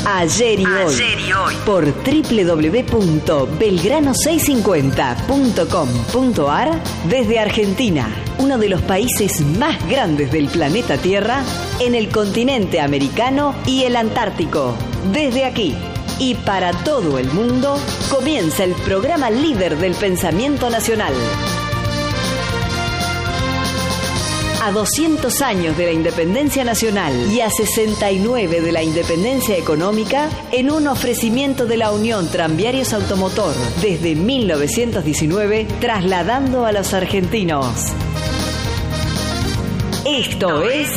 Ayer y hoy. Por www.belgrano650.com.ar desde Argentina, uno de los países más grandes del planeta Tierra, en el continente americano y el Antártico. Desde aquí y para todo el mundo, comienza el programa líder del pensamiento nacional. A 200 años de la independencia nacional y a 69 de la independencia económica, en un ofrecimiento de la Unión Tranviarios Automotor desde 1919, trasladando a los argentinos. Esto es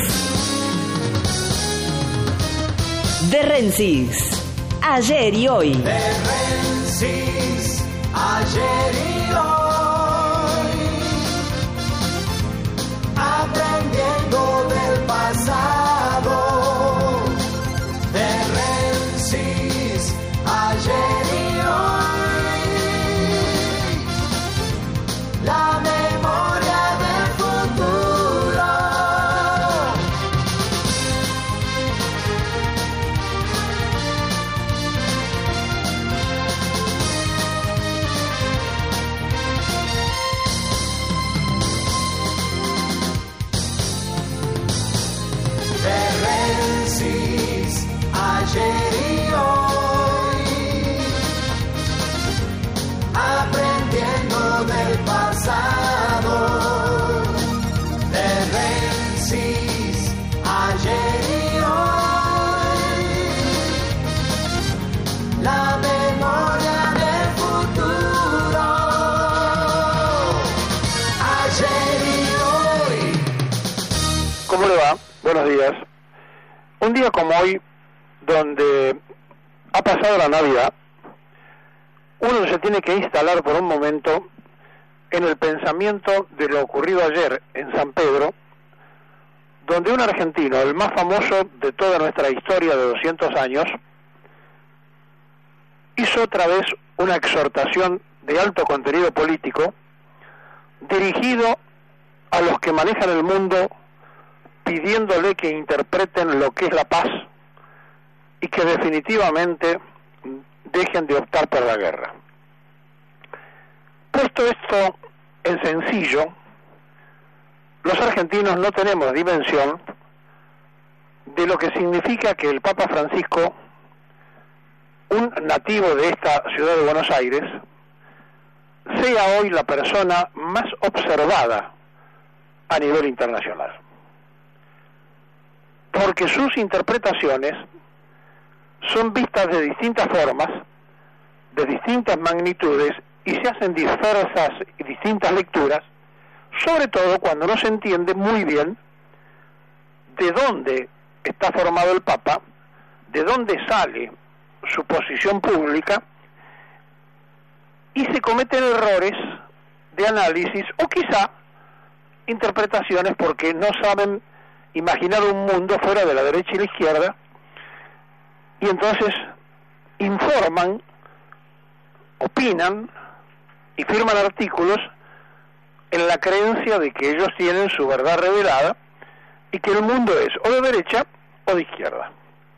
De Rensis, ayer y hoy. De Rensis, ayer y hoy. Aprendiendo del pasado. De Rensis, ayer y hoy. La memoria del futuro. De Rensis, ayer y hoy, aprendiendo del pasado. De Rensis, ayer y hoy, la memoria del futuro. Ayer y hoy. ¿Cómo le va? Buenos días. Un día como hoy, donde ha pasado la Navidad, uno se tiene que instalar por un momento en el pensamiento de lo ocurrido ayer en San Pedro, donde un argentino, el más famoso de toda nuestra historia de 200 años, hizo otra vez una exhortación de alto contenido político dirigido a los que manejan el mundo, pidiéndole que interpreten lo que es la paz y que definitivamente dejen de optar por la guerra. Puesto esto en sencillo, los argentinos no tenemos dimensión de lo que significa que el Papa Francisco, un nativo de esta ciudad de Buenos Aires, sea hoy la persona más observada a nivel internacional. Porque sus interpretaciones son vistas de distintas formas, de distintas magnitudes, y se hacen diversas y distintas lecturas, sobre todo cuando no se entiende muy bien de dónde está formado el Papa, de dónde sale su posición pública, y se cometen errores de análisis o quizá interpretaciones porque no saben imaginar un mundo fuera de la derecha y la izquierda, y entonces informan, opinan y firman artículos en la creencia de que ellos tienen su verdad revelada y que el mundo es o de derecha o de izquierda.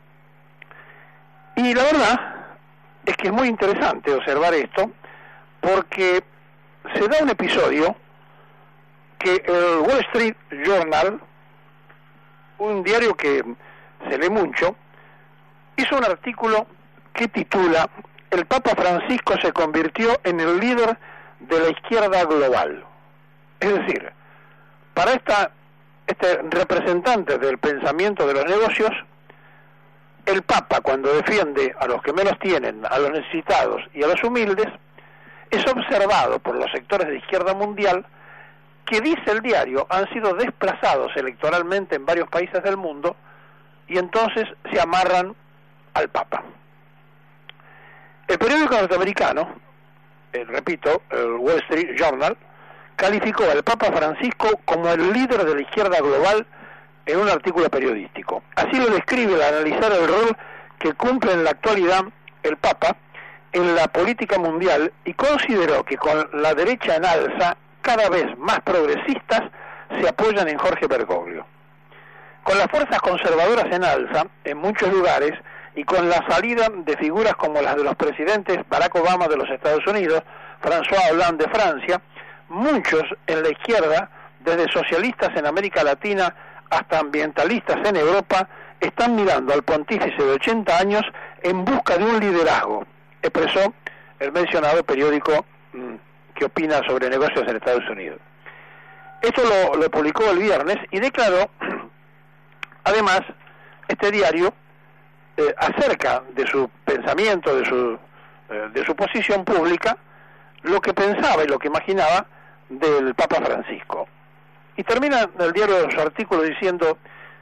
Y la verdad es que es muy interesante observar esto, porque se da un episodio que el Wall Street Journal, un diario que se lee mucho, hizo un artículo que titula "El Papa Francisco se convirtió en el líder de la izquierda global". Es decir, para este representante del pensamiento de los negocios, el Papa, cuando defiende a los que menos tienen, a los necesitados y a los humildes, es observado por los sectores de izquierda mundial que, dice el diario, han sido desplazados electoralmente en varios países del mundo y entonces se amarran al Papa. El periódico norteamericano, repito, el Wall Street Journal, calificó al Papa Francisco como el líder de la izquierda global en un artículo periodístico. Así lo describe al analizar el rol que cumple en la actualidad el Papa en la política mundial, y consideró que con la derecha en alza, cada vez más progresistas se apoyan en Jorge Bergoglio. Con las fuerzas conservadoras en alza, en muchos lugares, y con la salida de figuras como las de los presidentes Barack Obama de los Estados Unidos, François Hollande de Francia, muchos en la izquierda, desde socialistas en América Latina hasta ambientalistas en Europa, están mirando al pontífice de 80 años en busca de un liderazgo, expresó el mencionado periódico que opina sobre negocios en Estados Unidos. Esto lo publicó el viernes y declaró, además, este diario, acerca de su pensamiento, de su posición pública, lo que pensaba y lo que imaginaba del Papa Francisco. Y termina el diario su artículo diciendo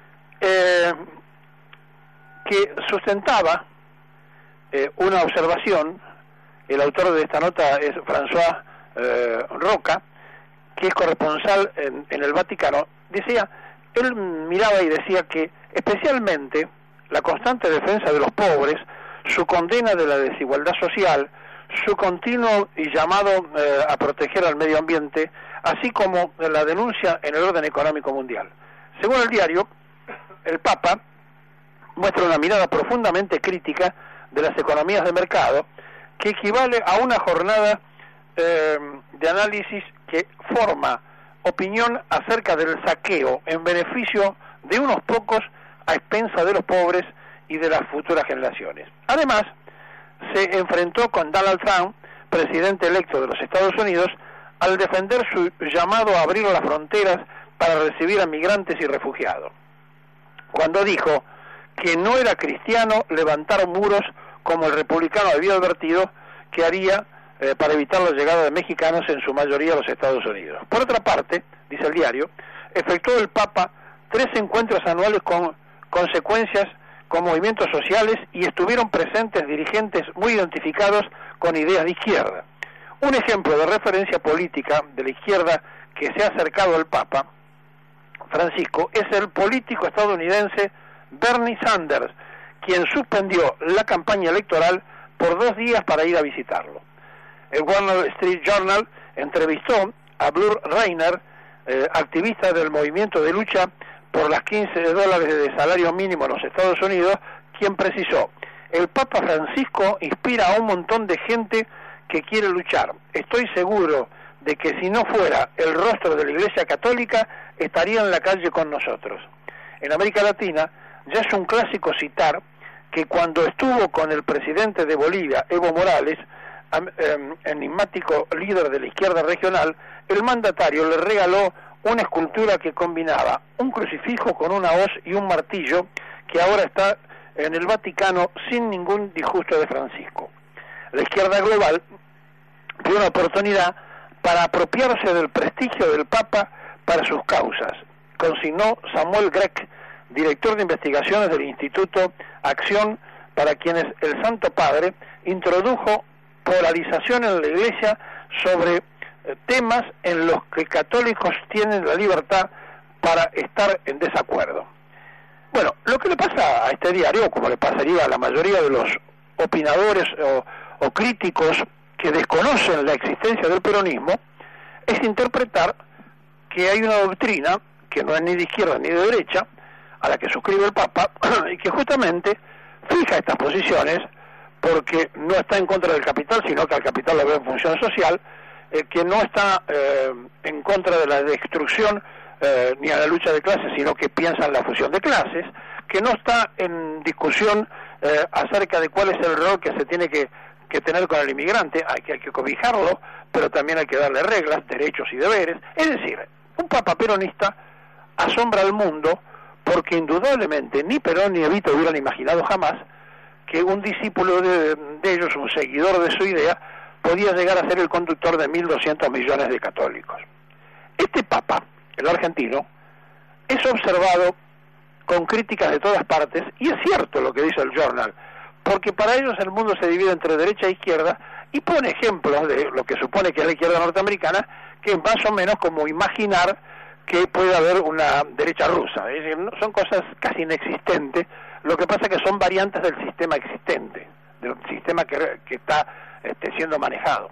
que sustentaba una observación. El autor de esta nota es François Roca, que es corresponsal en el Vaticano. Él miraba y decía que especialmente la constante defensa de los pobres, su condena de la desigualdad social, su continuo y llamado a proteger al medio ambiente, así como la denuncia en el orden económico mundial. Según el diario, el Papa muestra una mirada profundamente crítica de las economías de mercado, que equivale a una jornada de análisis que forma opinión acerca del saqueo en beneficio de unos pocos a expensas de los pobres y de las futuras generaciones. Además, se enfrentó con Donald Trump, presidente electo de los Estados Unidos, al defender su llamado a abrir las fronteras para recibir a migrantes y refugiados. Cuando dijo que no era cristiano levantar muros como el republicano había advertido que haría para evitar la llegada de mexicanos, en su mayoría a los Estados Unidos. Por otra parte, dice el diario, efectuó el Papa 3 encuentros anuales con consecuencias con movimientos sociales y estuvieron presentes dirigentes muy identificados con ideas de izquierda. Un ejemplo de referencia política de la izquierda que se ha acercado al Papa Francisco es el político estadounidense Bernie Sanders, quien suspendió la campaña electoral por 2 días para ir a visitarlo. El Wall Street Journal entrevistó a Blur Reiner, activista del movimiento de lucha por las $15 de salario mínimo en los Estados Unidos, quien precisó: el Papa Francisco inspira a un montón de gente que quiere luchar. Estoy seguro de que si no fuera el rostro de la Iglesia Católica, estaría en la calle con nosotros. En América Latina ya es un clásico citar que cuando estuvo con el presidente de Bolivia, Evo Morales, enigmático líder de la izquierda regional, el mandatario le regaló una escultura que combinaba un crucifijo con una hoz y un martillo, que ahora está en el Vaticano sin ningún disgusto de Francisco. La izquierda global dio una oportunidad para apropiarse del prestigio del Papa para sus causas, consignó Samuel Grech, director de investigaciones del Instituto Acción para quienes el Santo Padre introdujo polarización en la Iglesia sobre temas en los que católicos tienen la libertad para estar en desacuerdo. Bueno, lo que le pasa a este diario, como le pasaría a la mayoría de los opinadores o críticos que desconocen la existencia del peronismo, es interpretar que hay una doctrina que no es ni de izquierda ni de derecha, a la que suscribe el Papa, y que justamente fija estas posiciones porque no está en contra del capital, sino que al capital lo ve en función social, que no está en contra de la destrucción ni a la lucha de clases, sino que piensa en la fusión de clases, que no está en discusión acerca de cuál es el rol que se tiene que tener con el inmigrante. Hay que cobijarlo, pero también hay que darle reglas, derechos y deberes. Es decir, un Papa peronista asombra al mundo porque indudablemente ni Perón ni Evita hubieran imaginado jamás que un discípulo de ellos, un seguidor de su idea, podía llegar a ser el conductor de 1.200 millones de católicos. Este Papa, el argentino, es observado con críticas de todas partes, y es cierto lo que dice el Journal, porque para ellos el mundo se divide entre derecha e izquierda, y pone ejemplos de lo que supone que es la izquierda norteamericana, que es más o menos como imaginar que puede haber una derecha rusa. Es decir, son cosas casi inexistentes, lo que pasa es que son variantes del sistema existente, del sistema que está siendo manejado.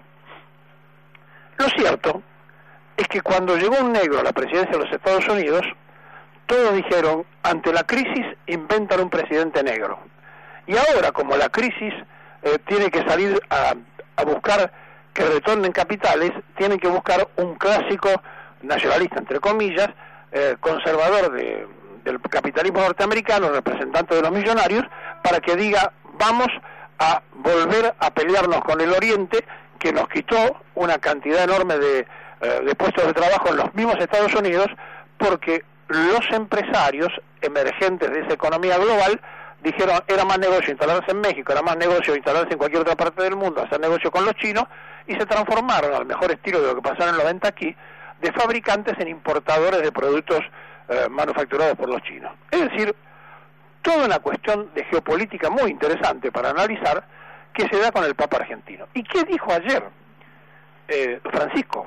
Lo cierto es que cuando llegó un negro a la presidencia de los Estados Unidos, todos dijeron, ante la crisis inventan un presidente negro. Y ahora, como la crisis tiene que salir a buscar que retornen capitales, tienen que buscar un clásico nacionalista, entre comillas, conservador del capitalismo norteamericano, representante de los millonarios, para que diga, vamos a volver a pelearnos con el Oriente, que nos quitó una cantidad enorme de puestos de trabajo en los mismos Estados Unidos, porque los empresarios emergentes de esa economía global dijeron, era más negocio instalarse en México, era más negocio instalarse en cualquier otra parte del mundo, hacer negocio con los chinos, y se transformaron, al mejor estilo de lo que pasaron en los 90 aquí, de fabricantes en importadores de productos manufacturados por los chinos. Es decir, toda una cuestión de geopolítica muy interesante para analizar, que se da con el Papa argentino. ¿Y qué dijo ayer Francisco?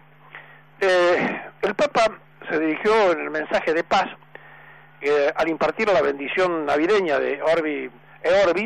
El Papa se dirigió en el mensaje de paz al impartir la bendición navideña de Orbi e Orbis,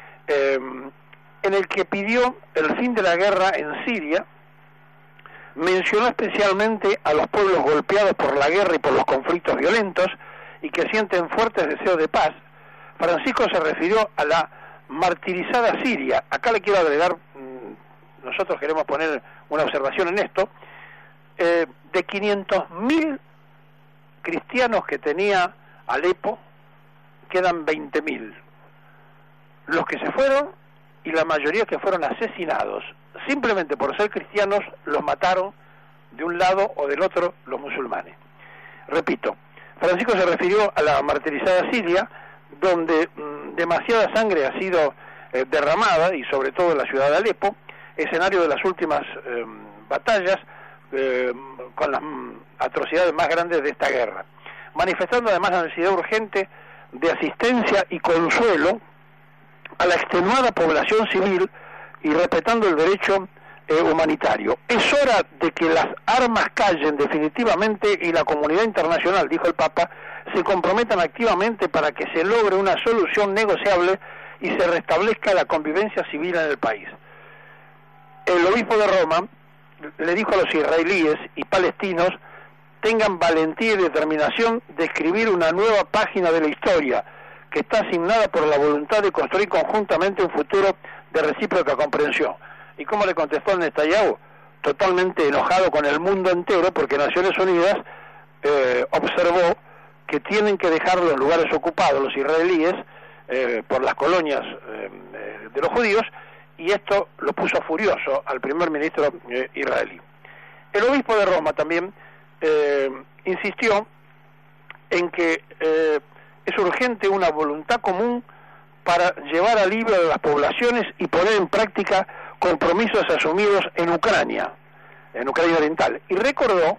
en el que pidió el fin de la guerra en Siria. Mencionó especialmente a los pueblos golpeados por la guerra y por los conflictos violentos y que sienten fuertes deseos de paz. Francisco se refirió a la martirizada Siria. Acá le quiero agregar, nosotros queremos poner una observación en esto, de 500.000 cristianos que tenía Alepo, quedan 20.000. Los que se fueron y la mayoría que fueron asesinados, simplemente por ser cristianos, los mataron de un lado o del otro los musulmanes. Repito, Francisco se refirió a la martirizada Siria, donde demasiada sangre ha sido derramada, y sobre todo en la ciudad de Alepo, escenario de las últimas batallas con las atrocidades más grandes de esta guerra, manifestando además la necesidad urgente de asistencia y consuelo a la extenuada población civil y respetando el derecho humanitario. Es hora de que las armas callen definitivamente y la comunidad internacional, dijo el Papa, se comprometan activamente para que se logre una solución negociable y se restablezca la convivencia civil en el país. El obispo de Roma le dijo a los israelíes y palestinos, tengan valentía y determinación de escribir una nueva página de la historia, que está asignada por la voluntad de construir conjuntamente un futuro de recíproca comprensión. ¿Y cómo le contestó Netanyahu? Totalmente enojado con el mundo entero, porque Naciones Unidas observó que tienen que dejar los lugares ocupados, los israelíes, por las colonias de los judíos, y esto lo puso furioso al primer ministro israelí. El obispo de Roma también insistió en que es urgente una voluntad común para llevar alivio a las poblaciones y poner en práctica compromisos asumidos en Ucrania Oriental. Y recordó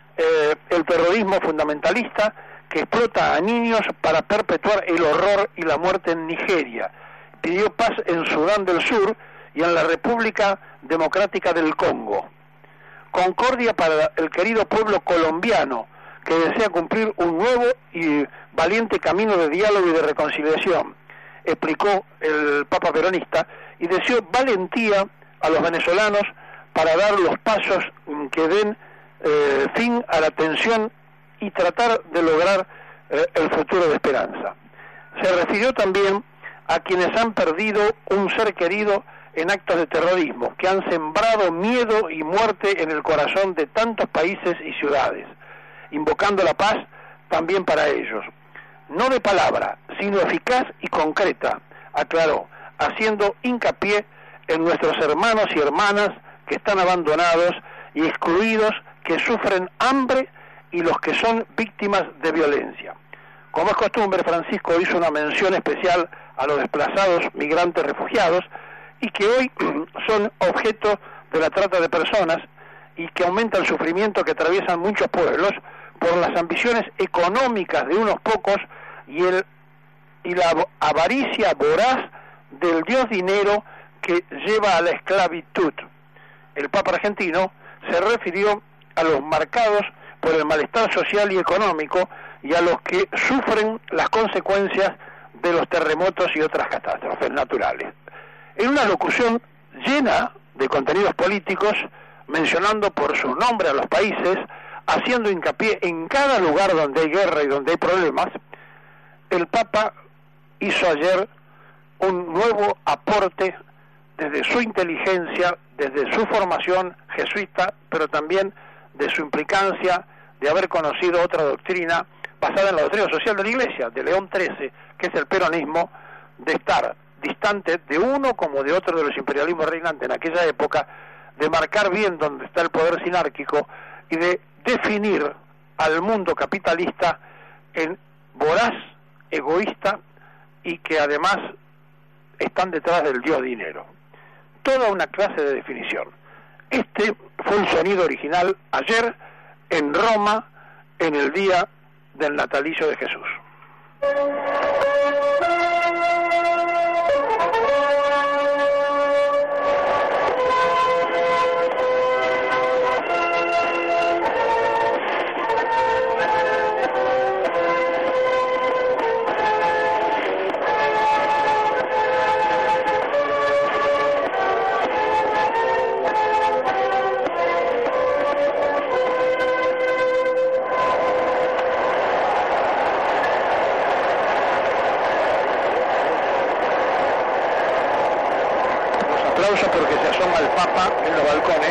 el terrorismo fundamentalista que explota a niños para perpetuar el horror y la muerte en Nigeria. Pidió paz en Sudán del Sur y en la República Democrática del Congo. Concordia para el querido pueblo colombiano, que desea cumplir un nuevo y valiente camino de diálogo y de reconciliación, explicó el Papa peronista, y deseó valentía a los venezolanos para dar los pasos que den fin a la tensión y tratar de lograr el futuro de esperanza. Se refirió también a quienes han perdido un ser querido en actos de terrorismo, que han sembrado miedo y muerte en el corazón de tantos países y ciudades, invocando la paz también para ellos. No de palabra, sino eficaz y concreta, aclaró, haciendo hincapié en nuestros hermanos y hermanas que están abandonados y excluidos, que sufren hambre, y los que son víctimas de violencia. Como es costumbre, Francisco hizo una mención especial a los desplazados, migrantes, refugiados, y que hoy son objeto de la trata de personas y que aumenta el sufrimiento que atraviesan muchos pueblos por las ambiciones económicas de unos pocos y la avaricia voraz del dios dinero que lleva a la esclavitud. El Papa argentino se refirió a los marcados por el malestar social y económico y a los que sufren las consecuencias de los terremotos y otras catástrofes naturales. En una locución llena de contenidos políticos, mencionando por su nombre a los países, haciendo hincapié en cada lugar donde hay guerra y donde hay problemas, el Papa hizo ayer un nuevo aporte desde su inteligencia, desde su formación jesuita, pero también de su implicancia de haber conocido otra doctrina basada en la doctrina social de la Iglesia, de León XIII, que es el peronismo, de estar distante de uno como de otro de los imperialismos reinantes en aquella época, de marcar bien dónde está el poder sinárquico y de definir al mundo capitalista en voraz, egoísta y que además están detrás del dios dinero. Toda una clase de definición. Este fue el sonido original ayer en Roma, en el día del natalicio de Jesús. Porque se asoma el Papa en los balcones.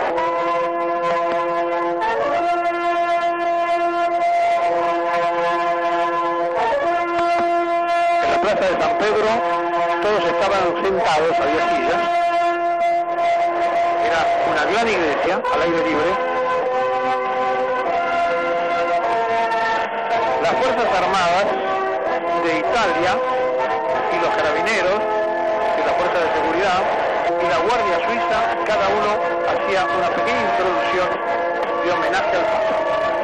En la plaza de San Pedro todos estaban sentados, había sillas. Era una gran iglesia al aire libre. Las Fuerzas Armadas de Italia y los carabineros y las fuerzas de seguridad y la Guardia Suiza, cada uno hacía una pequeña introducción de homenaje al Papa.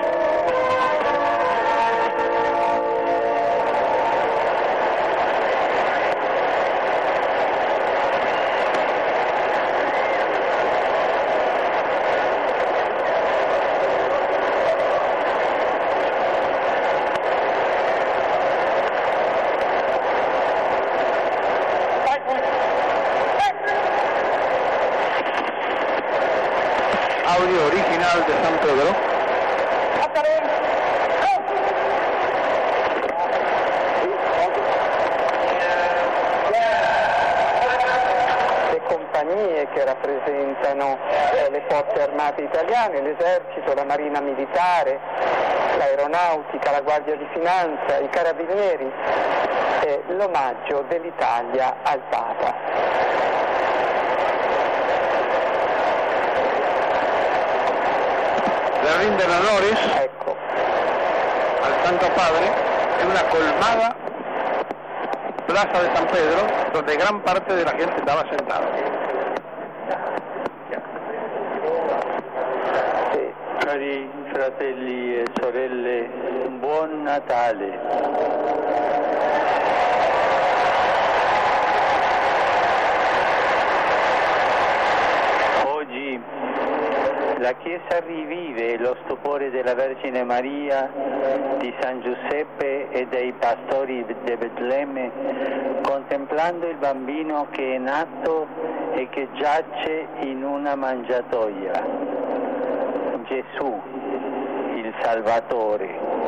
Audio original de San Pedro. Le compagnie che rappresentano le forze armate italiane, l'esercito, la marina militare, l'aeronautica, la guardia di finanza, i carabinieri e l'omaggio dell'Italia al Papa. Le rinden honores al Santo Padre en una colmada plaza de San Pedro, donde gran parte de la gente estaba sentada. Cari fratelli e sorelle, buon Natale. Oggi la Chiesa rivive lo stupore della Vergine Maria, di San Giuseppe e dei pastori di Betlemme, contemplando il bambino che è nato e che giace in una mangiatoia. Gesù, il Salvatore.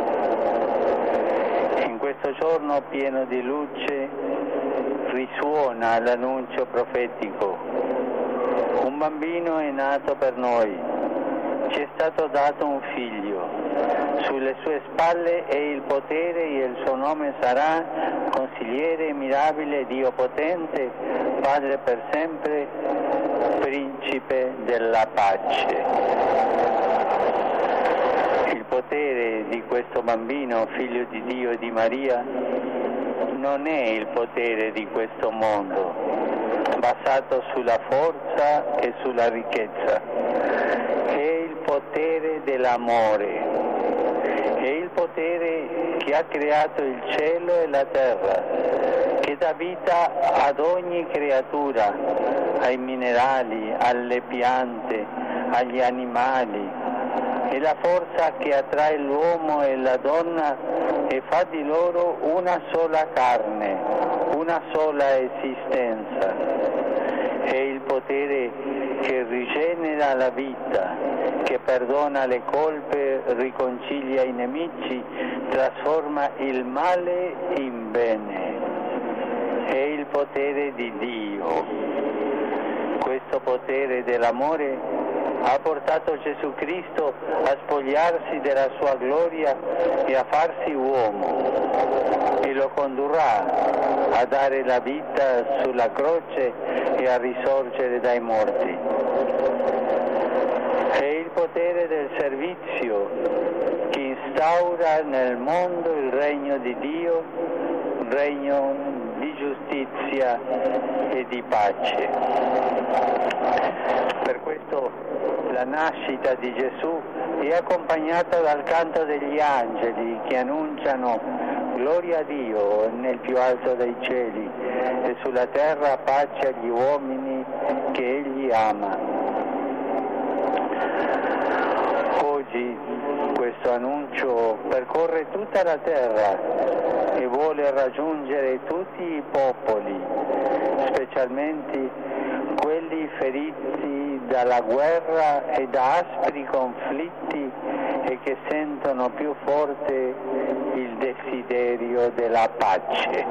In questo giorno pieno di luce risuona l'annuncio profetico. Un bambino è nato per noi, ci è stato dato un figlio, sulle sue spalle è il potere e il suo nome sarà Consigliere mirabile, Dio potente, Padre per sempre, Principe della pace. Il potere di questo bambino, figlio di Dio e di Maria, non è il potere di questo mondo, basato sulla forza e sulla ricchezza. È il potere dell'amore, è il potere che ha creato il cielo e la terra, che dà vita ad ogni creatura, ai minerali, alle piante, agli animali. È la forza che attrae l'uomo e la donna e fa di loro una sola carne, una sola esistenza. È il potere che rigenera la vita, che perdona le colpe, riconcilia i nemici, trasforma il male in bene. È il potere potere di Dio. Questo potere dell'amore ha portato Gesù Cristo a spogliarsi della sua gloria e a farsi uomo, e lo condurrà a dare la vita sulla croce e a risorgere dai morti. È il potere del servizio che instaura nel mondo il regno di Dio, un regno di giustizia e di pace. Per questo la nascita di Gesù è accompagnata dal canto degli angeli che annunciano gloria a Dio nel più alto dei cieli e sulla terra pace agli uomini che Egli ama. Oggi questo annuncio percorre tutta la terra e vuole raggiungere tutti i popoli, specialmente quelli feriti dalla guerra e da aspri conflitti e che sentono più forte il desiderio della pace.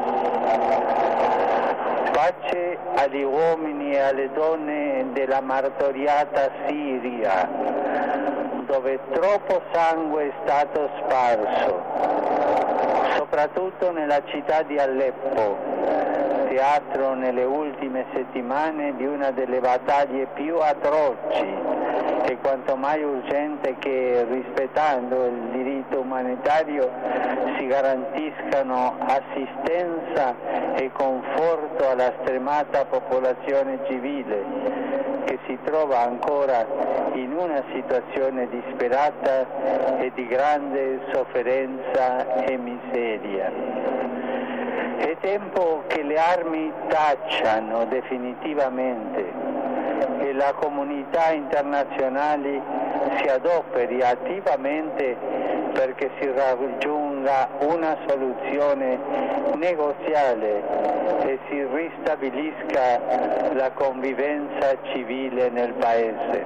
Pace agli uomini e alle donne della martoriata Siria, dove troppo sangue è stato sparso, soprattutto nella città di Aleppo, teatro nelle ultime settimane di una delle battaglie più atroci e quanto mai urgente che, rispettando il diritto umanitario, si garantiscano assistenza e conforto alla stremata popolazione civile che si trova ancora in una situazione disperata e di grande sofferenza e miseria. È tempo che le armi tacciano definitivamente e la comunità internazionale si adoperi attivamente perché si raggiunga una soluzione negoziale e si ristabilisca la convivenza civile nel Paese.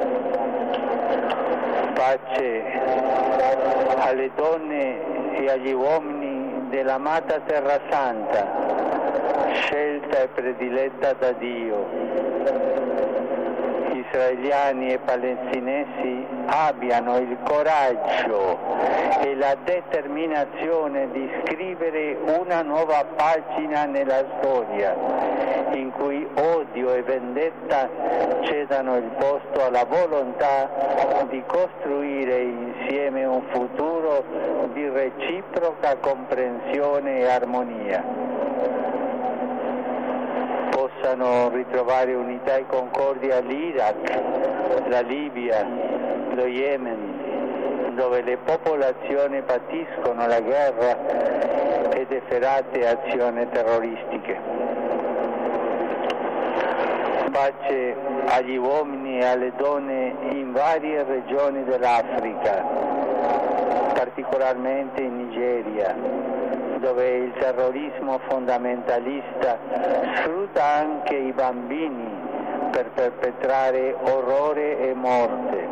Pace alle donne e agli uomini dell'amata Terra Santa, scelta e prediletta da Dio. Israeliani e palestinesi abbiano il coraggio e la determinazione di scrivere una nuova pagina nella storia, in cui odio e vendetta cedano il posto alla volontà di costruire insieme un futuro di reciproca comprensione e armonia. Possano ritrovare unità e concordia l'Iraq, la Libia, lo Yemen, dove le popolazioni patiscono la guerra ed efferate azioni terroristiche. Pace agli uomini e alle donne in varie regioni dell'Africa, particolarmente in Nigeria, dove il terrorismo fondamentalista sfrutta anche i bambini per perpetrare orrore e morte.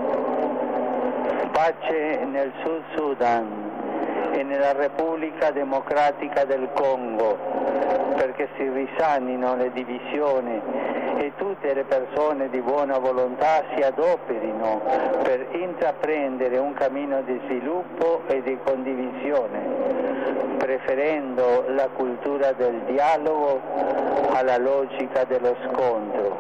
Pace nel Sud Sudan e nella Repubblica Democratica del Congo, perché si risanino le divisioni e tutte le persone di buona volontà si adoperino per intraprendere un cammino di sviluppo e di condivisione, preferendo la cultura del dialogo alla logica dello scontro.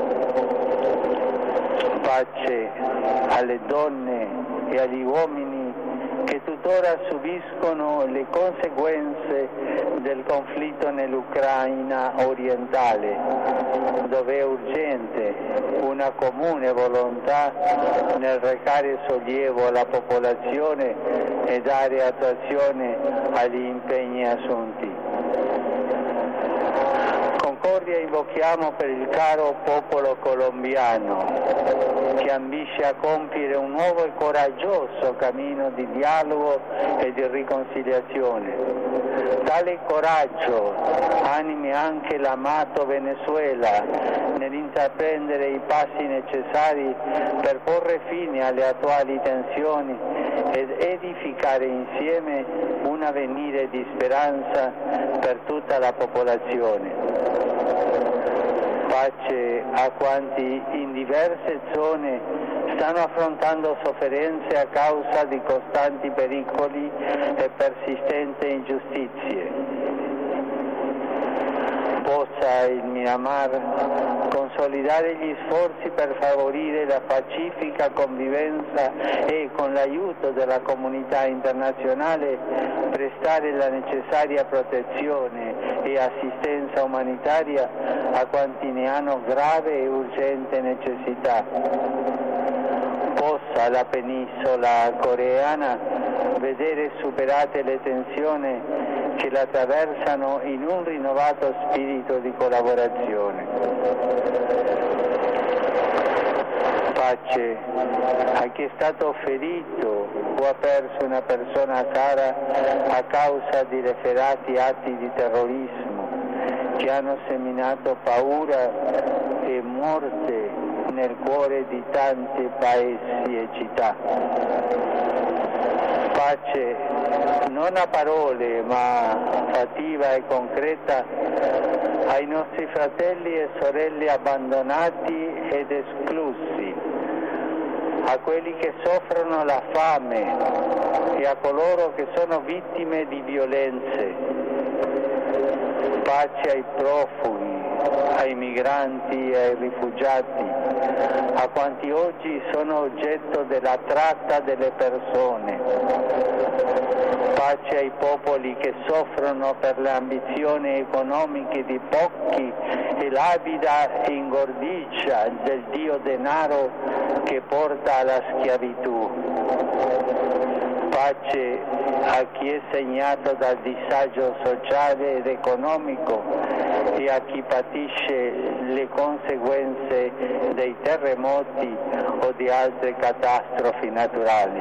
Pace alle donne e agli uomini che tuttora subiscono le conseguenze del conflitto nell'Ucraina orientale, dove è urgente una comune volontà nel recare sollievo alla popolazione e dare attuazione agli impegni assunti. misericordia invochiamo per il caro popolo colombiano che ambisce a compiere un nuovo e coraggioso cammino di dialogo e di riconciliazione. Tale coraggio animi anche l'amato Venezuela nell'intraprendere i passi necessari per porre fine alle attuali tensioni ed edificare insieme un avvenire di speranza per tutta la popolazione. Pace a quanti in diverse zone stanno affrontando sofferenze a causa di costanti pericoli e persistenti ingiustizie. Possa il Myanmar consolidare gli sforzi per favorire la pacifica convivenza e, con l'aiuto della comunità internazionale, prestare la necessaria protezione e assistenza umanitaria a quanti ne hanno grave e urgente necessità. Possa la penisola coreana vedere superate le tensioni che la attraversano in un rinnovato spirito di collaborazione. Pace a chi è stato ferito o ha perso una persona cara a causa di efferati atti di terrorismo che hanno seminato paura e morte nel cuore di tanti paesi e città. Pace non a parole ma fattiva e concreta ai nostri fratelli e sorelle abbandonati ed esclusi, a quelli che soffrono la fame e a coloro che sono vittime di violenze. Pace ai profughi, ai migranti e ai rifugiati, a quanti oggi sono oggetto della tratta delle persone. Pace ai popoli che soffrono per le ambizioni economiche di pochi e l'avida ingordigia del dio denaro che porta alla schiavitù. Pace a chi è segnato dal disagio sociale ed economico e a chi patisce le conseguenze dei terremoti o di altre catastrofi naturali.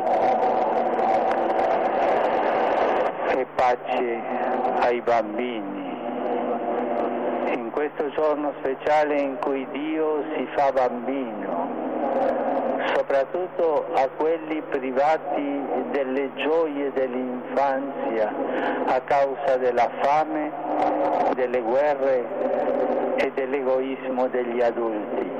E pace ai bambini. In questo giorno speciale in cui Dio si fa bambino, soprattutto a quelli privati delle gioie dell'infanzia a causa della fame, delle guerre e dell'egoismo degli adulti.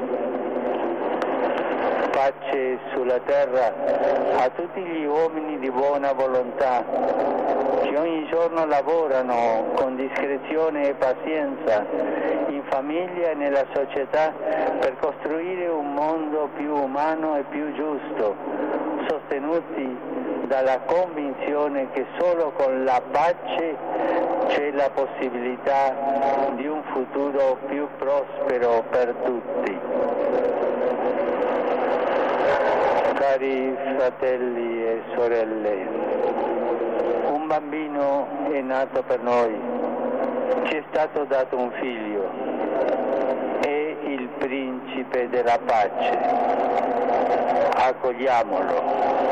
Pace sulla terra a tutti gli uomini di buona volontà che ogni giorno lavorano con discrezione e pazienza in famiglia e nella società per costruire un mondo più umano e più giusto, sostenuti dalla convinzione che solo con la pace c'è la possibilità di un futuro più prospero per tutti. Cari fratelli e sorelle, un bambino è nato per noi, ci è stato dato un figlio, è il principe della pace. Accogliamolo.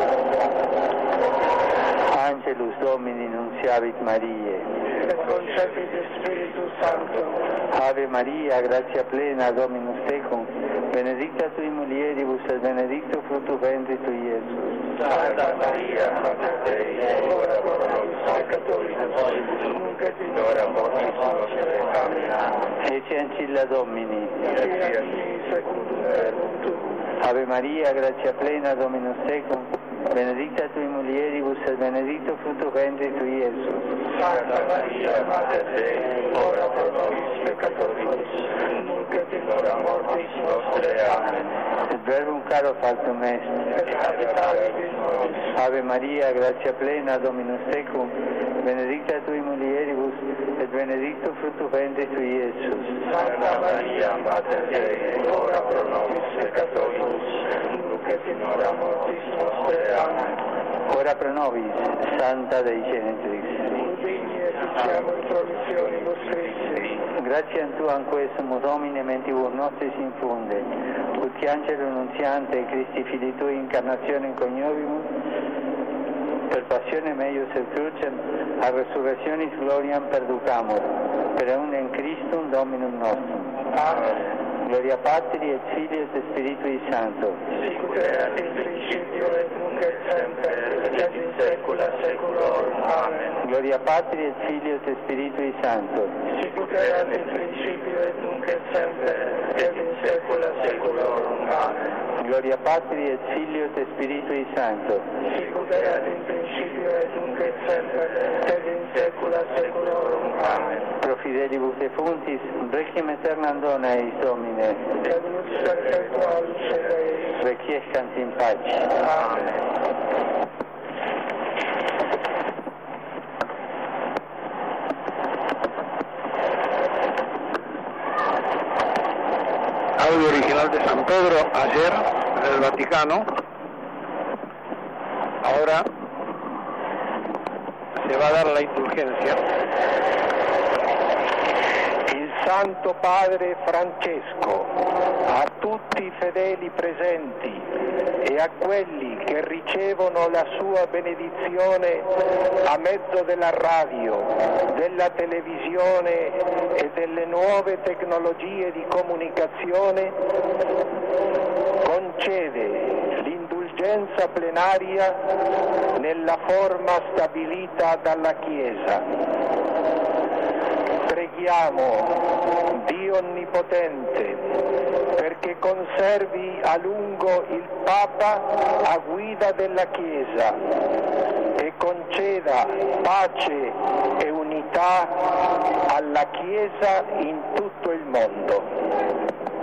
Angelus Domini Nunciavit Mariae. Concepit Spiritus Sancto. Ave Maria, grazia plena, Dominus tecum, benedicta tui mulieribus et benedictus fructus ventris tui, Iesus. Santa Maria, Mater Dei, ora pro nobis peccatoribus, nunc et in hora mortis nostre. Amen. Ecce ancilla Domini. Fiat mi secundum verbum tuum. Ave Maria, grazia plena, Dominus tecum, benedicta tui mulieribus et benedictus fructus ventris tui, Iesus. Santa Maria, Mater Dei, ora pro nobis peccatoribus, nunc et in hora mortis nostre. Amen. Et verbum caro factum est. Et habitavit nobis. Ave Maria, grazia plena, Dominus tecum, benedicta tui mulieribus et benedictus fructus ventris tui, Iesus. Santa Maria, Mater Dei, ora pro nobis peccatoribus, nunc et in hora mortis nostre. Amen. ora pro nobis, Santa Dei Genitrix. Udini et diciamo intromissioni vostrissimi. Grazie a tu anque sumus Domine mentibus nostris infunde, ut angelo nunziante Christi Fili Tui incarnazione coniovimus, per passione meius et crucem, a resurrectionis gloriam perducamur, per eundem Christum Dominum nostrum. Amen. Gloria Patri et Filii et Spiritui Sancto. Sicut erat in principio et nunc et semper, et in saecula saeculorum. Amen. Gloria Patri et Filii et Spiritui Sancto. Sicut erat in principio et nunc et semper, et in saecula saeculorum. Amen. Gloria Patri et Filii et Spiritui Sancto. Sicut erat in principio et nunc et semper, et in saecula saeculorum. Amen. Pro fidelibus defuntis, requiem aeternam dona eis Domine. Et lux perpetualus eis. Requiescant in pace. Amen. Audio original de San Pedro ayer en el Vaticano. Ahora se va a dar la indulgencia. Il Santo Padre Francesco, a tutti i fedeli presenti e a quelli che ricevono la sua benedizione a mezzo della radio, della televisione e delle nuove tecnologie di comunicazione, concede l'indulgenza plenaria nella forma stabilita dalla Chiesa. Preghiamo Dio Onnipotente perché conservi a lungo il Papa a guida della Chiesa e conceda pace e unità alla Chiesa in tutto il mondo.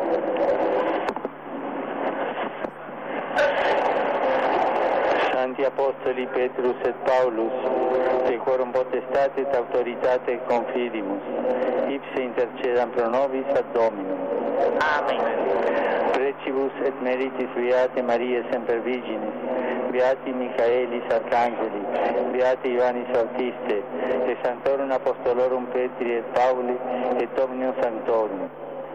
Santi Apostoli Petrus et Paulus, de quorum potestate et autoritate confidimus, ipse intercedam pro nobis ad Dominum. Amen. Precibus et meritis Beate Mariae semper Virginis, Beati Michaelis Arcangeli, Beati Ioannis Autiste, et Sanctorum Apostolorum Petri et Pauli, et Omnium Sanctorum.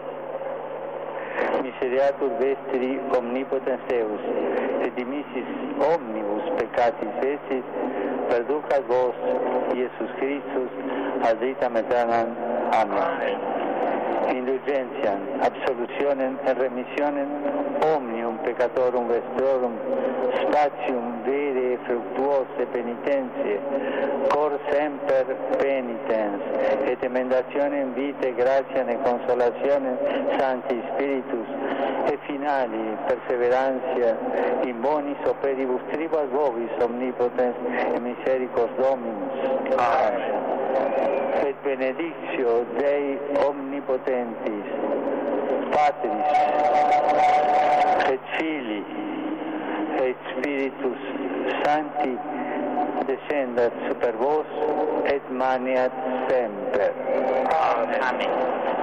Misereatur vestri omnipotens Deus, et dimissis omnibus peccatis vestis, perducat vos, Iesus Christus, ad vitam aeternam. Amen. Indulgentiam, absolutionem et remissionem omnium peccatorum vestrorum, spatium vere fructuose penitentiae, cor semper penitens, et emendationem vitae gratiam et consolationem Sancti Spiritus, et finali perseverantia in bonis operibus tribus vobis omnipotens et misericors Dominus. Amen. Et benedictio Dei omnipotentis, Patris, et Filii, et Spiritus Sancti, descendat super vos, et maniat semper. Amen. Amen.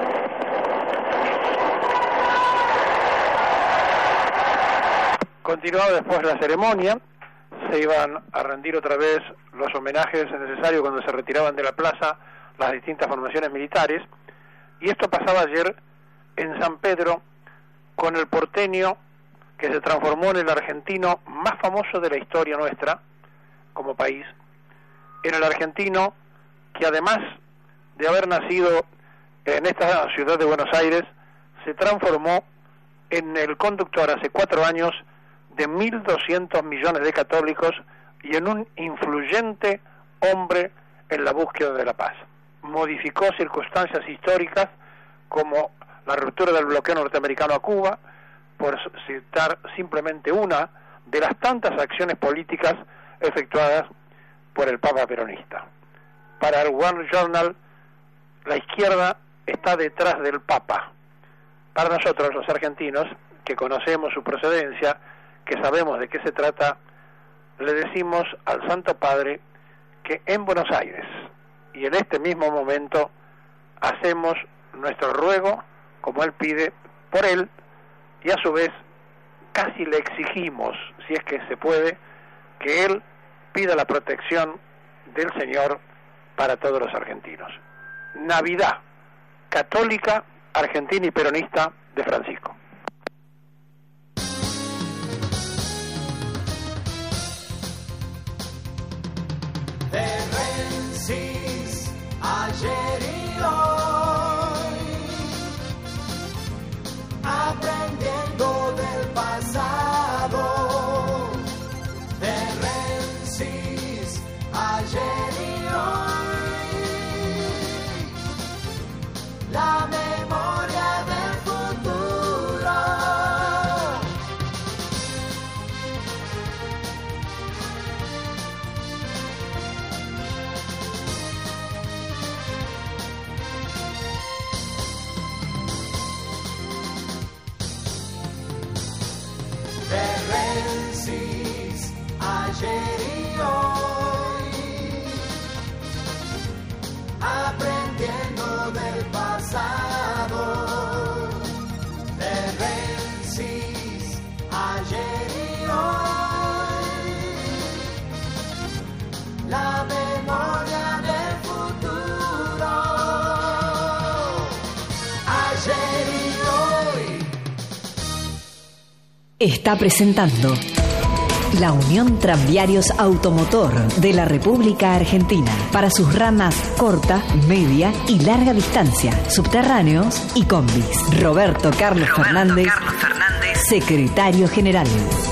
Continuaba después la ceremonia, se iban a rendir otra vez los homenajes necesarios cuando se retiraban de la plaza las distintas formaciones militares, y esto pasaba ayer en San Pedro con el porteño que se transformó en el argentino más famoso de la historia nuestra como país, en el argentino que además de haber nacido en esta ciudad de Buenos Aires, se transformó en el conductor hace 4 años de 1.200 millones de católicos y en un influyente hombre en la búsqueda de la paz. Modificó circunstancias históricas como la ruptura del bloqueo norteamericano a Cuba, por citar simplemente una de las tantas acciones políticas efectuadas por el Papa peronista. Para el Wall Journal, la izquierda está detrás del Papa. Para nosotros, los argentinos, que conocemos su procedencia, que sabemos de qué se trata, le decimos al Santo Padre que en Buenos Aires y en este mismo momento hacemos nuestro ruego, como él pide, por él, y a su vez casi le exigimos, si es que se puede, que él pida la protección del Señor para todos los argentinos. Navidad católica, argentina y peronista de Francisco. Ayer y hoy, aprendiendo del pasado, de Rensis, ayer y hoy, la memoria del futuro. De Rensis, ayer y hoy, aprendiendo del pasado. De Rensis, ayer y hoy, la memoria del futuro. Ayer y hoy. Está presentando la Unión Tranviarios Automotor de la República Argentina para sus ramas corta, media y larga distancia, subterráneos y combis. Roberto Carlos Fernández, secretario general.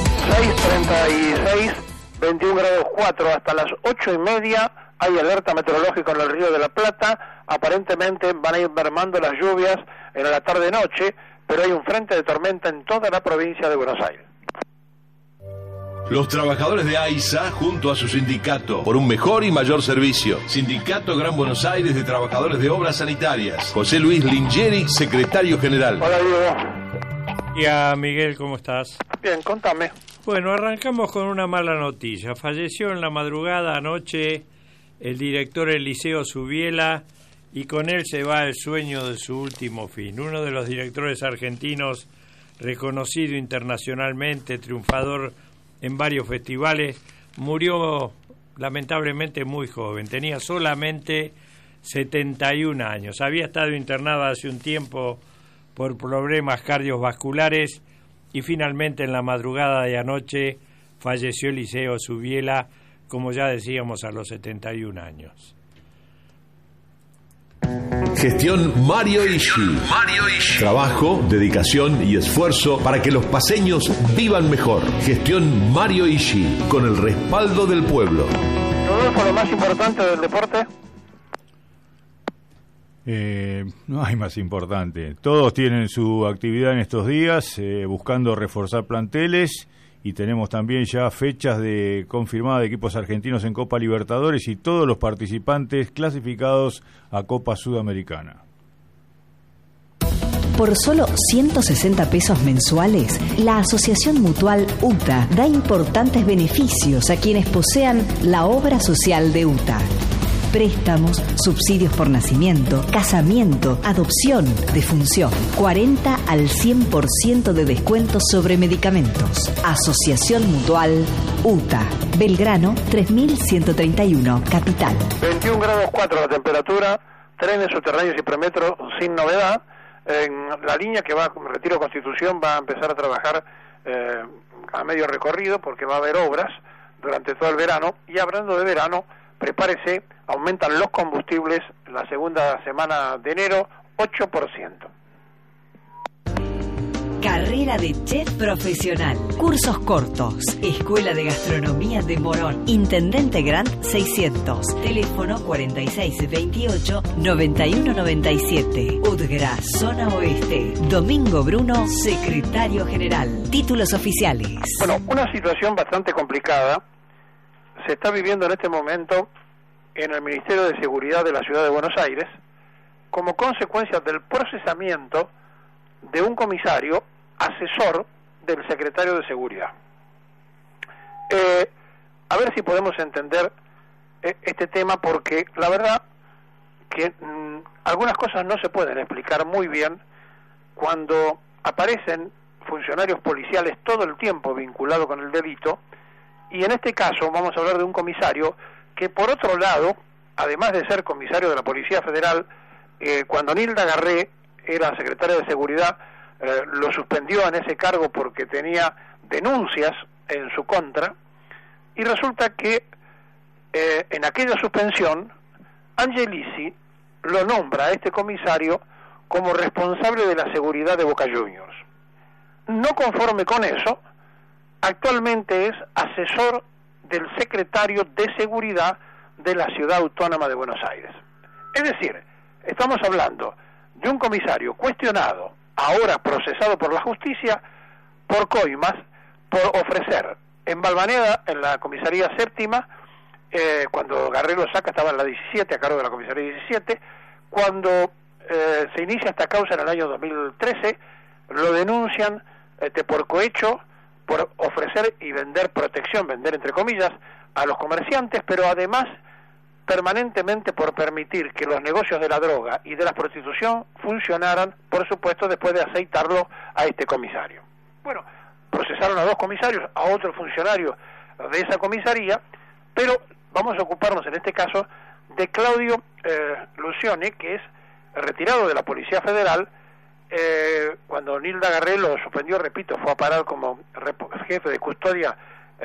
6:36, 21 grados 4, hasta las 8:30 hay alerta meteorológica en el Río de la Plata. Aparentemente van a ir mermando las lluvias en la tarde-noche, pero hay un frente de tormenta en toda la provincia de Buenos Aires. Los trabajadores de AISA, junto a su sindicato, por un mejor y mayor servicio. Sindicato Gran Buenos Aires de Trabajadores de Obras Sanitarias. José Luis Lingeri, secretario general. Hola, Diego. Y a Miguel, ¿cómo estás? Bien, contame. Bueno, arrancamos con una mala noticia. Falleció en la madrugada anoche el director Eliseo Subiela y con él se va el sueño de su último fin. Uno de los directores argentinos, reconocido internacionalmente, triunfador en varios festivales, murió lamentablemente muy joven, tenía solamente 71 años. Había estado internado hace un tiempo por problemas cardiovasculares y finalmente en la madrugada de anoche falleció Eliseo Subiela, como ya decíamos, a los 71 años. Gestión Mario Ishi. Trabajo, dedicación y esfuerzo para que los paceños vivan mejor. Gestión Mario Ishi, con el respaldo del pueblo. Rodolfo, lo más importante del deporte. No hay más importante. Todos tienen su actividad en estos días, buscando reforzar planteles, y tenemos también ya fechas confirmadas de equipos argentinos en Copa Libertadores y todos los participantes clasificados a Copa Sudamericana. Por solo 160 pesos mensuales, la Asociación Mutual UTA da importantes beneficios a quienes posean la obra social de UTA. Préstamos, subsidios por nacimiento, casamiento, adopción, defunción. 40 al 100% de descuento sobre medicamentos. Asociación Mutual UTA. Belgrano 3131, Capital. 21 grados 4 la temperatura, trenes subterráneos y premetro sin novedad. En la línea que va con Retiro Constitución va a empezar a trabajar a medio recorrido porque va a haber obras durante todo el verano. Y hablando de verano, prepárese, aumentan los combustibles la segunda semana de enero, 8%. Carrera de chef profesional. Cursos cortos. Escuela de Gastronomía de Morón. Intendente Grant 600. Teléfono 4628-9197. UTGRA, Zona Oeste. Domingo Bruno, secretario general. Títulos oficiales. Bueno, una situación bastante complicada se está viviendo en este momento en el Ministerio de Seguridad de la Ciudad de Buenos Aires como consecuencia del procesamiento de un comisario asesor del secretario de Seguridad. A ver si podemos entender este tema, porque la verdad que algunas cosas no se pueden explicar muy bien cuando aparecen funcionarios policiales todo el tiempo vinculados con el delito y en este caso vamos a hablar de un comisario que, por otro lado, además de ser comisario de la Policía Federal, cuando Nilda Garré era secretaria de Seguridad, lo suspendió en ese cargo porque tenía denuncias en su contra, y resulta que en aquella suspensión Angelici lo nombra a este comisario como responsable de la seguridad de Boca Juniors. No conforme con eso, actualmente es asesor del secretario de Seguridad de la Ciudad Autónoma de Buenos Aires. Es decir, estamos hablando de un comisario cuestionado, ahora procesado por la justicia, por coimas, por ofrecer en Balvaneda, en la comisaría séptima, cuando Garré lo saca estaba en la 17, a cargo de la comisaría 17, cuando se inicia esta causa en el año 2013, lo denuncian por cohecho, por ofrecer y vender protección, vender entre comillas, a los comerciantes, pero además permanentemente por permitir que los negocios de la droga y de la prostitución funcionaran, por supuesto, después de aceitarlo a este comisario. Bueno, procesaron a 2 comisarios, a otro funcionario de esa comisaría, pero vamos a ocuparnos en este caso de Claudio Lucione, que es retirado de la Policía Federal. Cuando Nilda Garré lo suspendió, repito, fue a parar como jefe de custodia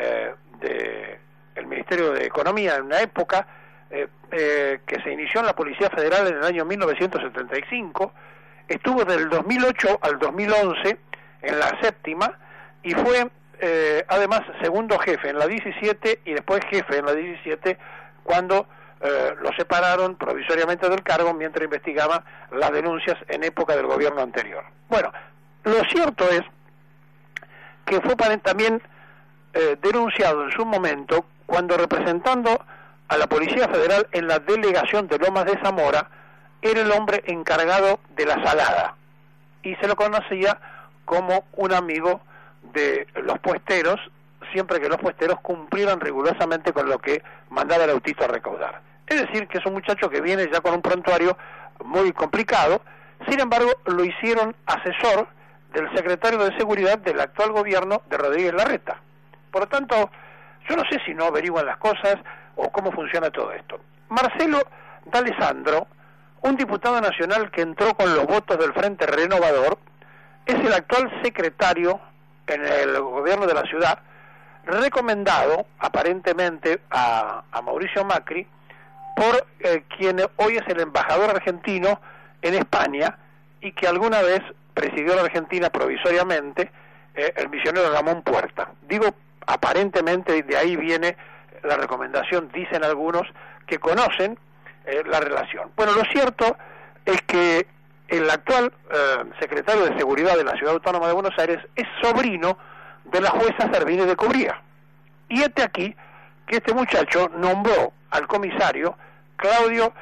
del Ministerio de Economía en una época que se inició en la Policía Federal en el año 1975, estuvo del 2008 al 2011 en la séptima y fue además segundo jefe en la 17 y después jefe en la 17 cuando lo separaron provisoriamente del cargo mientras investigaba las denuncias en época del gobierno anterior. Bueno, lo cierto es que fue también denunciado en su momento cuando, representando a la Policía Federal en la delegación de Lomas de Zamora, era el hombre encargado de la salada y se lo conocía como un amigo de los puesteros, siempre que los puesteros cumplieran rigurosamente con lo que mandaba el autito a recaudar. Es decir, que es un muchacho que viene ya con un prontuario muy complicado. Sin embargo, lo hicieron asesor del secretario de Seguridad del actual gobierno de Rodríguez Larreta. Por lo tanto, yo no sé si no averiguan las cosas o cómo funciona todo esto. Marcelo D'Alessandro, un diputado nacional que entró con los votos del Frente Renovador, es el actual secretario en el gobierno de la ciudad, recomendado aparentemente a Mauricio Macri por quien hoy es el embajador argentino en España y que alguna vez presidió la Argentina provisoriamente, el misionero Ramón Puerta. Digo aparentemente, de ahí viene la recomendación, dicen algunos que conocen la relación. Bueno, lo cierto es que el actual secretario de Seguridad de la Ciudad Autónoma de Buenos Aires es sobrino de la jueza Servini de Cubría. Y este aquí, que este muchacho nombró al comisario Claudio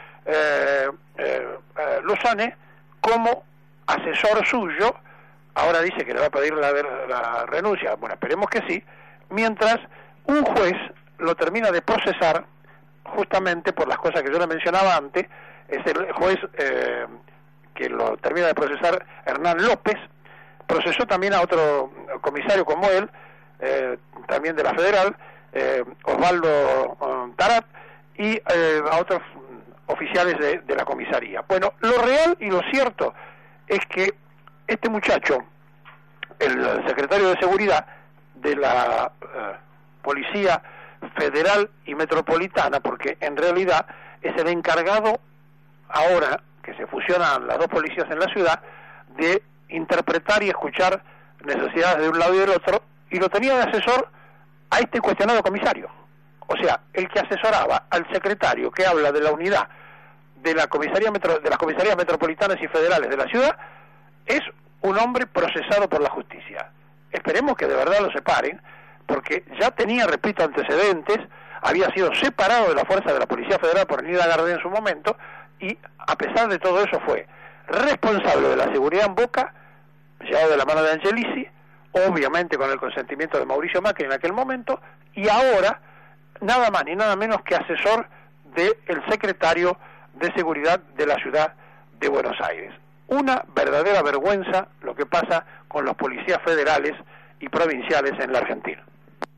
Lucione como asesor suyo. Ahora dice que le va a pedir la renuncia. Bueno, esperemos que sí. Mientras un juez lo termina de procesar justamente por las cosas que yo le mencionaba antes. Es el juez que lo termina de procesar, Hernán López. Procesó también a otro comisario como él, también de la Federal, Osvaldo Tarat, y a otros oficiales de la comisaría. Bueno, lo real y lo cierto es que este muchacho, el secretario de Seguridad de la Policía Federal y Metropolitana, porque en realidad es el encargado, ahora que se fusionan las dos policías en la ciudad, de interpretar y escuchar necesidades de un lado y del otro, y lo tenía de asesor a este cuestionado comisario. O sea, el que asesoraba al secretario que habla de la unidad de la comisaría de las comisarías metropolitanas y federales de la ciudad es un hombre procesado por la justicia. Esperemos que de verdad lo separen, porque ya tenía, repito, antecedentes, había sido separado de la fuerza de la Policía Federal por Nilda Garré en su momento, y a pesar de todo eso fue responsable de la seguridad en Boca, llevado de la mano de Angelici, obviamente con el consentimiento de Mauricio Macri en aquel momento, y ahora nada más ni nada menos que asesor del secretario de Seguridad de la Ciudad de Buenos Aires. Una verdadera vergüenza lo que pasa con los policías federales y provinciales en la Argentina.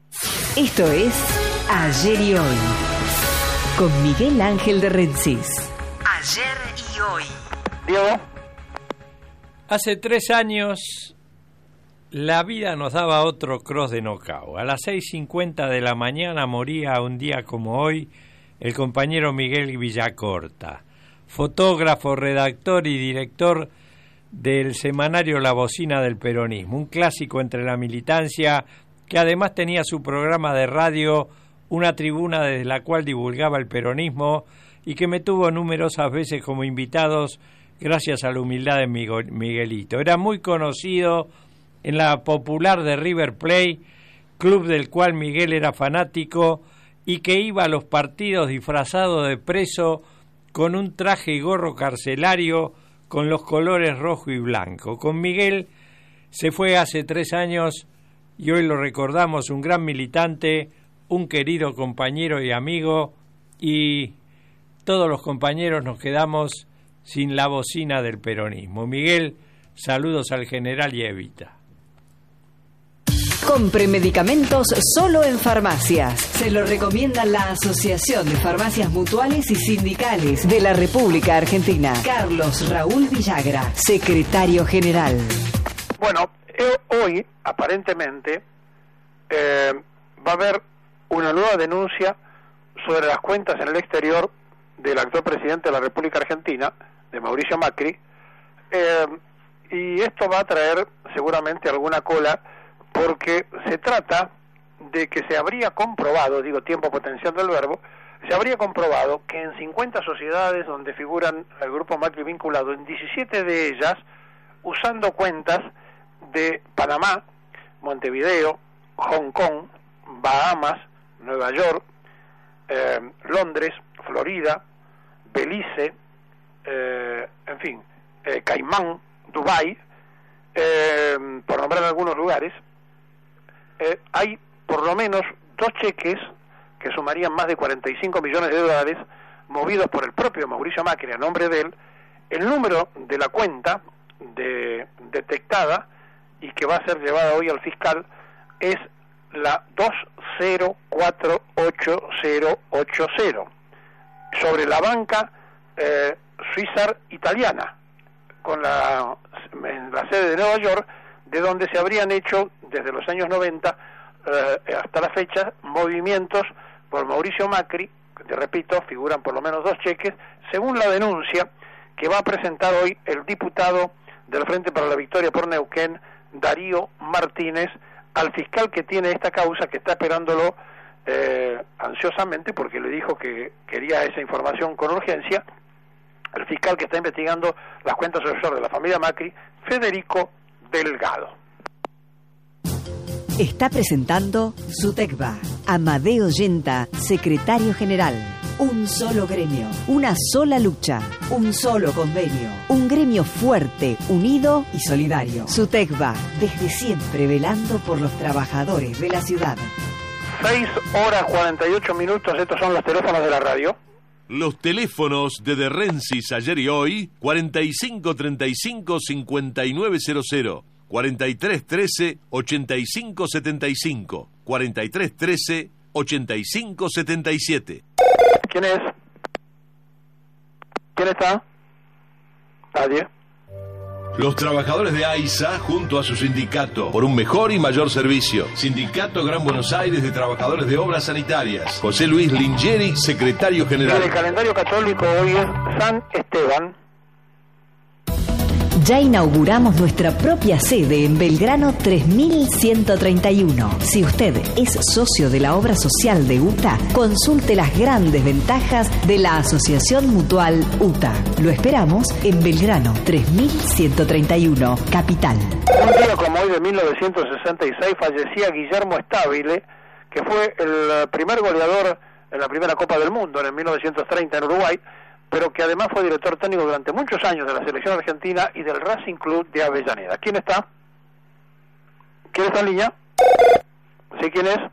Esto es Ayer y Hoy, con Miguel Ángel de Rensis. Ayer y Hoy. Diego. Hace 3 años la vida nos daba otro cross de knockout. A las 6:50 de la mañana moría un día como hoy el compañero Miguel Villacorta, fotógrafo, redactor y director del semanario La Bocina del Peronismo, un clásico entre la militancia que además tenía su programa de radio, una tribuna desde la cual divulgaba el peronismo y que me tuvo numerosas veces como invitados gracias a la humildad de Miguelito. Era muy conocido en la popular de River Plate, club del cual Miguel era fanático y que iba a los partidos disfrazado de preso con un traje y gorro carcelario con los colores rojo y blanco. Con Miguel se fue hace 3 años y hoy lo recordamos, un gran militante, un querido compañero y amigo, y todos los compañeros nos quedamos sin la bocina del peronismo. Miguel, saludos al general y Evita. Compre medicamentos solo en farmacias. Se lo recomienda la Asociación de Farmacias Mutuales y Sindicales de la República Argentina. Carlos Raúl Villagra, secretario general. Bueno, hoy, aparentemente, va a haber una nueva denuncia sobre las cuentas en el exterior del actual presidente de la República Argentina, de Mauricio Macri, y esto va a traer seguramente alguna cola, porque se trata de que se habría comprobado, digo tiempo potencial del verbo, se habría comprobado que en 50 sociedades donde figuran el grupo Macri vinculado, en 17 de ellas, usando cuentas de Panamá, Montevideo, Hong Kong, Bahamas, Nueva York, Londres, Florida, Belice, en fin, Caimán, Dubái, por nombrar algunos lugares, hay por lo menos 2 cheques que sumarían más de 45 millones de dólares movidos por el propio Mauricio Macri a nombre de él. El número de la cuenta detectada y que va a ser llevada hoy al fiscal es la 2048080 sobre la banca Suiza italiana, con la sede de Nueva York, de donde se habrían hecho desde los años 90 hasta la fecha movimientos por Mauricio Macri. Te repito, figuran por lo menos 2 cheques, según la denuncia que va a presentar hoy el diputado del Frente para la Victoria por Neuquén, Darío Martínez, al fiscal que tiene esta causa, que está esperándolo ansiosamente porque le dijo que quería esa información con urgencia, el fiscal que está investigando las cuentas offshore de la familia Macri, Federico Delgado. Está presentando Sutecba. Amadeo Yenta, secretario general. Un solo gremio, una sola lucha, un solo convenio, un gremio fuerte, unido y solidario. Sutecba, desde siempre velando por los trabajadores de la ciudad. 6:48, estos son los teléfonos de la radio. Los teléfonos de De Rensis Ayer y Hoy, 4535-5900, 4313-8575, 4313-8577. ¿Quién es? ¿Quién está? Nadie. Los trabajadores de AISA, junto a su sindicato, por un mejor y mayor servicio. Sindicato Gran Buenos Aires de Trabajadores de Obras Sanitarias. José Luis Lingeri, secretario general. En el calendario católico hoy es San Esteban. Ya inauguramos nuestra propia sede en Belgrano 3131. Si usted es socio de la obra social de UTA, consulte las grandes ventajas de la Asociación Mutual UTA. Lo esperamos en Belgrano 3131, Capital. Un día como hoy de 1966 fallecía Guillermo Stabile, que fue el primer goleador en la primera Copa del Mundo en el 1930 en Uruguay, pero que además fue director técnico durante muchos años de la selección argentina y del Racing Club de Avellaneda. ¿Quién está? ¿Quién está en línea? ¿Sí, quién es?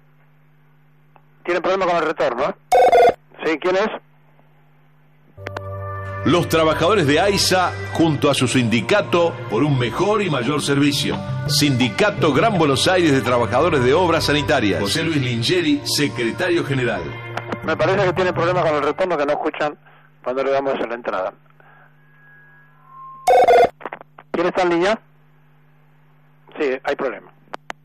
¿Tiene problema con el retorno? ¿Sí, quién es? Los trabajadores de AISA, junto a su sindicato, por un mejor y mayor servicio. Sindicato Gran Buenos Aires de Trabajadores de Obras Sanitarias. José Luis Lingeri, secretario general. Me parece que tiene problemas con el retorno, que no escuchan cuando le damos la entrada. ¿Quién está en línea? Sí, hay problema.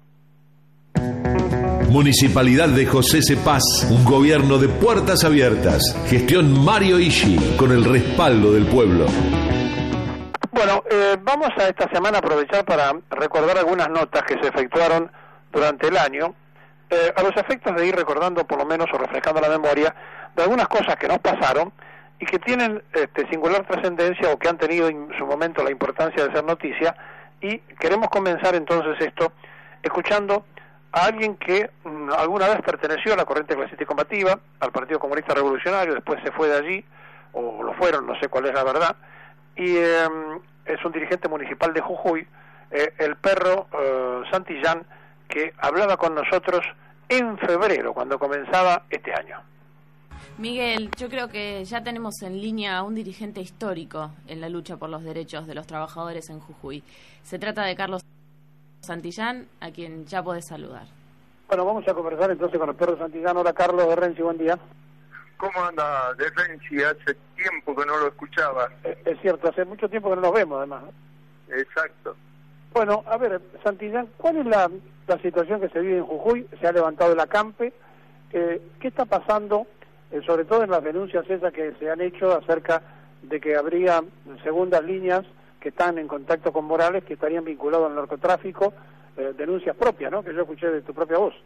Municipalidad de José Cepaz, un gobierno de puertas abiertas. Gestión Mario Ishi, con el respaldo del pueblo. Bueno, vamos a esta semana aprovechar para recordar algunas notas que se efectuaron durante el año, a los efectos de ir recordando por lo menos o refrescando la memoria de algunas cosas que nos pasaron y que tienen singular trascendencia o que han tenido en su momento la importancia de ser noticia, y queremos comenzar entonces esto escuchando a alguien que alguna vez perteneció a la corriente clasista y combativa, al Partido Comunista Revolucionario, después se fue de allí, o lo fueron, no sé cuál es la verdad, y es un dirigente municipal de Jujuy, el perro Santillán, que hablaba con nosotros en febrero, cuando comenzaba este año. Miguel, yo creo que ya tenemos en línea a un dirigente histórico en la lucha por los derechos de los trabajadores en Jujuy. Se trata de Carlos Santillán, a quien ya podés saludar. Bueno, vamos a conversar entonces con el perro Santillán. Hola, Carlos de Renzi, buen día. ¿Cómo anda de Renzi? Hace tiempo que no lo escuchaba. Es cierto, hace mucho tiempo que no nos vemos, además. Exacto. Bueno, a ver, Santillán, ¿cuál es la situación que se vive en Jujuy? Se ha levantado el acampe. ¿Qué está pasando, sobre todo en las denuncias esas que se han hecho acerca de que habría segundas líneas que están en contacto con Morales, que estarían vinculados al narcotráfico, denuncias propias, ¿no?, que yo escuché de tu propia voz?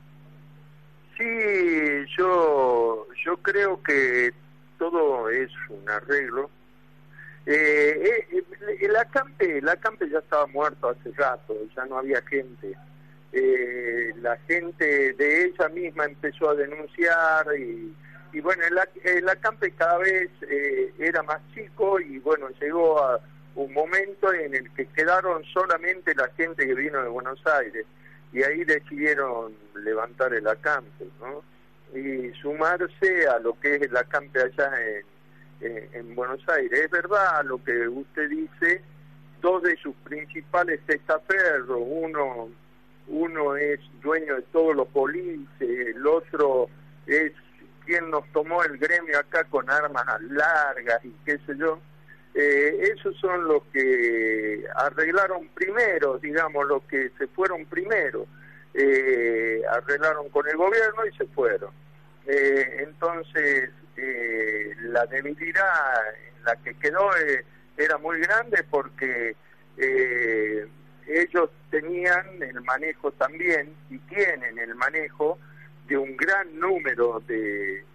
Sí, yo creo que todo es un arreglo. El acampe ya estaba muerto hace rato, ya no había gente. La gente de ella misma empezó a denunciar y bueno, el acampe cada vez era más chico y bueno, llegó a un momento en el que quedaron solamente la gente que vino de Buenos Aires y ahí decidieron levantar el acampe, ¿no? Y sumarse a lo que es el acampe allá en Buenos Aires. Es verdad lo que usted dice, dos de sus principales testaferros, uno es dueño de todos los polices, el otro es quien nos tomó el gremio acá con armas largas y qué sé yo. Esos son los que arreglaron primero, digamos, los que se fueron primero, arreglaron con el gobierno y se fueron. Entonces, la debilidad en la que quedó era muy grande porque ellos tenían el manejo también, y tienen el manejo de un gran número de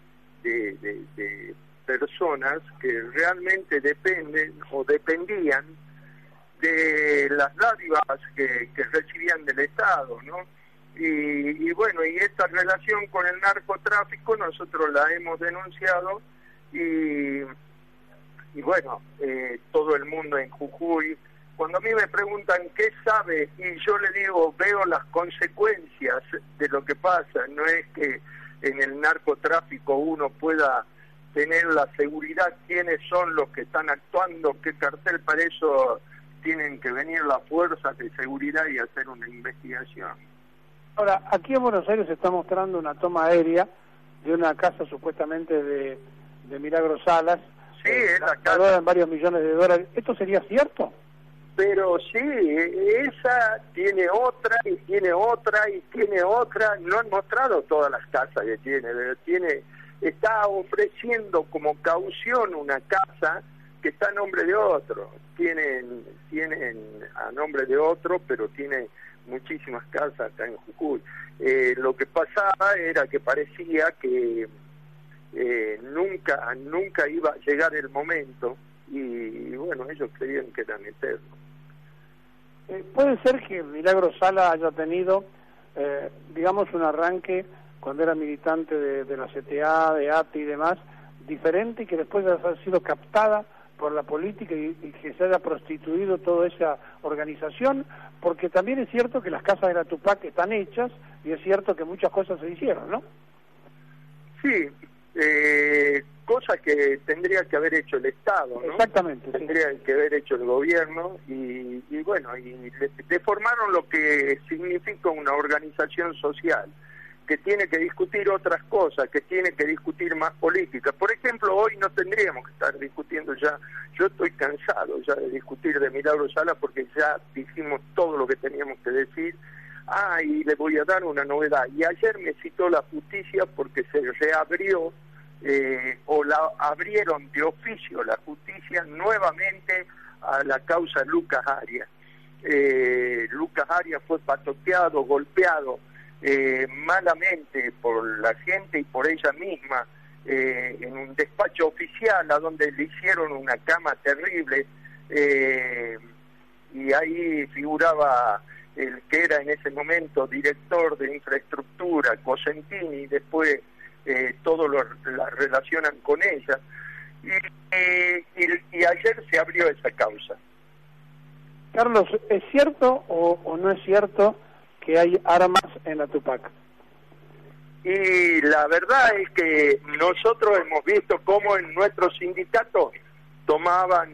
personas que realmente dependen o dependían de las dádivas que recibían del Estado, ¿no? Y bueno, y esta relación con el narcotráfico nosotros la hemos denunciado y bueno, todo el mundo en Jujuy, cuando a mí me preguntan qué sabe, y yo le digo, veo las consecuencias de lo que pasa, no es que en el narcotráfico uno pueda tener la seguridad quiénes son los que están actuando, qué cartel, para eso tienen que venir las fuerzas de seguridad y hacer una investigación. Ahora, aquí en Buenos Aires se está mostrando una toma aérea de una casa supuestamente de Milagros Salas, sí, es la casa, valorada en varios millones de dólares. ¿Esto sería cierto? Pero sí, esa tiene otra y tiene otra y tiene otra. No han mostrado todas las casas que tiene. Está ofreciendo como caución una casa que está a nombre de otro. Tienen a nombre de otro, pero tiene muchísimas casas acá en Jujuy. Lo que pasaba era que parecía que nunca iba a llegar el momento y bueno, ellos creían que eran eternos. ¿Puede ser que Milagros Sala haya tenido, digamos, un arranque cuando era militante de la CTA, de ATI y demás, diferente, y que después haya sido captada por la política y que se haya prostituido toda esa organización? Porque también es cierto que las casas de la Tupac están hechas y es cierto que muchas cosas se hicieron, ¿no? Sí, cosas que tendría que haber hecho el Estado, ¿no? Exactamente. Tendría que haber hecho el gobierno y bueno, y deformaron lo que significa una organización social, que tiene que discutir otras cosas, que tiene que discutir más política. Por ejemplo, hoy no tendríamos que estar discutiendo ya, yo estoy cansado ya de discutir de Milagro Sala porque ya dijimos todo lo que teníamos que decir. Y le voy a dar una novedad. Y ayer me citó la justicia porque se reabrió, o la abrieron de oficio la justicia nuevamente a la causa Lucas Arias. Lucas Arias fue patoteado, golpeado, malamente por la gente y por ella misma en un despacho oficial a donde le hicieron una cama terrible, y ahí figuraba el que era en ese momento director de infraestructura, Cosentini, y después todos la relacionan con ella, y ayer se abrió esa causa. Carlos, ¿es cierto o no es cierto que hay armas en la Tupac? Y la verdad es que nosotros hemos visto cómo en nuestros sindicatos tomaban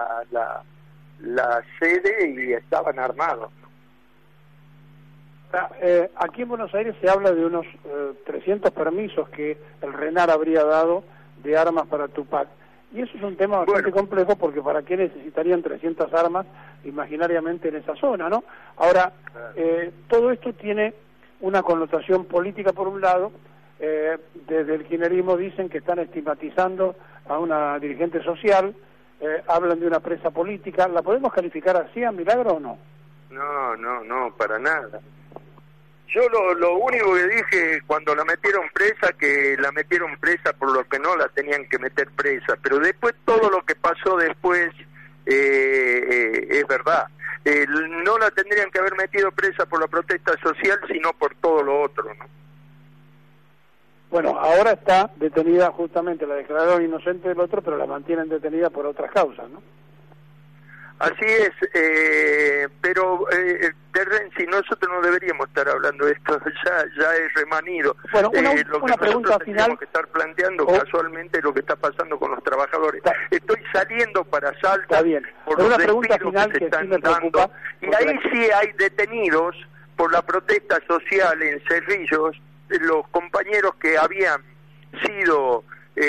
la sede y estaban armados. Aquí en Buenos Aires se habla de unos 300 permisos que el RENAR habría dado de armas para Tupac. Y eso es un tema bastante complejo porque ¿para qué necesitarían 300 armas imaginariamente en esa zona, no? Ahora, todo esto tiene una connotación política por un lado. Desde el kirchnerismo dicen que están estigmatizando a una dirigente social, hablan de una presa política. ¿La podemos calificar así, a Milagro, o no? No, para nada. Yo lo único que dije cuando la metieron presa, que la metieron presa por lo que no la tenían que meter presa, pero después todo lo que pasó después es verdad. No la tendrían que haber metido presa por la protesta social, sino por todo lo otro, ¿no? Bueno, ahora está detenida, justamente la declararon inocente del otro, pero la mantienen detenida por otras causas, ¿no? Así es, pero Renzi, nosotros no deberíamos estar hablando de esto, ya es remanido. Bueno, lo una que pregunta nosotros final. tenemos que estar planteando casualmente lo que está pasando con los trabajadores. Estoy saliendo para Salta por los despidos que se están dando, y ahí sí hay detenidos por la protesta social en Cerrillos, los compañeros que habían sido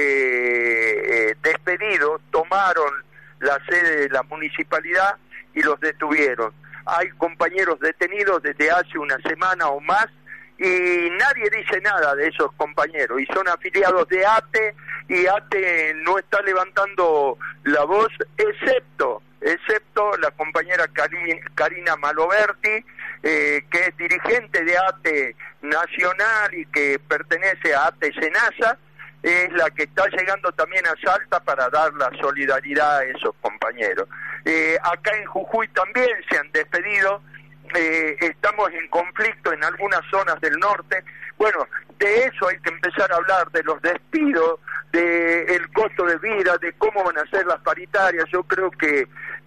despedidos, tomaron la sede de la municipalidad y los detuvieron. Hay compañeros detenidos desde hace una semana o más y nadie dice nada de esos compañeros y son afiliados de ATE y ATE no está levantando la voz excepto la compañera Karina Maloberti, que es dirigente de ATE Nacional y que pertenece a ATE Senasa, es la que está llegando también a Salta para dar la solidaridad a esos compañeros. Acá en Jujuy también se han despedido, estamos en conflicto en algunas zonas del norte. Bueno, de eso hay que empezar a hablar, de los despidos, de el costo de vida, de cómo van a ser las paritarias. Yo creo que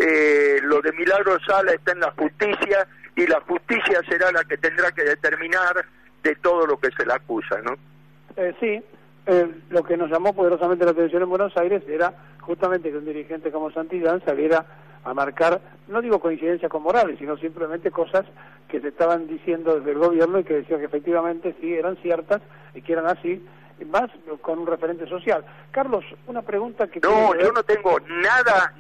lo de Milagro Sala está en la justicia y la justicia será la que tendrá que determinar de todo lo que se le acusa, ¿no? Sí. Lo que nos llamó poderosamente la atención en Buenos Aires era justamente que un dirigente como Santillán saliera a marcar, no digo coincidencia con Morales, sino simplemente cosas que se estaban diciendo desde el gobierno y que decían que efectivamente sí eran ciertas y que eran así, más con un referente social. Carlos, una pregunta que... No, yo no tengo nada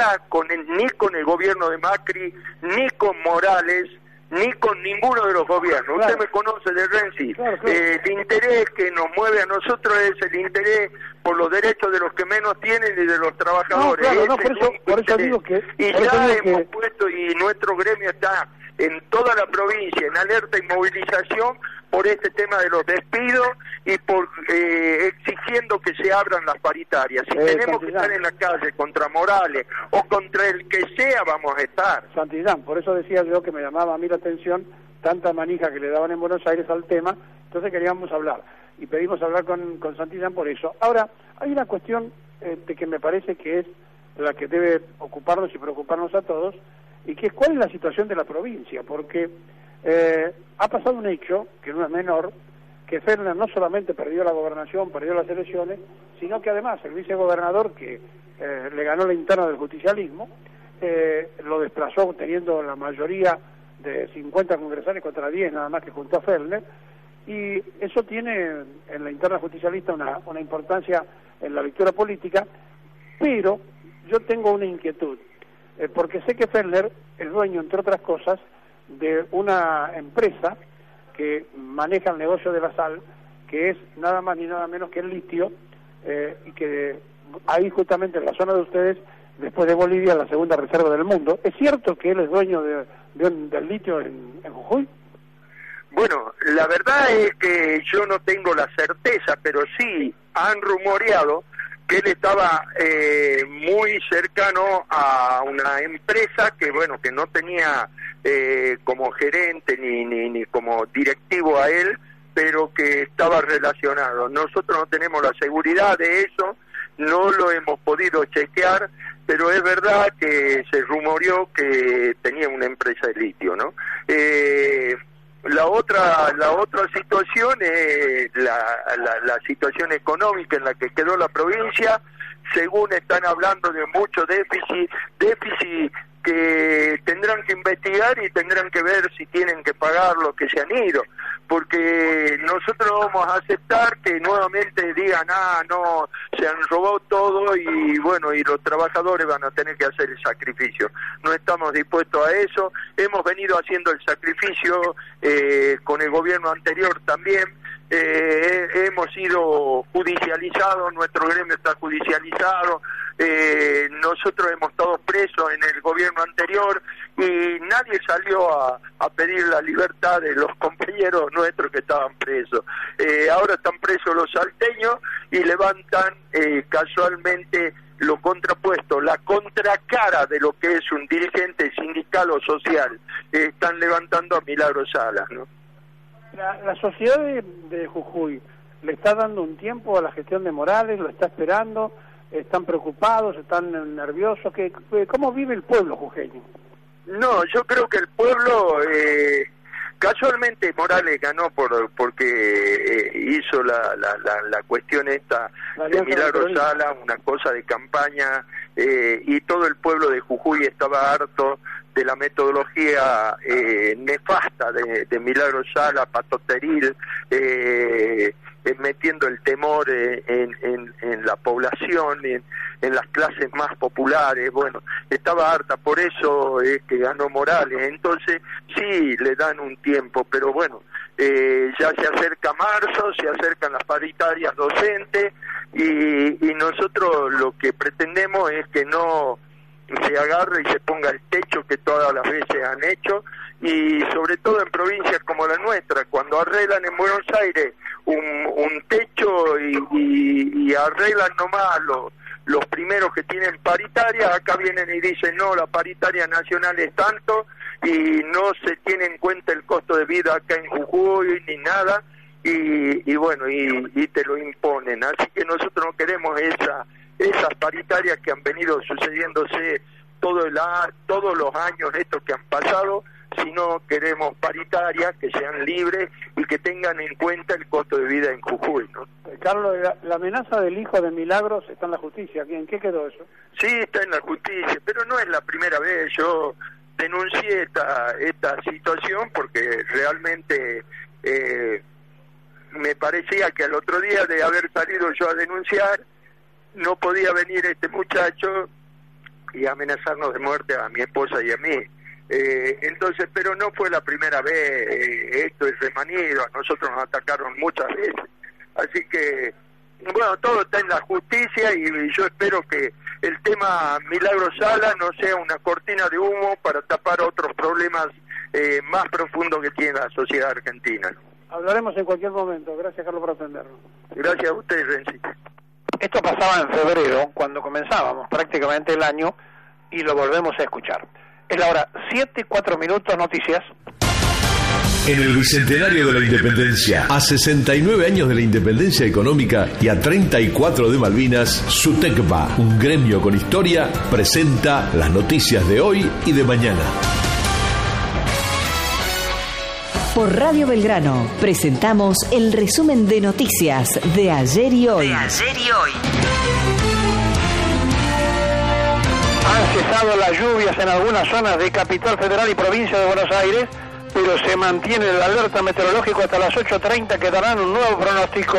ni con el gobierno de Macri, ni con Morales, ni con ninguno de los gobiernos. Usted me conoce de Renzi. El interés que nos mueve a nosotros es el interés por los derechos de los que menos tienen y de los trabajadores. Por eso digo que... Y ya hemos puesto, y nuestro gremio está en toda la provincia en alerta y movilización por este tema de los despidos y por exigiendo que se abran las paritarias. Si tenemos que estar en la calle contra Morales o contra el que sea, vamos a estar. Santillán, por eso decía yo que me llamaba a mí la atención tanta manija que le daban en Buenos Aires al tema, entonces queríamos hablar y pedimos hablar con Santillán por eso. Ahora, hay una cuestión de que me parece que es la que debe ocuparnos y preocuparnos a todos, y que es cuál es la situación de la provincia, porque ha pasado un hecho, que no es menor, que Fellner no solamente perdió la gobernación, perdió las elecciones, sino que además el vicegobernador que le ganó la interna del justicialismo, lo desplazó teniendo la mayoría de 50 congresales contra 10 nada más que junto a Fellner, y eso tiene en la interna justicialista una importancia en la lectura política, pero yo tengo una inquietud, porque sé que Fellner es dueño, entre otras cosas, de una empresa que maneja el negocio de la sal, que es nada más ni nada menos que el litio, y que ahí justamente en la zona de ustedes, después de Bolivia, la segunda reserva del mundo. ¿Es cierto que él es dueño del litio en Jujuy? Bueno, la verdad es que yo no tengo la certeza, pero sí han rumoreado que él estaba muy cercano a una empresa que, bueno, que no tenía como gerente ni como directivo a él, pero que estaba relacionado. Nosotros no tenemos la seguridad de eso, no lo hemos podido chequear, pero es verdad que se rumoreó que tenía una empresa de litio, ¿no? La otra situación es la situación económica en la que quedó la provincia. Según están hablando de mucho déficit que tendrán que investigar y tendrán que ver si tienen que pagar los que se han ido, porque nosotros no vamos a aceptar que nuevamente digan, no, se han robado todo y bueno, y los trabajadores van a tener que hacer el sacrificio. No estamos dispuestos a eso, hemos venido haciendo el sacrificio con el gobierno anterior también. Hemos sido judicializados, nuestro gremio está judicializado, nosotros hemos estado presos en el gobierno anterior y nadie salió a pedir la libertad de los compañeros nuestros que estaban presos. Ahora están presos los salteños y levantan casualmente lo contrapuesto, la contracara de lo que es un dirigente sindical o social. Están levantando a Milagro Salas, ¿no? La sociedad de Jujuy le está dando un tiempo a la gestión de Morales, lo está esperando, están preocupados, están nerviosos. ¿Cómo vive el pueblo jujeño? No, yo creo que el pueblo, casualmente Morales ganó porque hizo la cuestión esta de Milagro Sala, una cosa de campaña, y todo el pueblo de Jujuy estaba harto de la metodología nefasta de Milagro Sala, patoteril, metiendo el temor en la población, en las clases más populares. Bueno, estaba harta, por eso es que ganó Morales. Entonces sí le dan un tiempo, pero bueno, ya se acerca marzo, se acercan las paritarias docentes y nosotros lo que pretendemos es que no se agarre y se ponga el techo que todas las veces han hecho, y sobre todo en provincias como la nuestra, cuando arreglan en Buenos Aires un techo y arreglan nomás los primeros que tienen paritaria, acá vienen y dicen no, la paritaria nacional es tanto y no se tiene en cuenta el costo de vida acá en Jujuy ni nada, y bueno, y te lo imponen. Así que nosotros no queremos esas paritarias que han venido sucediéndose todos los años estos que han pasado, sino queremos paritarias que sean libres y que tengan en cuenta el costo de vida en Jujuy, ¿no? Carlos, la amenaza del hijo de Milagros está en la justicia. ¿En qué quedó eso? Sí, está en la justicia, pero no es la primera vez. Yo denuncié esta situación porque realmente me parecía que al otro día de haber salido yo a denunciar, no podía venir este muchacho y amenazarnos de muerte a mi esposa y a mí. Entonces, pero no fue la primera vez, esto es remanido, a nosotros nos atacaron muchas veces. Así que, bueno, todo está en la justicia y yo espero que el tema Milagro Sala no sea una cortina de humo para tapar otros problemas más profundos que tiene la sociedad argentina. Hablaremos en cualquier momento. Gracias, Carlos, por atendernos. Gracias a ustedes, Renzi. Esto pasaba en febrero, cuando comenzábamos prácticamente el año, y lo volvemos a escuchar. Es la hora 7:04, noticias. En el Bicentenario de la Independencia, a 69 años de la independencia económica y a 34 de Malvinas, SUTECBA, un gremio con historia, presenta las noticias de hoy y de mañana. Por Radio Belgrano presentamos el resumen de noticias de ayer y hoy. Han cesado las lluvias en algunas zonas de Capital Federal y Provincia de Buenos Aires, pero se mantiene el alerta meteorológico hasta las 8:30, que darán un nuevo pronóstico.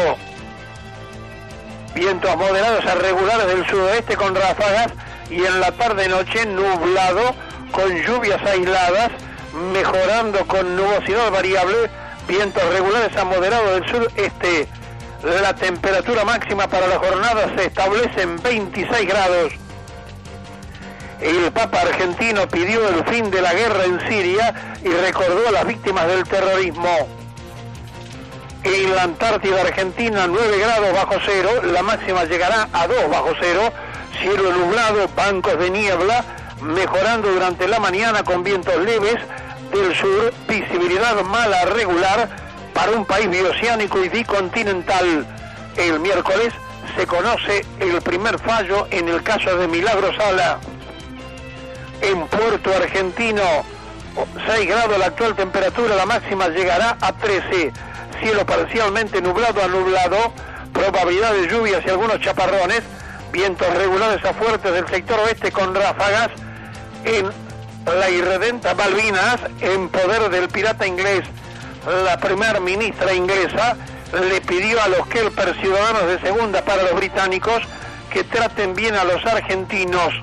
Vientos moderados a regulares del sudoeste con ráfagas y en la tarde-noche nublado con lluvias aisladas, mejorando con nubosidad variable, vientos regulares a moderados del sureste. La temperatura máxima para la jornada se establece en 26 grados. El Papa argentino pidió el fin de la guerra en Siria y recordó a las víctimas del terrorismo. En la Antártida Argentina, 9 grados bajo cero, la máxima llegará a 2 bajo cero, cielo nublado, bancos de niebla, mejorando durante la mañana con vientos leves del sur, visibilidad mala a regular para un país bioceánico y bicontinental. El miércoles se conoce el primer fallo en el caso de Milagro Sala. En Puerto Argentino, 6 grados la actual temperatura, la máxima llegará a 13. Cielo parcialmente nublado a nublado, probabilidad de lluvias y algunos chaparrones, vientos regulares a fuertes del sector oeste con ráfagas. En la irredenta Malvinas, en poder del pirata inglés, la primera ministra inglesa le pidió a los Kelper, ciudadanos de segunda para los británicos, que traten bien a los argentinos.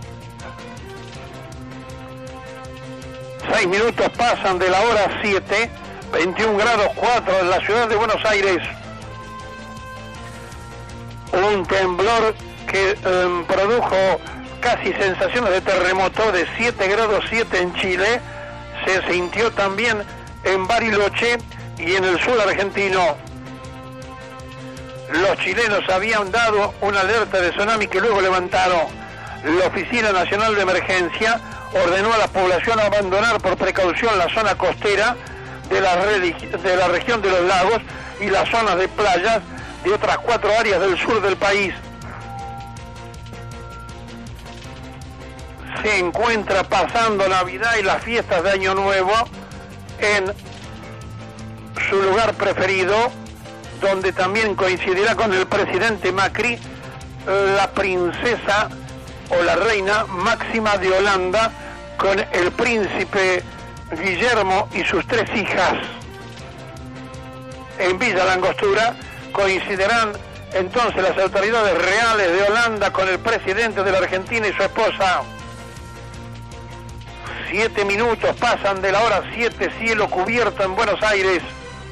6 minutos pasan de la hora 7, 21 grados 4 en la ciudad de Buenos Aires. Un temblor que produjo casi sensaciones de terremoto de 7 grados 7 en Chile, se sintió también en Bariloche y en el sur argentino. Los chilenos habían dado una alerta de tsunami que luego levantaron. La Oficina Nacional de Emergencia ordenó a la población abandonar por precaución la zona costera de la región de los lagos y las zonas de playas de otras 4 áreas del sur del país. Se encuentra pasando Navidad y las fiestas de Año Nuevo en su lugar preferido, donde también coincidirá con el presidente Macri, la princesa o la reina Máxima de Holanda, con el príncipe Guillermo y sus 3 hijas. En Villa Langostura coincidirán entonces las autoridades reales de Holanda con el presidente de la Argentina y su esposa. 7 minutos pasan de la hora 7, cielo cubierto en Buenos Aires.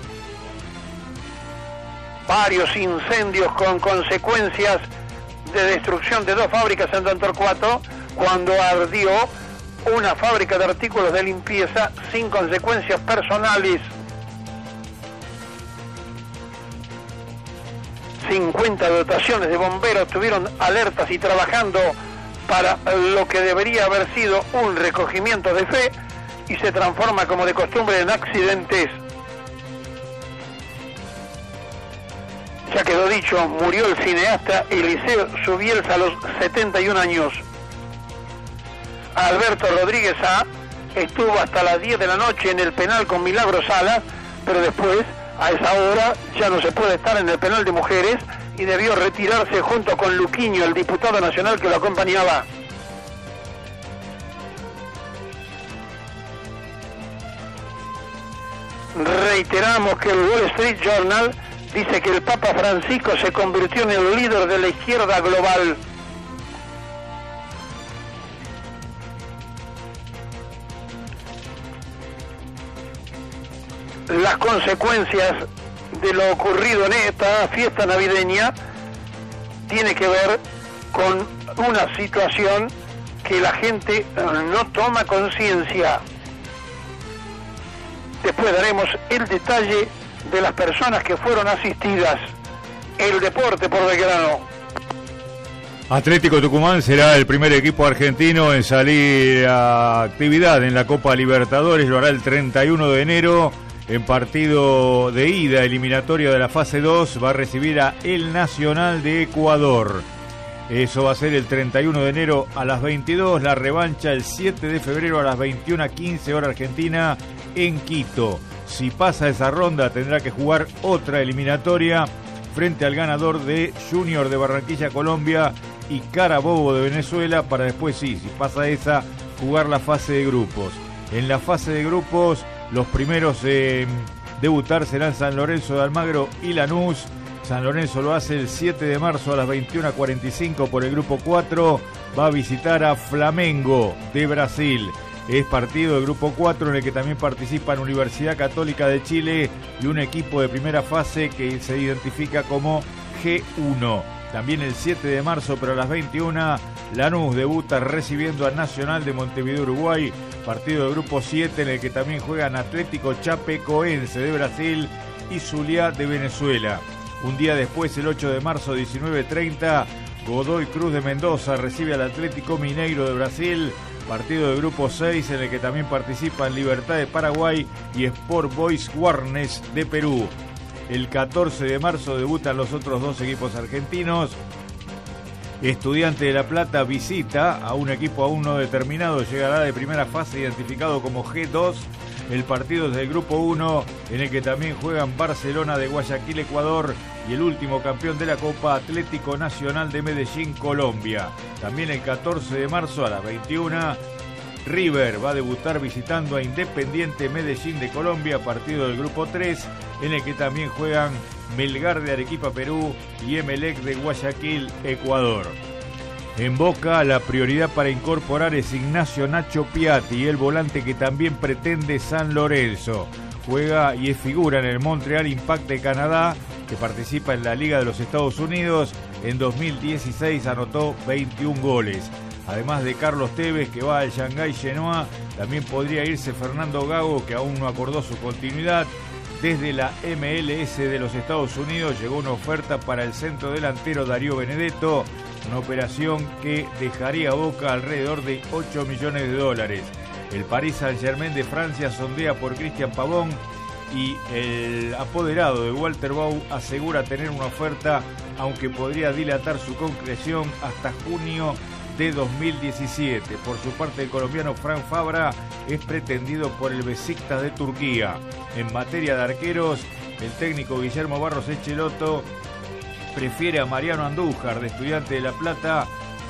Varios incendios con consecuencias de destrucción de 2 fábricas en Don Torcuato, cuando ardió una fábrica de artículos de limpieza sin consecuencias personales. 50 dotaciones de bomberos tuvieron alertas y trabajando para lo que debería haber sido un recogimiento de fe y se transforma como de costumbre en accidentes. Ya quedó dicho, murió el cineasta Eliseo Subielsa a los 71 años. Alberto Rodríguez A. estuvo hasta las 10 de la noche en el penal con Milagro Sala, pero después, a esa hora, ya no se puede estar en el penal de mujeres y debió retirarse junto con Luquiño, el diputado nacional que lo acompañaba. Reiteramos que el Wall Street Journal dice que el Papa Francisco se convirtió en el líder de la izquierda global. Las consecuencias de lo ocurrido en esta fiesta navideña tiene que ver con una situación que la gente no toma conciencia. Después daremos el detalle de las personas que fueron asistidas. El deporte por Belgrano. Atlético Tucumán será el primer equipo argentino en salir a actividad en la Copa Libertadores. Lo hará el 31 de enero en partido de ida eliminatoria de la fase 2. Va a recibir a El Nacional de Ecuador. Eso va a ser el 31 de enero a las 22. La revancha el 7 de febrero a las 21:15 hora argentina en Quito. Si pasa esa ronda, tendrá que jugar otra eliminatoria frente al ganador de Junior de Barranquilla, Colombia, y Carabobo de Venezuela, para después, si pasa esa, jugar la fase de grupos. En la fase de grupos, los primeros en debutar serán San Lorenzo de Almagro y Lanús. San Lorenzo lo hace el 7 de marzo a las 21:45 por el grupo 4. Va a visitar a Flamengo de Brasil. Es partido del grupo 4 en el que también participan Universidad Católica de Chile y un equipo de primera fase que se identifica como G1. También el 7 de marzo, pero a las 21, Lanús debuta recibiendo a Nacional de Montevideo, Uruguay. Partido del grupo 7 en el que también juegan Atlético Chapecoense de Brasil y Zulia de Venezuela. Un día después, el 8 de marzo, 19:30, Godoy Cruz de Mendoza recibe al Atlético Mineiro de Brasil. Partido del grupo 6 en el que también participan Libertad de Paraguay y Sport Boys Warnes de Perú. El 14 de marzo debutan los otros dos equipos argentinos. Estudiante de La Plata visita a un equipo aún no determinado, llegará de primera fase identificado como G2. El partido es del grupo 1 en el que también juegan Barcelona de Guayaquil, Ecuador, y el último campeón de la Copa, Atlético Nacional de Medellín, Colombia. También el 14 de marzo a las 21, River va a debutar visitando a Independiente Medellín de Colombia, partido del grupo 3 en el que también juegan Melgar de Arequipa, Perú, y Emelec de Guayaquil, Ecuador. En Boca, la prioridad para incorporar es Ignacio Nacho Piatti, el volante que también pretende San Lorenzo. Juega y es figura en el Montreal Impact de Canadá, que participa en la Liga de los Estados Unidos. En 2016 anotó 21 goles. Además de Carlos Tevez, que va al Shanghái Shenhua, también podría irse Fernando Gago, que aún no acordó su continuidad. Desde la MLS de los Estados Unidos llegó una oferta para el centro delantero Darío Benedetto, una operación que dejaría a Boca alrededor de $8 millones. El Paris Saint-Germain de Francia sondea por Cristian Pavón y el apoderado de Walter Bou asegura tener una oferta, aunque podría dilatar su concreción hasta junio de 2017. Por su parte, el colombiano Fran Fabra es pretendido por el Besiktas de Turquía. En materia de arqueros, el técnico Guillermo Barros Echeloto prefiere a Mariano Andújar, de Estudiante de La Plata,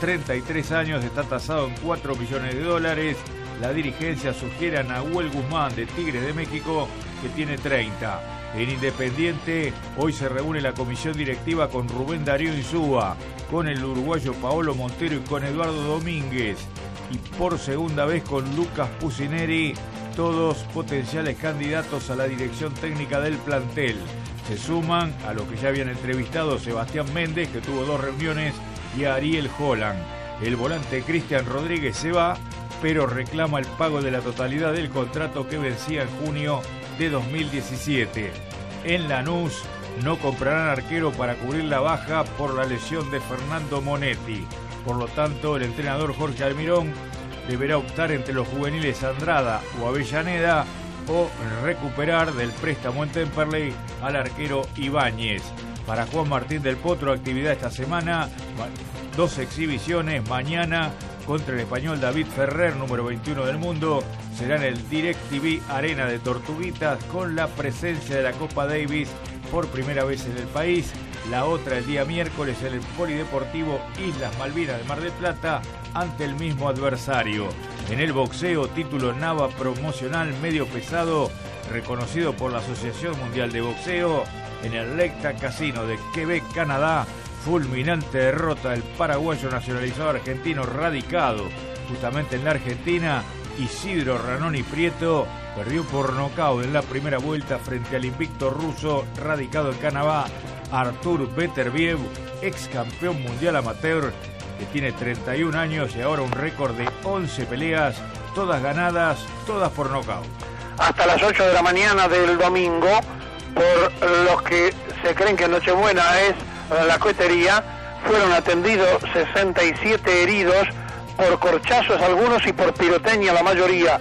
33 años, está tasado en $4 millones. La dirigencia sugiere a Nahuel Guzmán, de Tigres de México, que tiene 30. En Independiente, hoy se reúne la comisión directiva con Rubén Darío Insúa, con el uruguayo Paolo Montero y con Eduardo Domínguez. Y por segunda vez con Lucas Pusineri, todos potenciales candidatos a la dirección técnica del plantel. Se suman a los que ya habían entrevistado Sebastián Méndez, que tuvo 2 reuniones, y a Ariel Holland. El volante Cristian Rodríguez se va, pero reclama el pago de la totalidad del contrato que vencía en junio de 2017. En Lanús no comprarán arquero para cubrir la baja por la lesión de Fernando Monetti. Por lo tanto, el entrenador Jorge Almirón deberá optar entre los juveniles Andrada o Avellaneda, o recuperar del préstamo en Temperley al arquero Ibáñez. Para Juan Martín del Potro, actividad esta semana, 2 exhibiciones. Mañana contra el español David Ferrer, número 21 del mundo, será en el DirecTV Arena de Tortuguitas, con la presencia de la Copa Davis por primera vez en el país. La otra el día miércoles en el Polideportivo Islas Malvinas de Mar del Plata, ante el mismo adversario. En el boxeo, título Nava promocional medio pesado, reconocido por la Asociación Mundial de Boxeo, en el Lecta Casino de Quebec, Canadá. Fulminante derrota del paraguayo nacionalizado argentino radicado justamente en la Argentina. Isidro Ranoni Prieto perdió por nocaut en la primera vuelta frente al invicto ruso radicado en Canadá, Artur Beterbiev, ex campeón mundial amateur, que tiene 31 años y ahora un récord de 11 peleas, todas ganadas, todas por nocaut. Hasta las 8 de la mañana del domingo, por los que se creen que Nochebuena es la cohetería, fueron atendidos 67 heridos por corchazos algunos y por pirotecnia la mayoría.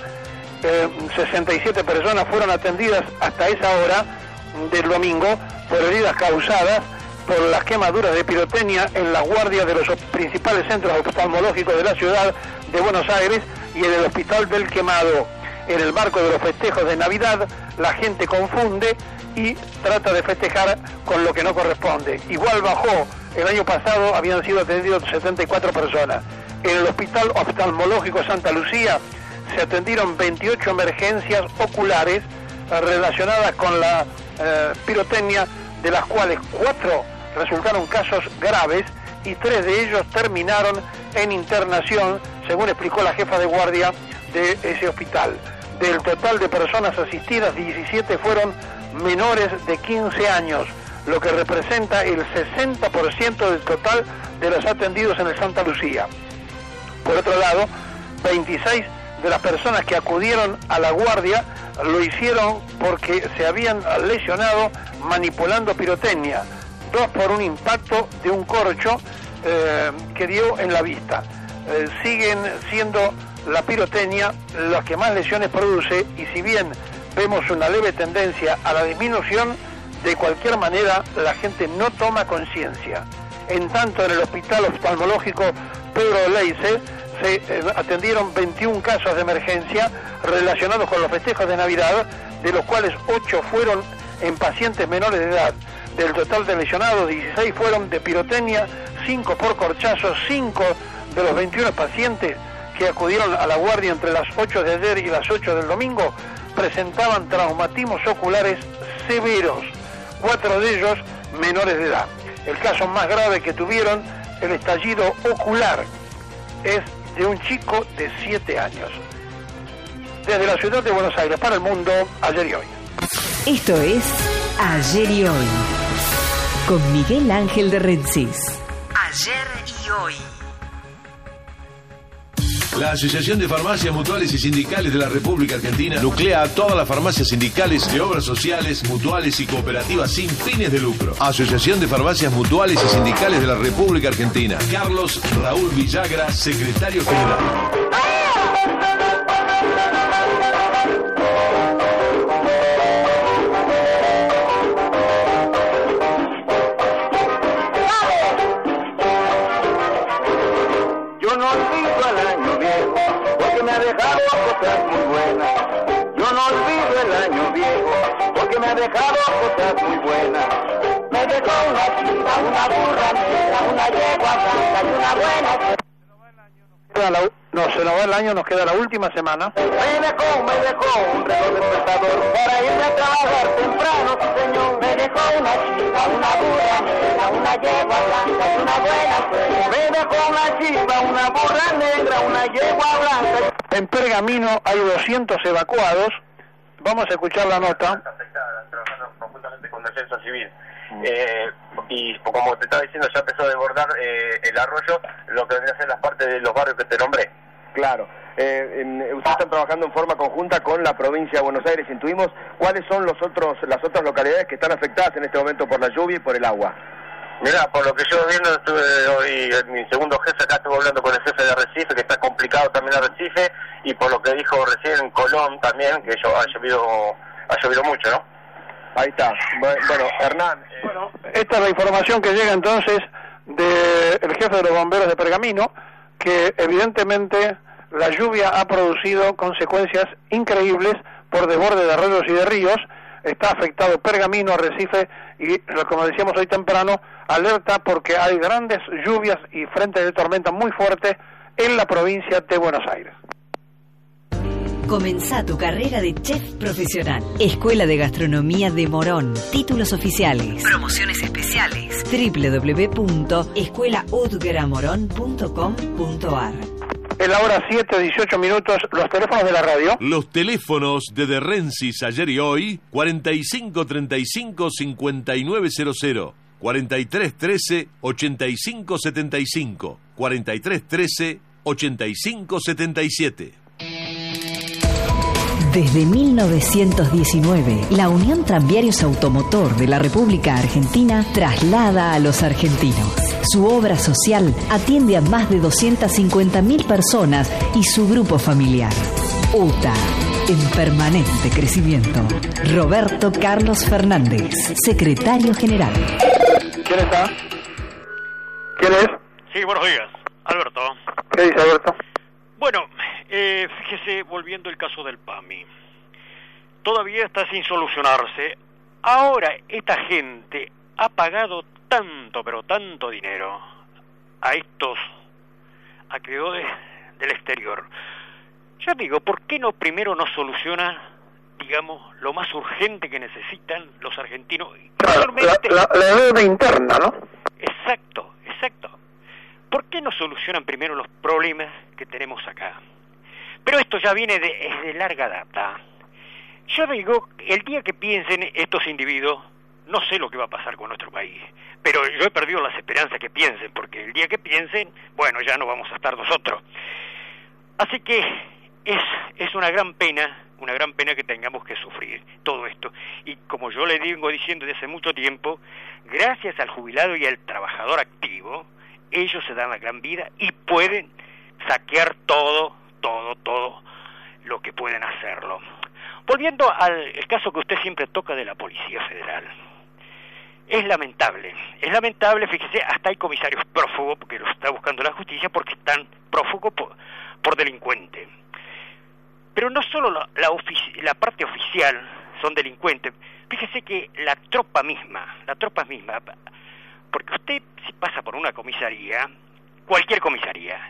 67 personas fueron atendidas hasta esa hora del domingo por heridas causadas por las quemaduras de pirotecnia en las guardias de los principales centros oftalmológicos de la ciudad de Buenos Aires y en el Hospital del Quemado. en el marco de los festejos de Navidad, la gente confunde y trata de festejar con lo que no corresponde. Igual bajó, el año pasado habían sido atendidos 74 personas. En el Hospital Oftalmológico Santa Lucía se atendieron 28 emergencias oculares relacionadas con la pirotecnia, de las cuales 4 resultaron casos graves y 3 de ellos terminaron en internación, según explicó la jefa de guardia de ese hospital. Del total de personas asistidas, 17 fueron menores de 15 años, lo que representa el 60% del total de los atendidos en el Santa Lucía. Por otro lado, 26 de las personas que acudieron a la guardia lo hicieron porque se habían lesionado manipulando pirotecnia, 2 por un impacto de un corcho que dio en la vista. Siguen siendo la pirotecnia las que más lesiones produce, y si bien vemos una leve tendencia a la disminución, de cualquier manera la gente no toma conciencia. En tanto, en el Hospital Oftalmológico Pedro Leice se atendieron 21 casos de emergencia relacionados con los festejos de Navidad, de los cuales 8 fueron en pacientes menores de edad. Del total de lesionados, 16 fueron de pirotecnia, 5 por corchazo. 5 de los 21 pacientes que acudieron a la guardia entre las 8 de ayer y las 8 del domingo presentaban traumatismos oculares severos, 4 de ellos menores de edad. El caso más grave que tuvieron, el estallido ocular, es de un chico de 7 años. Desde la ciudad de Buenos Aires para el mundo, ayer y hoy. Esto es Ayer y Hoy, con Miguel Ángel de Rensis. Ayer y Hoy. La Asociación de Farmacias Mutuales y Sindicales de la República Argentina nuclea a todas las farmacias sindicales de obras sociales, mutuales y cooperativas sin fines de lucro. Asociación de Farmacias Mutuales y Sindicales de la República Argentina. Carlos Raúl Villagra, secretario general. Cosas muy buenas. Yo no olvido el año viejo, porque me ha dejado cosas muy buenas. Me dejó una chiva, una burra negra, una yegua blanca y una buena. Se nos va el año, nos queda la última semana. Me dejó un reloj despertador para irme a trabajar temprano, sí señor. Me dejó una chiva, una burra negra, una yegua blanca y una buena. Me dejó una chiva, una burra negra, una yegua blanca. En Pergamino hay 200 evacuados. Vamos a escuchar la nota. Trabajando conjuntamente con Defensa Civil. Y como te estaba diciendo, ya empezó a desbordar el arroyo, lo que vendría a ser las partes de los barrios que te nombré. Claro. Ustedes están trabajando en forma conjunta con la provincia de Buenos Aires. Intuimos cuáles son las otras localidades que están afectadas en este momento por la lluvia y por el agua. Mirá, por lo que yo viendo, estuve hoy, mi segundo jefe acá, estuve hablando con el jefe de Arrecife, que está complicado también Arrecife, y por lo que dijo recién Colón también, que ha llovido mucho, ¿no? Ahí está. Bueno, Hernán. Bueno, esta es la información que llega entonces del jefe de los bomberos de Pergamino, que evidentemente la lluvia ha producido consecuencias increíbles por desborde de arroyos y de ríos. Está afectado Pergamino, Arrecife y, como decíamos hoy temprano, alerta porque hay grandes lluvias y frentes de tormenta muy fuertes en la provincia de Buenos Aires. Comenzá tu carrera de chef profesional. Escuela de Gastronomía de Morón. Títulos oficiales. Promociones especiales. www.escuelaudgramorón.com.ar. En la hora 7:18, los teléfonos de la radio. Los teléfonos de Rensis ayer y hoy, 4535-5900, 4313-8575, 4313-8577. Desde 1919, la Unión Tranviarios Automotor de la República Argentina traslada a los argentinos. Su obra social atiende a más de 250.000 personas y su grupo familiar. UTA, en permanente crecimiento. Roberto Carlos Fernández, secretario general. ¿Quién está? ¿Quién es? Sí, buenos días, Alberto. ¿Qué dice Alberto? Bueno, Fíjese, volviendo al caso del PAMI, todavía está sin solucionarse. Ahora esta gente ha pagado tanto, pero tanto dinero a estos acreedores del exterior. Yo digo, ¿por qué no primero no soluciona, digamos, lo más urgente que necesitan los argentinos? Claro, la deuda interna, ¿no? Exacto. ¿Por qué no solucionan primero los problemas que tenemos acá? Pero esto ya viene de larga data. Yo digo, el día que piensen estos individuos, no sé lo que va a pasar con nuestro país, pero yo he perdido las esperanzas que piensen, porque el día que piensen, bueno, ya no vamos a estar nosotros. Así que es una gran pena que tengamos que sufrir todo esto. Y como yo le vengo diciendo desde hace mucho tiempo, gracias al jubilado y al trabajador activo, ellos se dan la gran vida y pueden saquear todo lo que pueden hacerlo. Volviendo al caso que usted siempre toca de la Policía Federal. Es lamentable, fíjese, hasta hay comisarios prófugos, porque los está buscando la justicia, porque están prófugos por delincuente. Pero no solo la parte oficial son delincuentes, fíjese que la tropa misma, porque usted si pasa por una comisaría, cualquier comisaría,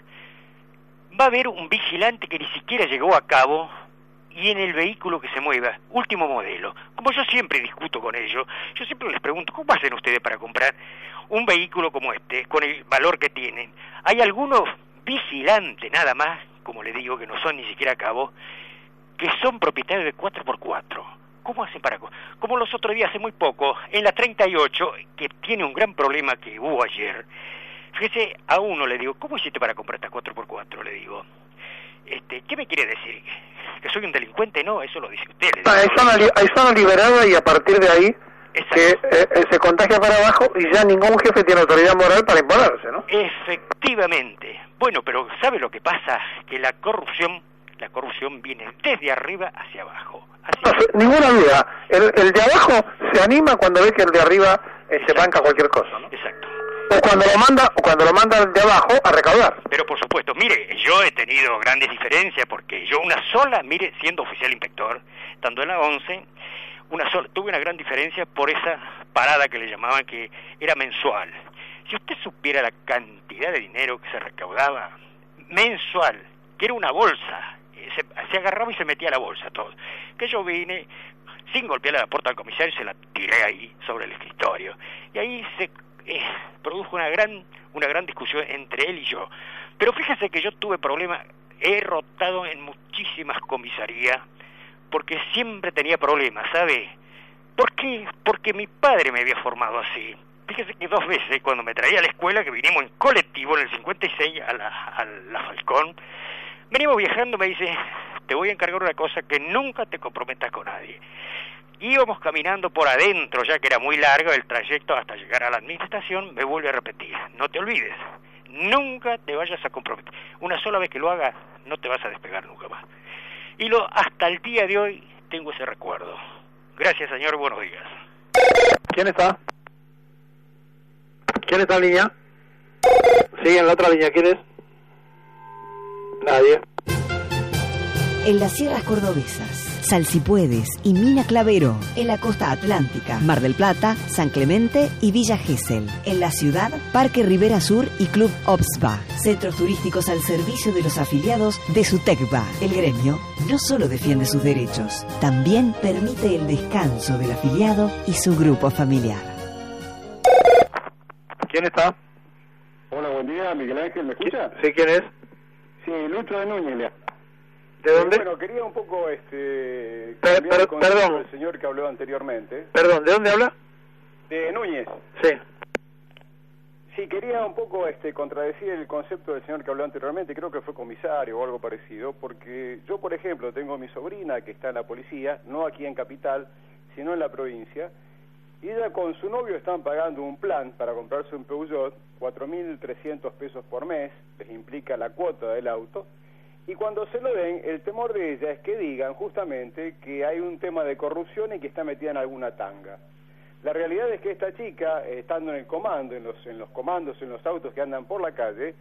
va a haber un vigilante que ni siquiera llegó a cabo, y en el vehículo que se mueva, último modelo. Como yo siempre discuto con ellos, yo siempre les pregunto, ¿cómo hacen ustedes para comprar un vehículo como este, con el valor que tienen? Hay algunos vigilantes nada más, como le digo, que no son ni siquiera a cabo, que son propietarios de 4x4. ¿Cómo hacen para...? Como los otros días, hace muy poco, en la 38, que tiene un gran problema que hubo ayer, fíjese, a uno le digo, ¿cómo hiciste para comprar esta 4x4? Le digo, ¿qué me quiere decir? ¿Que soy un delincuente? No, eso lo dice usted. Hay zona liberada y a partir de ahí que se contagia para abajo y ya ningún jefe tiene autoridad moral para imponerse, ¿no? Efectivamente. Bueno, pero ¿sabe lo que pasa? Que la corrupción viene desde arriba hacia abajo. Ninguna duda. El de abajo se anima cuando ve que el de arriba se banca cualquier cosa, ¿no? Exacto. O cuando lo manda el de abajo a recaudar. Pero por supuesto, mire, yo he tenido grandes diferencias porque yo mire, siendo oficial inspector, estando en la 11, tuve una gran diferencia por esa parada que le llamaban, que era mensual. Si usted supiera la cantidad de dinero que se recaudaba mensual, que era una bolsa, se agarraba y se metía a la bolsa todo, que yo vine sin golpearle la puerta al comisario y se la tiré ahí sobre el escritorio, y ahí se produjo una gran discusión entre él y yo. Pero fíjese que yo tuve problemas, he rotado en muchísimas comisarías porque siempre tenía problemas, ¿sabe? ¿Por qué? Porque mi padre me había formado así. Fíjese que 2 veces cuando me traía a la escuela, que vinimos en colectivo en el 56 a la Falcón, venimos viajando, me dice, te voy a encargar una cosa, que nunca te comprometas con nadie. Íbamos caminando por adentro, ya que era muy largo el trayecto hasta llegar a la administración, me vuelve a repetir, no te olvides, nunca te vayas a comprometer. Una sola vez que lo hagas, no te vas a despegar nunca más. Y hasta el día de hoy tengo ese recuerdo. Gracias, señor, buenos días. ¿Quién está? ¿Quién está en línea? Sí, en la otra línea, ¿quién es? Nadie. En las sierras cordobesas, Salsipuedes y Mina Clavero, en la costa atlántica, Mar del Plata, San Clemente y Villa Gesell. En la ciudad, Parque Rivera Sur y Club Obsba, centros turísticos al servicio de los afiliados de Sutecba. El gremio no solo defiende sus derechos, también permite el descanso del afiliado y su grupo familiar. ¿Quién está? Hola, buen día, Miguel Ángel, ¿me escucha? Sí, ¿quién es? Sí, Lucho de Núñez. ¿De dónde? Bueno, quería un poco perdón. El señor que habló anteriormente. Perdón, ¿de dónde habla? De Núñez. Sí. Sí, quería un poco contradecir el concepto del señor que habló anteriormente, creo que fue comisario o algo parecido, porque yo, por ejemplo, tengo mi sobrina que está en la policía, no aquí en Capital, sino en la provincia, y ella con su novio están pagando un plan para comprarse un Peugeot, 4.300 pesos por mes, les implica la cuota del auto, y cuando se lo den, el temor de ella es que digan justamente que hay un tema de corrupción y que está metida en alguna tanga. La realidad es que esta chica, estando en el comando, en los comandos, en los autos que andan por la calle,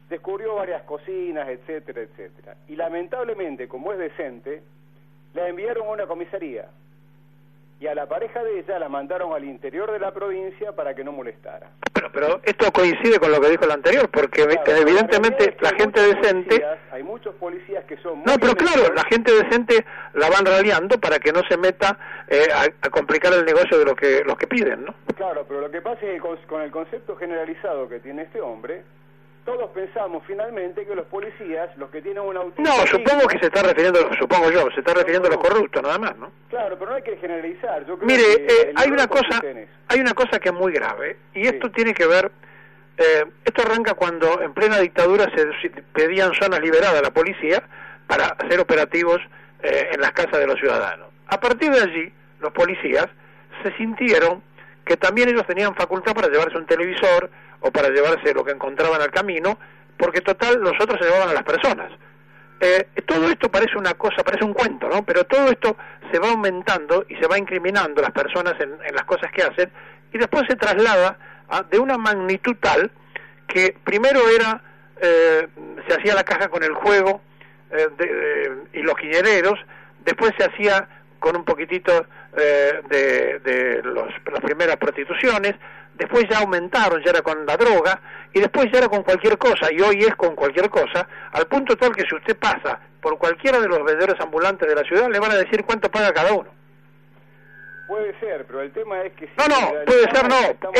descubrió varias cocinas, etcétera, etcétera. Y lamentablemente, como es decente, la enviaron a una comisaría. Y a la pareja de ella la mandaron al interior de la provincia para que no molestara. Pero esto coincide con lo que dijo el anterior, porque Claro, evidentemente la gente decente... Hay muchos policías que son... No, pero claro, la gente decente la van raleando para que no se meta a complicar el negocio de los que piden, ¿no? Claro, pero lo que pasa es que con el concepto generalizado que tiene este hombre, todos pensamos finalmente que los policías, los que tienen un autismo... No, supongo que se está refiriendo, se está refiriendo a los corruptos, nada más, ¿no? Claro, pero no hay que generalizar. Yo creo Mire, que hay una cosa que es muy grave, y esto tiene que ver, esto arranca cuando en plena dictadura se pedían zonas liberadas a la policía para hacer operativos en las casas de los ciudadanos. A partir de allí, los policías se sintieron que también ellos tenían facultad para llevarse un televisor o para llevarse lo que encontraban al camino, porque total los otros se llevaban a las personas. Todo esto parece una cosa, parece un cuento, ¿no? Pero todo esto se va aumentando y se va incriminando a las personas en las cosas que hacen, y después se traslada de una magnitud tal que primero era, se hacía la caja con el juego y los quiñereros, después se hacía con un poquitito de las primeras prostituciones, después ya aumentaron, ya era con la droga, y después ya era con cualquier cosa, y hoy es con cualquier cosa, al punto tal que si usted pasa por cualquiera de los vendedores ambulantes de la ciudad, le van a decir cuánto paga cada uno. Puede ser, pero el tema es que... Si puede ser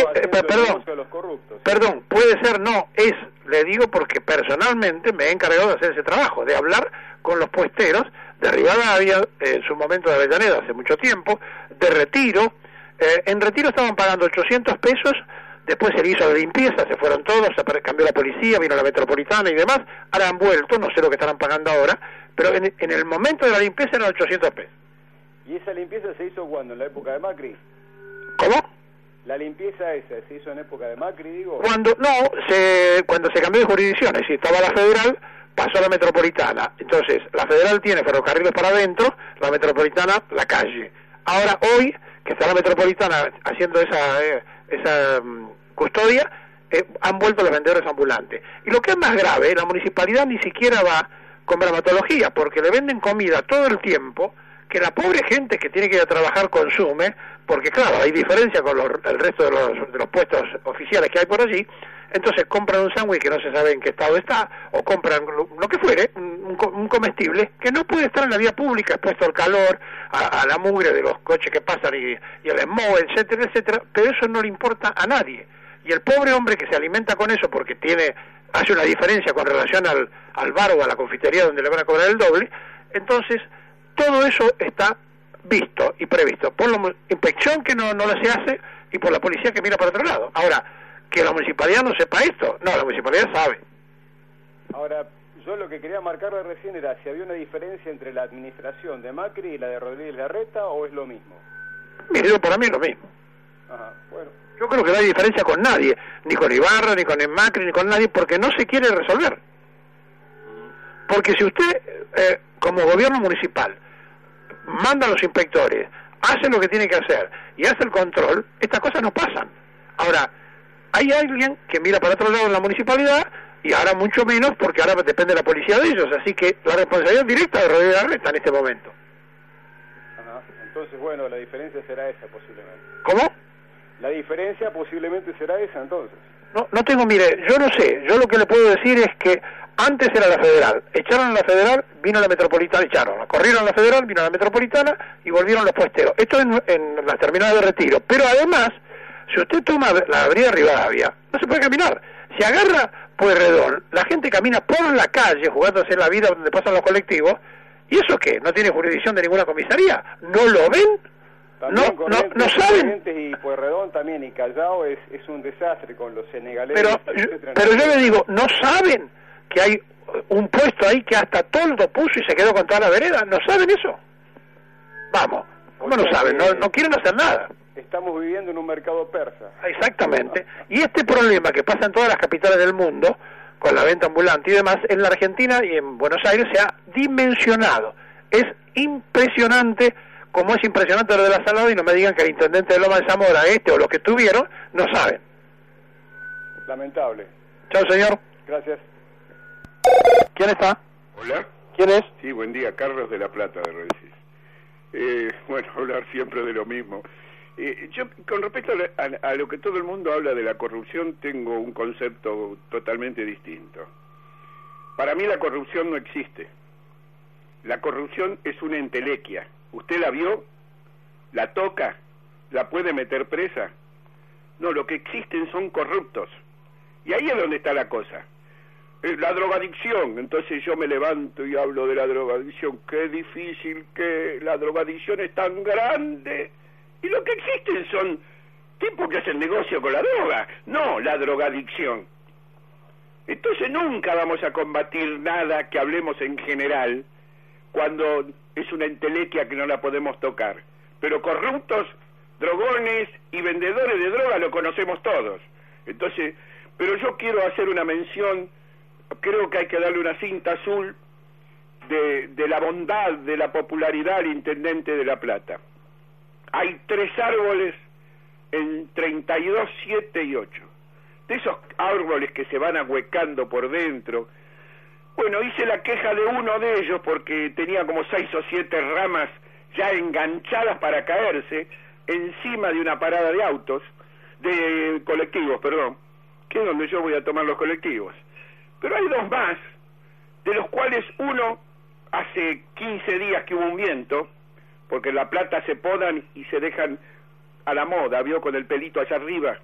perdón, puede ser no, le digo porque personalmente me he encargado de hacer ese trabajo, de hablar con los puesteros de Rivadavia, en su momento de Avellaneda, hace mucho tiempo, de Retiro. En Retiro estaban pagando 800 pesos, después se le hizo la limpieza, se fueron todos, se cambió la policía, vino la metropolitana y demás, ahora han vuelto, no sé lo que estarán pagando ahora, pero en el momento de la limpieza eran 800 pesos. ¿Y esa limpieza se hizo cuándo? ¿En la época de Macri? ¿Cómo? ¿La limpieza esa se hizo en época de Macri, digo? Cuando se cambió de jurisdicciones, si estaba la federal, pasó a la metropolitana. Entonces, la federal tiene ferrocarriles para adentro, la metropolitana la calle. Ahora, hoy, que está la metropolitana haciendo esa custodia, han vuelto los vendedores ambulantes. Y lo que es más grave, la municipalidad ni siquiera va con bromatología, porque le venden comida todo el tiempo, que la pobre gente que tiene que ir a trabajar consume, porque claro, hay diferencia con el resto de los puestos oficiales que hay por allí. Entonces compran un sándwich que no se sabe en qué estado está, o compran lo que fuere, un comestible que no puede estar en la vía pública, expuesto al calor, a la mugre de los coches que pasan y el smog, etcétera, etcétera, pero eso no le importa a nadie. Y el pobre hombre que se alimenta con eso porque hace una diferencia con relación al bar o a la confitería donde le van a cobrar el doble, entonces todo eso está visto y previsto por la inspección que no se hace y por la policía que mira para otro lado. Ahora, que la municipalidad no sepa esto, no, la municipalidad sabe. Ahora, yo lo que quería marcarle recién era si había una diferencia entre la administración de Macri y la de Rodríguez Larreta, o es lo mismo. Mire, para mí es lo mismo. Ajá, bueno. Yo creo que no hay diferencia con nadie, ni con Ibarra, ni con el Macri, ni con nadie, porque no se quiere resolver. Porque si usted, como gobierno municipal, manda a los inspectores, hace lo que tiene que hacer y hace el control, estas cosas no pasan. Ahora, hay alguien que mira para otro lado en la municipalidad, y ahora mucho menos, porque ahora depende de la policía de ellos, así que la responsabilidad directa de Rodríguez Larreta en este momento. Ajá. Entonces, bueno, la diferencia será esa posiblemente. ¿Cómo? La diferencia posiblemente será esa entonces. No tengo, mire, yo no sé, yo lo que le puedo decir es que antes era la federal, echaron a la federal, vino la metropolitana, corrieron a la federal, vino a la metropolitana y volvieron los puesteros. Esto en las terminales de Retiro, pero además, si usted toma la avenida Rivadavia, no se puede caminar. Si agarra Pueyrredón, la gente camina por la calle jugándose la vida donde pasan los colectivos, ¿y eso qué? ¿No tiene jurisdicción de ninguna comisaría? ¿No lo ven? También no saben. Corrientes y Pueyrredón también, y Callao es un desastre con los senegaleses, pero yo le digo, ¿no saben que hay un puesto ahí que hasta toldo puso y se quedó con toda la vereda? ¿No saben eso? Vamos, ¿cómo no saben? No quieren hacer nada. Estamos viviendo en un mercado persa. Exactamente. Y este problema que pasa en todas las capitales del mundo, con la venta ambulante y demás, en la Argentina y en Buenos Aires se ha dimensionado. Es impresionante, como es impresionante lo de la Salada, y no me digan que el intendente de Loma de Zamora, o los que estuvieron, no saben. Lamentable. Chao, señor. Gracias. ¿Quién está? Hola. ¿Quién es? Sí, buen día, Carlos de La Plata de Rensis. Bueno, hablar siempre de lo mismo. Yo, con respecto a lo que todo el mundo habla de la corrupción, tengo un concepto totalmente distinto. Para mí la corrupción no existe. La corrupción es una entelequia. ¿Usted la vio? ¿La toca? ¿La puede meter presa? No, lo que existen son corruptos. Y ahí es donde está la cosa. La drogadicción, entonces yo me levanto y hablo de la drogadicción. Qué difícil, que la drogadicción es tan grande. Y lo que existen son tipos que hacen negocio con la droga, no la drogadicción. Entonces nunca vamos a combatir nada que hablemos en general cuando es una entelequia que no la podemos tocar. Pero corruptos, drogones y vendedores de droga lo conocemos todos. Entonces, pero yo quiero hacer una mención, creo que hay que darle una cinta azul de la bondad, de la popularidad al intendente de La Plata. Hay 3 árboles en 32, 7 y 8. De esos árboles que se van ahuecando por dentro. Bueno, hice la queja de uno de ellos porque tenía como 6 o 7 ramas ya enganchadas para caerse encima de una parada de autos, de colectivos, perdón, que es donde yo voy a tomar los colectivos. Pero hay 2 más, de los cuales uno hace 15 días que hubo un viento, porque en La Plata se podan y se dejan a la moda, vio, con el pelito allá arriba.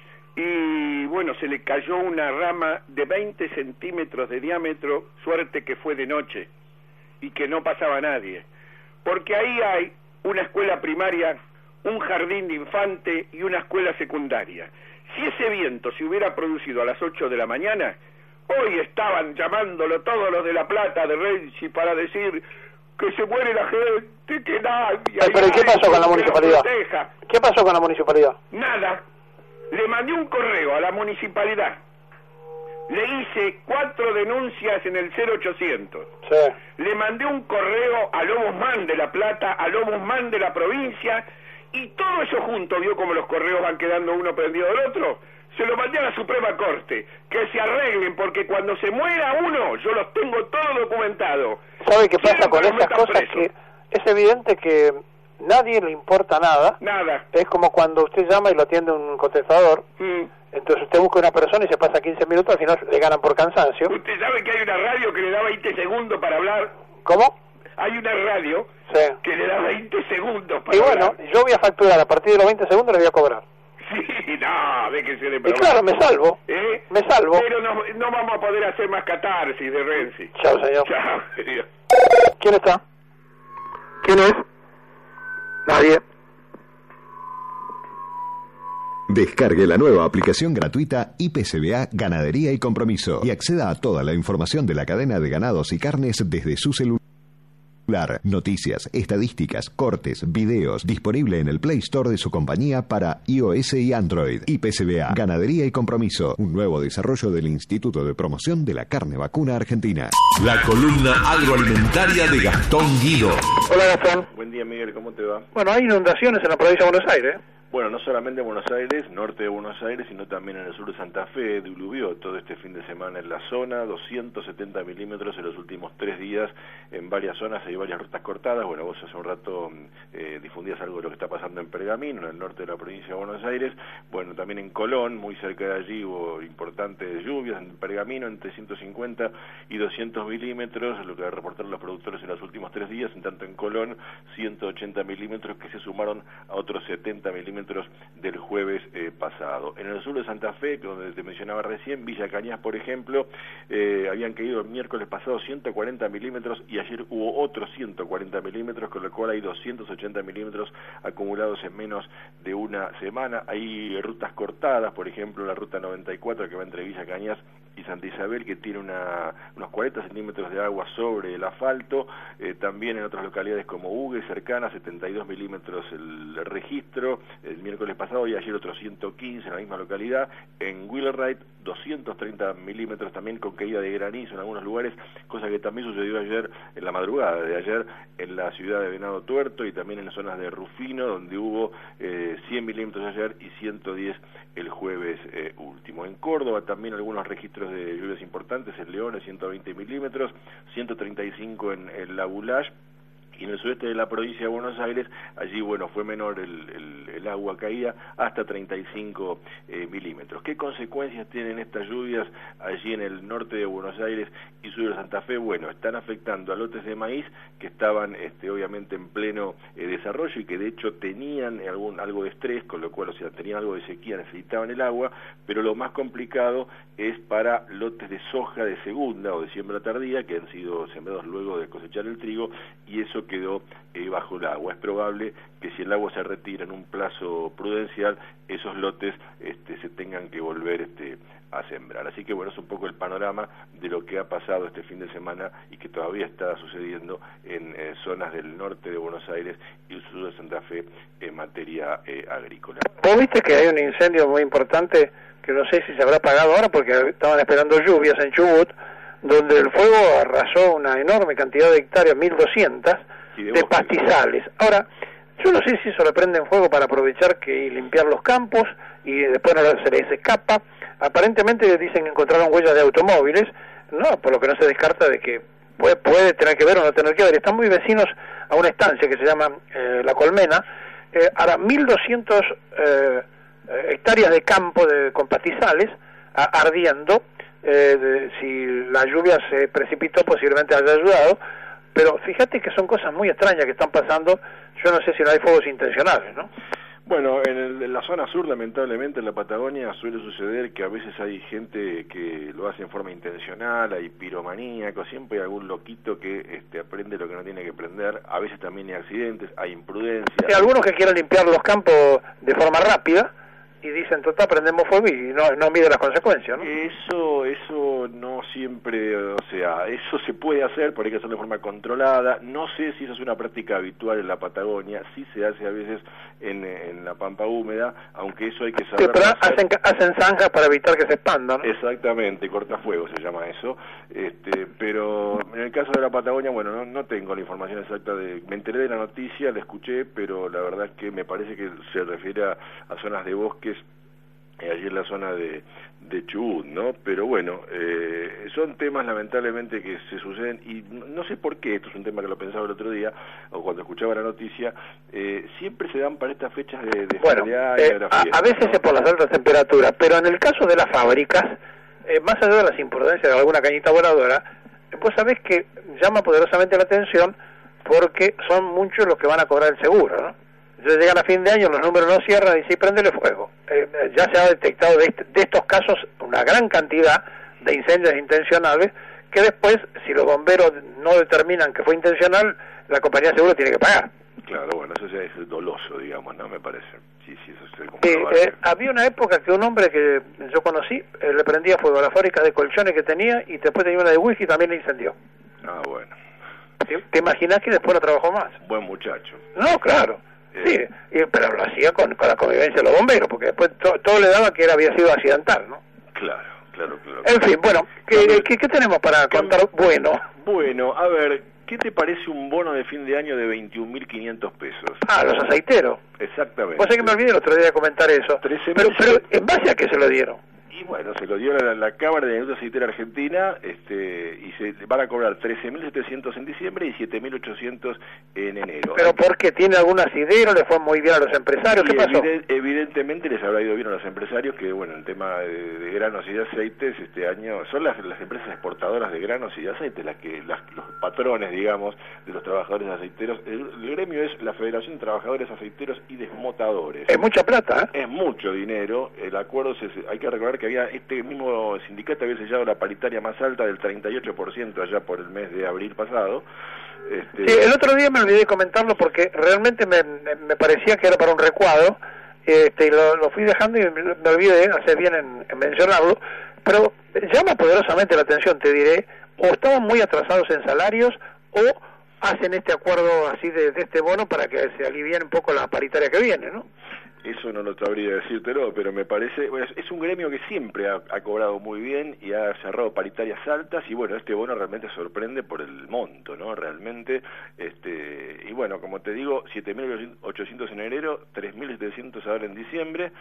Y bueno, se le cayó una rama de 20 centímetros de diámetro, suerte que fue de noche y que no pasaba nadie. Porque ahí hay una escuela primaria, un jardín de infante y una escuela secundaria. Si ese viento se hubiera producido a las 8 de la mañana, hoy estaban llamándolo todos los de La Plata, de Renzi, para decir que se muere la gente, que nadie... Pero ¿y qué pasó con la municipalidad? ¿Qué pasó con la municipalidad? Nada. Le mandé un correo a la municipalidad. Le hice 4 denuncias en el 0800. Sí. Le mandé un correo al Ombudsman de La Plata, al Ombudsman de la provincia, y todo eso junto, vio como los correos van quedando uno prendido del otro. Se lo mandé a la Suprema Corte, que se arreglen, porque cuando se muera uno, yo los tengo todo documentado. ¿Sabe qué pasa con esas cosas? Que es evidente que nadie le importa nada. Nada. Es como cuando usted llama y lo atiende un contestador. Entonces usted busca una persona y se pasa 15 minutos, al final le ganan por cansancio. ¿Usted sabe que hay una radio que le da 20 segundos para hablar? ¿Cómo? Hay una radio que le da 20 segundos para hablar. Y bueno, hablar. yo voy a facturar, a partir de los 20 segundos le voy a cobrar. Sí, no, déjese de Y problema. claro, me salvo. Me salvo. Pero no vamos a poder hacer más catarsis de Renzi. Chao, señor. Chao, querido. ¿Quién está? ¿Quién es? Nadie. Descargue la nueva aplicación gratuita IPCBA Ganadería y Compromiso y acceda a toda la información de la cadena de ganados y carnes desde su celular. Noticias, estadísticas, cortes, videos, disponible en el Play Store de su compañía para iOS y Android. IPCBA Ganadería y Compromiso, un nuevo desarrollo del Instituto de Promoción de la Carne Vacuna Argentina. La columna agroalimentaria de Gastón Guido. Hola, Gastón. Buen día, Miguel, ¿cómo te va? Bueno, hay inundaciones en la provincia de Buenos Aires. Bueno, no solamente en Buenos Aires, norte de Buenos Aires, sino también en el sur de Santa Fe, diluvió todo este fin de semana en la zona, 270 milímetros en los últimos 3 días en varias zonas, hay varias rutas cortadas. Bueno, vos hace un rato difundías algo de lo que está pasando en Pergamino, en el norte de la provincia de Buenos Aires. Bueno, también en Colón, muy cerca de allí, hubo importantes lluvias en Pergamino, entre 150 y 200 milímetros, lo que reportaron los productores en los últimos 3 días, en tanto en Colón, 180 milímetros, que se sumaron a otros 70 milímetros del jueves pasado. En el sur de Santa Fe, donde te mencionaba recién, Villa Cañas, por ejemplo, habían caído el miércoles pasado 140 milímetros y ayer hubo otros 140 milímetros, con lo cual hay 280 milímetros acumulados en menos de una semana. Hay rutas cortadas, por ejemplo, la ruta 94 que va entre Villa Cañas y Santa Isabel, que tiene unos 40 centímetros de agua sobre el asfalto. También en otras localidades como Hugue, cercana, 72 milímetros el registro el miércoles pasado, y ayer otros 115 en la misma localidad. En Wheelwright, 230 milímetros también, con caída de granizo en algunos lugares, cosa que también sucedió ayer, en la madrugada de ayer, en la ciudad de Venado Tuerto y también en zonas de Rufino, donde hubo 100 milímetros ayer y 110 el jueves último. En Córdoba también algunos registros de lluvias importantes, en Leones 120 milímetros, 135 en La Boulage, y en el sudeste de la provincia de Buenos Aires, allí, bueno, fue menor el agua caída, hasta 35 milímetros. ¿Qué consecuencias tienen estas lluvias allí en el norte de Buenos Aires y sur de Santa Fe? Bueno, están afectando a lotes de maíz que estaban obviamente en pleno desarrollo y que de hecho tenían algo de estrés, con lo cual, o sea, tenían algo de sequía, necesitaban el agua, pero lo más complicado es para lotes de soja de segunda o de siembra tardía, que han sido sembrados luego de cosechar el trigo, y eso quedó bajo el agua. Es probable que si el agua se retira en un plazo prudencial, esos lotes se tengan que volver a sembrar. Así que bueno, es un poco el panorama de lo que ha pasado este fin de semana y que todavía está sucediendo en zonas del norte de Buenos Aires y el sur de Santa Fe en materia agrícola. Vos viste que hay un incendio muy importante que no sé si se habrá apagado ahora porque estaban esperando lluvias en Chubut, donde el fuego arrasó una enorme cantidad de hectáreas, 1.200, de pastizales. Ahora, yo no sé si eso le prenden fuego para aprovechar y limpiar los campos y después no se les escapa. Aparentemente dicen que encontraron huellas de automóviles, no, por lo que no se descarta de que puede tener que ver o no tener que ver. Están muy vecinos a una estancia que se llama La Colmena. Ahora, 1.200 hectáreas de campo con pastizales ardiendo. Si la lluvia se precipitó posiblemente haya ayudado, pero fíjate que son cosas muy extrañas que están pasando. Yo no sé si no hay fuegos intencionales, ¿no? Bueno, en la zona sur, lamentablemente, en la Patagonia, suele suceder que a veces hay gente que lo hace en forma intencional, hay piromaníacos, siempre hay algún loquito que aprende lo que no tiene que aprender, a veces también hay accidentes, hay imprudencia. Hay algunos que quieren limpiar los campos de forma rápida y dicen, total, prendemos fuego y no mide las consecuencias, ¿no? Eso no siempre, o sea, eso se puede hacer, pero hay que hacerlo de forma controlada. No sé si eso es una práctica habitual en la Patagonia, sí se hace a veces en la pampa húmeda, aunque eso hay que saber. Sí, pero hacen zanjas para evitar que se expandan, ¿no? Exactamente, cortafuego se llama eso. Pero en el caso de la Patagonia, bueno, no tengo la información exacta me enteré de la noticia, la escuché, pero la verdad es que me parece que se refiere a zonas de bosques allí en la zona de Chubut, ¿no? Pero bueno, son temas lamentablemente que se suceden y no sé por qué, esto es un tema que lo pensaba el otro día o cuando escuchaba la noticia, siempre se dan para estas fechas de bueno, y de la fiesta, a veces ¿no? es por las altas temperaturas, pero en el caso de las fábricas, más allá de las imprudencias de alguna cañita voladora, vos sabés que llama poderosamente la atención porque son muchos los que van a cobrar el seguro, ¿no? Entonces llegan a fin de año, los números no cierran y sí, préndele fuego. Ya se ha detectado de estos casos una gran cantidad de incendios intencionales que después, si los bomberos no determinan que fue intencional, la compañía de seguro tiene que pagar. Claro, bueno, eso ya es doloso, digamos, ¿no? Me parece. Sí, eso se había una época que un hombre que yo conocí le prendía fuego a la fábrica de colchones que tenía y después tenía una de whisky y también le incendió. Ah, bueno. ¿Te imaginas que después no trabajó más? Buen muchacho. No, claro. Sí, pero lo hacía con la convivencia de los bomberos, porque después todo le daba que había sido accidental, ¿no? Claro. En fin, bueno, ¿qué tenemos para contar? Bueno, a ver, ¿qué te parece un bono de fin de año de 21.500 pesos? Ah, los aceiteros. Exactamente. Vos sabés que me olvidé el otro día de comentar eso. Pero ¿en base a qué se lo dieron? Y bueno, se lo dio la Cámara de la Industria Aceitera Argentina, y se van a cobrar 13.700 en diciembre y 7.800 en enero. ¿Pero por qué? ¿Tiene algún asidero? ¿Le fue muy bien a los empresarios? ¿Qué pasó? Evidentemente les habrá ido bien a los empresarios, que bueno, en tema de granos y de aceites, este año son las empresas exportadoras de granos y de aceite los patrones, digamos, de los trabajadores aceiteros. El gremio es la Federación de Trabajadores Aceiteros y Desmotadores. Es mucha plata, ¿eh? Es mucho dinero. El acuerdo, hay que recordar que este mismo sindicato había sellado la paritaria más alta del 38% allá por el mes de abril pasado. Sí, el otro día me olvidé de comentarlo porque realmente me parecía que era para un recuadro, y lo fui dejando y me olvidé, hacer bien en mencionarlo, pero llama poderosamente la atención, te diré, o estaban muy atrasados en salarios o hacen este acuerdo así de este bono para que se alivien un poco la paritaria que viene, ¿no? Eso no lo sabría decírtelo, pero me parece, bueno, es un gremio que siempre ha cobrado muy bien y ha cerrado paritarias altas, y bueno, este bono realmente sorprende por el monto, ¿no? Realmente, y bueno, como te digo, 7.800 en enero, 3.700 ahora en diciembre,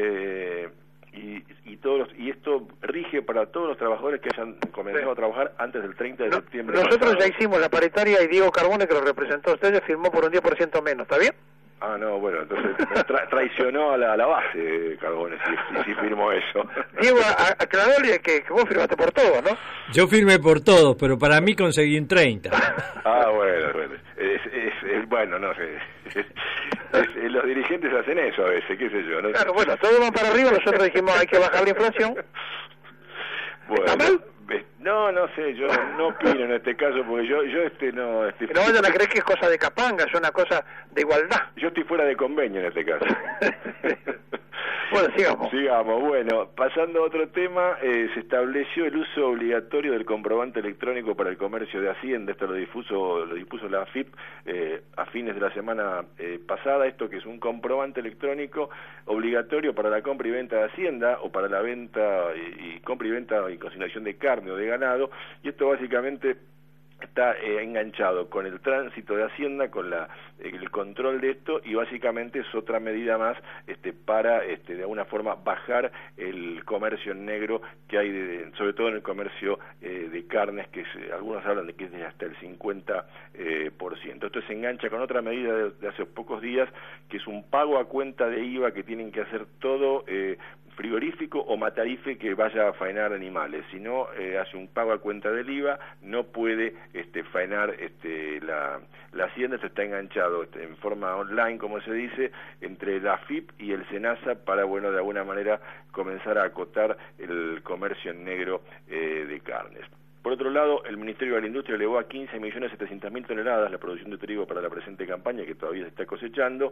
y esto rige para todos los trabajadores que hayan comenzado a trabajar antes del 30 de septiembre. Nosotros ya hicimos la paritaria y Diego Carbone, que lo representó a ustedes, firmó por un 10% menos, ¿está bien? Ah, no, bueno, entonces traicionó a la base, Carbone, si firmó eso. Diego, aclararle que vos firmaste por todo, ¿no? Yo firmé por todos, pero para mí conseguí un 30. Ah, bueno, bueno, no sé. Los dirigentes hacen eso a veces, qué sé yo. ¿No? Claro, bueno, todos van para arriba, nosotros dijimos hay que bajar la inflación. Bueno, ¿está mal? No sé, yo no opino en este caso, porque yo no... No vayan a creer que es cosa de capanga, es una cosa de igualdad. Yo estoy fuera de convenio en este caso. Bueno, sigamos. Sigamos. Bueno, pasando a otro tema, se estableció el uso obligatorio del comprobante electrónico para el comercio de Hacienda. Esto lo dispuso la AFIP a fines de la semana pasada. Esto que es un comprobante electrónico obligatorio para la compra y venta de Hacienda, o para la venta y compra y venta y consignación de carne o de ganado. Y esto básicamente está enganchado con el tránsito de Hacienda, con el control de esto, y básicamente es otra medida más para de alguna forma bajar el comercio en negro que hay, sobre todo en el comercio de carnes, que algunos hablan de que es de hasta el 50%. Esto se engancha con otra medida de hace pocos días, que es un pago a cuenta de IVA que tienen que hacer todo frigorífico o matarife que vaya a faenar animales. Si no hace un pago a cuenta del IVA, no puede faenar la hacienda. Esto está enganchado en forma online, como se dice, entre la AFIP y el SENASA para, bueno, de alguna manera comenzar a acotar el comercio en negro de carnes. Por otro lado, el Ministerio de la Industria elevó a 15.700.000 toneladas la producción de trigo para la presente campaña, que todavía se está cosechando,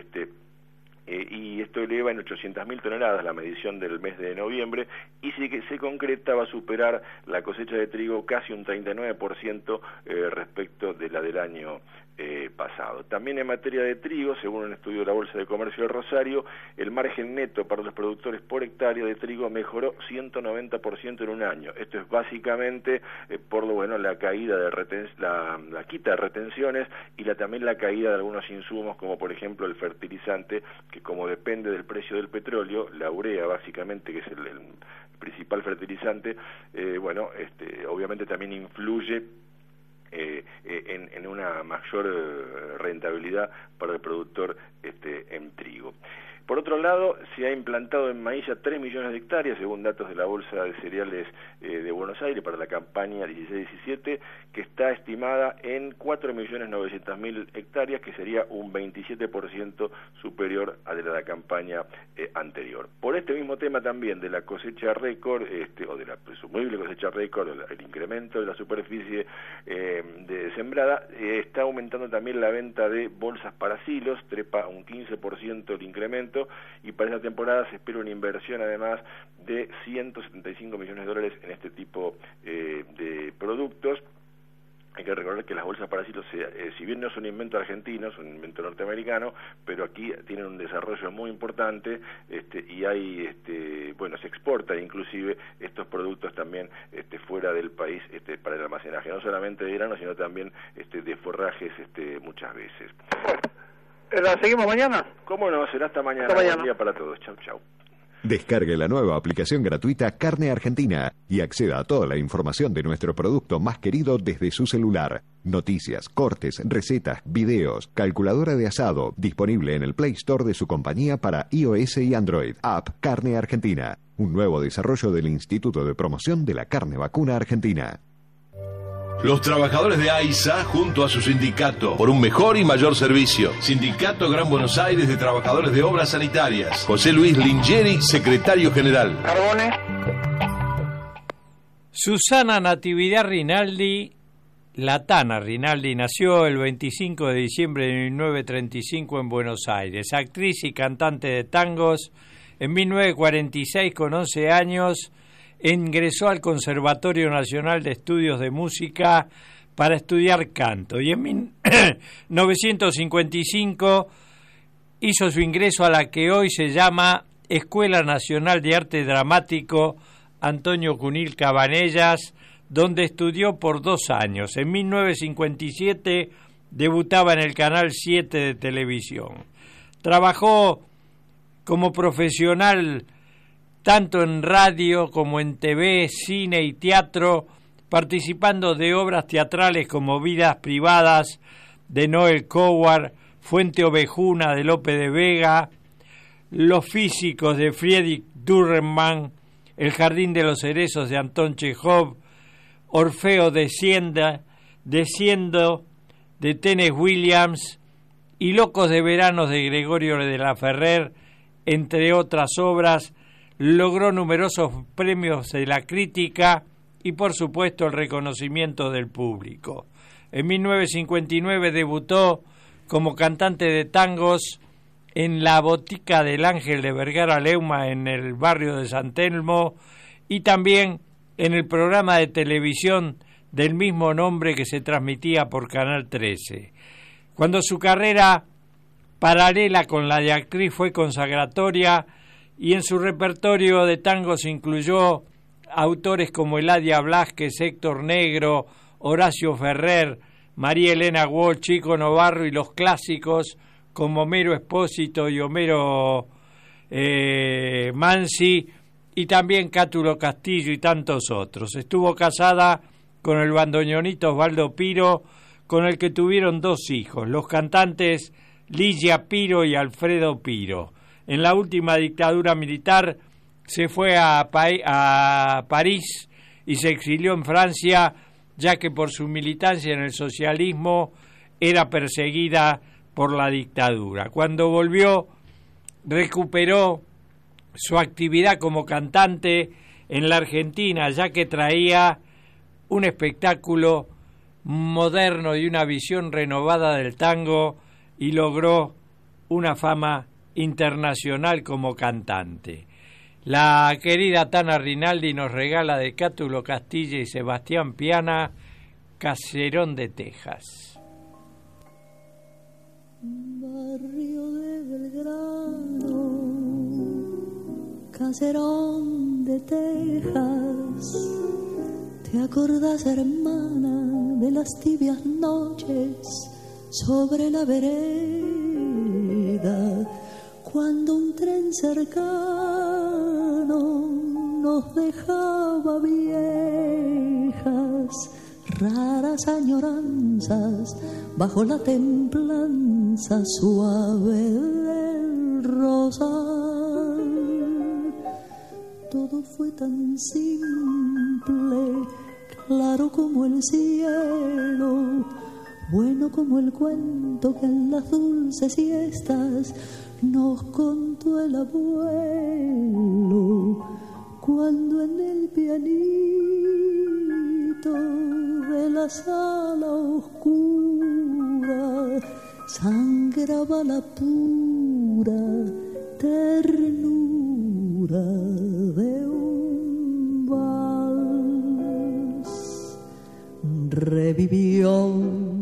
y esto eleva en 800.000 toneladas la medición del mes de noviembre, y si que se concreta va a superar la cosecha de trigo casi un 39% respecto de la del año pasado. También en materia de trigo, según un estudio de la Bolsa de Comercio de Rosario, el margen neto para los productores por hectárea de trigo mejoró 190% en un año. Esto es básicamente por lo bueno la caída de la quita de retenciones y también la caída de algunos insumos, como por ejemplo el fertilizante, que como depende del precio del petróleo, la urea básicamente, que es el principal fertilizante, obviamente también influye en una mayor rentabilidad para el productor en trigo. Por otro lado, se ha implantado en maíz 3 millones de hectáreas, según datos de la Bolsa de Cereales de Buenos Aires para la campaña 16-17, que está estimada en 4.900.000 hectáreas, que sería un 27% superior a la campaña anterior. Por este mismo tema también de la cosecha récord, o de la presumible cosecha récord, el incremento de la superficie de sembrada, está aumentando también la venta de bolsas para silos, trepa un 15% el incremento, y para esta temporada se espera una inversión además de $175 millones en este tipo de productos. Hay que recordar que las bolsas para silos, si bien no es un invento argentino, es un invento norteamericano, pero aquí tienen un desarrollo muy importante, y hay, se exportan inclusive estos productos también fuera del país para el almacenaje, no solamente de grano, sino también de forrajes muchas veces. ¿La seguimos mañana? ¿Cómo no? Será hasta mañana. Hasta mañana. Buen día para todos. Chau, chau. Descargue la nueva aplicación gratuita Carne Argentina y acceda a toda la información de nuestro producto más querido desde su celular. Noticias, cortes, recetas, videos, calculadora de asado, disponible en el Play Store de su compañía para iOS y Android. App Carne Argentina, un nuevo desarrollo del Instituto de Promoción de la Carne Vacuna Argentina. Los trabajadores de AISA, junto a su sindicato, por un mejor y mayor servicio. Sindicato Gran Buenos Aires de Trabajadores de Obras Sanitarias. José Luis Lingeri, secretario general. Carbone. Susana Natividad Rinaldi, la Tana Rinaldi, nació el 25 de diciembre de 1935 en Buenos Aires. Actriz y cantante de tangos. En 1946, con 11 años, ingresó al Conservatorio Nacional de Estudios de Música para estudiar canto, y en 1955 hizo su ingreso a la que hoy se llama Escuela Nacional de Arte Dramático Antonio Cunil Cabanellas, donde estudió por 2 años. En 1957 debutaba en el Canal 7 de televisión. Trabajó como profesional tanto en radio como en TV, cine y teatro, participando de obras teatrales como Vidas Privadas de Noel Coward, Fuente Ovejuna de Lope de Vega, Los Físicos de Friedrich Dürrenmatt, El Jardín de los Cerezos de Anton Chejov, Orfeo Desciendo de Tennessee Williams y Locos de Veranos de Gregorio de la Ferrer, entre otras obras. Logró numerosos premios de la crítica y, por supuesto, el reconocimiento del público. En 1959 debutó como cantante de tangos en la Botica del Ángel de Vergara Leuma en el barrio de San Telmo y también en el programa de televisión del mismo nombre que se transmitía por Canal 13. Cuando su carrera paralela con la de actriz fue consagratoria y en su repertorio de tangos incluyó autores como Eladia Blasquez, Héctor Negro, Horacio Ferrer, María Elena Walsh, Chico Novarro y los clásicos como Homero Espósito y Homero Mansi, y también Cátulo Castillo y tantos otros. Estuvo casada con el bandoneonista Osvaldo Piro, con el que tuvieron 2 hijos, los cantantes Ligia Piro y Alfredo Piro. En la última dictadura militar se fue a París y se exilió en Francia, ya que por su militancia en el socialismo era perseguida por la dictadura. Cuando volvió, recuperó su actividad como cantante en la Argentina, ya que traía un espectáculo moderno y una visión renovada del tango y logró una fama internacional como cantante. La querida Tana Rinaldi nos regala de Cátulo Castilla y Sebastián Piana, Caserón de Texas. Barrio de Belgrano, Caserón de Texas, ¿te acordás, hermana, de las tibias noches sobre la vereda, cuando un tren cercano nos dejaba viejas, raras añoranzas bajo la templanza suave del rosal? Todo fue tan simple, claro como el cielo, bueno como el cuento que en las dulces siestas nos contó el abuelo, cuando en el pianito de la sala oscura sangraba la pura ternura de un vals. Revivió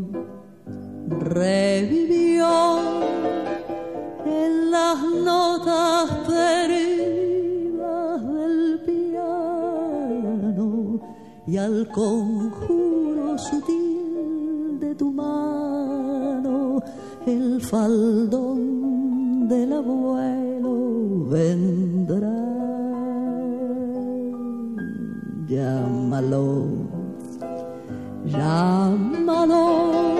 en las notas perdidas del piano y al conjuro sutil de tu mano el faldón del abuelo vendrá. Llámalo,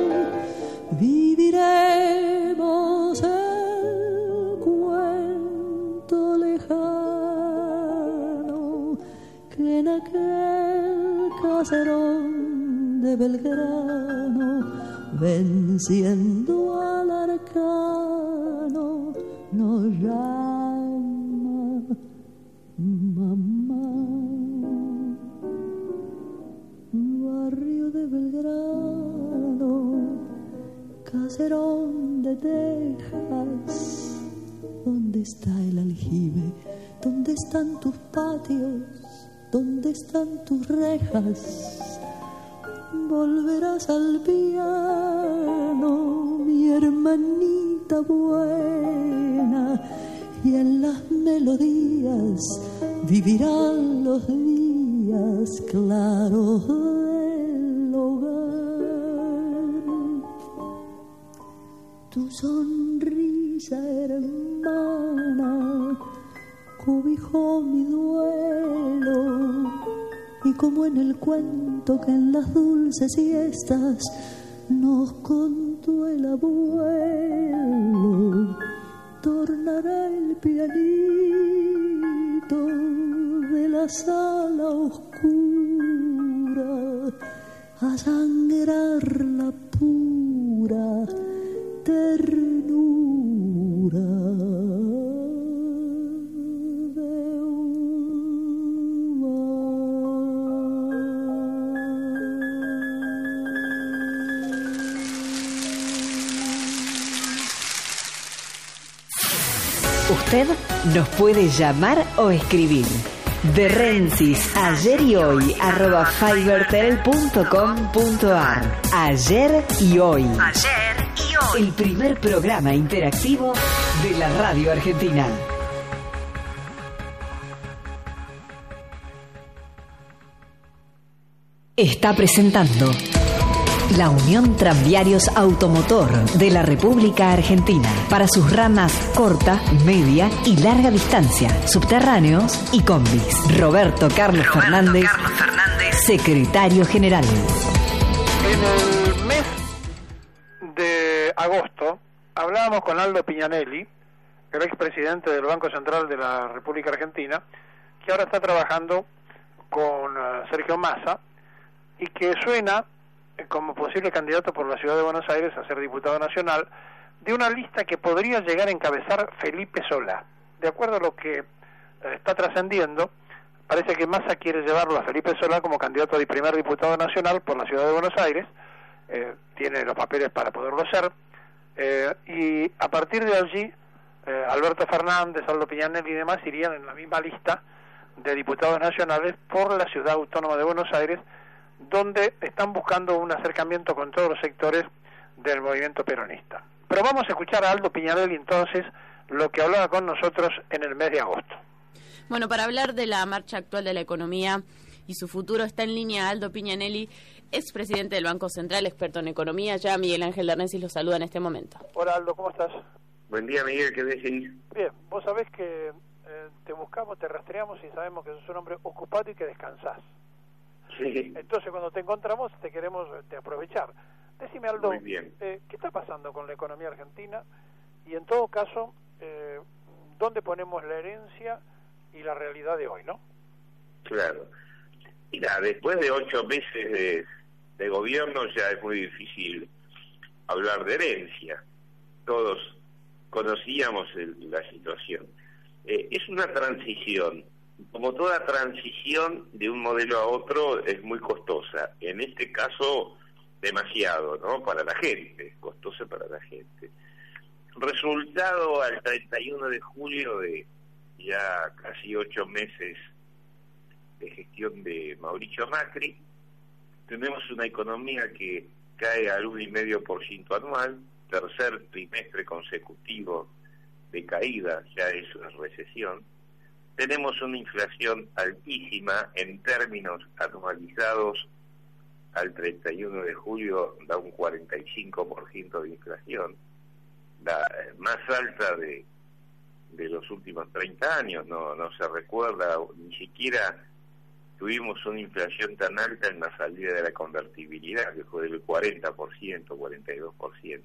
viviremos el cuento lejano que en aquel caserón de Belgrano, venciendo al arcano, nos llama mamá. Barrio de Belgrano, caserón de Texas, ¿dónde está el aljibe? ¿Dónde están tus patios? ¿Dónde están tus rejas? Volverás al piano, mi hermanito cosita buena, y en las melodías vivirán los días claros del hogar. Tu sonrisa hermana cobijó mi duelo, y como en el cuento que en las dulces siestas nos contó el abuelo, tornará el pianito de la sala oscura a sangrar la pura ternura de un Usted nos puede llamar o escribir. De Rensis, ayer y hoy, @fibertel.com.ar. Ayer y hoy. Ayer y hoy. El primer programa interactivo de la radio argentina. Está presentando la Unión Tranviarios Automotor de la República Argentina para sus ramas corta, media y larga distancia, subterráneos y combis. Roberto Carlos Fernández, secretario general. En el mes de agosto hablábamos con Aldo Pignanelli, el expresidente del Banco Central de la República Argentina, que ahora está trabajando con Sergio Massa y que suena como posible candidato por la ciudad de Buenos Aires a ser diputado nacional, de una lista que podría llegar a encabezar Felipe Solá. De acuerdo a lo que está trascendiendo, parece que Massa quiere llevarlo a Felipe Solá como candidato de primer diputado nacional por la ciudad de Buenos Aires, tiene los papeles para poderlo hacer, y a partir de allí Alberto Fernández, Aldo Pignanelli y demás irían en la misma lista de diputados nacionales por la ciudad autónoma de Buenos Aires, donde están buscando un acercamiento con todos los sectores del movimiento peronista. Pero vamos a escuchar a Aldo Pignanelli entonces lo que hablaba con nosotros en el mes de agosto. Bueno, para hablar de la marcha actual de la economía y su futuro está en línea Aldo Pignanelli, expresidente del Banco Central, experto en economía. Ya Miguel Ángel de Rensis lo saluda en este momento. Hola Aldo, ¿cómo estás? Buen día Miguel, ¿qué decís? Bien, vos sabés que te buscamos, te rastreamos y sabemos que sos un hombre ocupado y que descansás. Sí. Entonces cuando te encontramos te queremos aprovechar. Decime Aldo, Muy bien. ¿qué está pasando con la economía argentina? Y en todo caso, ¿dónde ponemos la herencia y la realidad de hoy, no? Claro. Mira, después de 8 meses de gobierno ya es muy difícil hablar de herencia. Todos conocíamos la situación. Es una transición. Como toda transición de un modelo a otro es muy costosa. En este caso, demasiado, ¿no? Para la gente, costosa para la gente. Resultado al 31 de julio de ya casi 8 meses de gestión de Mauricio Macri, tenemos una economía que cae al 1,5% anual, tercer trimestre consecutivo de caída, ya es una recesión. Tenemos una inflación altísima en términos anualizados al 31 de julio, da un 45% de inflación, la más alta de los últimos 30 años, no se recuerda, ni siquiera tuvimos una inflación tan alta en la salida de la convertibilidad, que fue del 40%, 42%.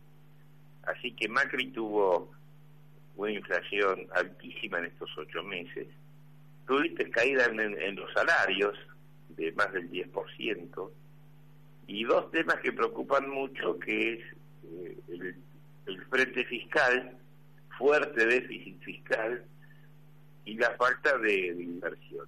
Así que Macri tuvo una inflación altísima en estos 8 meses. Tuviste caída en los salarios de más del 10%, y dos temas que preocupan mucho, que es el frente fiscal, fuerte déficit fiscal, y la falta de inversión.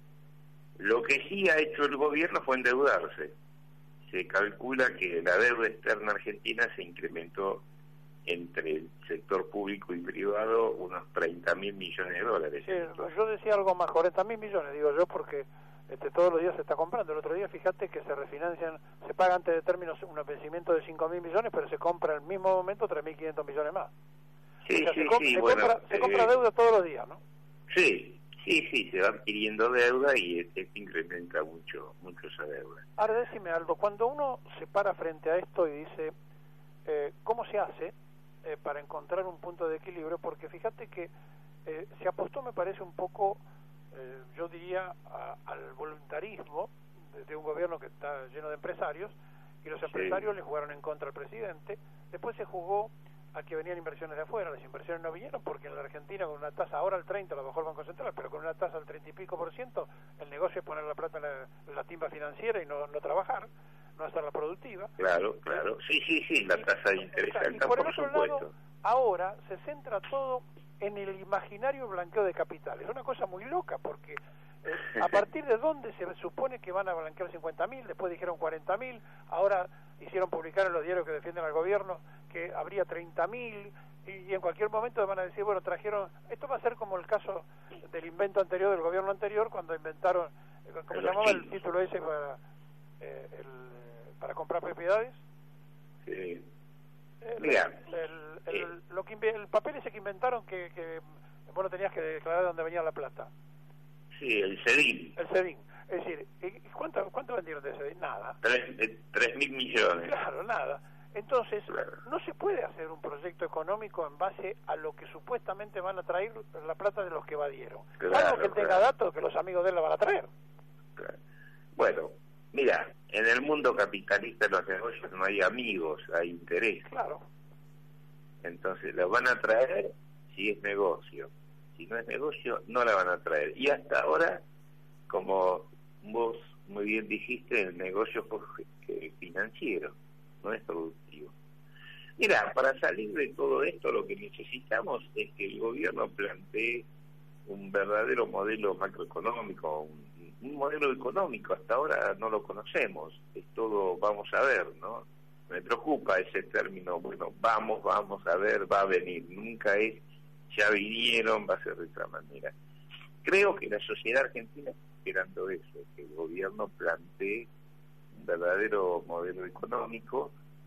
Lo que sí ha hecho el gobierno fue endeudarse. Se calcula que la deuda externa argentina se incrementó entre el sector público y privado unos 30.000 millones de dólares. Sí, yo decía algo más, 40.000 millones, digo yo, porque todos los días se está comprando. El otro día, fíjate que se refinancian, se paga antes de términos un vencimiento de 5.000 millones, pero se compra al mismo momento 3.500 millones más. Sí, o sea, sí, se compra deuda todos los días, ¿no? Sí, se va adquiriendo deuda y esto incrementa mucho esa deuda. Ahora decime, Aldo, cuando uno se para frente a esto y dice, ¿cómo se hace para encontrar un punto de equilibrio? Porque fíjate que se apostó, me parece, un poco, yo diría, al voluntarismo de un gobierno que está lleno de empresarios, y los empresarios le jugaron en contra al presidente. Después se jugó a que venían inversiones de afuera. Las inversiones no vinieron porque en la Argentina, con una tasa ahora al 30, lo bajó el Banco Central, pero con una tasa al 30 y pico %, el negocio es poner la plata en la timba financiera y no trabajar, no hacerla productiva. Claro, sí, la tasa de interés alta, por supuesto. Lado, ahora se centra todo en el imaginario blanqueo de capitales. Es una cosa muy loca, porque a partir de dónde se supone que van a blanquear 50.000, después dijeron 40.000, ahora hicieron publicar en los diarios que defienden al gobierno que habría 30.000, y en cualquier momento van a decir, bueno, trajeron, esto va a ser como el caso del invento anterior, del gobierno anterior, cuando inventaron, ¿cómo se llamaba el título ese para comprar propiedades? Sí. El papel ese que inventaron que vos no tenías que declarar de dónde venía la plata. Sí, el CEDIN. El CEDIN. Es decir, ¿cuánto vendieron de CEDIN? Nada. 3.000 millones. Claro, nada. Entonces, no se puede hacer un proyecto económico en base a lo que supuestamente van a traer la plata de los que evadieron. Algo que tenga datos que los amigos de él la van a traer. Claro. Bueno, mira, en el mundo capitalista de los negocios no hay amigos, hay interés. Claro. Entonces, la van a traer si es negocio. Si no es negocio, no la van a traer. Y hasta ahora, como vos muy bien dijiste, el negocio es financiero, no es productivo. Mira, para salir de todo esto, lo que necesitamos es que el gobierno plantee un verdadero modelo macroeconómico, un modelo económico. Hasta ahora no lo conocemos, es todo vamos a ver, ¿no? Me preocupa ese término, bueno, vamos a ver, va a venir, nunca es ya vinieron, va a ser de otra manera. Creo que la sociedad argentina está esperando eso, que el gobierno plantee un verdadero modelo económico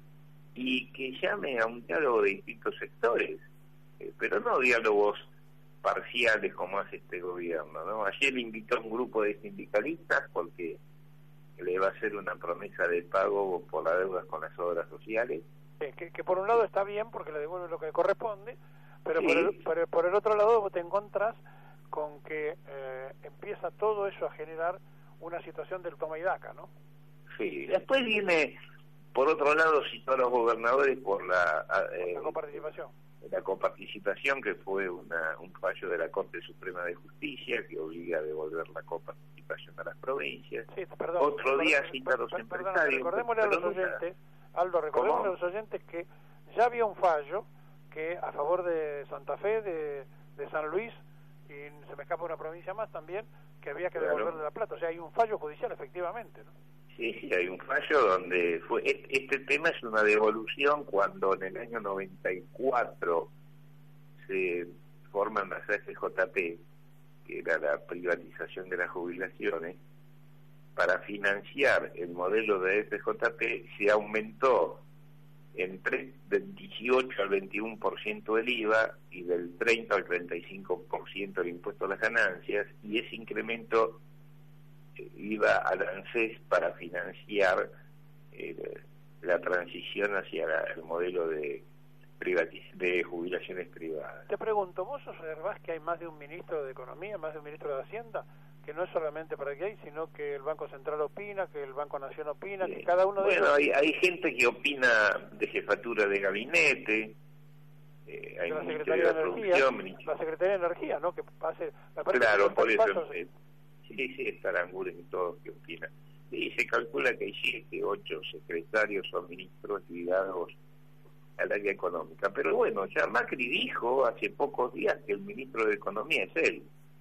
y que llame a un diálogo de distintos sectores, pero no diálogos parciales como hace este gobierno, ¿no? Ayer invitó a un grupo de sindicalistas porque le va a hacer una promesa de pago por las deudas con las obras sociales. Que por un lado está bien porque le devuelve lo que le corresponde, pero sí. por el otro lado vos te encontrás con que empieza todo eso a generar una situación del toma y daca, ¿no? Sí, después viene, por otro lado, citar a los gobernadores por la coparticipación. La coparticipación, que fue un fallo de la Corte Suprema de Justicia que obliga a devolver la coparticipación a las provincias. Sí, perdón, otro día cita a los empresarios. Recordémosle a los oyentes, Aldo, recordémosle a los oyentes que ya había un fallo que a favor de Santa Fe, de San Luis, y se me escapa una provincia más también, que había que devolverle la plata. O sea, hay un fallo judicial, efectivamente, ¿no? Sí, hay un fallo donde fue este tema es una devolución cuando en el año 94 se forman las FJP, que era la privatización de las jubilaciones. Para financiar el modelo de FJP se aumentó del 18 al 21% el IVA y del 30 al 35% el impuesto a las ganancias, y ese incremento iba al ANSES para financiar la transición hacia el modelo de jubilaciones privadas. Te pregunto, ¿vos observás que hay más de un ministro de Economía, más de un ministro de Hacienda, que no es solamente para que hay, sino que el Banco Central opina, que el Banco Nación opina, que cada uno de ellos... Bueno, hay gente que opina de jefatura de gabinete, hay la Ministerio de Producción, la Secretaría de Energía, ¿no? Que pase... Claro, por eso... Sí, Aranguren y todos que opinan. Y se calcula que hay 7, 8 secretarios o ministros ligados al área económica. Pero bueno, ya Macri dijo hace pocos días que el ministro de Economía es él.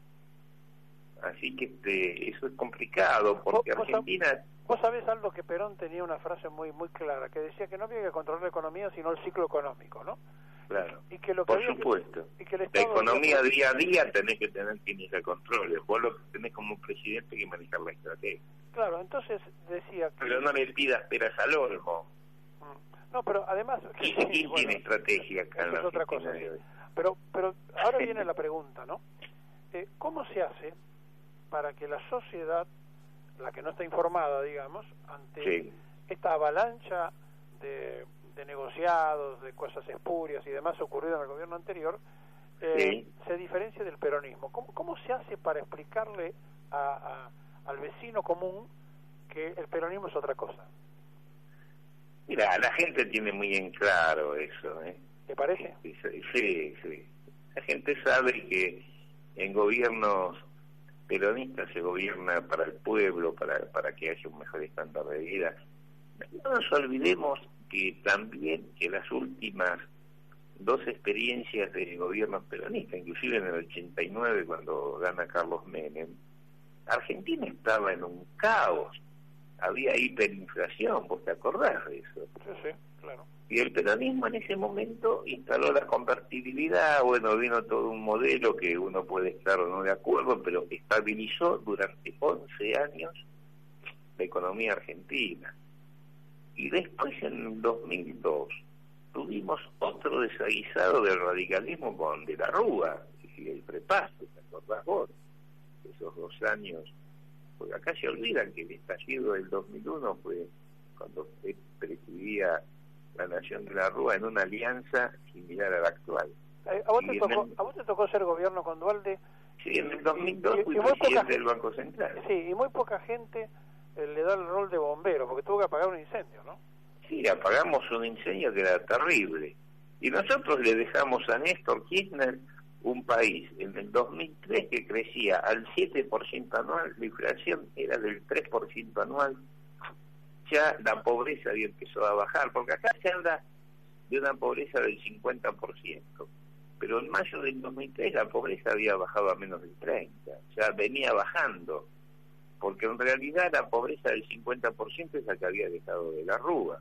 Así que eso es complicado, porque Argentina... Vos sabés, Aldo, que Perón tenía una frase muy clara, que decía que no había que controlar la economía, sino el ciclo económico, ¿no? Claro. Y que lo que Por había supuesto. y que el La Estado economía había- día a día tenés que tener quien la controle. Vos lo que tenés como presidente que manejar la estrategia. Claro, entonces decía que... Pero no le pidas peras al olmo. No, pero además... ¿Quién sí, bueno, tiene estrategia acá en eso la es otra Argentina cosa, de hoy? Pero ahora viene la pregunta, ¿no? ¿Cómo se hace para que la sociedad, la que no está informada, digamos, ante Sí. esta avalancha de negociados, de cosas espurias y demás ocurrido en el gobierno anterior, Sí. se diferencia del peronismo? ¿Cómo se hace para explicarle al vecino común que el peronismo es otra cosa? Mira, la gente tiene muy en claro eso, ¿eh? ¿Te parece? Sí, sí. La gente sabe que en gobiernos peronistas se gobierna para el pueblo, para que haya un mejor estándar de vida. No nos olvidemos que también que las últimas dos experiencias de gobiernos peronistas, inclusive en el 89 cuando gana Carlos Menem, Argentina estaba en un caos, había hiperinflación, ¿vos te acordás de eso? Sí, claro. Y el peronismo en ese momento instaló la convertibilidad, bueno, vino todo un modelo que uno puede estar o no de acuerdo, pero estabilizó durante 11 años la economía argentina. Y después en 2002 tuvimos otro desaguisado del radicalismo con De la Rúa, y el prepaso, ¿te acordás vos? Esos 2 años, porque acá se olvidan que el estallido del 2001 fue cuando presidía la Nación de la Rúa en una alianza similar a la actual. ¿A vos te tocó ser gobierno con Duhalde? Sí, en el 2002 fui muy presidente del Banco Central. Sí, y muy poca gente le da el rol de bombero, porque tuvo que apagar un incendio, ¿no? Sí, apagamos un incendio que era terrible. Y nosotros le dejamos a Néstor Kirchner un país en el 2003 que crecía al 7% anual, la inflación era del 3% anual, ya la pobreza había empezado a bajar, porque acá se habla de una pobreza del 50%, pero en mayo del 2003 la pobreza había bajado a menos del 30%, o sea, venía bajando, porque en realidad la pobreza del 50% es la que había dejado De la Rúa.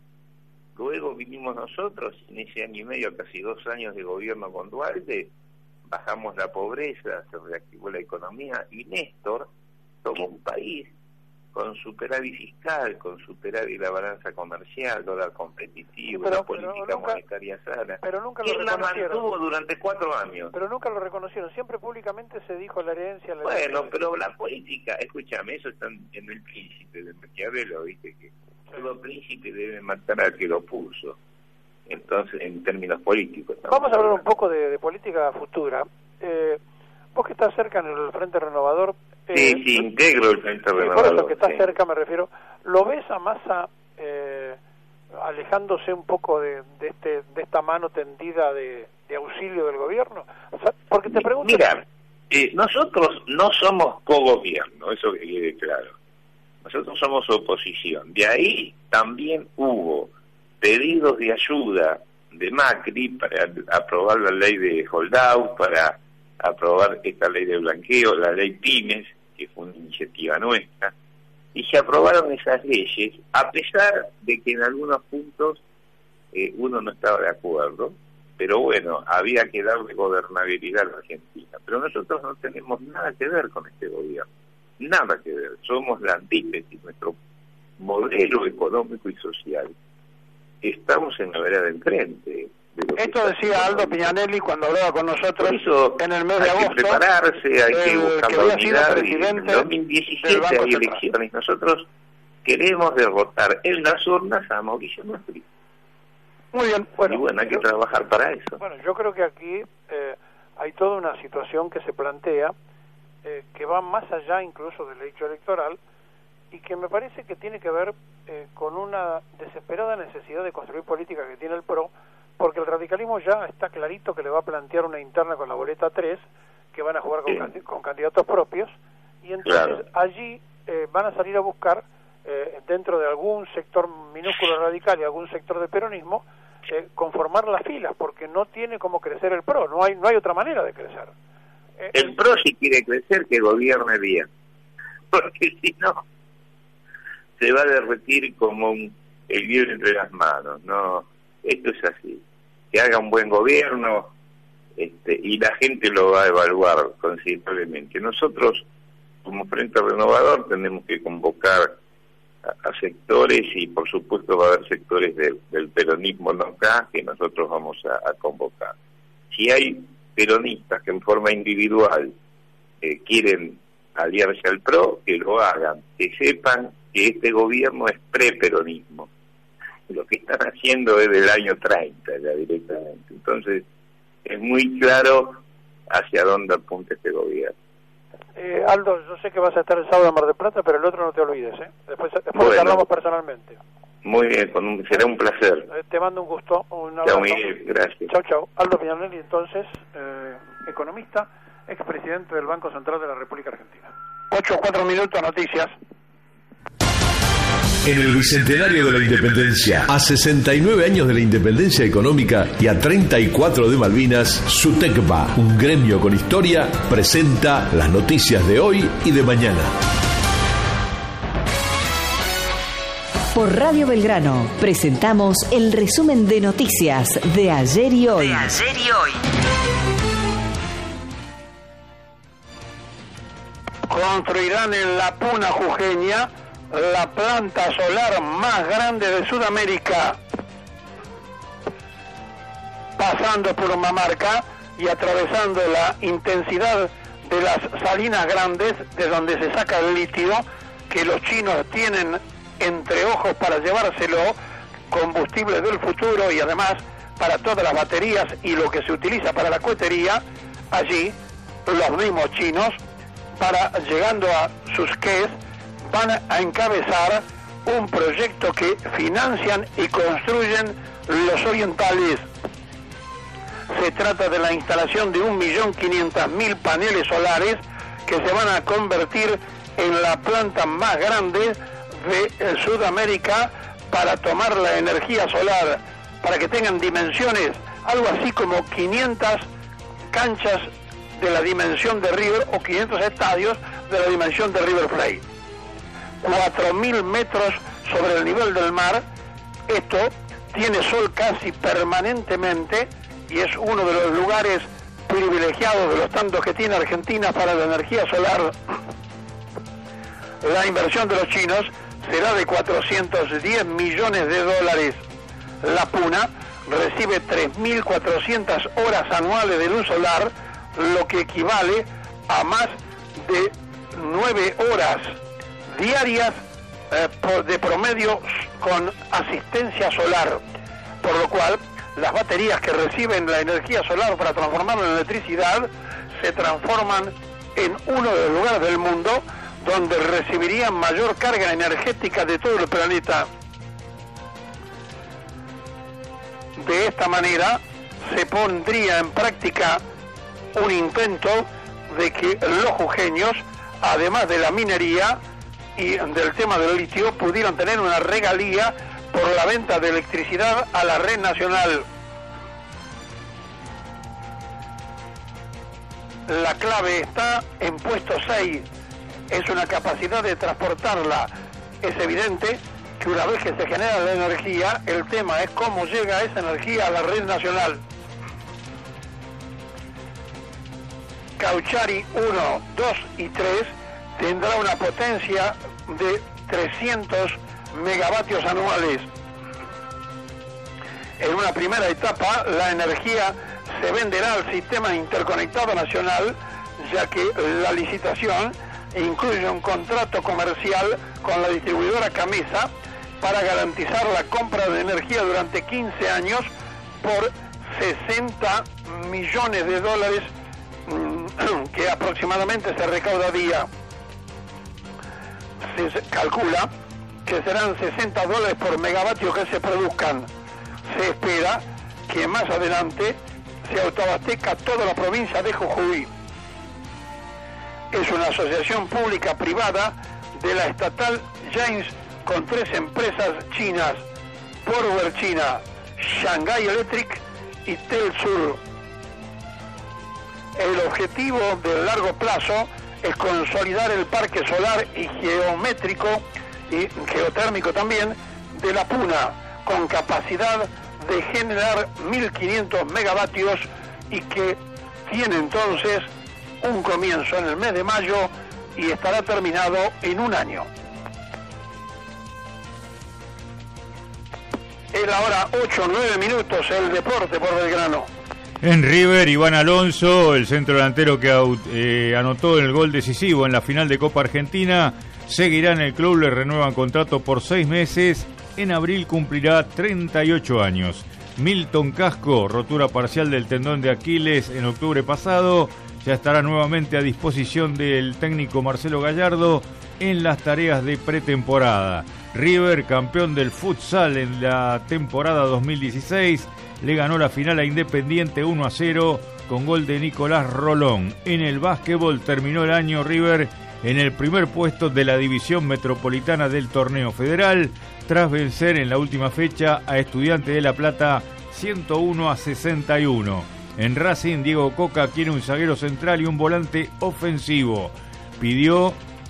Luego vinimos nosotros, en ese año y medio, casi 2 años de gobierno con Duhalde, bajamos la pobreza, se reactivó la economía, y Néstor tomó un país con superávit fiscal, con superávit la balanza comercial, dólar competitivo, la política monetaria sana. Pero nunca lo Él la reconocieron. mantuvo durante 4 años. Pero nunca lo reconocieron. Siempre públicamente se dijo la herencia. Bueno, pero la política, escúchame, eso está en El Príncipe de Maquiavelo, viste que todo príncipe debe matar al que lo puso. Entonces, en términos políticos. Vamos a hablar un poco de política futura. Vos que estás cerca en el Frente Renovador... sí, integro el Frente Renovador. Por eso que estás sí. cerca me refiero. ¿Lo ves a Massa alejándose un poco de esta mano tendida de auxilio del gobierno? O sea, porque te pregunto... Mira, nosotros no somos cogobierno, eso que quede claro. Nosotros somos oposición. De ahí también hubo pedidos de ayuda de Macri para aprobar la ley de holdout, para aprobar esta ley de blanqueo, la ley Pymes, que fue una iniciativa nuestra, y se aprobaron esas leyes, a pesar de que en algunos puntos uno no estaba de acuerdo, pero bueno, había que darle gobernabilidad a la Argentina. Pero nosotros no tenemos nada que ver con este gobierno, nada que ver, somos la antítesis, nuestro modelo económico y social. Estamos en la vereda de enfrente. Esto decía Aldo Piñanelli cuando hablaba con nosotros en el mes de agosto. Hay que prepararse, hay que buscar la unidad. Y en 2017 hay Central. elecciones. Nosotros queremos derrotar en las urnas a Mauricio Macri. Muy bien. Bueno, y bueno, hay que trabajar para eso. Bueno, yo creo que aquí hay toda una situación que se plantea que va más allá incluso del hecho electoral y que me parece que tiene que ver con una desesperada necesidad de construir política que tiene el PRO, porque el radicalismo ya está clarito que le va a plantear una interna con la boleta 3, que van a jugar con candidatos propios, y entonces allí van a salir a buscar, dentro de algún sector minúsculo radical y algún sector del peronismo, conformar las filas, porque no tiene cómo crecer el PRO, no hay otra manera de crecer. El PRO, si quiere crecer, que gobierne bien, porque si no se va a derretir como el hielo entre las manos. No, esto es así. que haga un buen gobierno, y la gente lo va a evaluar considerablemente. Nosotros, como Frente Renovador, tenemos que convocar a sectores, y por supuesto va a haber sectores del peronismo no acá que nosotros vamos a convocar. Si hay peronistas que en forma individual quieren aliarse al PRO, que lo hagan, que sepan que este gobierno es pre-peronismo. Lo que están haciendo es del año 30 ya directamente. Entonces es muy claro hacia dónde apunta este gobierno. Aldo, yo sé que vas a estar el sábado en Mar del Plata, pero el otro no te olvides, ¿eh? Después hablamos personalmente. Muy bien, será un placer. Te mando un gusto, un abrazo. Chao, Miguel, gracias. Chao. Aldo Pignanelli, entonces, economista, expresidente del Banco Central de la República Argentina. 8:04, noticias. En el Bicentenario de la Independencia, a 69 años de la independencia económica y a 34 de Malvinas, SUTECBA, un gremio con historia, presenta las noticias de hoy y de mañana. Por Radio Belgrano presentamos el resumen de noticias de ayer y hoy. Construirán en La Puna jujeña la planta solar más grande de Sudamérica, pasando por Mamarca y atravesando la intensidad de las salinas grandes, de donde se saca el litio que los chinos tienen entre ojos para llevárselo, combustible del futuro, y además para todas las baterías y lo que se utiliza para la cohetería. Allí los mismos chinos, llegando a sus qués, van a encabezar un proyecto que financian y construyen los orientales. Se trata de la instalación de 1.500.000 paneles solares que se van a convertir en la planta más grande de Sudamérica para tomar la energía solar, para que tengan dimensiones, algo así como 500 canchas de la dimensión de River o 500 estadios de la dimensión de River Plate. 4.000 metros sobre el nivel del mar. Esto tiene sol casi permanentemente y es uno de los lugares privilegiados de los tantos que tiene Argentina para la energía solar. La inversión de los chinos será de 410 millones de dólares. La Puna recibe 3.400 horas anuales de luz solar, lo que equivale a más de 9 horas diarias de promedio con asistencia solar, por lo cual las baterías que reciben la energía solar para transformarla en electricidad se transforman en uno de los lugares del mundo donde recibirían mayor carga energética de todo el planeta. De esta manera se pondría en práctica un intento de que los jujeños, además de la minería y del tema del litio, pudieran tener una regalía por la venta de electricidad a la red nacional. La clave está en puesto 6, es una capacidad de transportarla. Es evidente que una vez que se genera la energía, el tema es cómo llega esa energía a la red nacional. Cauchari 1, 2 y 3 tendrá una potencia de 300 megavatios anuales. En una primera etapa, la energía se venderá al sistema interconectado nacional, ya que la licitación incluye un contrato comercial con la distribuidora Camesa para garantizar la compra de energía durante 15 años por 60 millones de dólares que aproximadamente se recauda día. Se calcula que serán 60 dólares por megavatio que se produzcan. Se espera que más adelante se autoabastezca toda la provincia de Jujuy. Es una asociación pública privada de la estatal James con 3 empresas chinas: Power China, Shanghai Electric y Telsur. El objetivo de largo plazo es consolidar el parque solar y geotérmico también de La Puna, con capacidad de generar 1.500 megavatios y que tiene entonces un comienzo en el mes de mayo y estará terminado en un año. Es la hora 8-9 el deporte por Belgrano. En River, Iván Alonso, el centro delantero que anotó el gol decisivo en la final de Copa Argentina, seguirá en el club, le renuevan contrato por 6 meses, en abril cumplirá 38 años. Milton Casco, rotura parcial del tendón de Aquiles en octubre pasado, ya estará nuevamente a disposición del técnico Marcelo Gallardo en las tareas de pretemporada. River, campeón del futsal en la temporada 2016, le ganó la final a Independiente 1-0 con gol de Nicolás Rolón. En el básquetbol terminó el año River en el primer puesto de la división metropolitana del torneo federal, tras vencer en la última fecha a Estudiantes de La Plata 101-61. En Racing, Diego Coca quiere un zaguero central y un volante ofensivo. Pidió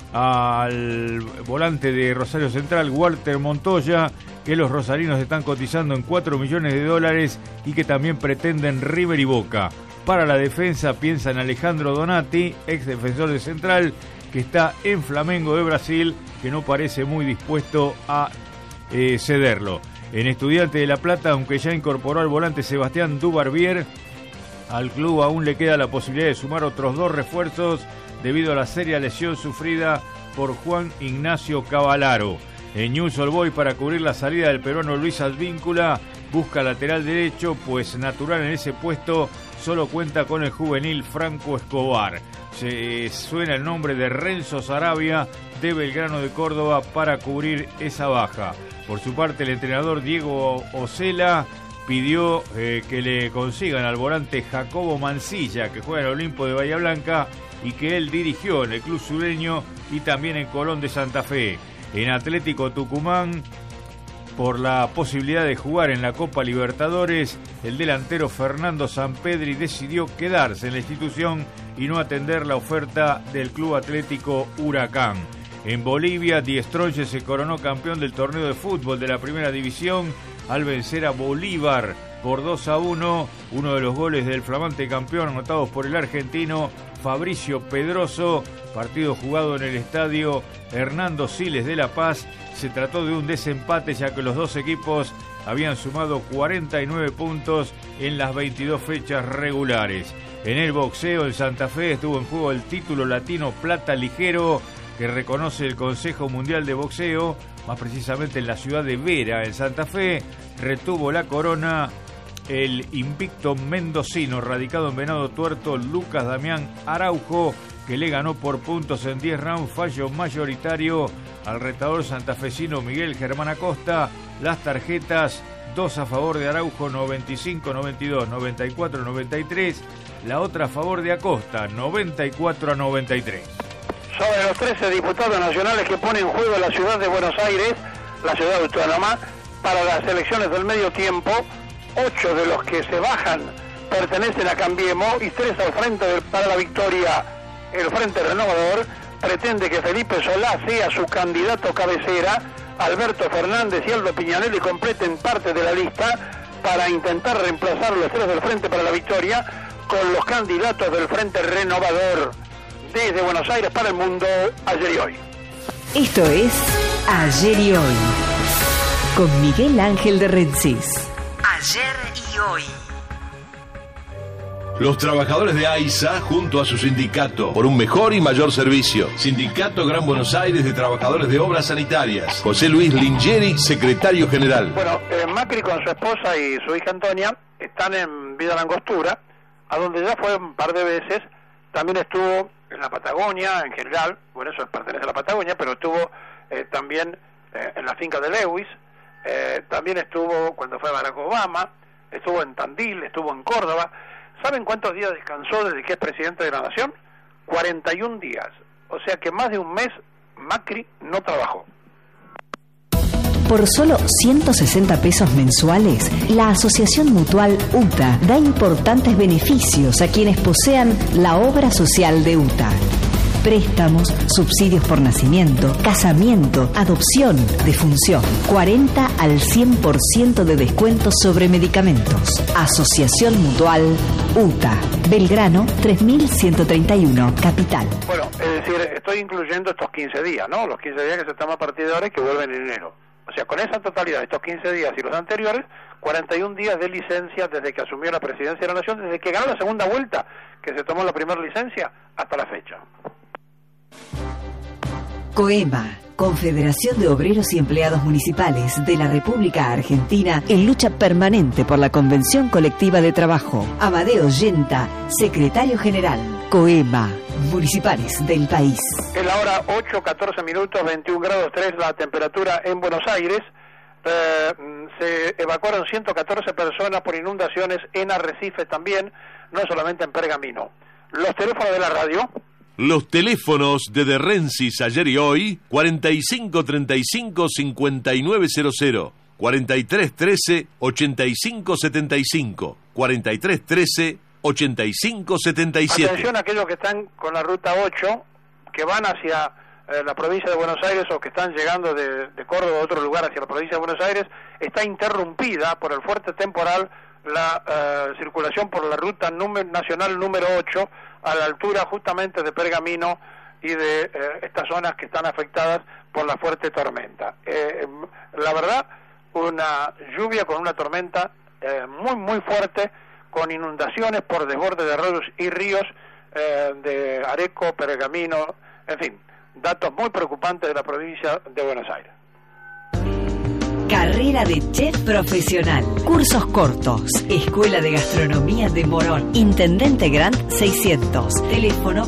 al volante de Rosario Central, Walter Montoya, que los rosarinos están cotizando en $4 millones y que también pretenden River y Boca. Para la defensa piensa en Alejandro Donati, ex defensor de Central, que está en Flamengo de Brasil, que no parece muy dispuesto a cederlo. En Estudiantes de La Plata, aunque ya incorporó al volante Sebastián Dubarbier, al club aún le queda la posibilidad de sumar otros 2 refuerzos debido a la seria lesión sufrida por Juan Ignacio Cavallaro. En News All Boys, para cubrir la salida del peruano Luis Advíncula, busca lateral derecho, pues natural en ese puesto solo cuenta con el juvenil Franco Escobar. Se suena el nombre de Renzo Sarabia de Belgrano de Córdoba para cubrir esa baja. Por su parte, el entrenador Diego Ocela pidió que le consigan al volante Jacobo Mancilla, que juega en el Olimpo de Bahía Blanca y que él dirigió en el club sureño y también en Colón de Santa Fe. En Atlético Tucumán, por la posibilidad de jugar en la Copa Libertadores, el delantero Fernando Sampedri decidió quedarse en la institución y no atender la oferta del Club Atlético Huracán. En Bolivia, Die Strongest se coronó campeón del torneo de fútbol de la primera división al vencer a Bolívar por 2-1, uno de los goles del flamante campeón anotados por el argentino Fabricio Pedroso, partido jugado en el estadio Hernando Siles de La Paz. Se trató de un desempate, ya que los dos equipos habían sumado 49 puntos en las 22 fechas regulares. En el boxeo, el Santa Fe estuvo en juego el título latino plata ligero que reconoce el Consejo Mundial de Boxeo, más precisamente en la ciudad de Vera, en Santa Fe. Retuvo la corona el invicto mendocino radicado en Venado Tuerto, Lucas Damián Araujo, que le ganó por puntos en 10 rounds, fallo mayoritario al retador santafesino Miguel Germán Acosta. Las tarjetas: 2 a favor de Araujo, 95-92, 94-93. La otra a favor de Acosta, 94-93. Sobre los 13 diputados nacionales que ponen en juego la ciudad de Buenos Aires, la ciudad autónoma, para las elecciones del medio tiempo, 8 de los que se bajan pertenecen a Cambiemos y 3 al Frente para la Victoria. El Frente Renovador pretende que Felipe Solá sea su candidato cabecera, Alberto Fernández y Aldo Piñanelli completen parte de la lista para intentar reemplazar a los 3 del Frente para la Victoria con los candidatos del Frente Renovador. Desde Buenos Aires para el mundo, ayer y hoy. Esto es Ayer y Hoy, con Miguel Ángel de Rensis. Ayer y Hoy. Los trabajadores de AISA junto a su sindicato por un mejor y mayor servicio. Sindicato Gran Buenos Aires de Trabajadores de Obras Sanitarias. José Luis Lingeri, secretario general. Bueno, Macri con su esposa y su hija Antonia están en Villa Langostura, a donde ya fue un par de veces. También estuvo en la Patagonia en general, bueno, eso pertenece a la Patagonia, pero estuvo también en la finca de Lewis, también estuvo cuando fue Barack Obama, estuvo en Tandil, estuvo en Córdoba. ¿Saben cuántos días descansó desde que es presidente de la Nación? 41 días. O sea que más de un mes Macri no trabajó. Por solo 160 pesos mensuales, la Asociación Mutual UTA da importantes beneficios a quienes posean la obra social de UTA. préstamos, subsidios por nacimiento, casamiento, adopción, defunción. 40 al 100% de descuento sobre medicamentos. Asociación Mutual UTA. Belgrano 3131, Capital. Bueno, es decir, estoy incluyendo estos 15 días, ¿no? Los 15 días que se toman a partir de ahora y que vuelven en enero. O sea, con esa totalidad, estos 15 días y los anteriores, 41 días de licencia desde que asumió la presidencia de la Nación, desde que ganó la segunda vuelta, que se tomó la primera licencia, hasta la fecha. COEMA, Confederación de Obreros y Empleados Municipales de la República Argentina, en lucha permanente por la Convención Colectiva de Trabajo. Amadeo Yenta, Secretario General. COEMA, municipales del país. Es la hora 8:14 minutos, 21 grados 3 la temperatura en Buenos Aires. Se evacuaron 114 personas por inundaciones en Arrecife también, no solamente en Pergamino. Los teléfonos de la radio. Los teléfonos de Rensis ayer y hoy, 4535-5900, 4313-8575, 4313-8577. Atención a aquellos que están con la ruta 8, que van hacia la provincia de Buenos Aires o que están llegando de Córdoba a otro lugar hacia la provincia de Buenos Aires. Está interrumpida por el fuerte temporal la circulación por la ruta nacional número 8 a la altura justamente de Pergamino y de estas zonas que están afectadas por la fuerte tormenta. La verdad, una lluvia con una tormenta muy fuerte, con inundaciones por desborde de arroyos y ríos de Areco, Pergamino, en fin, datos muy preocupantes de la provincia de Buenos Aires. Carrera de chef profesional. Cursos cortos. Escuela de Gastronomía de Morón. Intendente Grant 600. Teléfono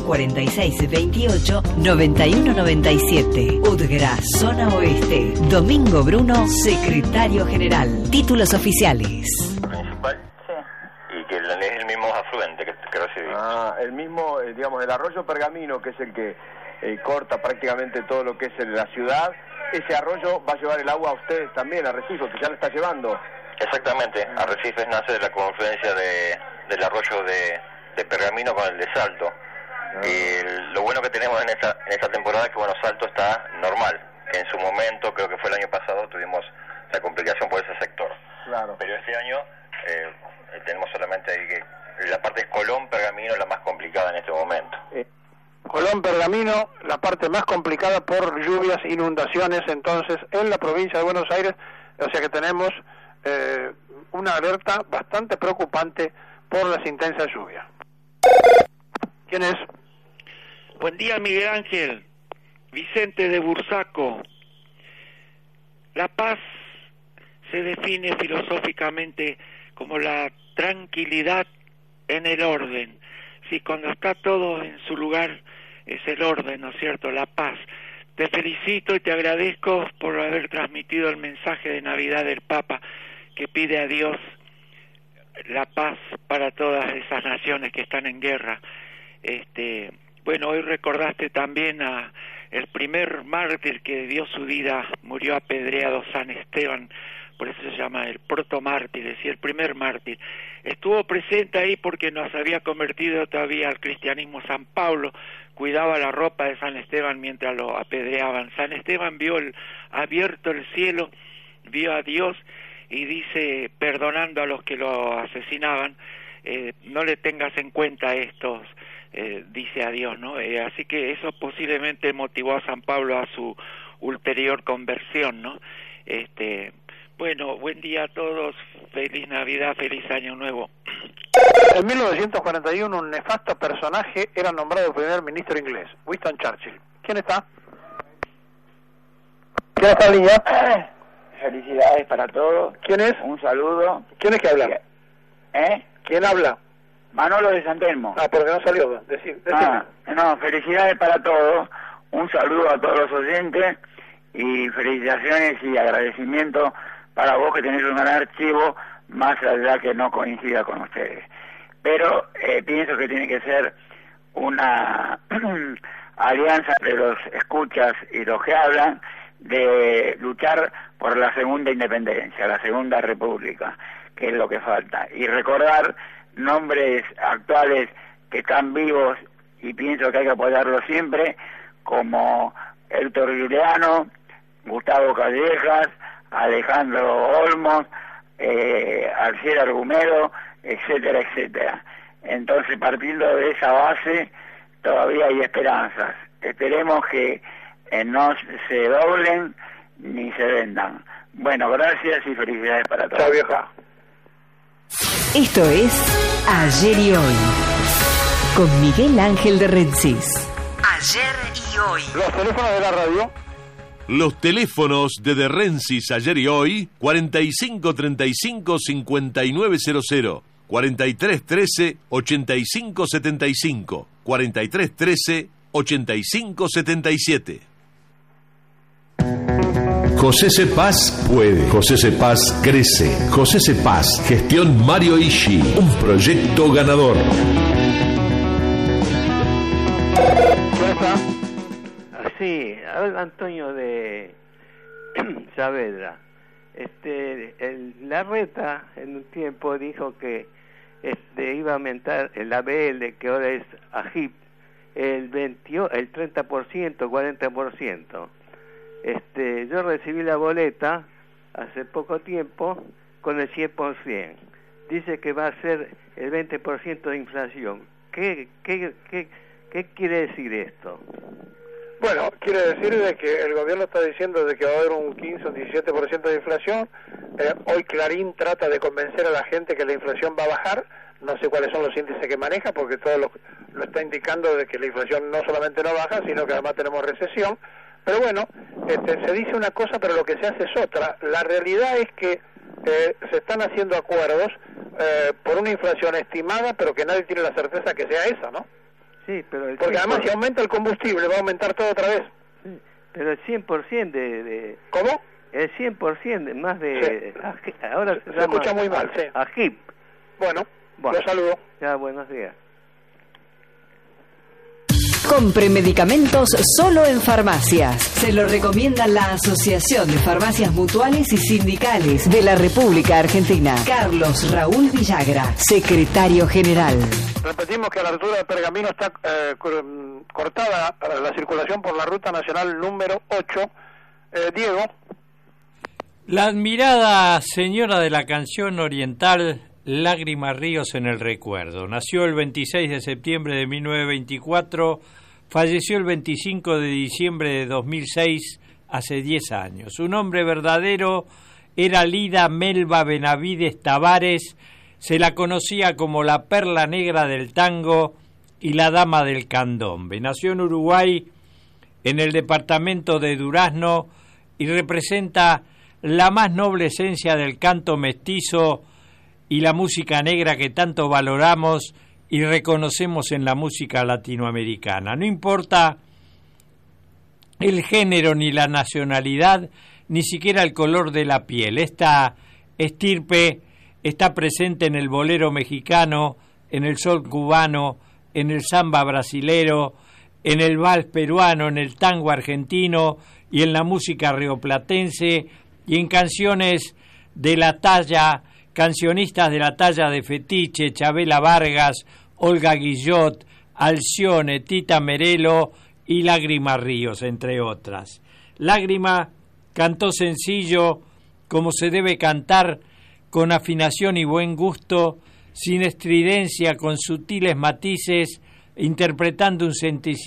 4628-9197. UDGRA, Zona Oeste. Domingo Bruno, Secretario General. Títulos oficiales. Principal. Sí. Y que es el mismo afluente que recibimos. El mismo, digamos, el arroyo Pergamino, que es el que corta prácticamente todo lo que es la ciudad. Ese arroyo va a llevar el agua a ustedes también, a Arrecife, que ya lo está llevando. Exactamente, Arrecifes nace de la confluencia del arroyo de Pergamino con el de Salto. Y lo bueno que tenemos en esta temporada es que bueno, Salto está normal, que en su momento, creo que fue el año pasado, tuvimos la complicación por ese sector. Claro. Pero este año tenemos solamente ahí que la parte es Colón, Pergamino, la más complicada en este momento. Colón, Pergamino, la parte más complicada por lluvias, inundaciones, entonces, en la provincia de Buenos Aires, o sea que tenemos una alerta bastante preocupante por las intensas lluvias. ¿Quién es? Buen día, Miguel Ángel. Vicente de Bursaco. La paz se define filosóficamente como la tranquilidad en el orden. Sí, cuando está todo en su lugar es el orden, ¿no es cierto?, la paz. Te felicito y te agradezco por haber transmitido el mensaje de Navidad del Papa, que pide a Dios la paz para todas esas naciones que están en guerra. Bueno, hoy recordaste también a el primer mártir que dio su vida, murió apedreado, San Esteban, por eso se llama el protomártir, es decir, el primer mártir. Estuvo presente ahí porque nos había convertido todavía al cristianismo San Pablo, cuidaba la ropa de San Esteban mientras lo apedreaban. San Esteban vio abierto el cielo, vio a Dios y dice, perdonando a los que lo asesinaban, no le tengas en cuenta a estos, dice a Dios, ¿no? Así que eso posiblemente motivó a San Pablo a su ulterior conversión, ¿no? Bueno, buen día a todos, feliz Navidad, feliz Año Nuevo. En 1941 un nefasto personaje era nombrado primer ministro inglés, Winston Churchill. ¿Quién está? ¿Quién está, niña? Felicidades para todos. ¿Quién es? Un saludo. ¿Quién es que habla? ¿Quién habla? Manolo de San Telmo. Porque no salió. Decime. No, felicidades para todos. Un saludo a todos los oyentes y felicitaciones y agradecimiento para vos que tenés un gran archivo, más allá que no coincida con ustedes. Pero pienso que tiene que ser una alianza entre los escuchas y los que hablan de luchar por la segunda independencia, la segunda república, que es lo que falta. Y recordar nombres actuales que están vivos y pienso que hay que apoyarlo siempre, como Héctor Giuliano, Gustavo Callejas, Alejandro Olmos, Alciera Argumedo, etcétera, etcétera. Entonces, partiendo de esa base, todavía hay esperanzas. Esperemos que no se doblen ni se vendan. Bueno, gracias y felicidades para todos. Chao, vieja. Esto es Ayer y Hoy, con Miguel Ángel de Rensis. Ayer y Hoy. Los teléfonos de la radio. Los teléfonos de De Rensis Ayer y Hoy, 4535-5900, 4313-8575, 4313-8577. José Cepaz puede. José Cepaz crece. José Cepaz, gestión Mario Ishi, un proyecto ganador. Sí, habla Antonio de Saavedra. Larreta en un tiempo dijo que iba a aumentar el ABL, que ahora es AGIP, el 30%, 40%. Yo recibí la boleta hace poco tiempo con el 100%. Dice que va a ser el 20% de inflación. ¿Qué quiere decir esto? Bueno, quiere decir de que el gobierno está diciendo de que va a haber un 15 o 17% de inflación. Hoy Clarín trata de convencer a la gente que la inflación va a bajar. No sé cuáles son los índices que maneja, porque todo lo está indicando de que la inflación no solamente no baja, sino que además tenemos recesión. Pero bueno, se dice una cosa, pero lo que se hace es otra. La realidad es que se están haciendo acuerdos por una inflación estimada, pero que nadie tiene la certeza que sea esa, ¿no? Sí, pero porque además si aumenta el combustible va a aumentar todo otra vez. Sí, pero el 100% de... ¿Cómo? El 100% más de... Sí. Ahora se escucha muy mal, sí. AGIP. Bueno, los saludo. Ya, buenos días. Compre medicamentos solo en farmacias. Se lo recomienda la Asociación de Farmacias Mutuales y Sindicales de la República Argentina. Carlos Raúl Villagra, secretario general. Repetimos que a la altura de Pergamino está cortada la circulación por la Ruta Nacional número 8. Diego. La admirada señora de la canción oriental, Lágrima Ríos en el recuerdo. Nació el 26 de septiembre de 1924, falleció el 25 de diciembre de 2006, hace 10 años. Su nombre verdadero era Lida Melba Benavides Tavares, se la conocía como la perla negra del tango y la dama del candombe. Nació en Uruguay, en el departamento de Durazno, y representa la más noble esencia del canto mestizo y la música negra que tanto valoramos y reconocemos en la música latinoamericana. No importa el género ni la nacionalidad, ni siquiera el color de la piel. Esta estirpe está presente en el bolero mexicano, en el sol cubano, en el samba brasilero, en el vals peruano, en el tango argentino y en la música rioplatense y en canciones de la talla, cancionistas de la talla de Fetiche, Chabela Vargas, Olga Guillot, Alcione, Tita Merelo y Lágrima Ríos, entre otras. Lágrima cantó sencillo, como se debe cantar, con afinación y buen gusto, sin estridencia, con sutiles matices, interpretando un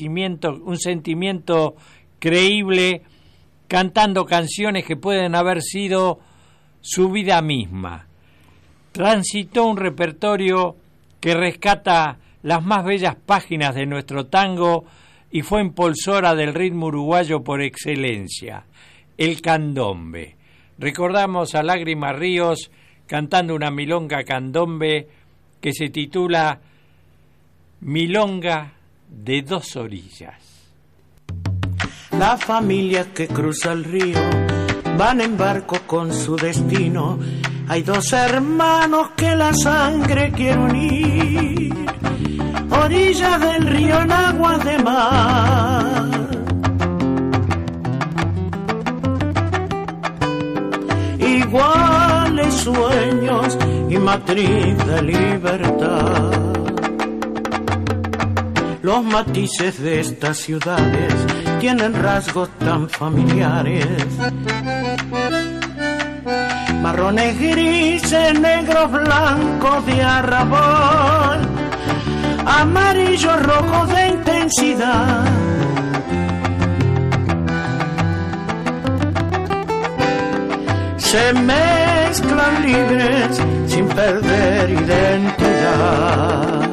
sentimiento creíble, cantando canciones que pueden haber sido su vida misma. Transitó un repertorio que rescata las más bellas páginas de nuestro tango y fue impulsora del ritmo uruguayo por excelencia, el candombe. Recordamos a Lágrima Ríos cantando una milonga candombe que se titula Milonga de dos orillas. La familia que cruza el río van en barco con su destino. Hay dos hermanos que la sangre quiere unir, orillas del río en aguas de mar. Iguales sueños y matriz de libertad. Los matices de estas ciudades tienen rasgos tan familiares. Marrones, grises, negros, blancos de arrabal, amarillos, rojos de intensidad. Se mezclan libres sin perder identidad.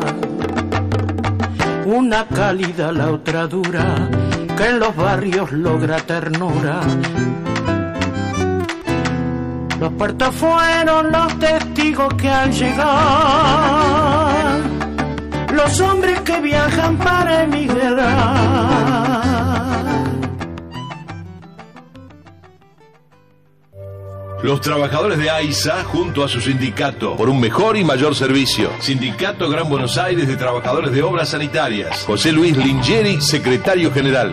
Una cálida, la otra dura, que en los barrios logra ternura. Los puertos fueron los testigos que al llegar, los hombres que viajan para emigrar. Los trabajadores de AISA junto a su sindicato por un mejor y mayor servicio. Sindicato Gran Buenos Aires de Trabajadores de Obras Sanitarias. José Luis Lingeri, secretario general.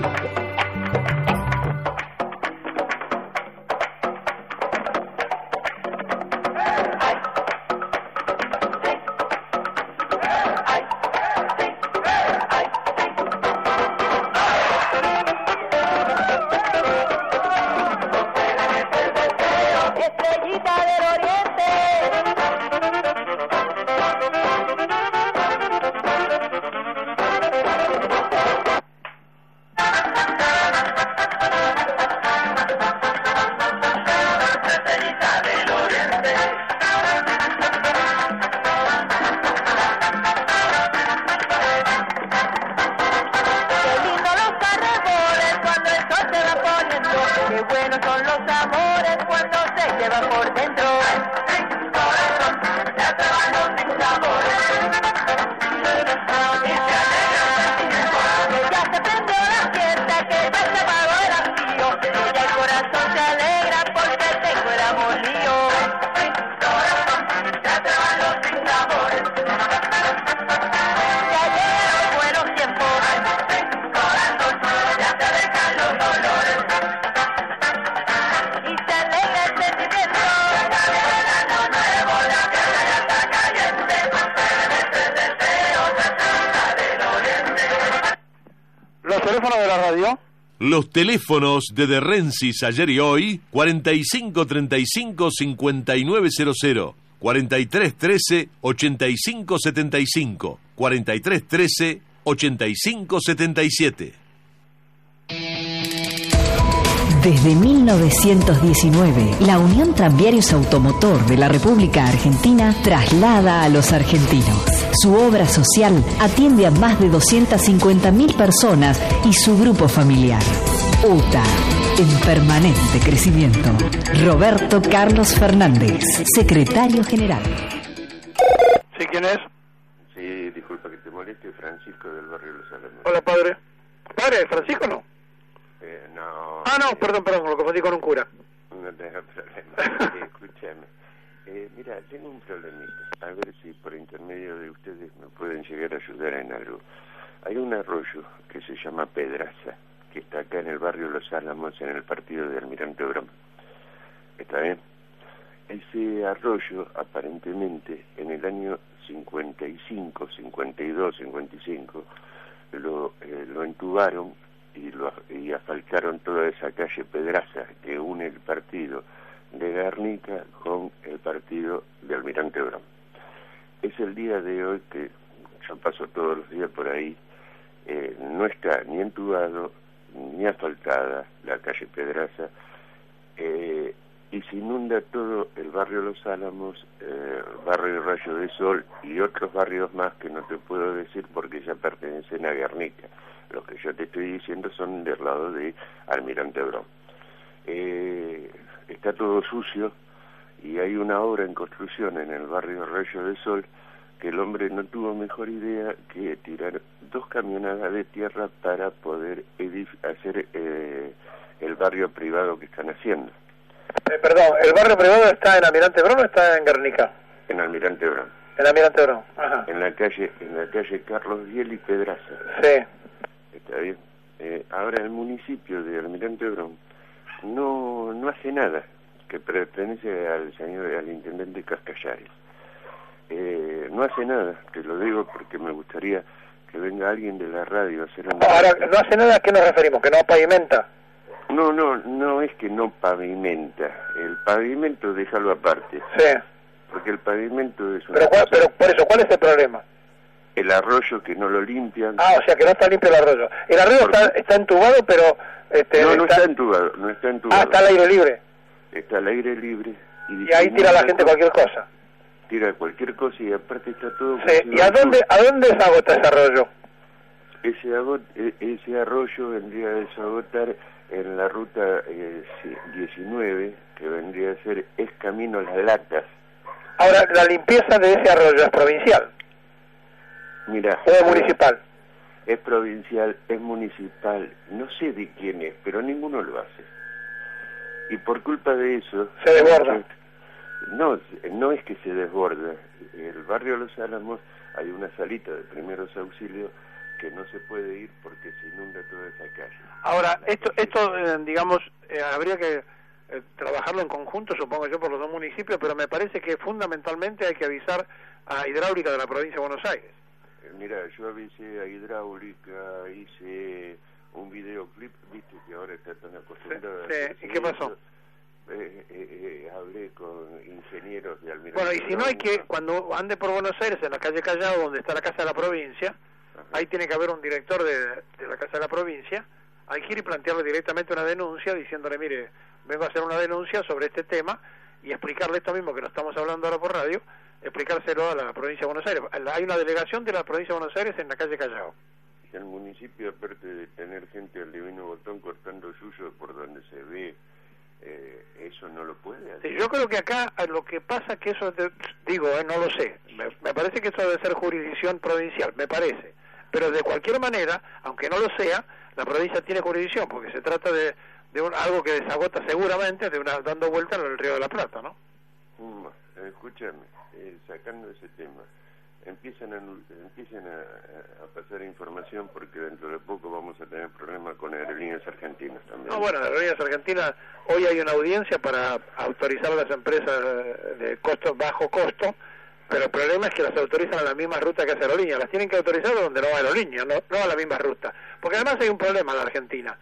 Los teléfonos de Rensis ayer y hoy, 4535-5900, 4313-8575, 4313-8577. Desde 1919, la Unión Tranviarios Automotor de la República Argentina traslada a los argentinos. Su obra social atiende a más de 250.000 personas y su grupo familiar. UTA, en permanente crecimiento. Roberto Carlos Fernández, secretario general. ¿Sí, quién es? Sí, disculpa que te moleste, Francisco del barrio Los Álamos. Hola, padre. ¿Padre, Francisco no? No. Ah, no, perdón, lo confundí con un cura. No tengo problema. Escúchame. Mira, tengo un problemita. A ver si por intermedio de ustedes me pueden llegar a ayudar en algo. Hay un arroyo que se llama Pedraza, que está acá en el barrio Los Álamos, en el partido de Almirante Brown. ¿Está bien? Ese arroyo, aparentemente, en el año 55, 52, 55, lo entubaron y asfaltaron toda esa calle Pedraza que une el partido de Guernica con el partido de Almirante Brown. Es el día de hoy que yo paso todos los días por ahí, no está ni entubado ni asfaltada la calle Pedraza, y se inunda todo el barrio Los Álamos, el barrio Rayo de Sol y otros barrios más que no te puedo decir porque ya pertenecen a Guernica. Los que yo te estoy diciendo son del lado de Almirante Brown. Está todo sucio y hay una obra en construcción en el barrio Rayo de Sol que el hombre no tuvo mejor idea que tirar 2 camionadas de tierra para poder hacer el barrio privado que están haciendo. Perdón, ¿el barrio privado está en Almirante Brown o está en Guernica? En Almirante Brown. En Almirante Brown, ajá. En la calle Carlos Biel y Pedraza. Sí. Está bien. Ahora el municipio de Almirante Brown no hace nada, que pertenece al intendente Cascallares. No hace nada, te lo digo porque me gustaría que venga alguien de la radio a hacer un... Ahora, ¿no hace nada? ¿A qué nos referimos? ¿Que no pavimenta? No es que no pavimenta. El pavimento déjalo aparte. Sí. Porque el pavimento es una pero por eso, ¿cuál es el problema? El arroyo que no lo limpian. Ah, o sea que no está limpio el arroyo. El arroyo está entubado, pero... no está entubado, no está entubado. Ah, está al aire libre. Está al aire libre. Y ahí tira la gente cualquier cosa. Tira cualquier cosa y aparte está todo... Sí. ¿Y a dónde se agota ese arroyo? Ese arroyo vendría a desagotar en la ruta 19, que vendría a ser Es Camino Las Latas. Ahora, ¿la limpieza de ese arroyo es provincial? Mira, ¿o es municipal? Es provincial, es municipal, no sé de quién es, pero ninguno lo hace. Y por culpa de eso... ¿Se desborda? No es que se desborda. El barrio Los Álamos hay una salita de primeros auxilios que no se puede ir porque se inunda toda esa calle. Ahora, esto digamos, habría que trabajarlo en conjunto, supongo yo, por los dos municipios, pero me parece que fundamentalmente hay que avisar a Hidráulica de la provincia de Buenos Aires. Mira, yo avisé a Hidráulica, hice un videoclip, viste que ahora está tan acostumbrado. Sí. ¿Y qué pasó? Hablé con ingenieros de Almirante. Bueno, y si no hay que, cuando ande por Buenos Aires, en la calle Callao, donde está la Casa de la Provincia, ahí tiene que haber un director de la Casa de la Provincia, hay que ir y plantearle directamente una denuncia, diciéndole, mire, vengo a hacer una denuncia sobre este tema, y explicarle esto mismo que lo estamos hablando ahora por radio, explicárselo a la provincia de Buenos Aires. Hay una delegación de la provincia de Buenos Aires en la calle Callao. El municipio, aparte de tener gente al divino botón cortando suyo por donde se ve, eso no lo puede hacer. Sí, yo creo que acá lo que pasa que eso, no lo sé, me parece que eso debe ser jurisdicción provincial, me parece, pero de cualquier manera, aunque no lo sea, la provincia tiene jurisdicción, porque se trata de algo que desagota seguramente dando vuelta en el Río de la Plata, ¿no? Escúchame, sacando ese tema, empiecen a pasar información, porque dentro de poco vamos a tener problemas con Aerolíneas Argentinas también. No, bueno, Aerolíneas Argentinas, hoy hay una audiencia para autorizar a las empresas de bajo costo, pero el problema es que las autorizan a la misma ruta que hace Aerolíneas, las tienen que autorizar donde no va Aerolíneas, no a la misma ruta, porque además hay un problema en la Argentina.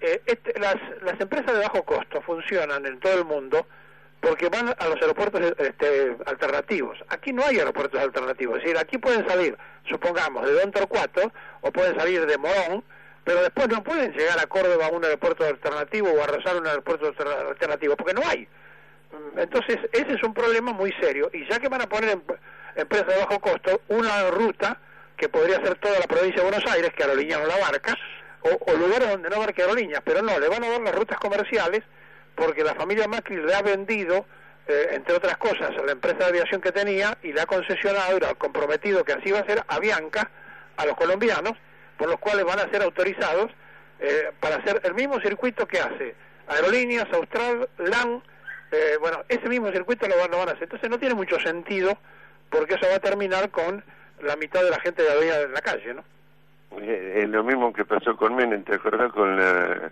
Las empresas de bajo costo funcionan en todo el mundo porque van a los aeropuertos alternativos. Aquí no hay aeropuertos alternativos, es decir, aquí pueden salir, supongamos, de Don Torcuato, o pueden salir de Morón, pero después no pueden llegar a Córdoba a un aeropuerto alternativo o a Rosario a un aeropuerto alternativo, porque no hay. Entonces, ese es un problema muy serio, y ya que van a poner empresas de bajo costo, una ruta que podría ser toda la provincia de Buenos Aires, que Aerolíneas no la abarca, o lugares donde no abarque Aerolíneas, pero no, le van a dar las rutas comerciales, porque la familia Macri le ha vendido, entre otras cosas, a la empresa de aviación que tenía, y le ha concesionado y le ha comprometido que así va a ser a Bianca, a los colombianos, por los cuales van a ser autorizados para hacer el mismo circuito que hace Aerolíneas, Austral, LAN, ese mismo circuito lo van a hacer. Entonces no tiene mucho sentido, porque eso va a terminar con la mitad de la gente de Avenida en la calle, ¿no? Es lo mismo que pasó con Menem, ¿te acordás? Con la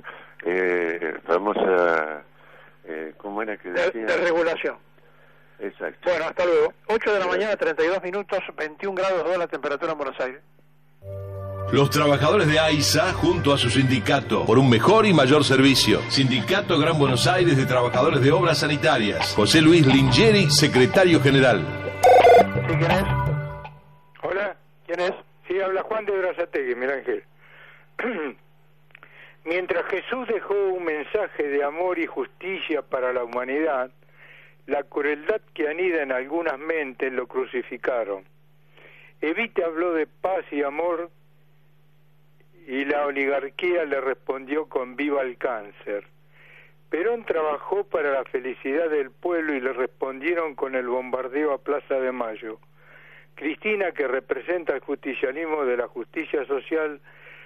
famosa... ¿cómo era que decía? De regulación. Exacto. Bueno, hasta luego. 8 de la mañana, 32 minutos, 21 grados 2 la temperatura en Buenos Aires. Los trabajadores de AISA junto a su sindicato por un mejor y mayor servicio. Sindicato Gran Buenos Aires de Trabajadores de Obras Sanitarias. José Luis Lingeri, secretario general. ¿Sí, quién es? Hola. ¿Quién es? Sí, habla Juan de Berazategui, mira Ángel. Mientras Jesús dejó un mensaje de amor y justicia para la humanidad, la crueldad que anida en algunas mentes lo crucificaron. Evita habló de paz y amor y la oligarquía le respondió con viva el cáncer. Perón trabajó para la felicidad del pueblo y le respondieron con el bombardeo a Plaza de Mayo. Cristina, que representa el justicialismo de la justicia social,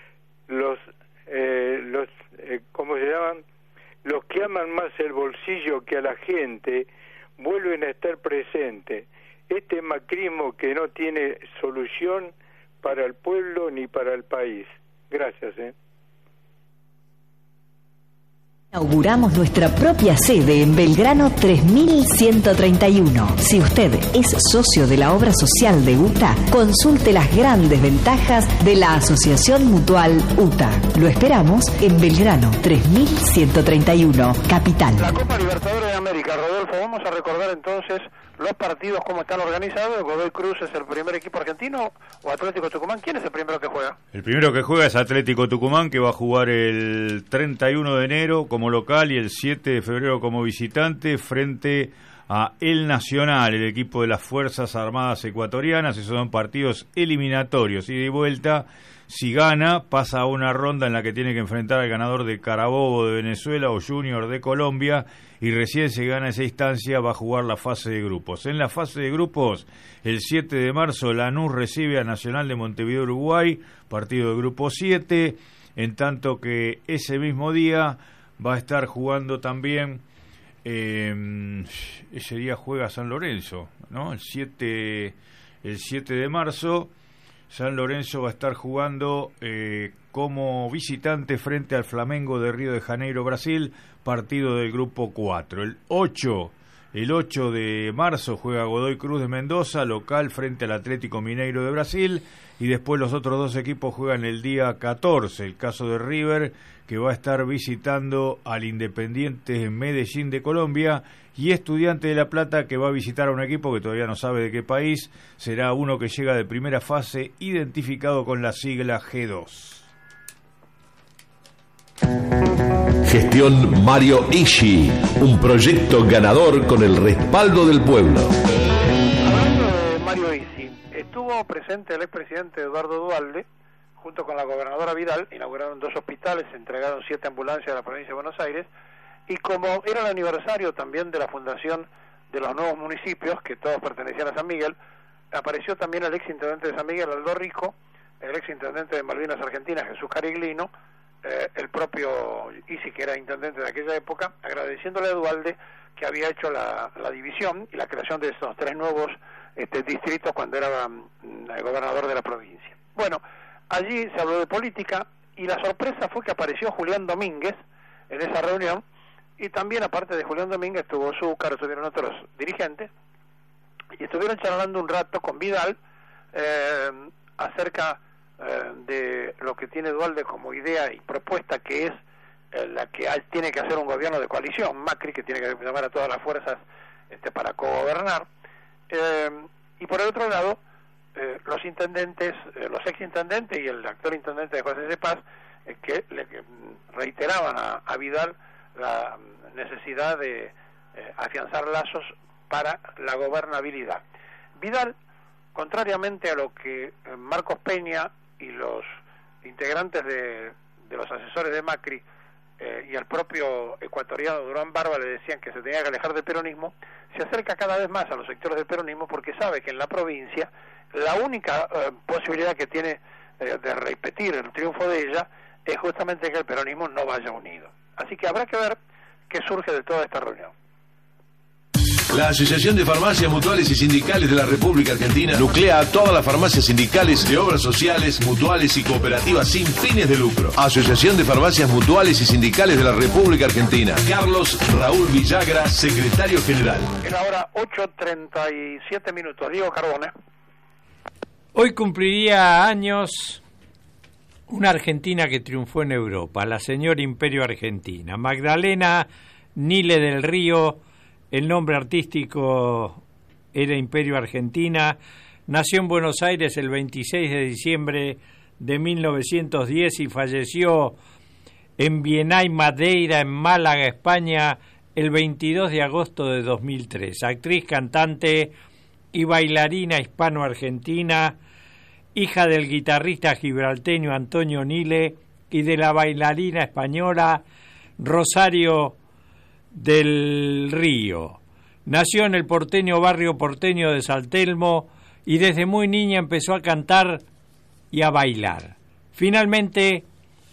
¿cómo se llaman? Los que aman más el bolsillo que a la gente, vuelven a estar presentes. Este macrismo que no tiene solución para el pueblo ni para el país. Gracias, Inauguramos nuestra propia sede en Belgrano 3131. Si usted es socio de la obra social de UTA, consulte las grandes ventajas de la Asociación Mutual UTA. Lo esperamos en Belgrano 3131, Capital. La Copa Libertadores de América, Rodolfo, vamos a recordar entonces los partidos, cómo están organizados. Godoy Cruz es el primer equipo argentino, o Atlético Tucumán. ¿Quién es el primero que juega? El primero que juega es Atlético Tucumán, que va a jugar el 31 de enero como local y el 7 de febrero como visitante frente a El Nacional, el equipo de las Fuerzas Armadas Ecuatorianas. Esos son partidos eliminatorios, ida y vuelta. Si gana, pasa a una ronda en la que tiene que enfrentar al ganador de Carabobo de Venezuela o Junior de Colombia, y recién se gana esa instancia va a jugar la fase de grupos. En la fase de grupos, el 7 de marzo, Lanús recibe a Nacional de Montevideo, Uruguay, partido de grupo 7, en tanto que ese mismo día va a estar jugando también, ese día juega San Lorenzo, ¿no? El 7 de marzo, San Lorenzo va a estar jugando como visitante frente al Flamengo de Río de Janeiro, Brasil, partido del grupo 4. El 8 de marzo juega Godoy Cruz de Mendoza, local frente al Atlético Mineiro de Brasil, y después los otros dos equipos juegan el día 14, el caso de River, que va a estar visitando al Independiente Medellín de Colombia, y Estudiante de La Plata, que va a visitar a un equipo que todavía no sabe de qué país, será uno que llega de primera fase, identificado con la sigla G2. Gestión Mario Ishi, un proyecto ganador con el respaldo del pueblo. Hablando de Mario Ishi, estuvo presente el expresidente Eduardo Duhalde, junto con la gobernadora Vidal. Inauguraron 2 hospitales, se entregaron 7 ambulancias a la provincia de Buenos Aires, y como era el aniversario también de la fundación de los nuevos municipios, que todos pertenecían a San Miguel, apareció también el exintendente de San Miguel, Aldo Rico, el exintendente de Malvinas Argentinas, Jesús Cariglino, el propio Isi, que era intendente de aquella época, agradeciéndole a Duhalde que había hecho la división y la creación de estos 3 nuevos distritos cuando era gobernador de la provincia. Bueno, allí se habló de política, y la sorpresa fue que apareció Julián Domínguez en esa reunión, y también, aparte de Julián Domínguez, estuvo Zúcar, estuvieron otros dirigentes, y estuvieron charlando un rato con Vidal acerca de lo que tiene Duhalde como idea y propuesta, que es la que tiene que hacer un gobierno de coalición, Macri, que tiene que llamar a todas las fuerzas para cogobernar, y por el otro lado, los intendentes, los exintendentes y el actual intendente de José de Paz, que le reiteraban a Vidal la necesidad de afianzar lazos para la gobernabilidad. Vidal, contrariamente a lo que Marcos Peña y los integrantes de los asesores de Macri y al propio ecuatoriano Durán Barba le decían que se tenía que alejar del peronismo, se acerca cada vez más a los sectores del peronismo, porque sabe que en la provincia la única posibilidad que tiene de repetir el triunfo de ella es justamente que el peronismo no vaya unido. Así que habrá que ver qué surge de toda esta reunión. La Asociación de Farmacias Mutuales y Sindicales de la República Argentina nuclea a todas las farmacias sindicales de obras sociales, mutuales y cooperativas sin fines de lucro. Asociación de Farmacias Mutuales y Sindicales de la República Argentina. Carlos Raúl Villagra, secretario general. En la hora 8:37 minutos. Diego Carbone. Hoy cumpliría años una argentina que triunfó en Europa, la señora Imperio Argentina, Magdalena Nile del Río. El nombre artístico era Imperio Argentina. Nació en Buenos Aires el 26 de diciembre de 1910 y falleció en Bienay Madeira, en Málaga, España, el 22 de agosto de 2003. Actriz, cantante y bailarina hispano-argentina, hija del guitarrista gibralteño Antonio Nile y de la bailarina española Rosario del Río. Nació en el porteño barrio porteño de San Telmo y desde muy niña empezó a cantar y a bailar. Finalmente,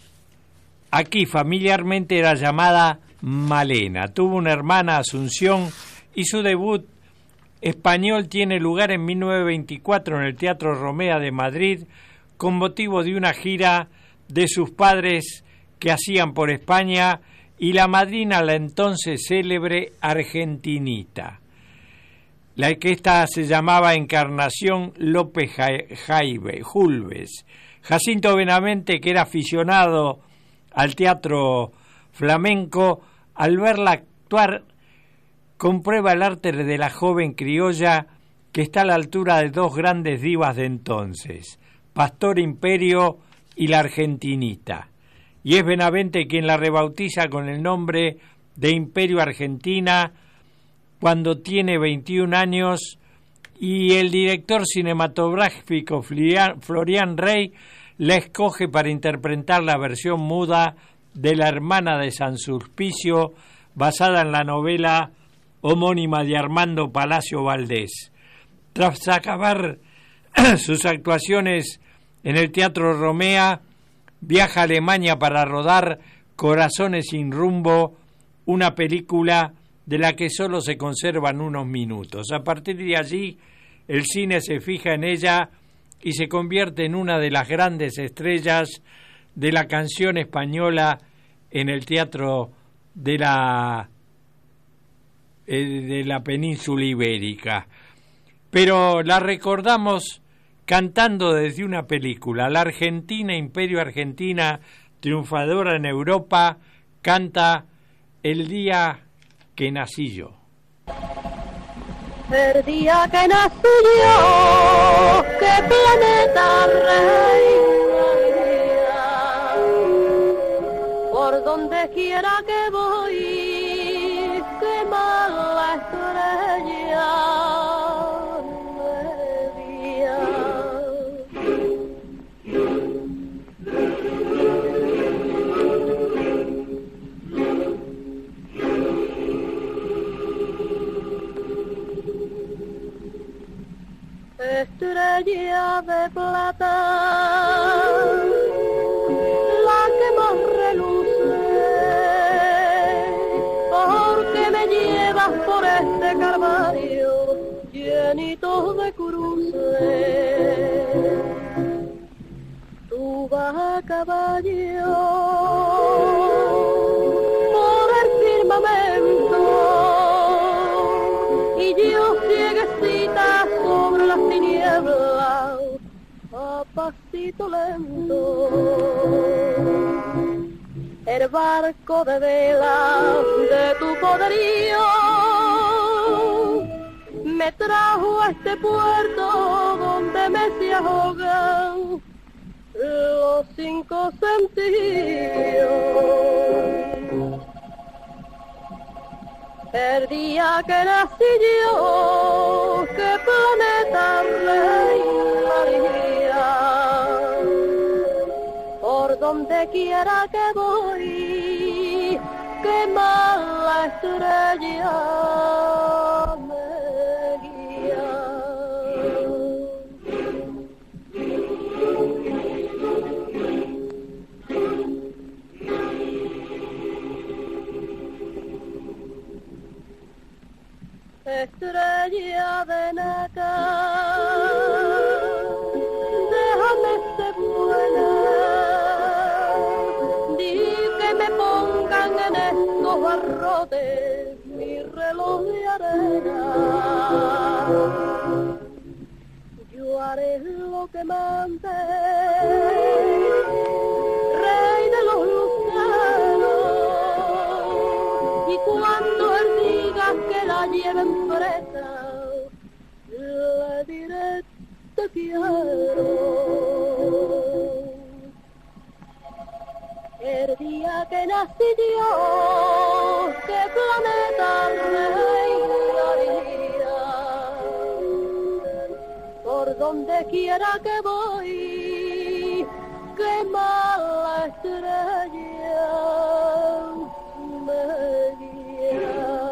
aquí familiarmente era llamada Malena. Tuvo una hermana, Asunción, y su debut español tiene lugar en 1924 en el Teatro Romea de Madrid, con motivo de una gira de sus padres que hacían por España y la madrina la entonces célebre Argentinita, la que esta se llamaba Encarnación López Julves. Jacinto Benavente, que era aficionado al teatro flamenco, al verla actuar, comprueba el arte de la joven criolla que está a la altura de dos grandes divas de entonces, Pastor Imperio y la Argentinita. Y es Benavente quien la rebautiza con el nombre de Imperio Argentina cuando tiene 21 años, y el director cinematográfico Florian Rey la escoge para interpretar la versión muda de La hermana de San Sulpicio, basada en la novela homónima de Armando Palacio Valdés. Tras acabar sus actuaciones en el Teatro Romea, viaja a Alemania para rodar Corazones sin rumbo, una película de la que solo se conservan unos minutos. A partir de allí, el cine se fija en ella y se convierte en una de las grandes estrellas de la canción española en el teatro de la península ibérica. Pero la recordamos cantando desde una película. La Argentina, Imperio Argentina, triunfadora en Europa, canta El día que nací yo. El día que nací yo, qué planeta reinaría. Por donde quiera que voy, qué mala estrella me guía. Estrella de plata, la que más reluce, porque me llevas por este calvario llenito de cruces. Tú vas a caballo por el firmamento y yo cieguecita sobre las tinieblas a pasito lento. El barco de vela de tu poderío me trajo a este puerto donde me se ahogan los cinco sentidos. El día que nací yo, qué planeta reinaría. Por donde quiera que voy, qué mala estrella me guía. Estrella de naca, déjame ser buena, di que me pongan en estos barrotes mi reloj de arena. Yo haré lo que mande, rey de los luceros, y cuando él diga que la lleven presa, le diré te quiero. El día que nací yo, qué planeta reinaría. Por donde quiera que voy, qué mala estrella me guía.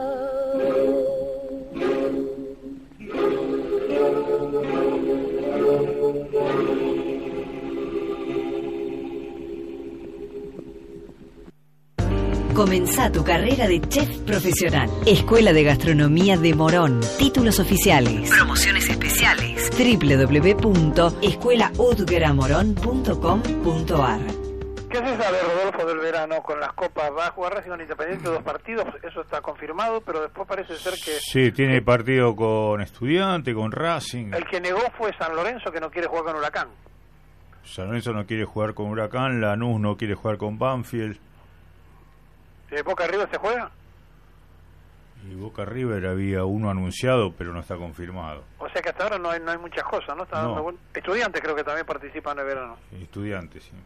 Comenzá tu carrera de chef profesional. Escuela de Gastronomía de Morón. Títulos oficiales. Promociones www.escuelaudgramorón.com.ar. ¿Qué se sabe, Rodolfo, del verano con las copas? ¿Va a jugar Racing con Independiente 2 partidos? Eso está confirmado, pero después parece ser que... Sí, tiene partido con Estudiante, con Racing. El que negó fue San Lorenzo, que no quiere jugar con Huracán. San Lorenzo no quiere jugar con Huracán, Lanús no quiere jugar con Banfield. ¿Boca River se juega? Y Boca River había uno anunciado, pero no está confirmado. O sea que hasta ahora no hay muchas cosas, ¿no? Está No. dando Estudiantes creo que también participan en el verano. Estudiantes, sí.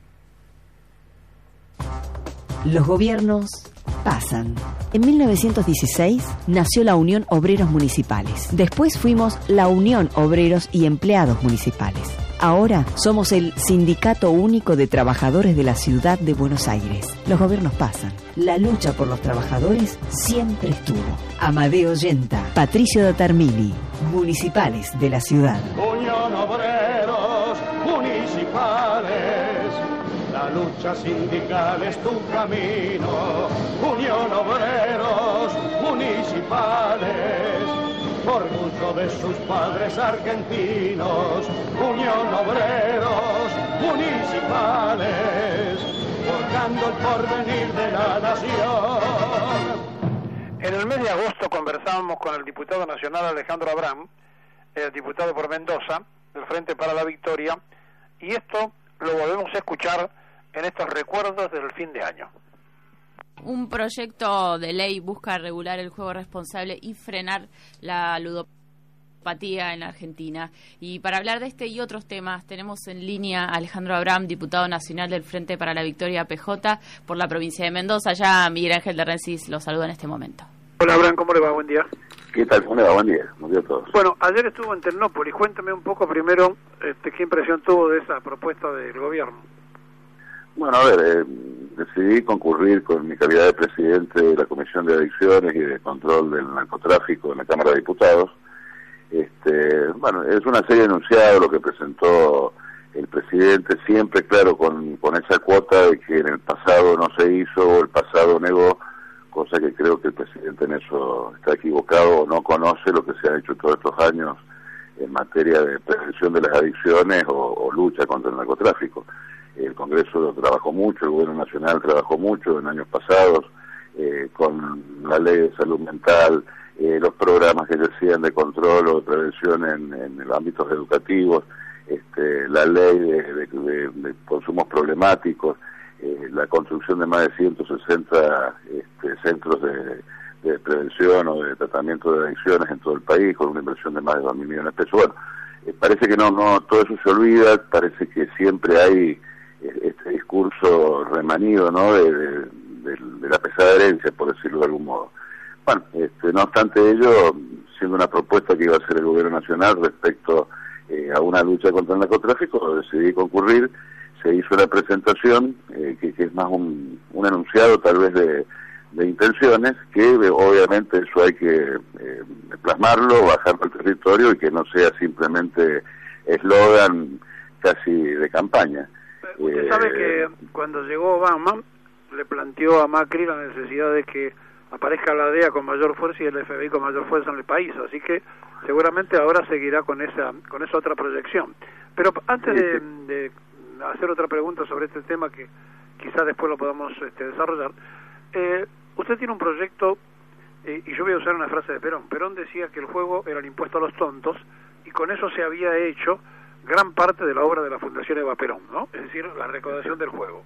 Los gobiernos pasan. En 1916 nació la Unión Obreros Municipales. Después fuimos la Unión Obreros y Empleados Municipales. Ahora somos el Sindicato Único de Trabajadores de la Ciudad de Buenos Aires. Los gobiernos pasan. La lucha por los trabajadores siempre estuvo. Amadeo Yenta, Patricio Datarmili, municipales de la ciudad. Unión Obreros Municipales, la lucha sindical es tu camino. Unión Obreros Municipales, orgullo de sus padres argentinos. Unión Obreros Municipales, forjando el porvenir de la nación. En el mes de agosto conversábamos con el diputado nacional Alejandro Abraham, el diputado por Mendoza, del Frente para la Victoria, y esto lo volvemos a escuchar en estos recuerdos del fin de año. Un proyecto de ley busca regular el juego responsable y frenar la ludopatía en Argentina. Y para hablar de este y otros temas, tenemos en línea a Alejandro Abraham, diputado nacional del Frente para la Victoria PJ por la provincia de Mendoza. Ya Miguel Ángel de Rensis lo saluda en este momento. Hola Abraham, ¿cómo le va? Buen día. ¿Qué tal? ¿Cómo le va? Buen día. Buen día a todos. Bueno, ayer estuvo en Tecnópolis. Cuéntame un poco primero qué impresión tuvo de esa propuesta del gobierno. Bueno, a ver, decidí concurrir con mi calidad de presidente de la Comisión de Adicciones y de Control del Narcotráfico en la Cámara de Diputados. Bueno, es una serie de enunciados lo que presentó el presidente, siempre claro con esa cuota de que en el pasado no se hizo o el pasado negó, cosa que creo que el presidente en eso está equivocado o no conoce lo que se ha hecho todos estos años en materia de prevención de las adicciones o lucha contra el narcotráfico. El Congreso trabajó mucho, el Gobierno Nacional trabajó mucho en años pasados con la Ley de Salud Mental, los programas que se hacían de control o de prevención en los ámbitos educativos, la Ley de consumos problemáticos, la construcción de más de 160 centros de prevención o de tratamiento de adicciones en todo el país, con una inversión de más de 2.000 millones de pesos. Bueno, parece que no todo eso se olvida, parece que siempre hay este discurso remanido, ¿no?, de la pesada herencia, por decirlo de algún modo. Bueno, no obstante ello, siendo una propuesta que iba a hacer el Gobierno Nacional respecto a una lucha contra el narcotráfico, decidí concurrir. Se hizo una presentación que es más un enunciado tal vez de intenciones, que obviamente eso hay que plasmarlo, bajarlo al territorio y que no sea simplemente eslogan casi de campaña. Usted sabe que cuando llegó Obama le planteó a Macri la necesidad de que aparezca la DEA con mayor fuerza y el FBI con mayor fuerza en el país, así que seguramente ahora seguirá con esa otra proyección. Pero antes de hacer otra pregunta sobre este tema que quizás después lo podamos desarrollar, usted tiene un proyecto, y yo voy a usar una frase de Perón. Perón decía que el juego era el impuesto a los tontos, y con eso se había hecho gran parte de la obra de la Fundación Eva Perón, ¿no? Es decir, la recaudación del juego.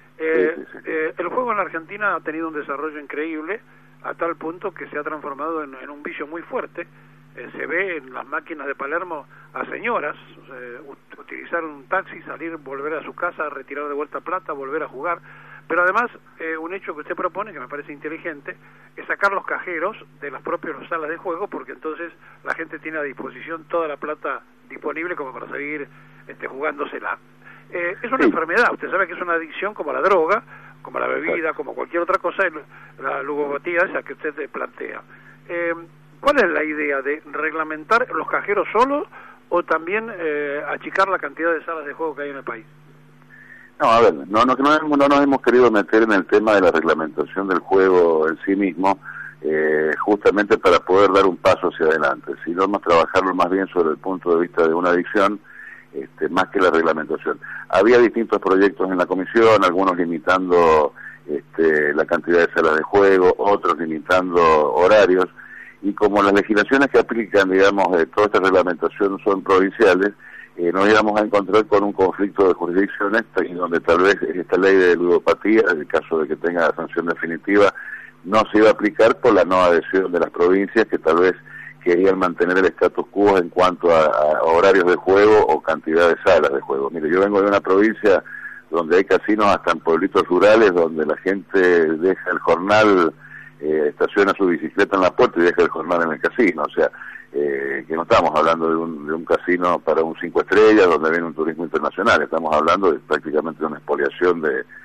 El juego en la Argentina ha tenido un desarrollo increíble, a tal punto que se ha transformado en un vicio muy fuerte. Se ve en las máquinas de Palermo a señoras utilizar un taxi, salir, volver a su casa, retirar de vuelta plata, volver a jugar. Pero además, un hecho que usted propone, que me parece inteligente, es sacar los cajeros de las propias salas de juego, porque entonces la gente tiene a disposición toda la plata disponible como para seguir jugándosela. Es una enfermedad, usted sabe que es una adicción como la droga, como la bebida, como cualquier otra cosa, la ludopatía esa que usted plantea. ¿Cuál es la idea de reglamentar los cajeros solos o también achicar la cantidad de salas de juego que hay en el país? No, a ver, no nos hemos querido meter en el tema de la reglamentación del juego en sí mismo, justamente para poder dar un paso hacia adelante, sino más trabajarlo más bien sobre el punto de vista de una adicción más que la reglamentación. Había distintos proyectos en la comisión, algunos limitando la cantidad de salas de juego, otros limitando horarios, y como las legislaciones que aplican, digamos, toda esta reglamentación son provinciales, nos íbamos a encontrar con un conflicto de jurisdicciones, y donde tal vez esta ley de ludopatía, en el caso de que tenga sanción definitiva, no se iba a aplicar por la no adhesión de las provincias, que tal vez querían mantener el status quo en cuanto a horarios de juego o cantidad de salas de juego. Mire, yo vengo de una provincia donde hay casinos hasta en pueblitos rurales, donde la gente deja el jornal, estaciona su bicicleta en la puerta y deja el jornal en el casino. O sea, que no estamos hablando de un casino para un 5 estrellas donde viene un turismo internacional, estamos hablando de prácticamente una expoliación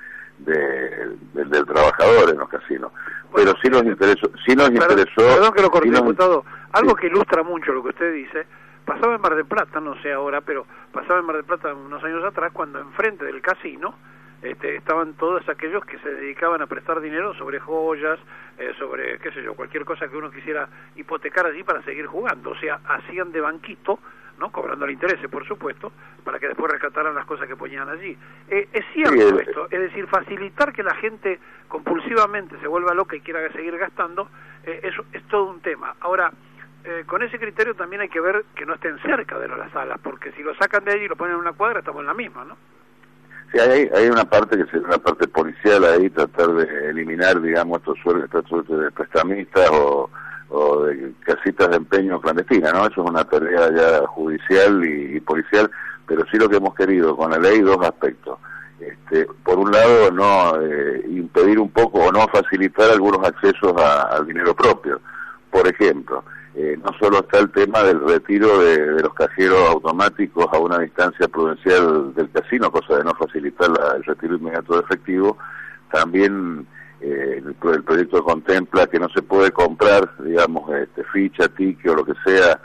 del trabajador en los casinos. Pero sí nos interesó, Perdón que lo corté, diputado. Algo sí, que ilustra mucho lo que usted dice, pasaba en Mar del Plata, no sé ahora, pero pasaba en Mar del Plata unos años atrás, cuando enfrente del casino estaban todos aquellos que se dedicaban a prestar dinero sobre joyas, sobre, qué sé yo, cualquier cosa que uno quisiera hipotecar allí para seguir jugando. O sea, hacían de banquito, ¿no? Cobrando el interés, por supuesto, para que después rescataran las cosas que ponían allí. Es cierto esto, es decir, facilitar que la gente compulsivamente se vuelva loca y quiera seguir gastando, eso es todo un tema. Ahora, con ese criterio también hay que ver que no estén cerca de las salas, porque si lo sacan de allí y lo ponen en una cuadra, estamos en la misma, ¿no? Sí, hay una parte que sería una parte policial ahí, tratar de eliminar, digamos, esta suerte de prestamistas o de casitas de empeño clandestinas, ¿no? Eso es una tarea ya judicial y policial, pero sí lo que hemos querido con la ley, dos aspectos. Por un lado, no impedir un poco o no facilitar algunos accesos al dinero propio. Por ejemplo, no solo está el tema del retiro de los cajeros automáticos a una distancia prudencial del casino, cosa de no facilitar el retiro inmediato de efectivo, también el proyecto contempla que no se puede comprar, digamos, ficha, ticket o lo que sea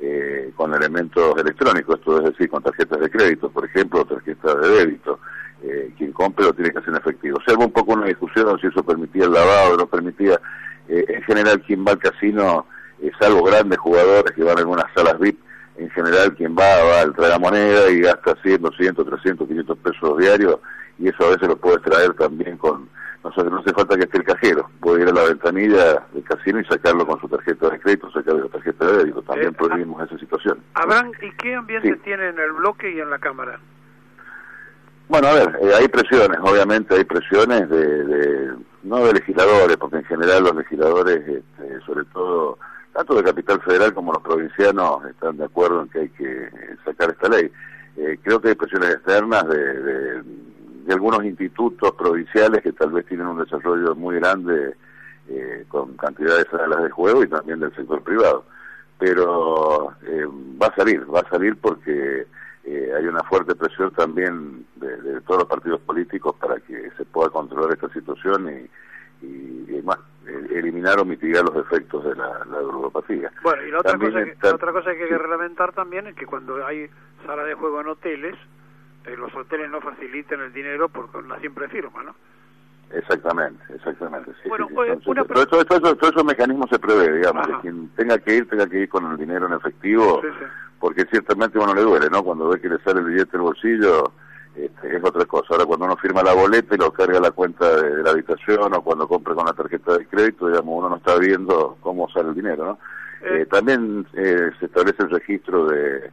con elementos electrónicos, esto es decir, con tarjetas de crédito, por ejemplo, o tarjetas de débito. Quien compre lo tiene que hacer en efectivo. Se arma un poco una discusión si eso permitía el lavado o no permitía. En general, quien va al casino, salvo grandes jugadores que van a algunas salas VIP, en general quien va al tragamoneda y gasta 100, 200, 300, 500 pesos diarios, y eso a veces lo puede traer también con... No hace falta que esté el cajero, puede ir a la ventanilla del casino y sacarlo con su tarjeta de crédito, sacarle la tarjeta de débito. También prohibimos esa situación. Abraham, ¿y qué ambiente tiene en el bloque y en la Cámara? Bueno, a ver, hay presiones, obviamente hay presiones no de legisladores, porque en general los legisladores, sobre todo, tanto de Capital Federal como los provincianos, están de acuerdo en que hay que sacar esta ley. Creo que hay presiones externas de algunos institutos provinciales que tal vez tienen un desarrollo muy grande con cantidad de salas de juego y también del sector privado. Pero va a salir porque hay una fuerte presión también de todos los partidos políticos para que se pueda controlar esta situación y más, eliminar o mitigar los efectos de la ludopatía. Bueno, y la otra cosa que hay que reglamentar también es que cuando hay salas de juego en hoteles, los hoteles no faciliten el dinero porque una siempre firma, ¿no? Exactamente, sí. Bueno, todo esos mecanismos se prevé, digamos, que quien tenga que ir con el dinero en efectivo, porque ciertamente a uno le duele, ¿no? Cuando ve que le sale el billete del bolsillo, es otra cosa. Ahora, cuando uno firma la boleta y lo carga a la cuenta de la habitación, o cuando compra con la tarjeta de crédito, digamos, uno no está viendo cómo sale el dinero, ¿no? También se establece el registro de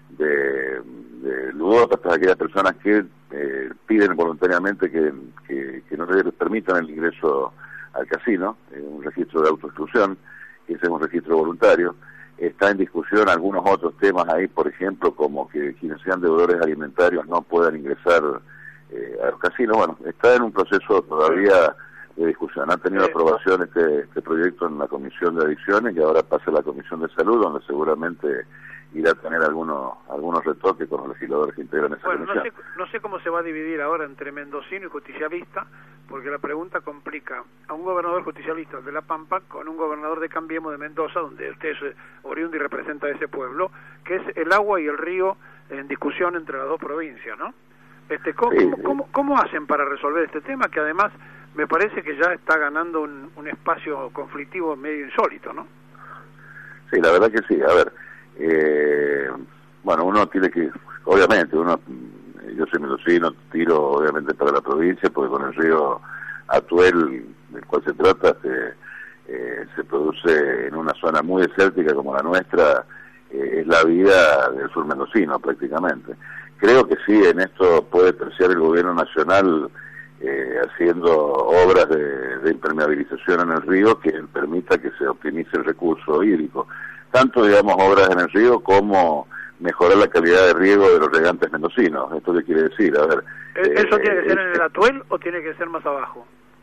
ludópatas, aquellas personas que piden voluntariamente que no les permitan el ingreso al casino, un registro de autoexclusión, que ese es un registro voluntario. Está en discusión algunos otros temas ahí, por ejemplo, como que quienes sean deudores alimentarios no puedan ingresar a los casinos. Bueno, está en un proceso todavía de discusión. Ha tenido aprobación este proyecto en la Comisión de Adicciones y ahora pasa a la Comisión de Salud, donde seguramente irá a tener algunos retoques con los legisladores que integran esa comisión. No sé cómo se va a dividir ahora entre mendocino y justicialista, porque la pregunta complica a un gobernador justicialista de La Pampa con un gobernador de Cambiemos de Mendoza, donde usted es oriundo y representa a ese pueblo, que es el agua y el río en discusión entre las dos provincias, ¿no? ¿Cómo hacen para resolver este tema, que además me parece que ya está ganando un espacio conflictivo medio insólito, ¿no? Sí, la verdad que sí. A ver, bueno, uno tiene que, obviamente, yo soy mendocino, tiro obviamente para la provincia, porque con el río Atuel, del cual se trata, se produce en una zona muy desértica como la nuestra, es la vida del sur mendocino prácticamente. Creo que sí, en esto puede terciar el gobierno nacional haciendo obras de impermeabilización en el río que permita que se optimice el recurso hídrico. Tanto, digamos, obras en el río como mejorar la calidad de riego de los regantes mendocinos. ¿Esto qué quiere decir? A ver, ¿eso tiene que ser en el Atuel o tiene que ser más abajo?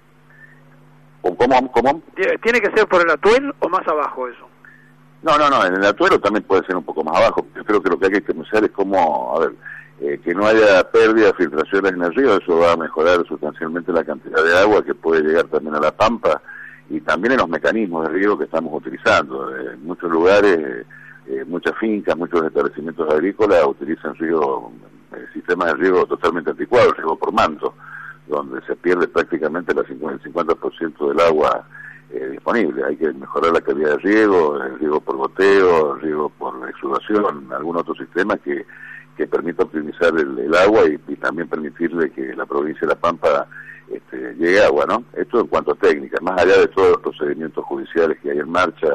¿Cómo? ¿Tiene que ser por el Atuel o más abajo eso? No, en el Atuel también puede ser un poco más abajo. Yo creo que lo que hay que pensar es cómo, que no haya pérdida de filtraciones en el río. Eso va a mejorar sustancialmente la cantidad de agua que puede llegar también a la pampa y también en los mecanismos de riego que estamos utilizando. En muchos lugares, muchas fincas, muchos establecimientos agrícolas utilizan sistemas de riego totalmente anticuados, riego por manto, donde se pierde prácticamente el 50% del agua disponible. Hay que mejorar la calidad de riego, el riego por goteo, el riego por exudación, algún otro sistema que permita optimizar el agua y también permitirle que la provincia de La Pampa llegue agua, ¿no? Esto en cuanto a técnicas, más allá de todos los procedimientos judiciales que hay en marcha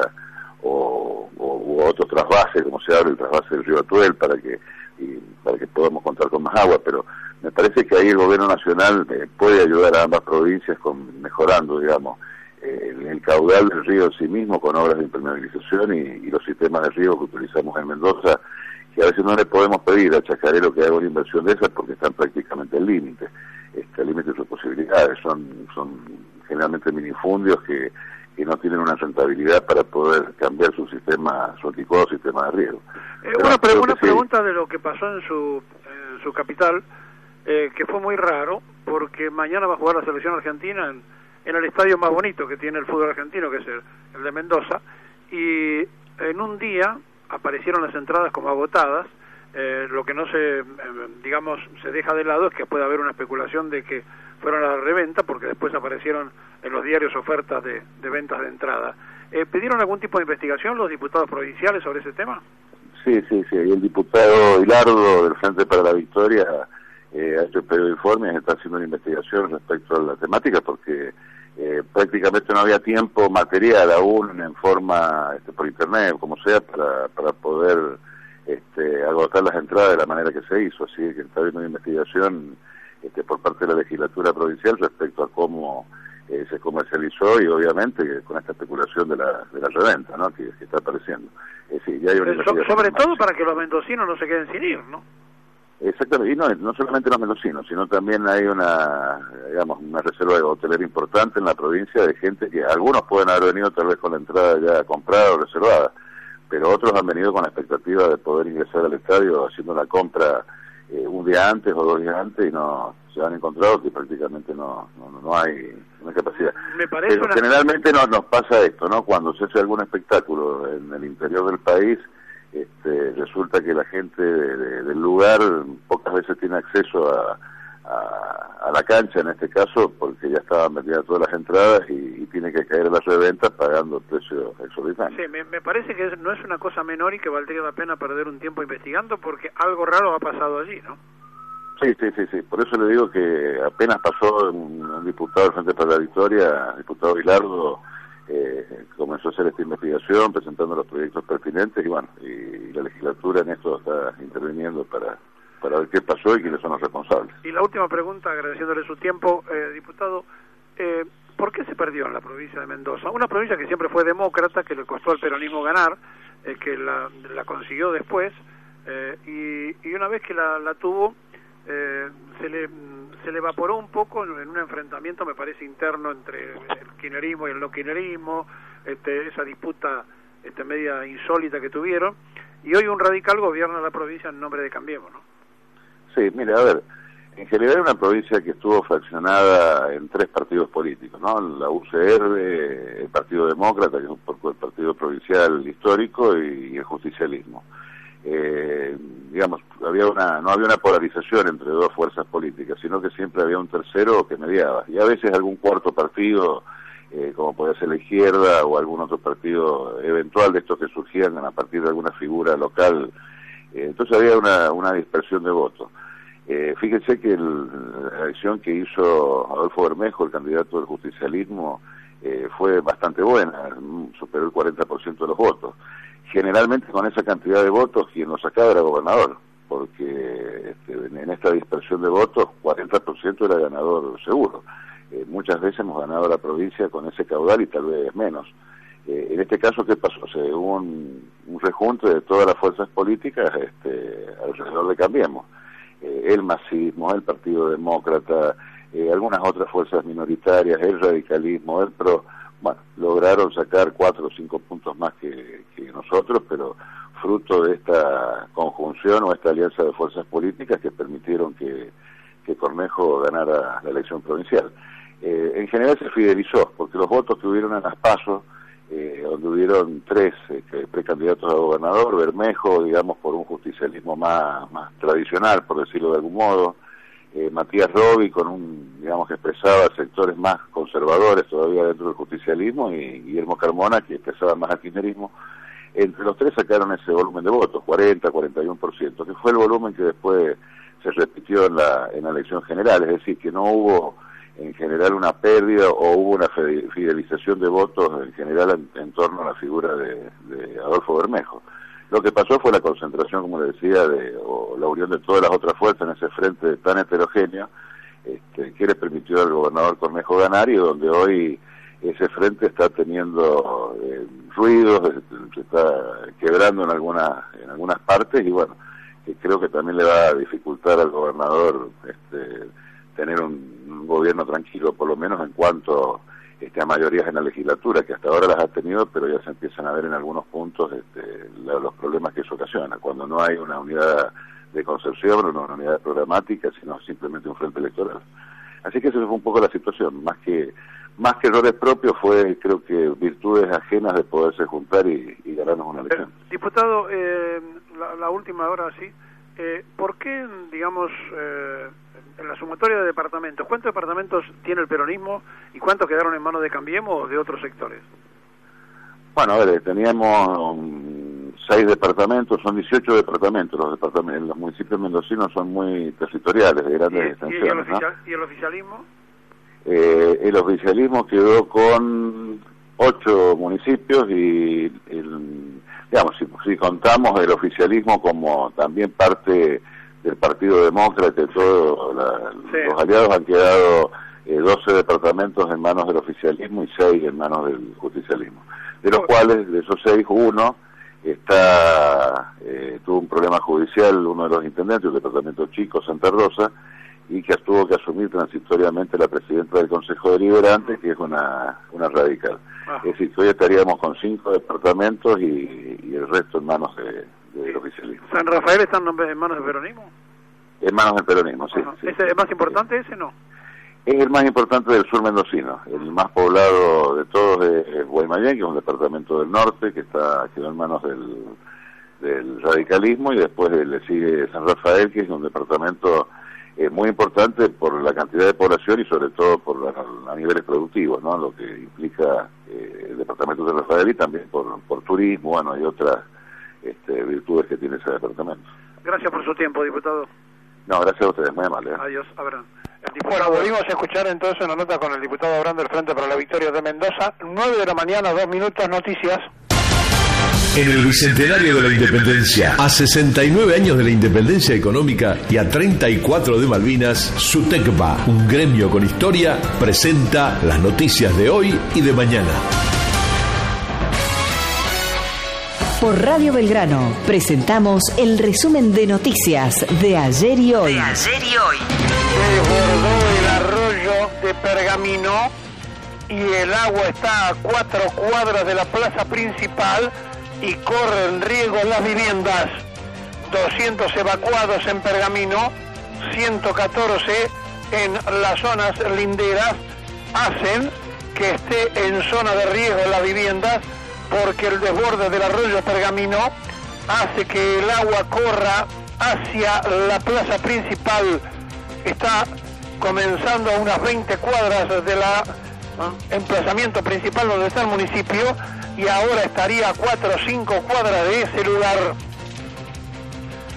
o otros trasvases, como se abre el trasvase del río Atuel para que podamos contar con más agua, pero me parece que ahí el gobierno nacional puede ayudar a ambas provincias mejorando, digamos, el caudal del río en sí mismo con obras de impermeabilización y los sistemas de riego que utilizamos en Mendoza, que a veces no le podemos pedir a Chacarero que haga una inversión de esas porque están prácticamente al límite de sus posibilidades. Son generalmente minifundios que no tienen una rentabilidad para poder cambiar su anticuado sistema de riego. Una pregunta de lo que pasó en su capital, que fue muy raro, porque mañana va a jugar la selección argentina en el estadio más bonito que tiene el fútbol argentino, que es el de Mendoza, y en un día aparecieron las entradas como agotadas. Lo que no se deja de lado es que puede haber una especulación de que fueron a la reventa, porque después aparecieron en los diarios ofertas de ventas de entrada. ¿Pidieron algún tipo de investigación los diputados provinciales sobre ese tema? Sí. Y el diputado Hilardo del Frente para la Victoria ha hecho el pedido de informes, está haciendo una investigación respecto a la temática, porque prácticamente no había tiempo material aún en forma por internet, como sea, para poder agotar las entradas de la manera que se hizo. Así que está habiendo una investigación por parte de la legislatura provincial respecto a cómo se comercializó y obviamente con esta especulación de la reventa, ¿no? que está apareciendo. Sí, ya hay una sobre todo para que los mendocinos no se queden sin ir, ¿no? Exactamente, y no solamente los mendocinos, sino también hay una reserva de hotelera importante en la provincia de gente que algunos pueden haber venido tal vez con la entrada ya comprada o reservada, pero otros han venido con la expectativa de poder ingresar al estadio haciendo la compra un día antes o 2 días antes y no se han encontrado que prácticamente no hay capacidad. Pero generalmente nos pasa esto, ¿no? Cuando se hace algún espectáculo en el interior del país, resulta que la gente del lugar pocas veces tiene acceso a la cancha, en este caso, porque ya estaban vendidas todas las entradas y tiene que caer en las reventas pagando el precio exorbitante. Sí, me parece que no es una cosa menor y que valdría la pena perder un tiempo investigando, porque algo raro ha pasado allí, ¿no? Sí. Por eso le digo que apenas pasó un diputado del Frente para la Victoria, el diputado Hilardo, comenzó a hacer esta investigación, presentando los proyectos pertinentes y la legislatura en esto está interviniendo para ver qué pasó y quiénes son los responsables. Y la última pregunta, agradeciéndole su tiempo, diputado, ¿por qué se perdió en la provincia de Mendoza? Una provincia que siempre fue demócrata, que le costó al peronismo ganar, que la consiguió después, y una vez que la tuvo, se le evaporó un poco en un enfrentamiento, me parece, interno entre el kirchnerismo y el no kirchnerismo, esa disputa media insólita que tuvieron, y hoy un radical gobierna la provincia en nombre de Cambiemos, ¿no? Sí, mire, a ver, en general era una provincia que estuvo fraccionada en 3 partidos políticos, ¿no? La UCR, el Partido Demócrata, que es un poco el partido provincial histórico, y el justicialismo. No había una polarización entre 2 fuerzas políticas, sino que siempre había un tercero que mediaba, y a veces algún cuarto partido, como podía ser la izquierda o algún otro partido eventual de estos que surgían a partir de alguna figura local Entonces había una dispersión de votos. Fíjense que la elección que hizo Adolfo Bermejo, el candidato del justicialismo, fue bastante buena, superó el 40% de los votos. Generalmente con esa cantidad de votos quien lo sacaba era gobernador, porque en esta dispersión de votos 40% era ganador seguro. Muchas veces hemos ganado la provincia con ese caudal y tal vez menos. En este caso, ¿qué pasó? Hubo un rejunte de todas las fuerzas políticas alrededor de Cambiemos. El masismo, el Partido Demócrata, algunas otras fuerzas minoritarias, el radicalismo, el PRO, bueno, lograron sacar 4 o 5 puntos más que nosotros, pero fruto de esta conjunción o esta alianza de fuerzas políticas que permitieron que Cornejo ganara la elección provincial. En general se fidelizó, porque los votos que hubieron en las PASO, donde hubieron 3 precandidatos a gobernador, Bermejo, digamos, por un justicialismo más tradicional, por decirlo de algún modo, Matías Robi digamos, que expresaba sectores más conservadores todavía dentro del justicialismo, y Guillermo Carmona, que expresaba más al kirchnerismo. Entre los 3 sacaron ese volumen de votos, 40-41%, que fue el volumen que después se repitió en la elección general, es decir, que no hubo en general una pérdida o hubo una fidelización de votos en general en torno a la figura de Adolfo Bermejo. Lo que pasó fue la concentración, como le decía, o la unión de todas las otras fuerzas en ese frente tan heterogéneo, que le permitió al gobernador Cornejo ganar, y donde hoy ese frente está teniendo ruidos, se está quebrando en algunas partes, y bueno, que creo que también le va a dificultar al gobernador tener un gobierno tranquilo, por lo menos en cuanto a mayorías en la legislatura, que hasta ahora las ha tenido, pero ya se empiezan a ver en algunos puntos los problemas que eso ocasiona, cuando no hay una unidad de concepción, una unidad programática, sino simplemente un frente electoral. Así que esa fue un poco la situación, más que errores propios, fue, creo que, virtudes ajenas de poderse juntar y ganarnos una elección. Diputado, la última hora, sí. ¿Por qué, digamos, en la sumatoria de departamentos, cuántos departamentos tiene el peronismo y cuántos quedaron en manos de Cambiemos o de otros sectores? Bueno, a ver, teníamos 6 departamentos, son 18 departamentos. Los municipios mendocinos son muy territoriales, de grandes extensiones, ¿no? ¿Y el oficialismo? El oficialismo quedó con 8 municipios y digamos, si contamos el oficialismo como también parte del Partido Demócrata, todos los aliados, han quedado 12 departamentos en manos del oficialismo y 6 en manos del justicialismo, de los cuales, de esos 6, uno tuvo un problema judicial, uno de los intendentes, el departamento Chico, Santa Rosa, y que tuvo que asumir transitoriamente la presidenta del Consejo Deliberante, que es una radical. Es decir, que hoy estaríamos con 5 departamentos y el resto en manos del oficialismo. ¿San Rafael está en manos del peronismo? En manos del peronismo, sí. ¿Es el más importante ese, no? Es el más importante del sur mendocino. El más poblado de todos es Guaymallén, que es un departamento del norte, que quedó en manos del radicalismo, y después le sigue San Rafael, que es un departamento muy importante por la cantidad de población y sobre todo a niveles productivos, ¿no? Lo que implica el departamento de San Rafael, y también por turismo, bueno, y otras virtudes que tiene ese departamento. Gracias por su tiempo, diputado. No, gracias a ustedes, muy amable. Adiós, Abraham. Bueno, volvimos a escuchar entonces una nota con el diputado Abraham del Frente para la Victoria de Mendoza. 9 de la mañana, 2 minutos, noticias. En el Bicentenario de la Independencia, a 69 años de la independencia económica y a 34 de Malvinas, SUTECBA, un gremio con historia, presenta las noticias de hoy y de mañana. Por Radio Belgrano presentamos el resumen de noticias de ayer y hoy. Se desbordó el arroyo de Pergamino y el agua está a 4 cuadras de la plaza principal y corren riesgo las viviendas. 200 evacuados en Pergamino, 114 en las zonas linderas, hacen que esté en zona de riesgo las viviendas, porque el desborde del arroyo Pergamino hace que el agua corra hacia la plaza principal. Está comenzando a unas 20 cuadras de la emplazamiento principal donde está el municipio, y ahora estaría a 4 o 5 cuadras de ese lugar.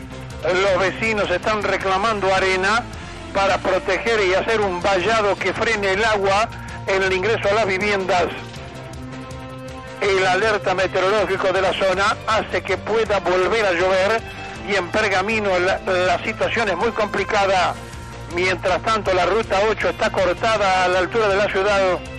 los vecinos están reclamando arena para proteger y hacer un vallado que frene el agua en el ingreso a las viviendas. El alerta meteorológico de la zona hace que pueda volver a llover y en Pergamino la situación es muy complicada. Mientras tanto, la ruta 8 está cortada a la altura de la ciudad.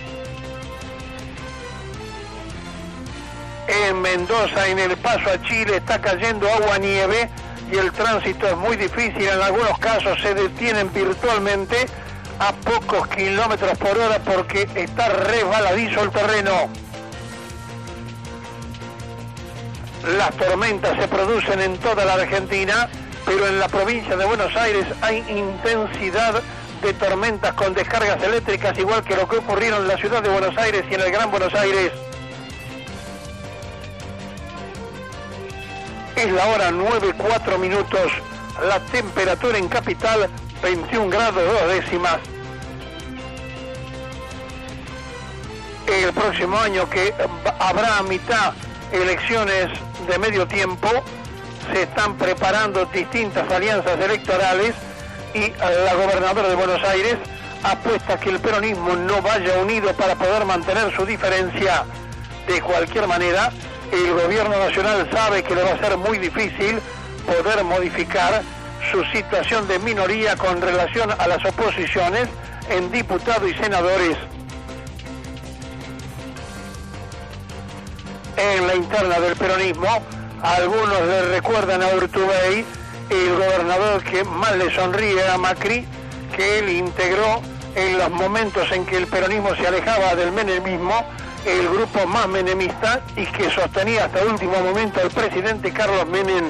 En Mendoza, en el paso a Chile, está cayendo agua-nieve y el tránsito es muy difícil. En algunos casos se detienen virtualmente a pocos kilómetros por hora porque está resbaladizo el terreno. Las tormentas se producen en toda la Argentina, pero en la provincia de Buenos Aires hay intensidad de tormentas con descargas eléctricas, igual que lo que ocurrieron en la ciudad de Buenos Aires y en el Gran Buenos Aires. Es la hora 9:04, la temperatura en Capital 21 grados 2 décimas. El próximo año, que habrá a mitad elecciones de medio tiempo, se están preparando distintas alianzas electorales y la gobernadora de Buenos Aires apuesta que el peronismo no vaya unido para poder mantener su diferencia. De cualquier manera, el gobierno nacional sabe que le va a ser muy difícil poder modificar su situación de minoría con relación a las oposiciones en diputados y senadores. En la interna del peronismo, algunos le recuerdan a Urtubey, el gobernador que más le sonríe a Macri, que él integró en los momentos en que el peronismo se alejaba del menemismo, el grupo más menemista, y que sostenía hasta el último momento al presidente Carlos Menem.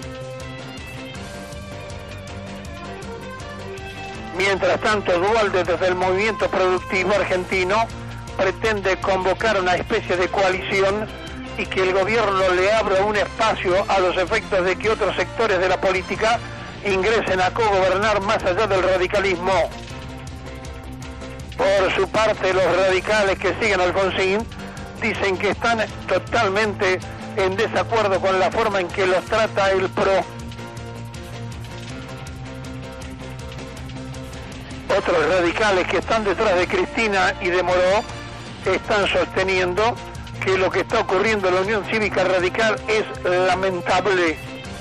Mientras tanto, Duhalde, desde el Movimiento Productivo Argentino, pretende convocar una especie de coalición y que el gobierno le abra un espacio a los efectos de que otros sectores de la política ingresen a cogobernar más allá del radicalismo. Por su parte, los radicales que siguen a Alfonsín dicen que están totalmente en desacuerdo con la forma en que los trata el PRO. Otros radicales que están detrás de Cristina y de Moró están sosteniendo que lo que está ocurriendo en la Unión Cívica Radical es lamentable.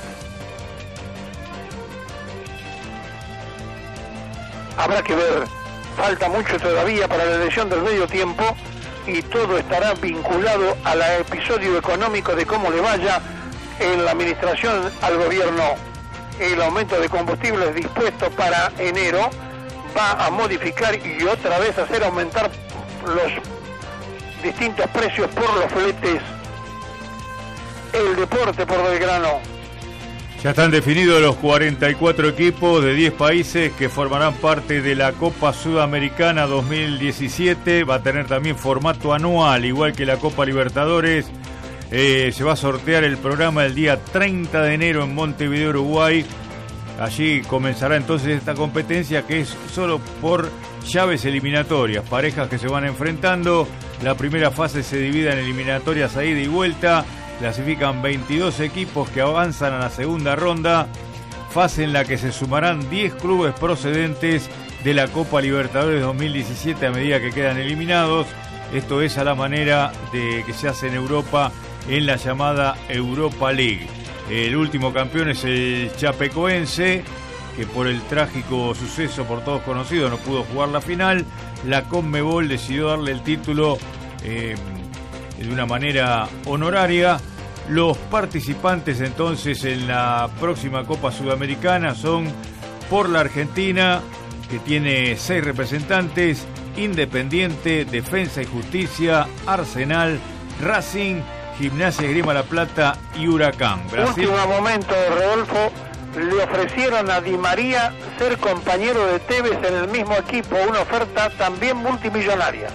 Habrá que ver, falta mucho todavía para la elección del medio tiempo y todo estará vinculado al episodio económico de cómo le vaya en la administración al gobierno. El aumento de combustibles dispuesto para enero va a modificar y otra vez hacer aumentar los distintos precios por los fletes. El deporte por Belgrano. Ya están definidos los 44 equipos de 10 países que formarán parte de la Copa Sudamericana 2017. Va a tener también formato anual, igual que la Copa Libertadores. Se va a sortear el programa el día 30 de enero en Montevideo, Uruguay. Allí comenzará entonces esta competencia, que es solo por llaves eliminatorias, parejas que se van enfrentando. La primera fase se divide en eliminatorias a ida y vuelta. Clasifican 22 equipos que avanzan a la segunda ronda, fase en la que se sumarán 10 clubes procedentes de la Copa Libertadores 2017 a medida que quedan eliminados. Esto es a la manera de que se hace en Europa en la llamada Europa League. El último campeón es el Chapecoense, que por el trágico suceso por todos conocido no pudo jugar la final. La Conmebol decidió darle el título de una manera honoraria. Los participantes entonces en la próxima Copa Sudamericana son por la Argentina, que tiene 6 representantes: Independiente, Defensa y Justicia, Arsenal, Racing, Gimnasia y Esgrima La Plata y Huracán. Brasil. Último momento, Rodolfo, le ofrecieron a Di María ser compañero de Tevez en el mismo equipo, una oferta también multimillonaria.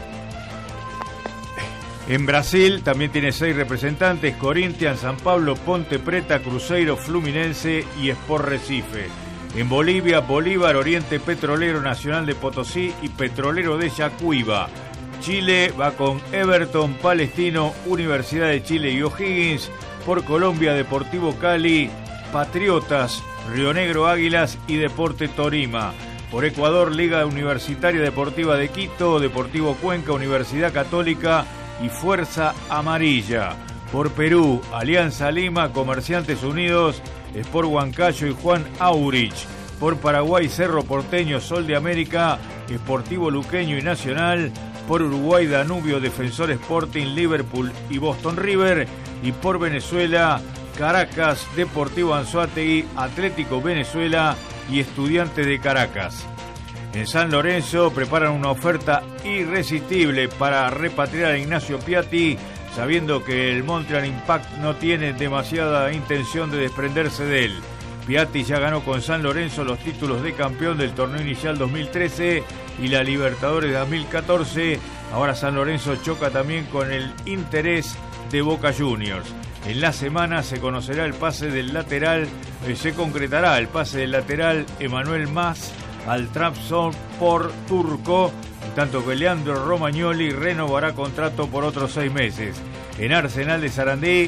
En Brasil también tiene 6 representantes: Corinthians, San Pablo, Ponte Preta, Cruzeiro, Fluminense y Sport Recife. En Bolivia, Bolívar, Oriente Petrolero, Nacional de Potosí y Petrolero de Yacuiba. Chile va con Everton, Palestino, Universidad de Chile y O'Higgins. Por Colombia, Deportivo Cali, Patriotas, Río Negro Águilas y Deporte Torima. Por Ecuador, Liga Universitaria Deportiva de Quito, Deportivo Cuenca, Universidad Católica y Fuerza Amarilla. Por Perú, Alianza Lima, Comerciantes Unidos, Sport Huancayo y Juan Aurich. Por Paraguay, Cerro Porteño, Sol de América, Sportivo Luqueño y Nacional. Por Uruguay, Danubio, Defensor Sporting, Liverpool y Boston River. Y por Venezuela, Caracas, Deportivo Anzoátegui, Atlético Venezuela y Estudiantes de Caracas. En San Lorenzo preparan una oferta irresistible para repatriar a Ignacio Piatti, sabiendo que el Montreal Impact no tiene demasiada intención de desprenderse de él. Piatti ya ganó con San Lorenzo los títulos de campeón del torneo inicial 2013 y la Libertadores de 2014. Ahora San Lorenzo choca también con el interés de Boca Juniors. En la semana se conocerá el pase del lateral, se concretará el pase del lateral Emanuel Mas al Trabzonspor turco, tanto que Leandro Romagnoli renovará contrato por otros 6 meses. En Arsenal de Sarandí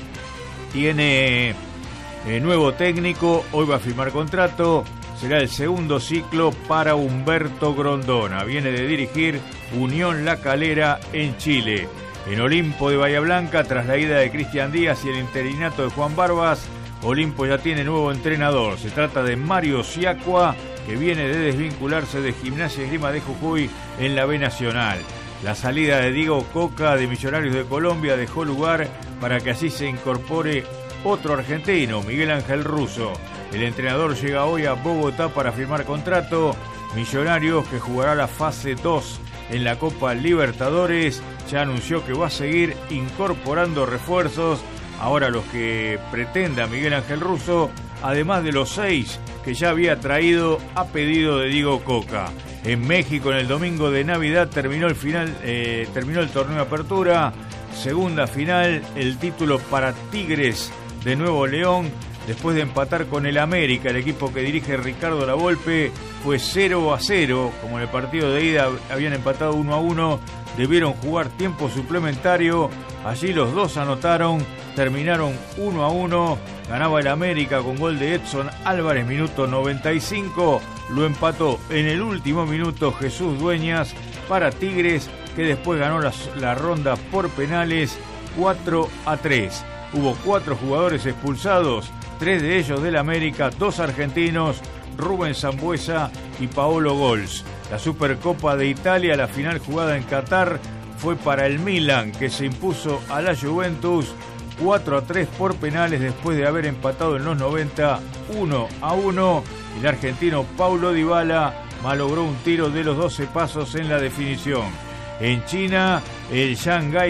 tiene nuevo técnico, hoy va a firmar contrato, será el segundo ciclo para Humberto Grondona, viene de dirigir Unión La Calera en Chile. En Olimpo de Bahía Blanca, tras la ida de Cristian Díaz y el interinato de Juan Barbas, Olimpo ya tiene nuevo entrenador. Se trata de Mario Siacua, que viene de desvincularse de Gimnasia y Esgrima de Jujuy en la B Nacional. La salida de Diego Coca de Millonarios de Colombia dejó lugar para que así se incorpore otro argentino, Miguel Ángel Russo. El entrenador llega hoy a Bogotá para firmar contrato. Millonarios, que jugará la fase 2 en la Copa Libertadores, ya anunció que va a seguir incorporando refuerzos. Ahora los que pretenda Miguel Ángel Russo, además de los 6 que ya había traído a pedido de Diego Coca. En México, en el domingo de Navidad, terminó el torneo de apertura. Segunda final, el título para Tigres de Nuevo León. Después de empatar con el América, el equipo que dirige Ricardo Lavolpe, fue 0-0. Como en el partido de ida habían empatado 1-1, debieron jugar tiempo suplementario. Allí los dos anotaron, terminaron 1-1. Ganaba el América con gol de Edson Álvarez, minuto 95. Lo empató en el último minuto Jesús Dueñas para Tigres, que después ganó la ronda por penales 4-3. Hubo 4 jugadores expulsados, 3 de ellos del América, 2 argentinos, Rubén Sambuesa y Paolo Gols. La Supercopa de Italia, la final jugada en Qatar, fue para el Milan, que se impuso a la Juventus 4-3 por penales después de haber empatado en los 90 1-1. El argentino Paulo Dybala malogró un tiro de los 12 pasos en la definición. En China, el Shanghai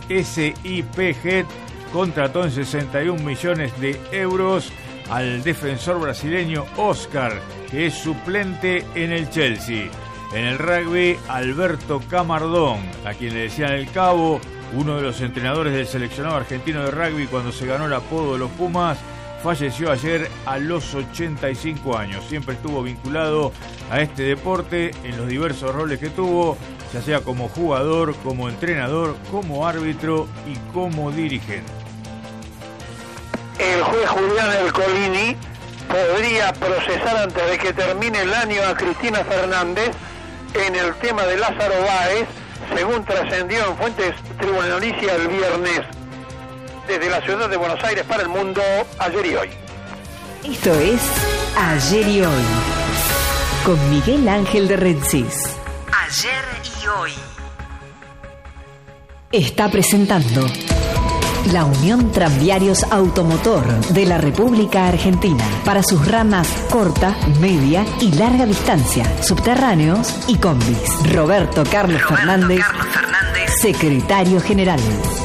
SIPG contrató en 61 millones de euros al defensor brasileño Oscar, que es suplente en el Chelsea. En el rugby, Alberto Camardón, a quien le decían el Cabo, uno de los entrenadores del seleccionado argentino de rugby cuando se ganó el apodo de los Pumas, falleció ayer a los 85 años. Siempre estuvo vinculado a este deporte en los diversos roles que tuvo, ya sea como jugador, como entrenador, como árbitro y como dirigente. El juez Julián Ercolini podría procesar antes de que termine el año a Cristina Fernández en el tema de Lázaro Báez, según trascendió en fuentes tribunalicias el viernes. Desde la ciudad de Buenos Aires para el mundo, ayer y hoy. Esto es Ayer y Hoy, con Miguel Ángel de Rensis. Ayer y Hoy. Está presentando la Unión Tranviarios Automotor de la República Argentina para sus ramas corta, media y larga distancia, subterráneos y combis. Roberto Carlos Fernández, secretario general.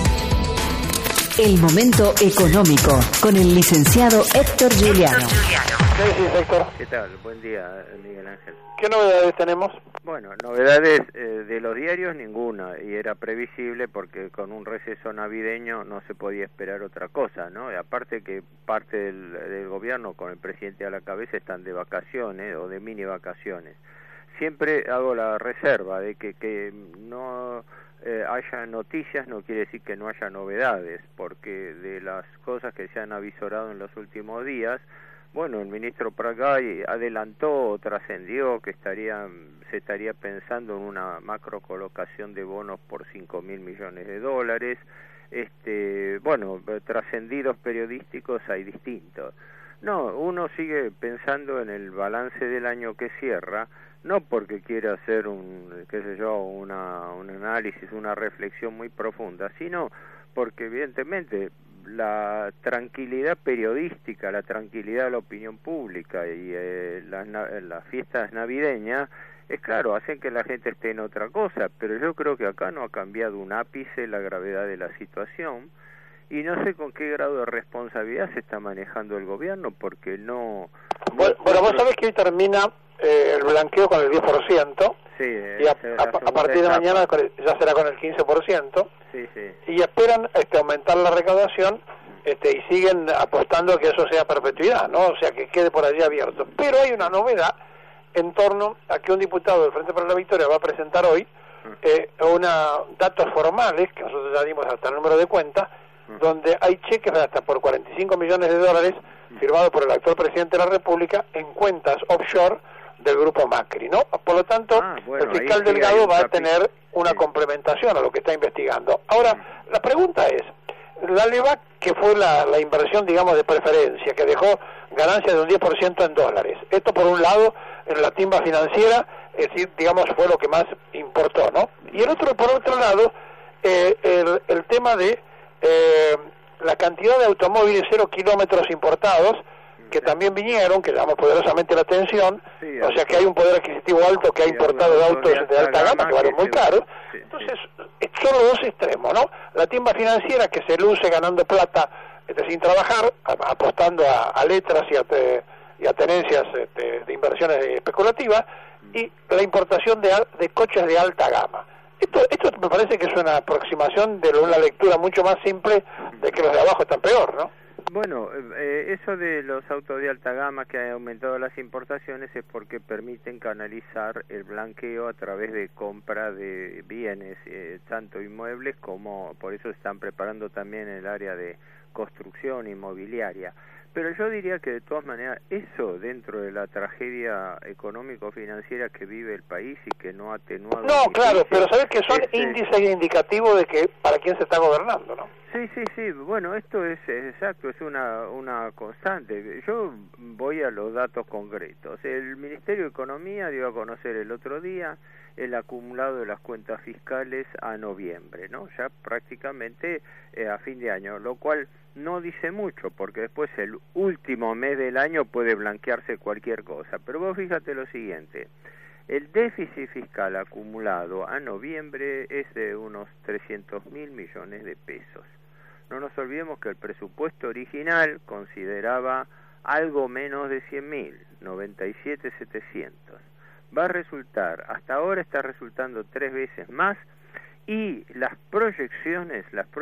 El momento económico con el licenciado Héctor Giuliano. ¿Qué decís, Héctor? ¿Qué tal? Buen día, Miguel Ángel. ¿Qué novedades tenemos? Bueno, novedades de los diarios ninguna, y era previsible porque con un receso navideño no se podía esperar otra cosa, ¿no? Y aparte que parte del gobierno con el presidente a la cabeza están de vacaciones o de mini vacaciones. Siempre hago la reserva de que no haya noticias, no quiere decir que no haya novedades, porque de las cosas que se han avisorado en los últimos días, Bueno, el ministro Pratgay adelantó, trascendió que se estaría pensando en una macro colocación de bonos por 5.000 millones de dólares. Bueno, trascendidos periodísticos hay distintos. No, uno sigue pensando en el balance del año que cierra, no porque quiera hacer un análisis, una reflexión muy profunda, sino porque evidentemente la tranquilidad periodística, la tranquilidad de la opinión pública y las fiestas navideñas, es claro, hacen que la gente esté en otra cosa, pero yo creo que acá no ha cambiado un ápice la gravedad de la situación y no sé con qué grado de responsabilidad se está manejando el gobierno, porque no... Bueno, vos sabés que hoy termina el blanqueo con el 10%, sí, y a partir de mañana ya será con el 15%, sí, sí. Y esperan aumentar la recaudación y siguen apostando a que eso sea perpetuidad, ¿no? O sea, que quede por allí abierto. Pero hay una novedad en torno a que un diputado del Frente para la Victoria va a presentar hoy datos formales, que nosotros ya dimos hasta el número de cuenta, donde hay cheques hasta por 45 millones de dólares firmados por el actual presidente de la República en cuentas offshore del grupo Macri, ¿no? Por lo tanto, el fiscal Delgado va a tener una complementación a lo que está investigando. Ahora, la pregunta es, la LEVAC, que fue la inversión, digamos, de preferencia, que dejó ganancias de un 10% en dólares, esto por un lado, en la timba financiera, es decir, digamos, fue lo que más importó, ¿no? Y por otro lado, el tema de la cantidad de automóviles 0 kilómetros importados, que también vinieron, que llamamos poderosamente la atención, o sea que hay un poder adquisitivo alto que ha importado autos de alta gama que valen muy caros. Entonces, son los dos extremos, ¿no? La timba financiera que se luce ganando plata sin trabajar, apostando a letras y a tenencias de inversiones especulativas, y la importación de coches de alta gama. Esto me parece que es una aproximación de una lectura mucho más simple de que los de abajo están peor, ¿no? Bueno, eso de los autos de alta gama que han aumentado las importaciones es porque permiten canalizar el blanqueo a través de compra de bienes, tanto inmuebles como, por eso están preparando también el área de construcción inmobiliaria. Pero yo diría que de todas maneras eso, dentro de la tragedia económico-financiera que vive el país y que no ha atenuado... No, claro, pero sabes que son índices indicativos de que para quién se está gobernando, ¿no? Sí, bueno, esto es exacto, es una constante. Yo voy a los datos concretos. El Ministerio de Economía dio a conocer el otro día el acumulado de las cuentas fiscales a noviembre, ¿no? Ya prácticamente a fin de año, lo cual no dice mucho, porque después el último mes del año puede blanquearse cualquier cosa. Pero vos fíjate lo siguiente, el déficit fiscal acumulado a noviembre es de unos 300.000 millones de pesos. No nos olvidemos que el presupuesto original consideraba algo menos de 100.000, 97.700. Va a resultar, hasta ahora está resultando 3 veces más, y las proyecciones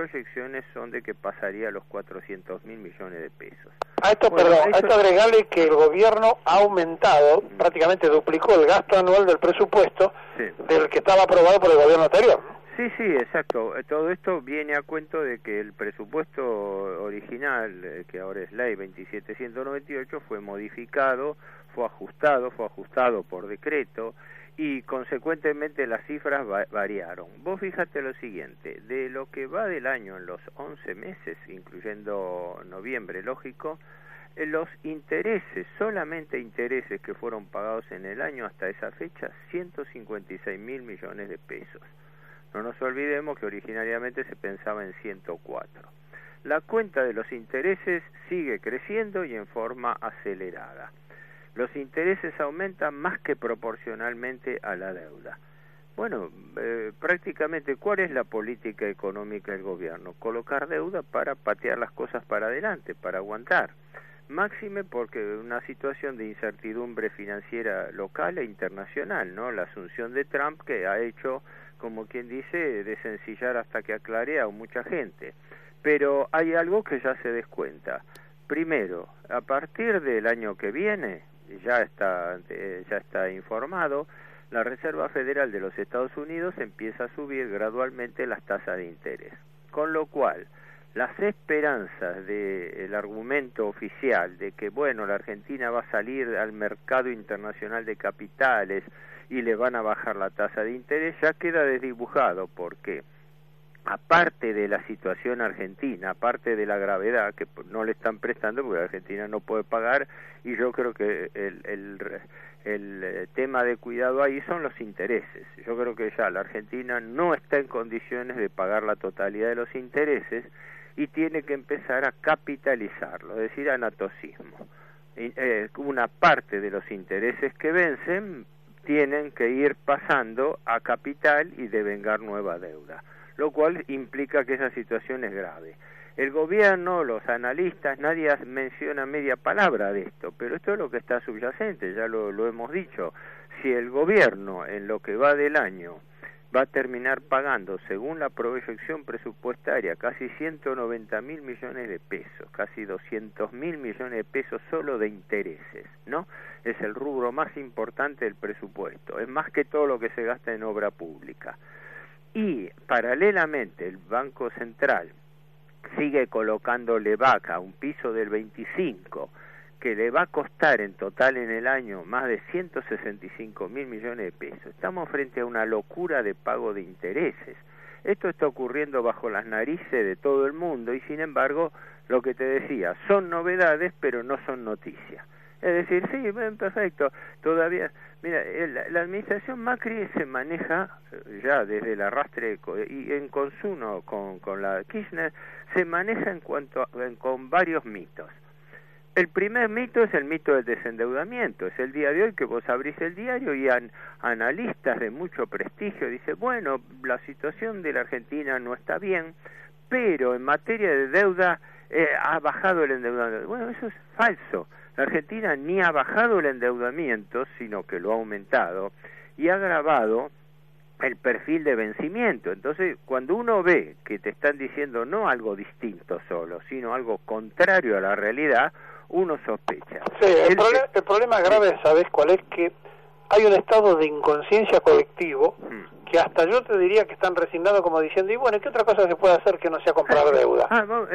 son de que pasaría a los 400.000 millones de pesos. A esto agregarle que el gobierno ha aumentado, prácticamente duplicó el gasto anual del presupuesto del que estaba aprobado por el gobierno anterior. Sí, exacto. Todo esto viene a cuento de que el presupuesto original, que ahora es ley 27.198, fue modificado, fue ajustado por decreto, y consecuentemente las cifras variaron. Vos fíjate lo siguiente, de lo que va del año en los 11 meses, incluyendo noviembre, lógico, los intereses, solamente intereses que fueron pagados en el año hasta esa fecha, 156.000 millones de pesos. No nos olvidemos que originariamente se pensaba en 104. La cuenta de los intereses sigue creciendo y en forma acelerada. Los intereses aumentan más que proporcionalmente a la deuda. Bueno, prácticamente, ¿cuál es la política económica del gobierno? Colocar deuda para patear las cosas para adelante, para aguantar. Máxime porque una situación de incertidumbre financiera local e internacional, ¿no? La asunción de Trump, que ha hecho, como quien dice, desencillar hasta que aclare a mucha gente. Pero hay algo que ya se descuenta. Primero, a partir del año que viene, ya está informado, la Reserva Federal de los Estados Unidos empieza a subir gradualmente las tasas de interés, con lo cual las esperanzas del argumento oficial de que, bueno, la Argentina va a salir al mercado internacional de capitales y le van a bajar la tasa de interés, ya queda desdibujado, porque aparte de la situación argentina, aparte de la gravedad, que no le están prestando porque la Argentina no puede pagar, y yo creo que el tema de cuidado ahí son los intereses. Yo creo que ya la Argentina no está en condiciones de pagar la totalidad de los intereses y tiene que empezar a capitalizarlo, es decir, anatosismo. Una parte de los intereses que vencen tienen que ir pasando a capital y devengar nueva deuda, lo cual implica que esa situación es grave. El gobierno, los analistas, nadie menciona media palabra de esto, pero esto es lo que está subyacente, ya lo hemos dicho. Si el gobierno en lo que va del año va a terminar pagando, según la proyección presupuestaria, casi 190.000 millones de pesos, casi 200.000 millones de pesos solo de intereses, ¿no? Es el rubro más importante del presupuesto, es más que todo lo que se gasta en obra pública. Y paralelamente el Banco Central sigue colocándole vaca a un piso del 25, que le va a costar en total en el año más de 165.000 millones de pesos. Estamos frente a una locura de pago de intereses. Esto está ocurriendo bajo las narices de todo el mundo y sin embargo, lo que te decía, son novedades pero no son noticias. Es decir, sí, perfecto, todavía... Mira, la administración Macri se maneja ya desde el arrastre y en consumo con la Kirchner se maneja con varios mitos. El primer mito es el mito del desendeudamiento. Es el día de hoy que vos abrís el diario y analistas de mucho prestigio dicen, bueno, la situación de la Argentina no está bien, pero en materia de deuda ha bajado el endeudamiento. Bueno, eso es falso. La Argentina ni ha bajado el endeudamiento, sino que lo ha aumentado y ha agravado el perfil de vencimiento. Entonces, cuando uno ve que te están diciendo no algo distinto solo, sino algo contrario a la realidad, uno sospecha. Sí, el problema grave, ¿sabes cuál es? Que hay un estado de inconsciencia colectivo que hasta yo te diría que están resignados como diciendo, y bueno, ¿qué otra cosa se puede hacer que no sea comprar deuda?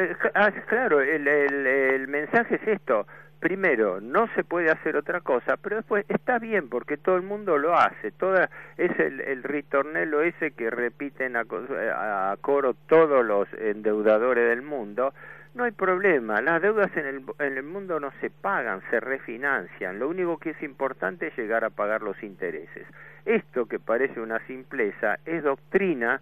Claro, el mensaje es esto. Primero, no se puede hacer otra cosa, pero después está bien porque todo el mundo lo hace. Es el ritornelo ese que repiten a coro todos los endeudadores del mundo. No hay problema, las deudas en el mundo no se pagan, se refinancian. Lo único que es importante es llegar a pagar los intereses. Esto que parece una simpleza es doctrina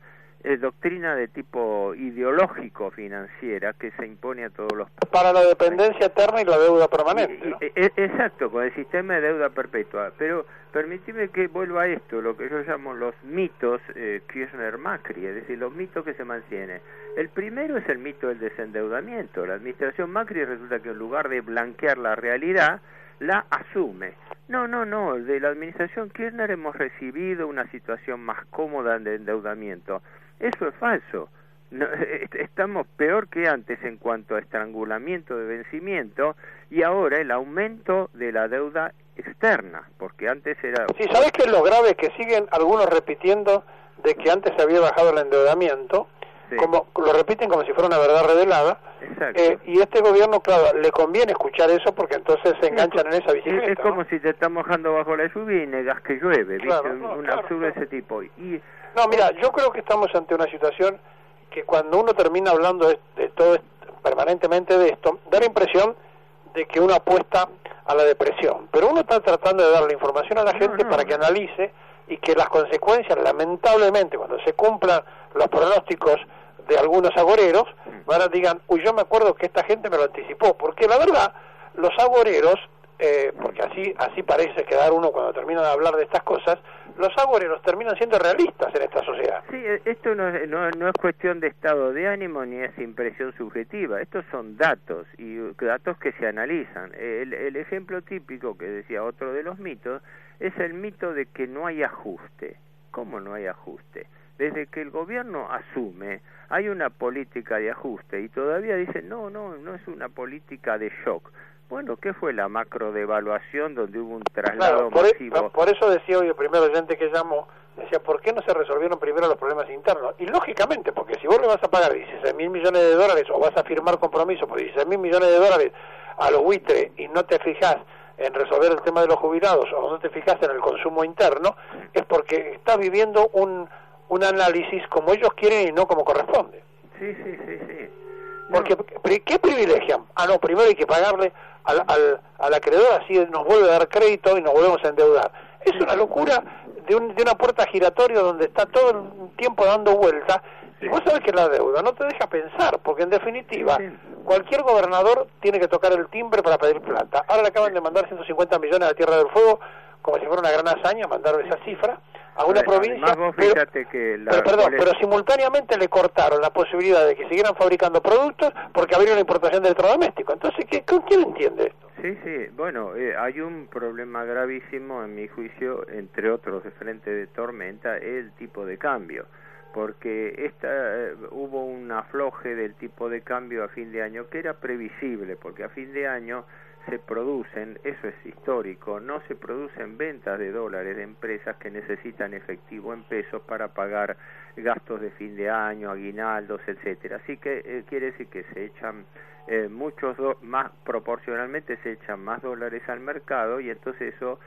de tipo ideológico financiera que se impone a todos los países. Para la dependencia eterna y la deuda permanente, ¿no? Exacto, con el sistema de deuda perpetua. Pero permíteme que vuelva a esto, lo que yo llamo los mitos Kirchner-Macri, es decir, los mitos que se mantienen. El primero es el mito del desendeudamiento. La administración Macri resulta que en lugar de blanquear la realidad, la asume. No, de la administración Kirchner hemos recibido una situación más cómoda de endeudamiento. Eso es falso. No, estamos peor que antes en cuanto a estrangulamiento de vencimiento y ahora el aumento de la deuda externa, porque antes era... Sí, ¿sabés qué es lo grave? Que siguen algunos repitiendo de que antes se había bajado el endeudamiento, sí. Como lo repiten como si fuera una verdad revelada. Exacto. Y este gobierno, claro, le conviene escuchar eso porque entonces se enganchan en esa bicicleta. Es como si te estás mojando bajo la lluvia y negas que llueve, claro, ¿viste? Un absurdo de ese tipo. No, mira, yo creo que estamos ante una situación que cuando uno termina hablando de todo permanentemente de esto, da la impresión de que uno apuesta a la depresión. Pero uno está tratando de dar la información a la gente para que analice y que las consecuencias, lamentablemente, cuando se cumplan los pronósticos de algunos agoreros, digan, uy, yo me acuerdo que esta gente me lo anticipó, porque la verdad, los agoreros, porque así parece quedar uno cuando termina de hablar de estas cosas, los agoreros terminan siendo realistas en esta sociedad. Sí, esto no es cuestión de estado de ánimo ni es impresión subjetiva, estos son datos, y datos que se analizan. El ejemplo típico que decía otro de los mitos, es el mito de que no hay ajuste. ¿Cómo no hay ajuste? Desde que el gobierno asume, hay una política de ajuste y todavía dicen, no es una política de shock. Bueno, ¿qué fue la macrodevaluación donde hubo un traslado masivo? Por eso decía hoy el primer oyente que llamó, Decía, ¿por qué no se resolvieron primero los problemas internos? Y lógicamente, porque si vos le vas a pagar 16.000 millones de dólares o vas a firmar compromisos por 16.000 millones de dólares a los buitres y no te fijas en resolver el tema de los jubilados o no te fijas en el consumo interno, es porque estás viviendo un análisis como ellos quieren y no como corresponde. Sí. Porque, ¿qué privilegian? No, primero hay que pagarle al acreedor, así nos vuelve a dar crédito y nos volvemos a endeudar. Es una locura de una puerta giratoria donde está todo el tiempo dando vueltas. Y vos sabés que la deuda no te deja pensar, porque en definitiva, cualquier gobernador tiene que tocar el timbre para pedir plata. Ahora le acaban de mandar 150 millones a Tierra del Fuego, como si fuera una gran hazaña, mandar esa cifra a una provincia, vos fíjate que pero simultáneamente le cortaron la posibilidad de que siguieran fabricando productos porque habría una importación de electrodomésticos. Entonces, ¿quién entiende esto? Sí, bueno, hay un problema gravísimo, en mi juicio, entre otros de frente de tormenta, el tipo de cambio, porque hubo un afloje del tipo de cambio a fin de año que era previsible, porque a fin de año se producen, eso es histórico, no se producen ventas de dólares de empresas que necesitan efectivo en pesos para pagar gastos de fin de año, aguinaldos, etcétera. Así que quiere decir que se echan más proporcionalmente, se echan más dólares al mercado y entonces eso,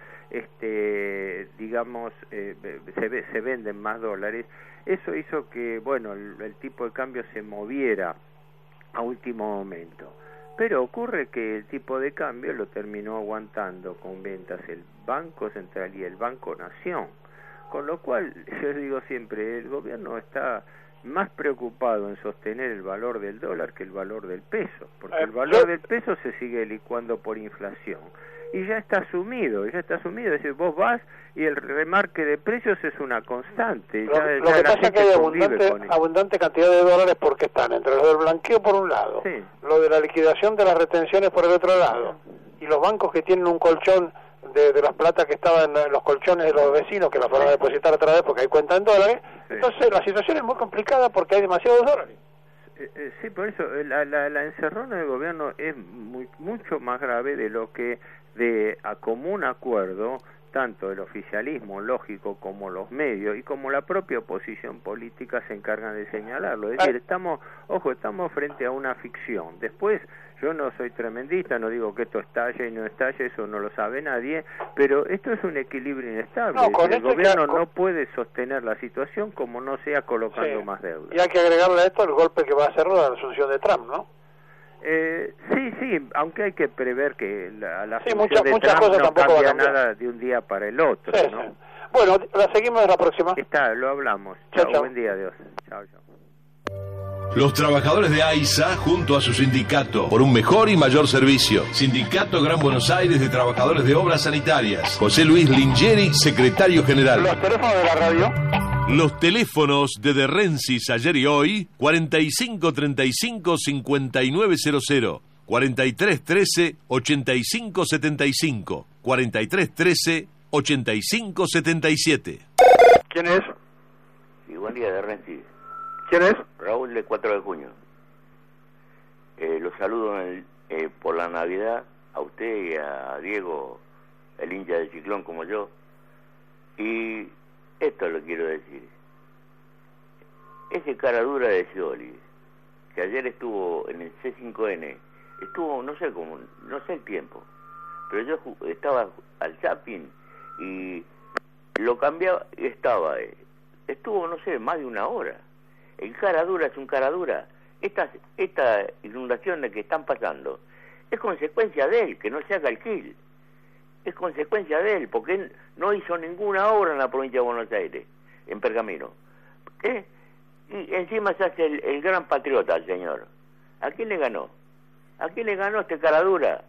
digamos, se venden más dólares. Eso hizo que, bueno, el tipo de cambio se moviera a último momento. Pero ocurre que el tipo de cambio lo terminó aguantando con ventas el Banco Central y el Banco Nación, con lo cual yo digo siempre, el gobierno está más preocupado en sostener el valor del dólar que el valor del peso, porque el valor del peso se sigue licuando por inflación y ya está asumido, es decir, vos vas y el remarque de precios es una constante. Lo que pasa es que hay abundante cantidad de dólares porque están entre los del blanqueo por un lado, lo de la liquidación de las retenciones por el otro lado, y los bancos que tienen un colchón de las plata que estaban en los colchones de los vecinos que las van a depositar otra vez porque hay cuenta en dólares. Entonces la situación es muy complicada porque hay demasiados dólares. Sí, por eso la encerrona del gobierno es mucho más grave de lo que a común acuerdo tanto el oficialismo lógico como los medios y como la propia oposición política se encargan de señalarlo. Es decir, estamos frente a una ficción. Después, yo no soy tremendista, no digo que esto estalle y no estalle, eso no lo sabe nadie, pero esto es un equilibrio inestable. El gobierno no puede sostener la situación como no sea colocando más deuda. Y hay que agregarle a esto el golpe que va a hacer la asunción de Trump, ¿no? Sí, aunque hay que prever que la muchas Trump cosas no tampoco cambia nada de un día para el otro, ¿no? Sí. Bueno, la seguimos en la próxima. Lo hablamos. Chao, buen día, adiós. Chao. Los trabajadores de AISA, junto a su sindicato, por un mejor y mayor servicio. Sindicato Gran Buenos Aires de Trabajadores de Obras Sanitarias. José Luis Lingeri, secretario general. Los teléfonos de la radio. Los teléfonos de Rensis ayer y hoy, 4535-5900, 4313-8575, 4313-8577. ¿Quién es? Sí, buen día, de Rensis. ¿Quién es? Raúl, de 4 de junio. Los saludo por la Navidad a usted y a Diego, el hincha del Ciclón como yo. Y esto lo quiero decir. Ese cara dura de Scioli, que ayer estuvo en el C5N, no sé el tiempo, pero yo estaba al zapping y lo cambiaba y estuvo, no sé, más de una hora. El cara dura es un cara dura. Estas inundaciones que están pasando es consecuencia de él, que no se haga el kill. Es consecuencia de él, porque él no hizo ninguna obra en la provincia de Buenos Aires, en Pergamino. Y encima se hace el gran patriota, el señor. ¿A quién le ganó? ¿A quién le ganó este cara dura?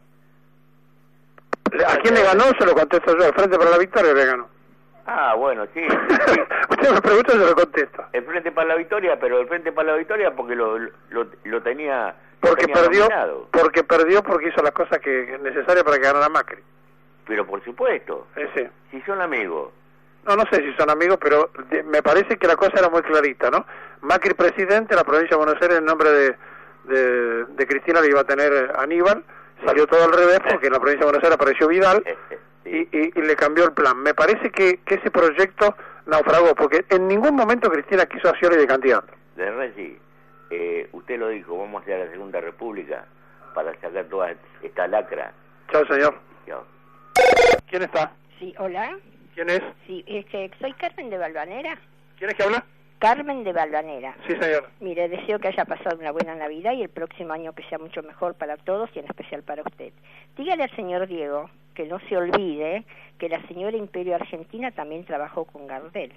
¿A quién le ganó? Se lo contesto yo. El Frente para la Victoria le ganó. Ah, bueno, sí. Usted me pregunta y yo le contesto. El Frente para la Victoria, pero el Frente para la Victoria porque lo tenía... Porque perdió porque hizo las cosas que necesarias para que ganara Macri. Pero por supuesto. Sí. Si son amigos. No sé si son amigos, pero me parece que la cosa era muy clarita, ¿no? Macri presidente, la provincia de Buenos Aires, en nombre de Cristina le iba a tener Aníbal, salió todo al revés porque en la provincia de Buenos Aires apareció Vidal y le cambió el plan. Me parece que ese proyecto naufragó, porque en ningún momento Cristina quiso a Scioli de candidato. De Renzi, usted lo dijo, vamos hacia la Segunda República para sacar toda esta lacra. Chao, señor. Chao. ¿Quién está? Sí, hola. ¿Quién es? Sí, soy Carmen de Balvanera. ¿Quién es que habla? Carmen de Balvanera. Sí, señor. Mire, deseo que haya pasado una buena Navidad y el próximo año que sea mucho mejor para todos y en especial para usted. Dígale al señor Diego que no se olvide que la señora Imperio Argentina también trabajó con Gardel.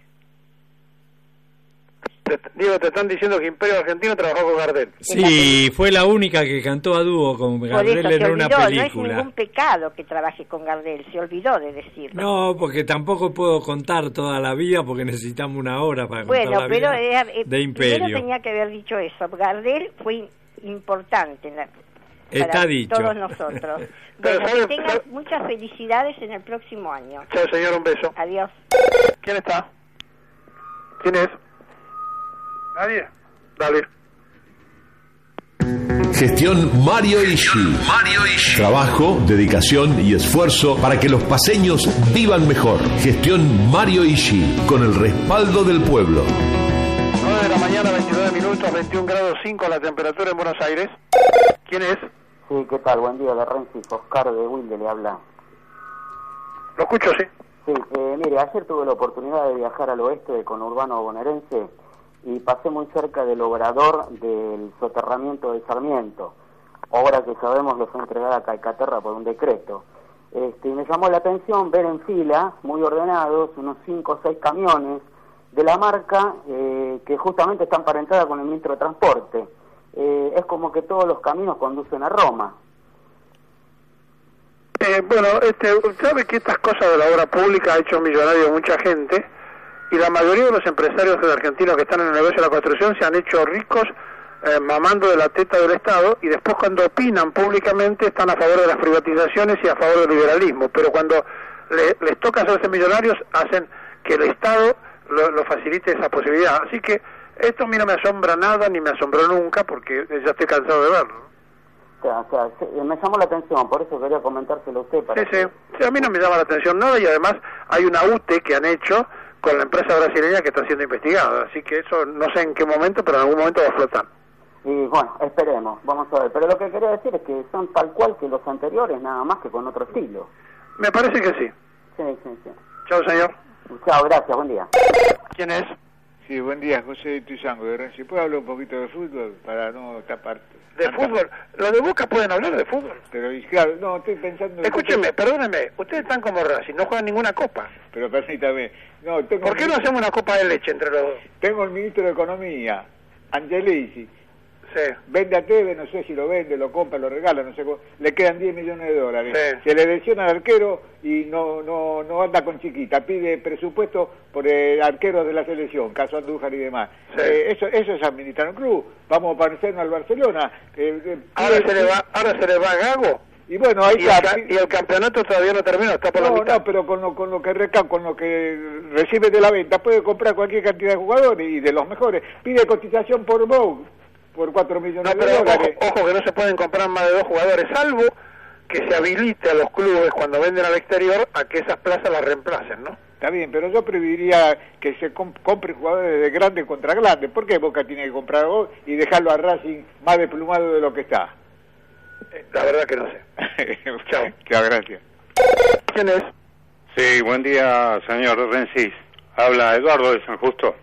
Diego, te están diciendo que Imperio Argentino trabajó con Gardel. Sí, fue la única que cantó a dúo con Gardel en una película. No es ningún pecado que trabaje con Gardel, se olvidó de decirlo. No, porque tampoco puedo contar toda la vida porque necesitamos una hora para contar la vida de Imperio. Primero tenía que haber dicho eso. Gardel fue importante Está para dicho. todos nosotros. Bueno, que tengan muchas felicidades en el próximo año. Chao, señor, un beso. Adiós. ¿Quién está? ¿Quién es? Nadie. Dale. Gestión Mario Ishi. Trabajo, dedicación y esfuerzo para que los paseños vivan mejor. Gestión Mario Ishi, con el respaldo del pueblo. 9 de la mañana, 29 minutos, 21 grados 5 la temperatura en Buenos Aires. ¿Quién es? Sí, ¿qué tal? Buen día, de Renzi. Oscar de Wilde le habla. Lo escucho, sí. Sí, mire, ayer tuve la oportunidad de viajar al oeste del conurbano bonaerense y pasé muy cerca del obrador del soterramiento de Sarmiento, obra que sabemos le fue entregada a Calcaterra por un decreto. Y me llamó la atención ver en fila, muy ordenados, unos 5 o 6 camiones de la marca que justamente están parentadas con el ministro de Transporte. Es como que todos los caminos conducen a Roma. Bueno, sabe que estas cosas de la obra pública ha hecho millonario a mucha gente, y la mayoría de los empresarios argentinos que están en el negocio de la construcción se han hecho ricos mamando de la teta del Estado, y después cuando opinan públicamente están a favor de las privatizaciones y a favor del liberalismo, pero cuando les toca hacerse millonarios hacen que el Estado lo facilite esa posibilidad. Así que esto a mí no me asombra nada, ni me asombró nunca, porque ya estoy cansado de verlo. Me llamó la atención, por eso quería comentárselo a usted. Sí, a mí no me llama la atención nada, y además hay una UTE que han hecho con la empresa brasileña que está siendo investigada, así que eso no sé en qué momento, pero en algún momento va a flotar. Y bueno, esperemos, vamos a ver. Pero lo que quería decir es que son tal cual que los anteriores, nada más que con otro estilo. Me parece que sí. Sí. Chao, señor. Chao, gracias, buen día. ¿Quién es? Sí, buen día, José Tuzango de Renzi. ¿Puedo hablar un poquito de fútbol para no tapar? ¿De fútbol? ¿Los de Boca pueden hablar de fútbol? Pero, claro, no, estoy pensando... Escúcheme, perdónenme, ustedes están como Racing, no juegan ninguna copa. Pero permítame, no, ¿por qué no hacemos una copa de leche entre los dos? Tengo el ministro de Economía, Angelici. Sí. Vende a Tevez, no sé si lo vende, lo compra, lo regala, no sé cómo. Le quedan 10 millones de dólares. Sí. Se le lesiona al arquero y no anda con chiquita. Pide presupuesto por el arquero de la selección, caso Andújar y demás. Sí. Eso es administrar un club. Vamos a parecernos al Barcelona. Ahora se le va a Gago. Y bueno, ahí y el campeonato todavía no terminó, está por la mitad. No, pero con lo que recibe de la venta puede comprar cualquier cantidad de jugadores y de los mejores. Pide cotización por Vogue por 4 millones de dólares. Ojo que no se pueden comprar más de 2 jugadores, salvo que se habilite a los clubes cuando venden al exterior a que esas plazas las reemplacen, ¿no? Está bien, pero yo preferiría que se compren jugadores de grandes contra grandes. ¿Por qué Boca tiene que comprar algo y dejarlo a Racing más desplumado de lo que está? La verdad que no sé. Chao. Chao, gracias. ¿Quién es? Sí, buen día, señor Renzi. Habla Eduardo de San Justo.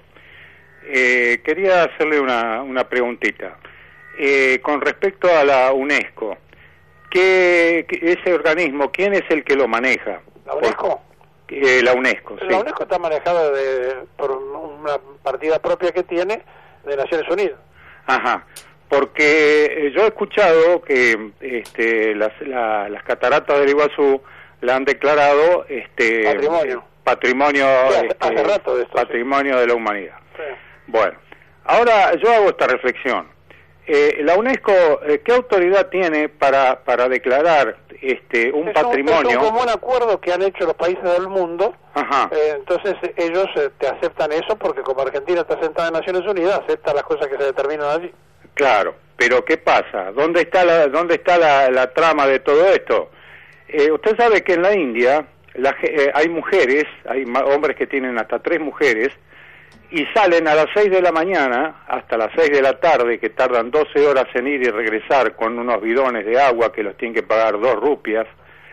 Quería hacerle una preguntita. Con respecto a la UNESCO, ese organismo, ¿quién es el que lo maneja? ¿La UNESCO? La UNESCO, sí. La UNESCO está manejada por una partida propia que tiene de Naciones Unidas. Ajá, porque yo he escuchado que las cataratas del Iguazú la han declarado patrimonio hace rato de esto, patrimonio de la humanidad. Sí. Bueno, ahora yo hago esta reflexión. La UNESCO, ¿qué autoridad tiene para declarar un patrimonio? Es como un acuerdo que han hecho los países del mundo. Ajá. Entonces ellos te aceptan eso porque como Argentina está sentada en Naciones Unidas, acepta las cosas que se determinan allí. Claro, pero ¿qué pasa? ¿Dónde está la trama de todo esto? Usted sabe que en la India hay mujeres, hay hombres que tienen hasta 3 mujeres, y salen a las 6 de la mañana hasta las 6 de la tarde, que tardan 12 horas en ir y regresar con unos bidones de agua que los tienen que pagar 2 rupias,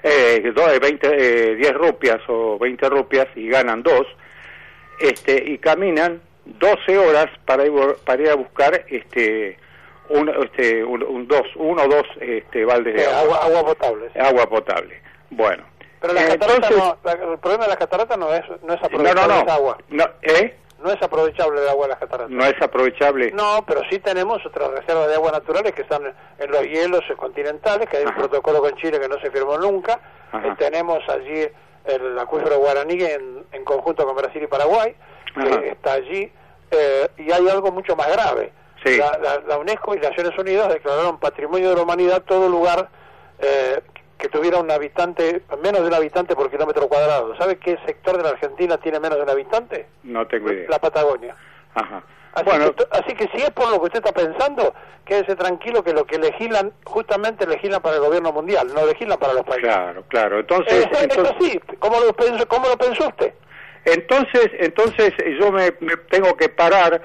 10 rupias o 20 rupias, y ganan 2, y caminan 12 horas para ir a buscar uno o dos baldes de agua. Agua potable. Sí. Agua potable. Bueno. Pero la catarata el problema de las cataratas no es aprovechable esa agua. No es aprovechable el agua de las cataratas. No es aprovechable. No, pero sí tenemos otras reservas de agua naturales que están en los hielos continentales, que hay un protocolo con Chile que no se firmó nunca. Tenemos allí el acuífero Guaraní en conjunto con Brasil y Paraguay, que está allí, y hay algo mucho más grave. Sí. La UNESCO y Naciones Unidas declararon Patrimonio de la Humanidad todo lugar que tuviera un habitante, menos de un habitante por kilómetro cuadrado. ¿Sabe qué sector de la Argentina tiene menos de un habitante? No tengo idea. La Patagonia. Ajá. Así que si es por lo que usted está pensando, quédese tranquilo que lo que legislan, justamente legislan para el gobierno mundial, no legislan para los países. Claro. Entonces, eso sí, ¿cómo lo pensó usted? Entonces yo me tengo que parar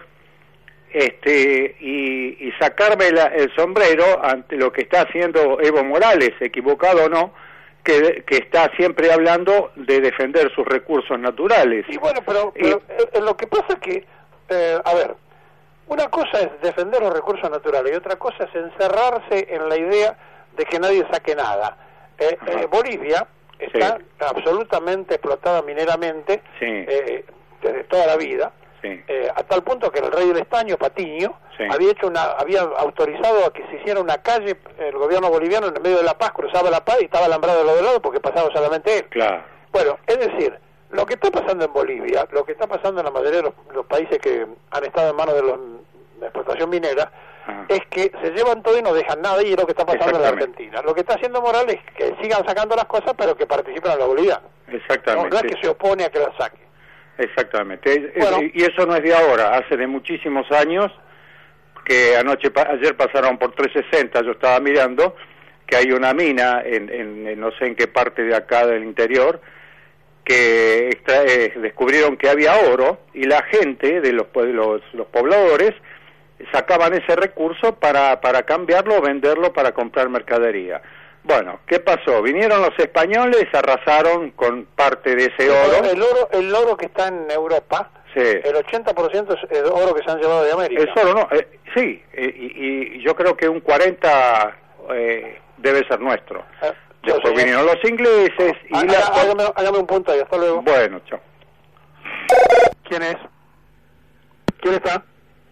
y sacarme el sombrero ante lo que está haciendo Evo Morales, equivocado o no, que está siempre hablando de defender sus recursos naturales. Y bueno, pero lo que pasa es que, a ver, una cosa es defender los recursos naturales y otra cosa es encerrarse en la idea de que nadie saque nada. Bolivia está absolutamente explotada mineramente desde toda la vida. A tal punto que el rey del estaño, Patiño, había autorizado a que se hiciera una calle, el gobierno boliviano en el medio de La Paz, cruzaba La Paz y estaba alambrado de los dos lados porque pasaba solamente él. Claro. Bueno, es decir, lo que está pasando en Bolivia, lo que está pasando en la mayoría de los países que han estado en manos de la explotación minera, es que se llevan todo y no dejan nada, y es lo que está pasando en la Argentina. Lo que está haciendo Morales es que sigan sacando las cosas, pero que participen en los bolivianos. Exactamente. No es que se opone a que las saquen. Exactamente. Y eso no es de ahora, hace de muchísimos años, que ayer pasaron por 360, yo estaba mirando, que hay una mina en no sé en qué parte de acá del interior, que descubrieron que había oro, y la gente de los pobladores sacaban ese recurso para cambiarlo o venderlo para comprar mercadería. Bueno, ¿qué pasó? Vinieron los españoles, arrasaron con parte de ese oro. El oro que está en Europa, el 80% es el oro que se han llevado de América. Es oro, no, y yo creo que un 40 debe ser nuestro. Después vinieron los ingleses y hágame un punto ahí, hasta luego. Bueno, chao. ¿Quién es? ¿Quién está?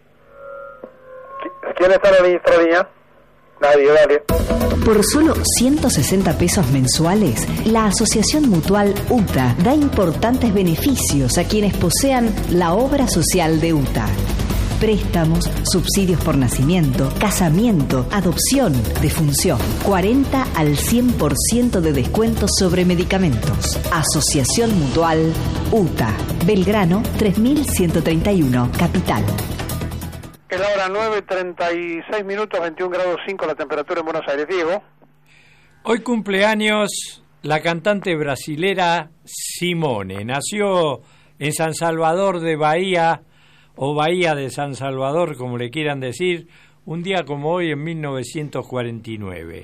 ¿Quién está en la línea? Nadie, dale. Por solo 160 pesos mensuales, la Asociación Mutual UTA da importantes beneficios a quienes posean la obra social de UTA. Préstamos, subsidios por nacimiento, casamiento, adopción, defunción. 40 al 100% de descuentos sobre medicamentos. Asociación Mutual UTA. Belgrano 3131, Capital. Es la hora 9:36 minutos, 21 grados 5 la temperatura en Buenos Aires. Diego. Hoy cumpleaños la cantante brasilera Simone. Nació en San Salvador de Bahía, o Bahía de San Salvador, como le quieran decir, un día como hoy en 1949.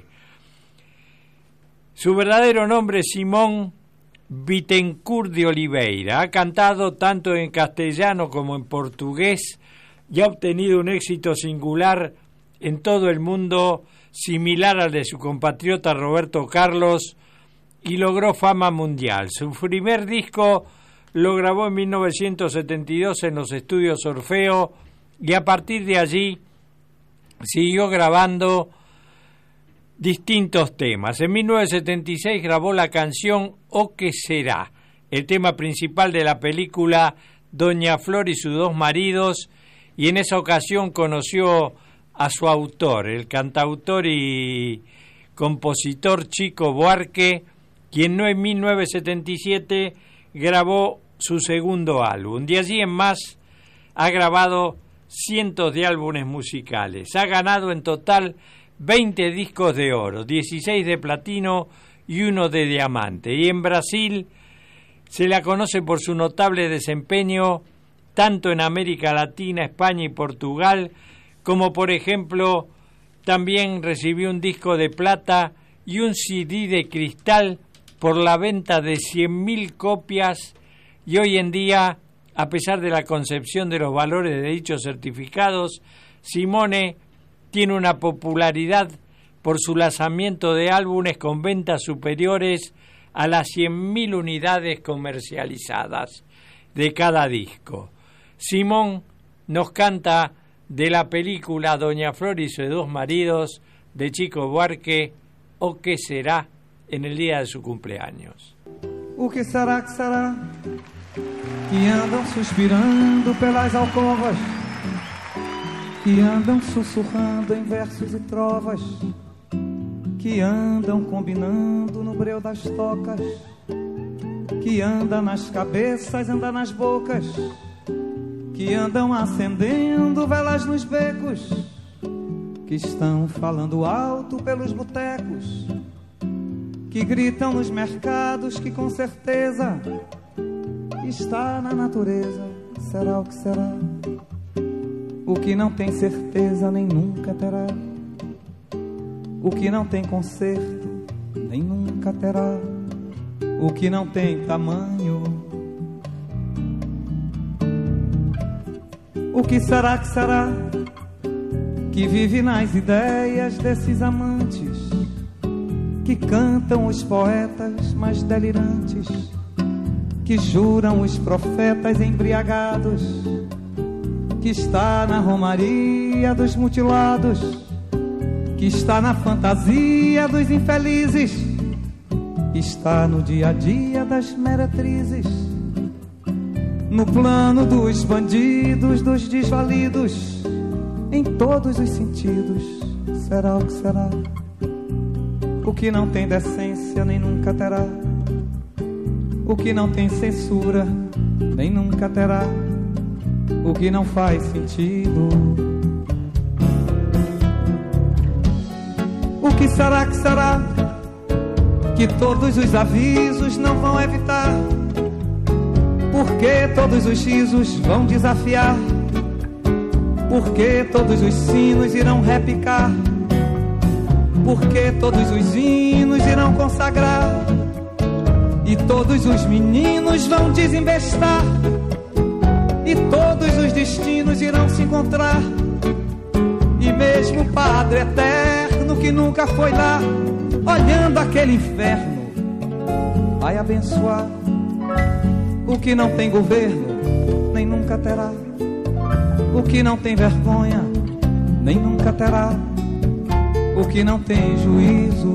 Su verdadero nombre es Simón Bittencourt de Oliveira. Ha cantado tanto en castellano como en portugués y ha obtenido un éxito singular en todo el mundo, similar al de su compatriota Roberto Carlos, y logró fama mundial. Su primer disco lo grabó en 1972 en los estudios Orfeo, y a partir de allí siguió grabando distintos temas. En 1976 grabó la canción O que será, el tema principal de la película Doña Flor y sus dos maridos, y en esa ocasión conoció a su autor, el cantautor y compositor Chico Buarque, quien en 1977 grabó su segundo álbum. De allí en más ha grabado cientos de álbumes musicales. Ha ganado en total 20 discos de oro, 16 de platino y 1 de diamante. Y en Brasil Se la conoce por su notable desempeño tanto en América Latina, España y Portugal, como por ejemplo también recibió un disco de plata y un CD de cristal por la venta de 100.000 copias, y hoy en día, a pesar de la concepción de los valores de dichos certificados, Simone tiene una popularidad por su lanzamiento de álbumes con ventas superiores a las 100.000 unidades comercializadas de cada disco. Simón nos canta de la película Doña Flor y sus dos maridos de Chico Buarque, O qué será, en el día de su cumpleaños. O que será que andam suspirando pelas alcovas, que andam sussurrando em versos e trovas, que andam combinando no breu das tocas, que anda nas cabeças, anda nas bocas, que andam acendendo velas nos becos, que estão falando alto pelos botecos, que gritam nos mercados, que com certeza está na natureza. Será o que será? O que não tem certeza nem nunca terá. O que não tem conserto nem nunca terá. O que não tem tamanho. O que será que vive nas ideias desses amantes, que cantam os poetas mais delirantes, que juram os profetas embriagados, que está na romaria dos mutilados, que está na fantasia dos infelizes, que está no dia a dia das meretrizes, no plano dos bandidos, dos desvalidos, em todos os sentidos. Será o que será? O que não tem decência nem nunca terá. O que não tem censura nem nunca terá. O que não faz sentido. O que será que todos os avisos não vão evitar? Porque todos os risos vão desafiar? Porque todos os sinos irão repicar? Porque todos os hinos irão consagrar? E todos os meninos vão desembestar? E todos os destinos irão se encontrar? E mesmo o Padre Eterno que nunca foi lá, olhando aquele inferno, vai abençoar. O que não tem governo nem nunca terá. O que não tem vergonha nem nunca terá. O que não tem juízo.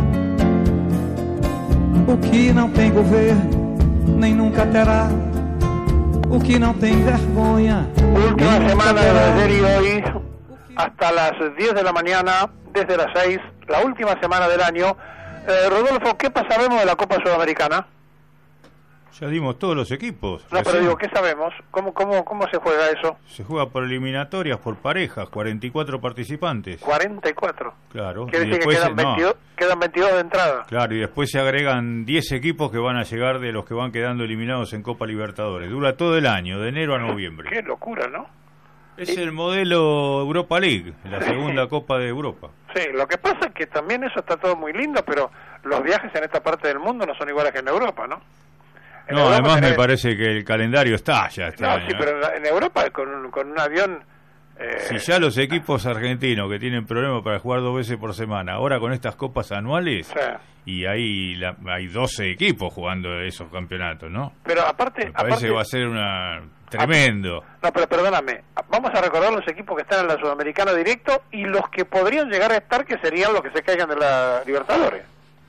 O que não tem governo nem nunca terá. O que não tem vergonha. Última semana de la serie hoy, hasta las 10 de la mañana, desde las 6, la última semana del año. Rodolfo, ¿qué sabemos de la Copa Sudamericana? Ya dimos todos los equipos. No, pero digo, ¿qué sabemos? ¿Cómo se juega eso? Se juega por eliminatorias, por parejas, 44 participantes. 44. Claro. Quiere decir que quedan 22 de entrada. Claro, y después se agregan 10 equipos que van a llegar de los que van quedando eliminados en Copa Libertadores. Dura todo el año, de enero a noviembre. Qué locura, ¿no? Es el modelo Europa League, la segunda Copa de Europa. Sí, lo que pasa es que también eso está todo muy lindo, pero los viajes en esta parte del mundo no son iguales que en Europa, ¿no? En no, Europa además me parece que el calendario está ya este año. Sí, pero en Europa con un avión... Si ya los equipos argentinos que tienen problemas para jugar 2 veces por semana, ahora con estas copas anuales, y hay 12 equipos jugando esos campeonatos, ¿no? Pero aparte... Me parece que va a ser tremendo. No, pero perdóname, vamos a recordar los equipos que están en la Sudamericana directo y los que podrían llegar a estar, que serían los que se caigan de la Libertadores.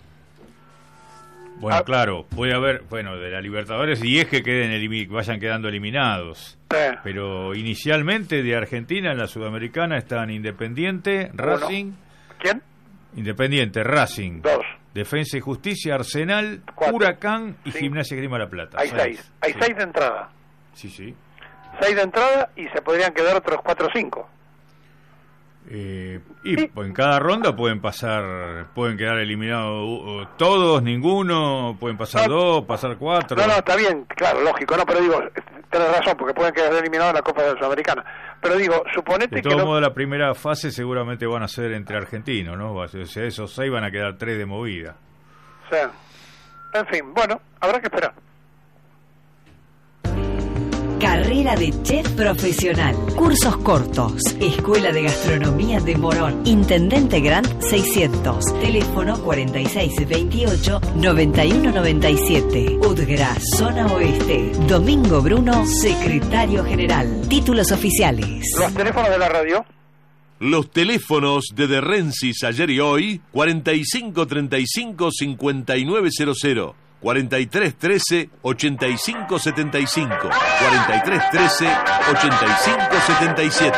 Bueno, claro, puede haber, de la Libertadores 10 que vayan quedando eliminados. Pero inicialmente de Argentina en la Sudamericana están Independiente, Racing. ¿Quién? Independiente, Racing. 2. Defensa y Justicia, Arsenal, 4. Huracán y Gimnasia Grima La Plata. Hay 6. Hay 6 de entrada. Sí. 6 de entrada y se podrían quedar otros 4 o 5. Pues en cada ronda pueden quedar eliminados todos, ninguno, pueden pasar 2, pasar 4. No, está bien, claro, lógico, no, pero digo, tenés razón, porque pueden quedar eliminados en la Copa Sudamericana. Pero digo, suponete de que... De todos modos, la primera fase seguramente van a ser entre argentinos, ¿no? O sea, esos 6 van a quedar 3 de movida. O sea, en fin, bueno, habrá que esperar. Carrera de chef profesional. Cursos cortos. Escuela de Gastronomía de Morón. Intendente Grant 600. Teléfono 4628-9197. Udgra, Zona Oeste. Domingo Bruno, Secretario General. Títulos oficiales. ¿Los teléfonos de la radio? Los teléfonos de De Rensis ayer y hoy, 4535-5900. 4313-8575, 4313-8577.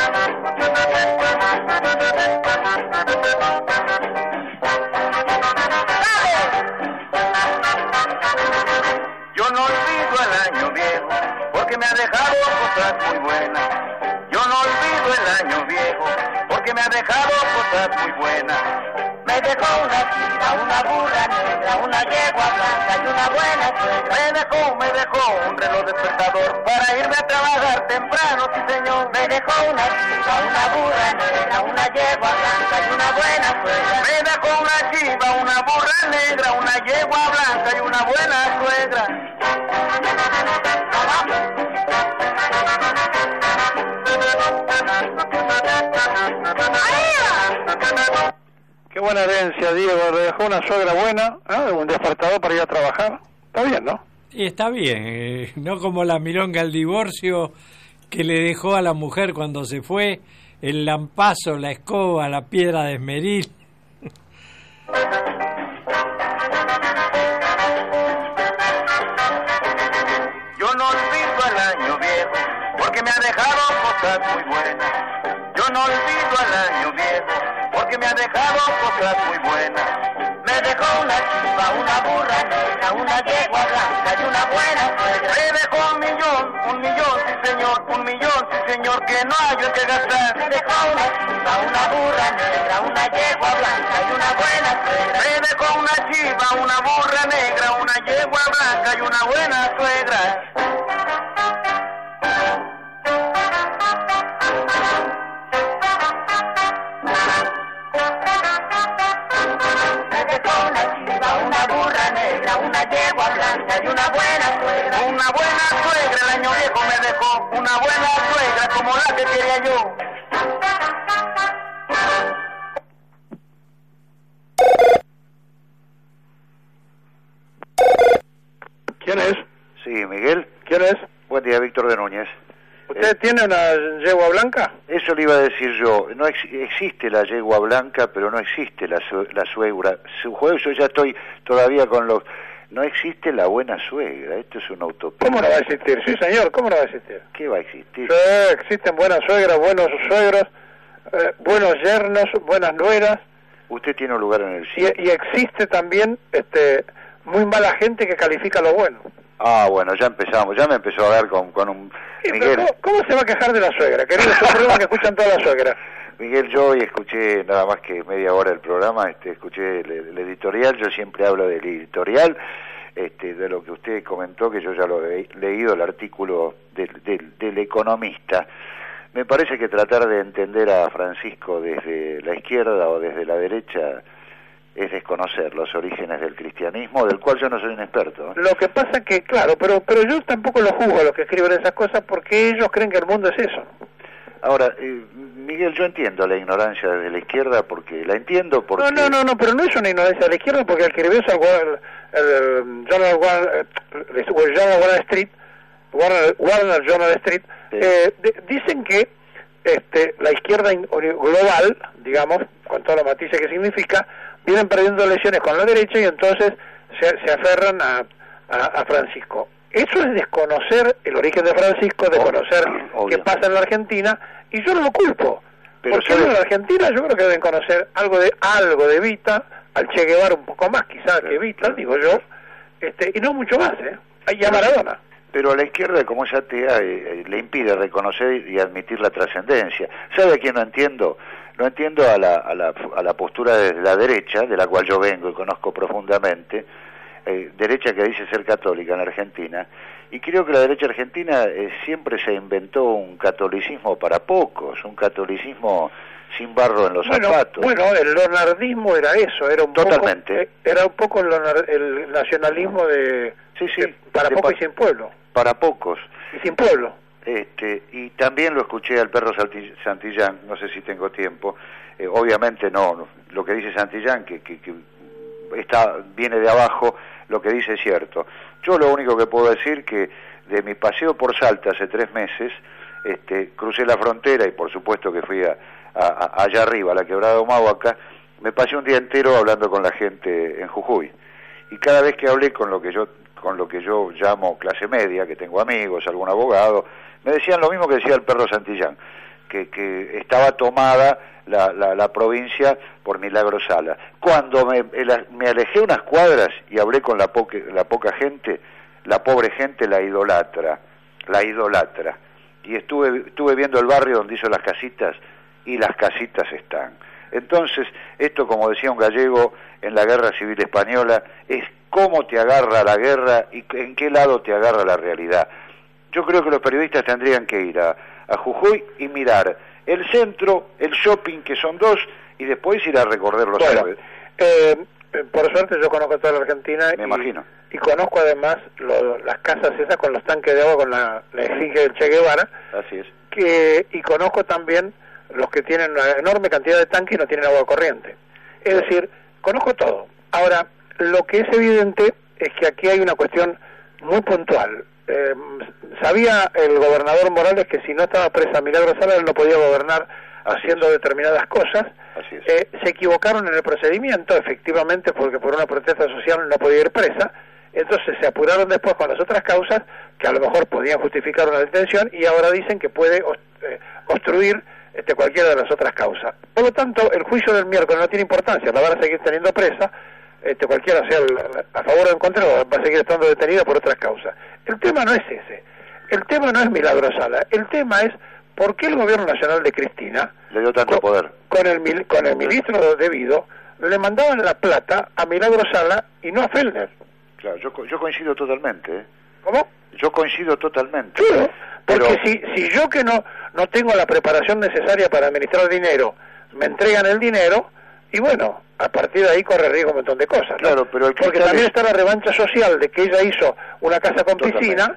Yo no olvido el año viejo, porque me ha dejado cosas muy buenas. Yo no olvido el año viejo, porque me ha dejado cosas muy buenas. Me dejó una chiva, una burra negra, una yegua blanca y una buena suegra. Me dejó un reloj despertador para irme a trabajar temprano, sí señor. Me dejó una chiva, una burra negra, una yegua blanca y una buena suegra. Me dejó una chiva, una burra negra, una yegua blanca y una buena suegra. Qué buena herencia, Diego. Le dejó una suegra buena, un despertador para ir a trabajar. Está bien, ¿no? Y está bien, no como la milonga al divorcio que le dejó a la mujer cuando se fue, el lampazo, la escoba, la piedra de esmeril. Yo no olvido el año viejo, porque me ha dejado cosas muy buenas. Yo no olvido el año viejo, porque me ha dejado cosas muy buenas. Me dejó una chiva, una burra negra, una yegua blanca y una buena suegra. Me dejó un millón, sí señor, que no hay en que gastar. Me dejó una chiva, una burra negra, una yegua blanca y una buena suegra. Me dejó una chiva, una burra negra, una yegua blanca y una buena suegra. Una yegua blanca y una buena suegra. Una buena suegra, el año viejo me dejó. Una buena suegra como la que quería yo. ¿Quién es? Sí, Miguel. ¿Quién es? Buen día, Víctor de Núñez. ¿Usted tiene una yegua blanca? Eso le iba a decir yo. No existe la yegua blanca, pero no existe la suegra. Yo ya estoy todavía con los... No existe la buena suegra. Esto es una utopía. ¿Cómo no va a existir? Sí, señor. ¿Cómo no va a existir? ¿Qué va a existir? Sí, existen buenas suegras, buenos suegros, buenos yernos, buenas nueras. Usted tiene un lugar en el cielo. Y existe también muy mala gente que califica lo bueno. Ah, bueno, ya empezamos. Ya me empezó a dar con un... Sí, Miguel. ¿Cómo se va a quejar de la suegra? Querido, es un problema que escuchan todas las suegras. Miguel, yo hoy escuché nada más que media hora del programa, escuché el editorial. Yo siempre hablo del editorial, de lo que usted comentó, que yo ya lo he leído, el artículo del Economista. Me parece que tratar de entender a Francisco desde la izquierda o desde la derecha es desconocer los orígenes del cristianismo, del cual yo no soy un experto. Lo que pasa que, claro, pero yo tampoco lo juzgo a los que escriben esas cosas, porque ellos creen que el mundo es eso. Ahora, Miguel, yo entiendo la ignorancia de la izquierda, porque la entiendo porque... No, pero no es una ignorancia de la izquierda, porque el que escribió eso, el Journal Warner Street, Warner Journal Street, sí. Dicen que la izquierda global, digamos, con todos los matices que significa, vienen perdiendo elecciones con la derecha y entonces se aferran a Francisco. Eso es desconocer el origen de Francisco, desconocer qué pasa en la Argentina, y yo no lo culpo. Porque en la Argentina yo creo que deben conocer algo de Evita, al Che Guevara un poco más quizás que Evita, digo yo, y no mucho más, y a Maradona. Pero a la izquierda, como es atea, le impide reconocer y admitir la trascendencia. ¿Sabe a quién no entiendo? No entiendo a la postura de la derecha, de la cual yo vengo y conozco profundamente, derecha que dice ser católica en Argentina, y creo que la derecha argentina siempre se inventó un catolicismo para pocos, un catolicismo sin barro en los zapatos. Bueno, el leonardismo era eso, era un Totalmente. Era un poco el nacionalismo de para pocos y sin pueblo. Para pocos. Y sin pueblo. Y también lo escuché al perro Santillán, no sé si tengo tiempo, obviamente no, lo que dice Santillán, que viene de abajo, lo que dice es cierto. Yo lo único que puedo decir que de mi paseo por Salta hace 3 meses, crucé la frontera y por supuesto que fui allá arriba, a la quebrada de Humahuaca, me pasé un día entero hablando con la gente en Jujuy. Y cada vez que hablé con lo que yo llamo clase media, que tengo amigos, algún abogado, me decían lo mismo que decía el perro Santillán, que estaba tomada la provincia por Milagro Sala. Cuando me alejé unas cuadras y hablé con la poca gente, la pobre gente la idolatra. Y estuve viendo el barrio donde hizo las casitas, y las casitas están. Entonces, esto, como decía un gallego en la Guerra Civil Española, es cómo te agarra la guerra y en qué lado te agarra la realidad. Yo creo que los periodistas tendrían que ir a Jujuy y mirar el centro, el shopping, que son 2, y después ir a recorrer los héroes. Por suerte yo conozco toda la Argentina. Me imagino. Y conozco además las casas esas con los tanques de agua, con la esfinge del Che Guevara. Así es. Y conozco también los que tienen una enorme cantidad de tanques y no tienen agua corriente. Es decir, conozco todo. Ahora, lo que es evidente es que aquí hay una cuestión muy puntual. Sabía el gobernador Morales que si no estaba presa Milagro Sala, él no podía gobernar haciendo determinadas cosas. Así es. Se equivocaron en el procedimiento, efectivamente, porque por una protesta social no podía ir presa. Entonces se apuraron después con las otras causas que a lo mejor podían justificar una detención, y ahora dicen que puede obstruir cualquiera de las otras causas. Por lo tanto, el juicio del miércoles no tiene importancia, la van a seguir teniendo presa, cualquiera sea a favor o en contra, va a seguir estando detenida por otras causas. El tema no es ese, el tema no es Milagro Sala, el tema es por qué el gobierno nacional de Cristina le dio tanto poder. Con el ministro debido le mandaban la plata a Milagro Sala y no a Fellner. Claro, yo coincido totalmente. ¿Cómo? Yo coincido totalmente. Claro, porque si yo que no tengo la preparación necesaria para administrar dinero, me entregan el dinero, y bueno, a partir de ahí corre riesgo un montón de cosas, ¿no? Claro, pero porque también está la revancha social de que ella hizo una casa con piscina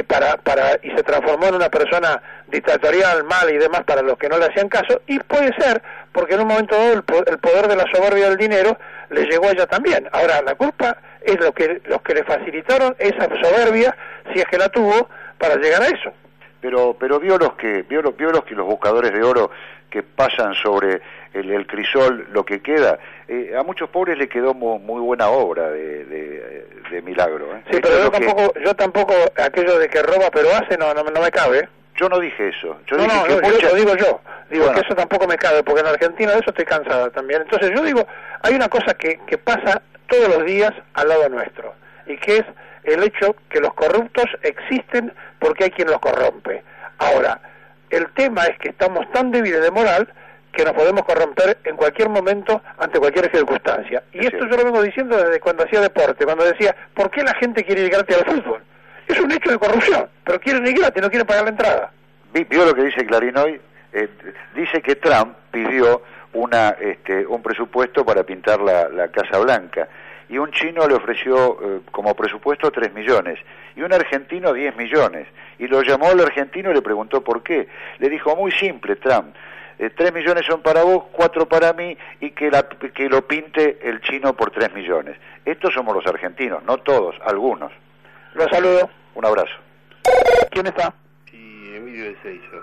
y se transformó en una persona dictatorial, mal y demás para los que no le hacían caso, y puede ser porque en un momento dado el poder de la soberbia del dinero le llegó a ella también. Ahora, la culpa es los que le facilitaron esa soberbia, si es que la tuvo, para llegar a eso. Pero vio los buscadores de oro que pasan sobre el crisol, lo que queda. A muchos pobres le quedó muy buena obra de Milagro. Sí, pero yo tampoco aquello de que roba pero hace no me cabe. Yo no dije eso. Yo digo bueno, que eso tampoco me cabe, porque en Argentina de eso estoy cansada también. Entonces yo digo, hay una cosa que pasa todos los días al lado nuestro, y que es el hecho que los corruptos existen porque hay quien los corrompe. Ahora, el tema es que estamos tan débiles de moral que nos podemos corromper en cualquier momento ante cualquier circunstancia. Y esto yo lo vengo diciendo desde cuando hacía deporte, cuando decía, ¿por qué la gente quiere ir gratis al fútbol? Es un hecho de corrupción, pero quieren ir gratis, no quieren pagar la entrada. ¿Vio lo que dice Clarín hoy? Dice que Trump pidió un presupuesto para pintar la Casa Blanca, y un chino le ofreció como presupuesto 3 millones, y un argentino 10 millones, y lo llamó al argentino y le preguntó por qué. Le dijo, muy simple, Trump, 3 millones son para vos, 4 para mí, y que lo pinte el chino por 3 millones. Estos somos los argentinos, no todos, algunos. Lo saludo. Un abrazo. ¿Quién está? Sí, Emilio de Seiza.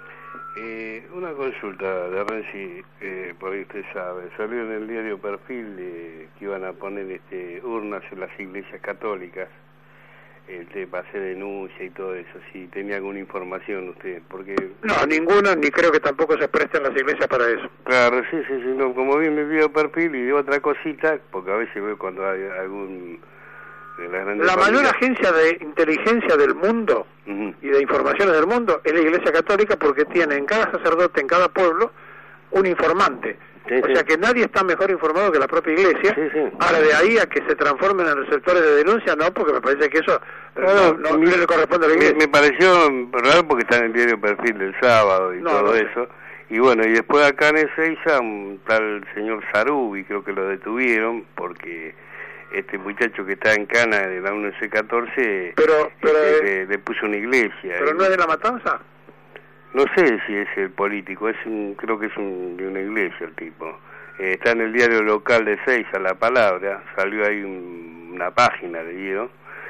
Una consulta de Renzi, por ahí usted sabe, salió en el diario Perfil que iban a poner urnas en las iglesias católicas, el tema hacer denuncia y todo eso. Si tenía alguna información usted, porque... No, ninguna, ni creo que tampoco se presten las iglesias para eso. Claro, sí, no, como bien me vio Perfil y de otra cosita, porque a veces veo cuando hay algún de las grandes La mayor familias. agencia de inteligencia del mundo y de informaciones del mundo es la Iglesia Católica, porque tiene en cada sacerdote, en cada pueblo, un informante. O sea que nadie está mejor informado que la propia Iglesia. Ahora, de ahí a que se transformen en receptores de denuncia, no, porque me parece que eso no le corresponde a la Iglesia. Me pareció raro porque está en el diario Perfil del sábado y todo eso. Y bueno, y después acá en Ezeiza, un tal señor Sarubi, creo que lo detuvieron, porque este muchacho que está en Cana de la UNC14 le puso una iglesia. ¿Pero no es de La Matanza? No sé si es el político, creo que es de una iglesia el tipo. Está en el diario local de Ezeiza, La Palabra, salió ahí una página de Guido,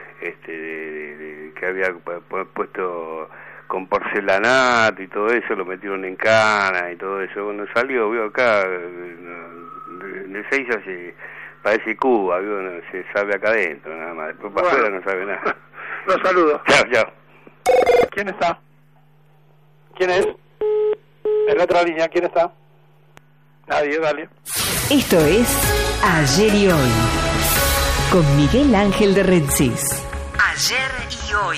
que había puesto con porcelanato y todo eso, lo metieron en cana y todo eso. Bueno, salió, vio acá, de Ezeiza parece Cuba, vio, se sabe acá adentro nada más, después para afuera no sabe nada. Los saludo. Chao. ¿Quién está? ¿Quién es? En la otra línea, ¿quién está? Nadie, dale. Esto es Ayer y Hoy, con Miguel Ángel de Rensis. Ayer y Hoy.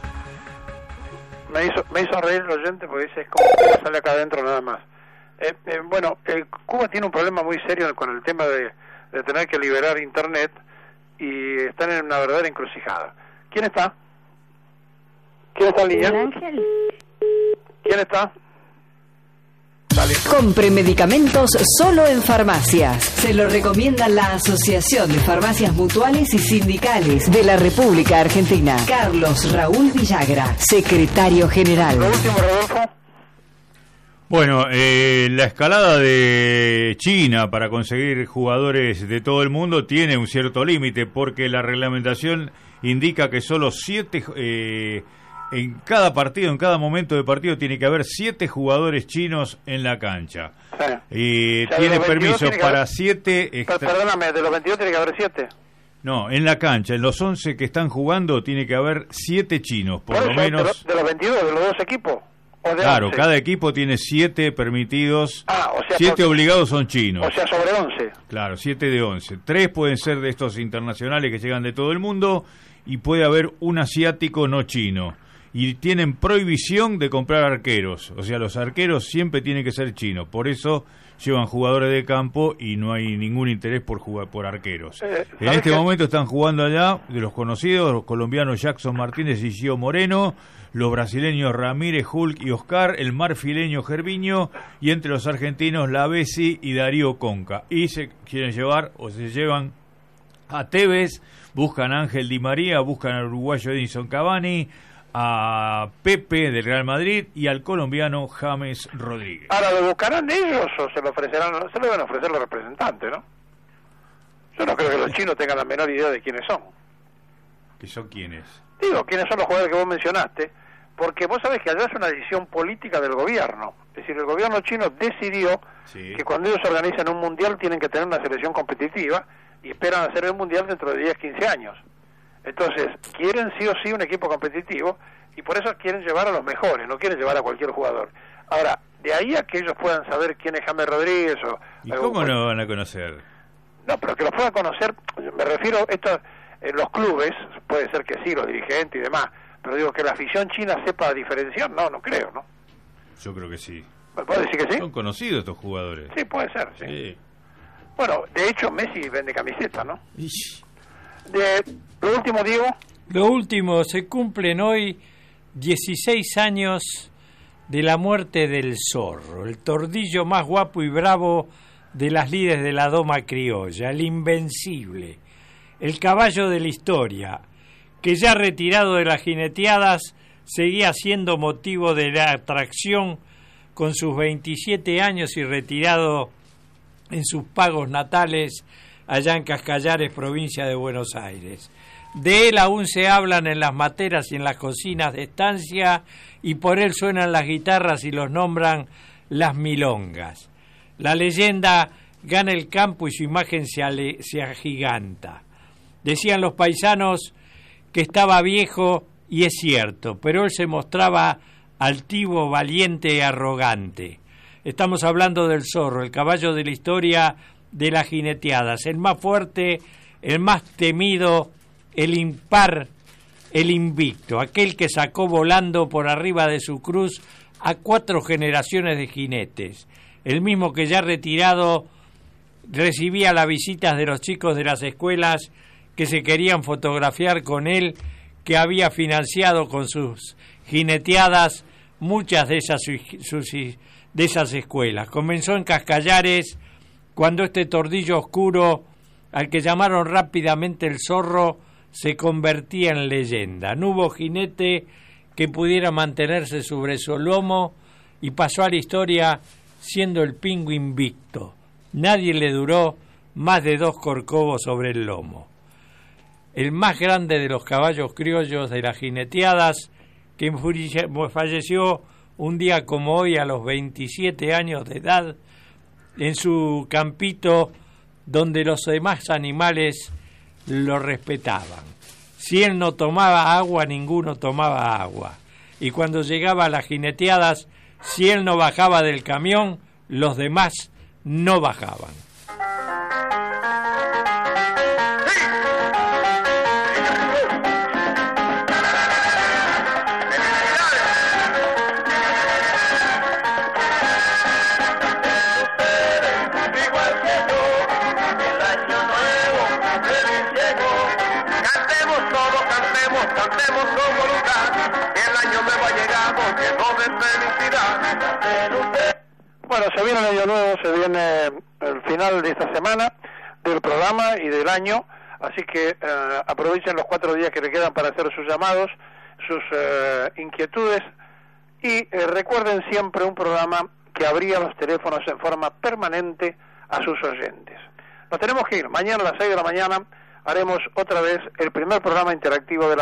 Me hizo reír el oyente porque dice, es como que sale acá adentro nada más. Bueno, Cuba tiene un problema muy serio con el tema de tener que liberar Internet, y están en una verdadera encrucijada. ¿Quién está? ¿Quién está en línea? ¿Quién está? Dale. Compre medicamentos solo en farmacias. Se lo recomienda la Asociación de Farmacias Mutuales y Sindicales de la República Argentina. Carlos Raúl Villagra, secretario general. Lo último, Rodolfo. Bueno, la escalada de China para conseguir jugadores de todo el mundo tiene un cierto límite, porque la reglamentación indica que solo 7... en cada partido, en cada momento de partido, tiene que haber 7 jugadores chinos en la cancha. Y tiene permiso para 7... Perdóname, de los 22 tiene que haber 7. No, en la cancha, en los 11 que están jugando, tiene que haber 7 chinos, por lo menos. ¿De los 22, de los dos equipos? Claro, 11. cada equipo tiene 7 permitidos, o sea, 7 obligados son chinos. O sea, sobre 11. Claro, 7 de 11. 3 pueden ser de estos internacionales que llegan de todo el mundo, y puede haber un asiático no chino. Y tienen prohibición de comprar arqueros, o sea, los arqueros siempre tienen que ser chinos, por eso llevan jugadores de campo y no hay ningún interés por jugar por arqueros. En este momento están jugando allá, de los conocidos, los colombianos Jackson Martínez y Gio Moreno, los brasileños Ramírez, Hulk y Oscar, el marfileño Gerviño, y entre los argentinos Lavesi y Darío Conca. Y se quieren llevar, o se llevan a Tevez, buscan a Ángel Di María, buscan al uruguayo Edinson Cavani, a Pepe del Real Madrid y al colombiano James Rodríguez. Ahora, ¿lo buscarán ellos o se lo ofrecerán? Se lo van a ofrecer los representantes, ¿no? Yo no creo que los chinos tengan la menor idea de quiénes son. ¿Qué son quiénes? Digo, quiénes son los jugadores que vos mencionaste, porque vos sabés que allá es una decisión política del gobierno. Es decir, el gobierno chino decidió que cuando ellos organizan un mundial tienen que tener una selección competitiva y esperan hacer el mundial dentro de 10, 15 años. Entonces, quieren sí o sí un equipo competitivo, y por eso quieren llevar a los mejores, no quieren llevar a cualquier jugador. Ahora, de ahí a que ellos puedan saber quién es James Rodríguez o... ¿Y cómo no van a conocer? No, pero que los puedan conocer, me refiero, los clubes, puede ser que sí, los dirigentes y demás, pero digo que la afición china sepa diferenciar, no creo, ¿no? Yo creo que sí. ¿Puedo decir que sí? Son conocidos estos jugadores. Sí, puede ser, sí. Bueno, de hecho, Messi vende camiseta, ¿no? Lo último, Diego. Lo último, se cumplen hoy 16 años de la muerte del Zorro, el tordillo más guapo y bravo de las lides de la doma criolla, el invencible, el caballo de la historia, que ya retirado de las jineteadas seguía siendo motivo de la atracción con sus 27 años y retirado en sus pagos natales allá en Cascallares, provincia de Buenos Aires. De él aún se hablan en las materas y en las cocinas de estancia, y por él suenan las guitarras y los nombran las milongas. La leyenda gana el campo y su imagen se agiganta. Decían los paisanos que estaba viejo, y es cierto, pero él se mostraba altivo, valiente y arrogante. Estamos hablando del Zorro, el caballo de la historia de las jineteadas, el más fuerte, el más temido, el impar, el invicto, aquel que sacó volando por arriba de su cruz a 4 generaciones de jinetes, el mismo que ya retirado recibía las visitas de los chicos de las escuelas que se querían fotografiar con él, que había financiado con sus jineteadas muchas de esas escuelas. Comenzó en Cascallares, cuando este tordillo oscuro, al que llamaron rápidamente el Zorro, se convertía en leyenda. No hubo jinete que pudiera mantenerse sobre su lomo y pasó a la historia siendo el Pingo invicto. Nadie le duró más de 2 corcovos sobre el lomo. El más grande de los caballos criollos de las jineteadas, que falleció un día como hoy a los 27 años de edad, en su campito donde los demás animales lo respetaban. Si él no tomaba agua, ninguno tomaba agua. Y cuando llegaba a las jineteadas, si él no bajaba del camión, los demás no bajaban. Bueno, se viene el año nuevo, se viene el final de esta semana del programa y del año, así que aprovechen los 4 días que le quedan para hacer sus llamados, sus inquietudes, y recuerden siempre un programa que abría los teléfonos en forma permanente a sus oyentes. Nos tenemos que ir. Mañana a las 6 de la mañana haremos otra vez el primer programa interactivo de la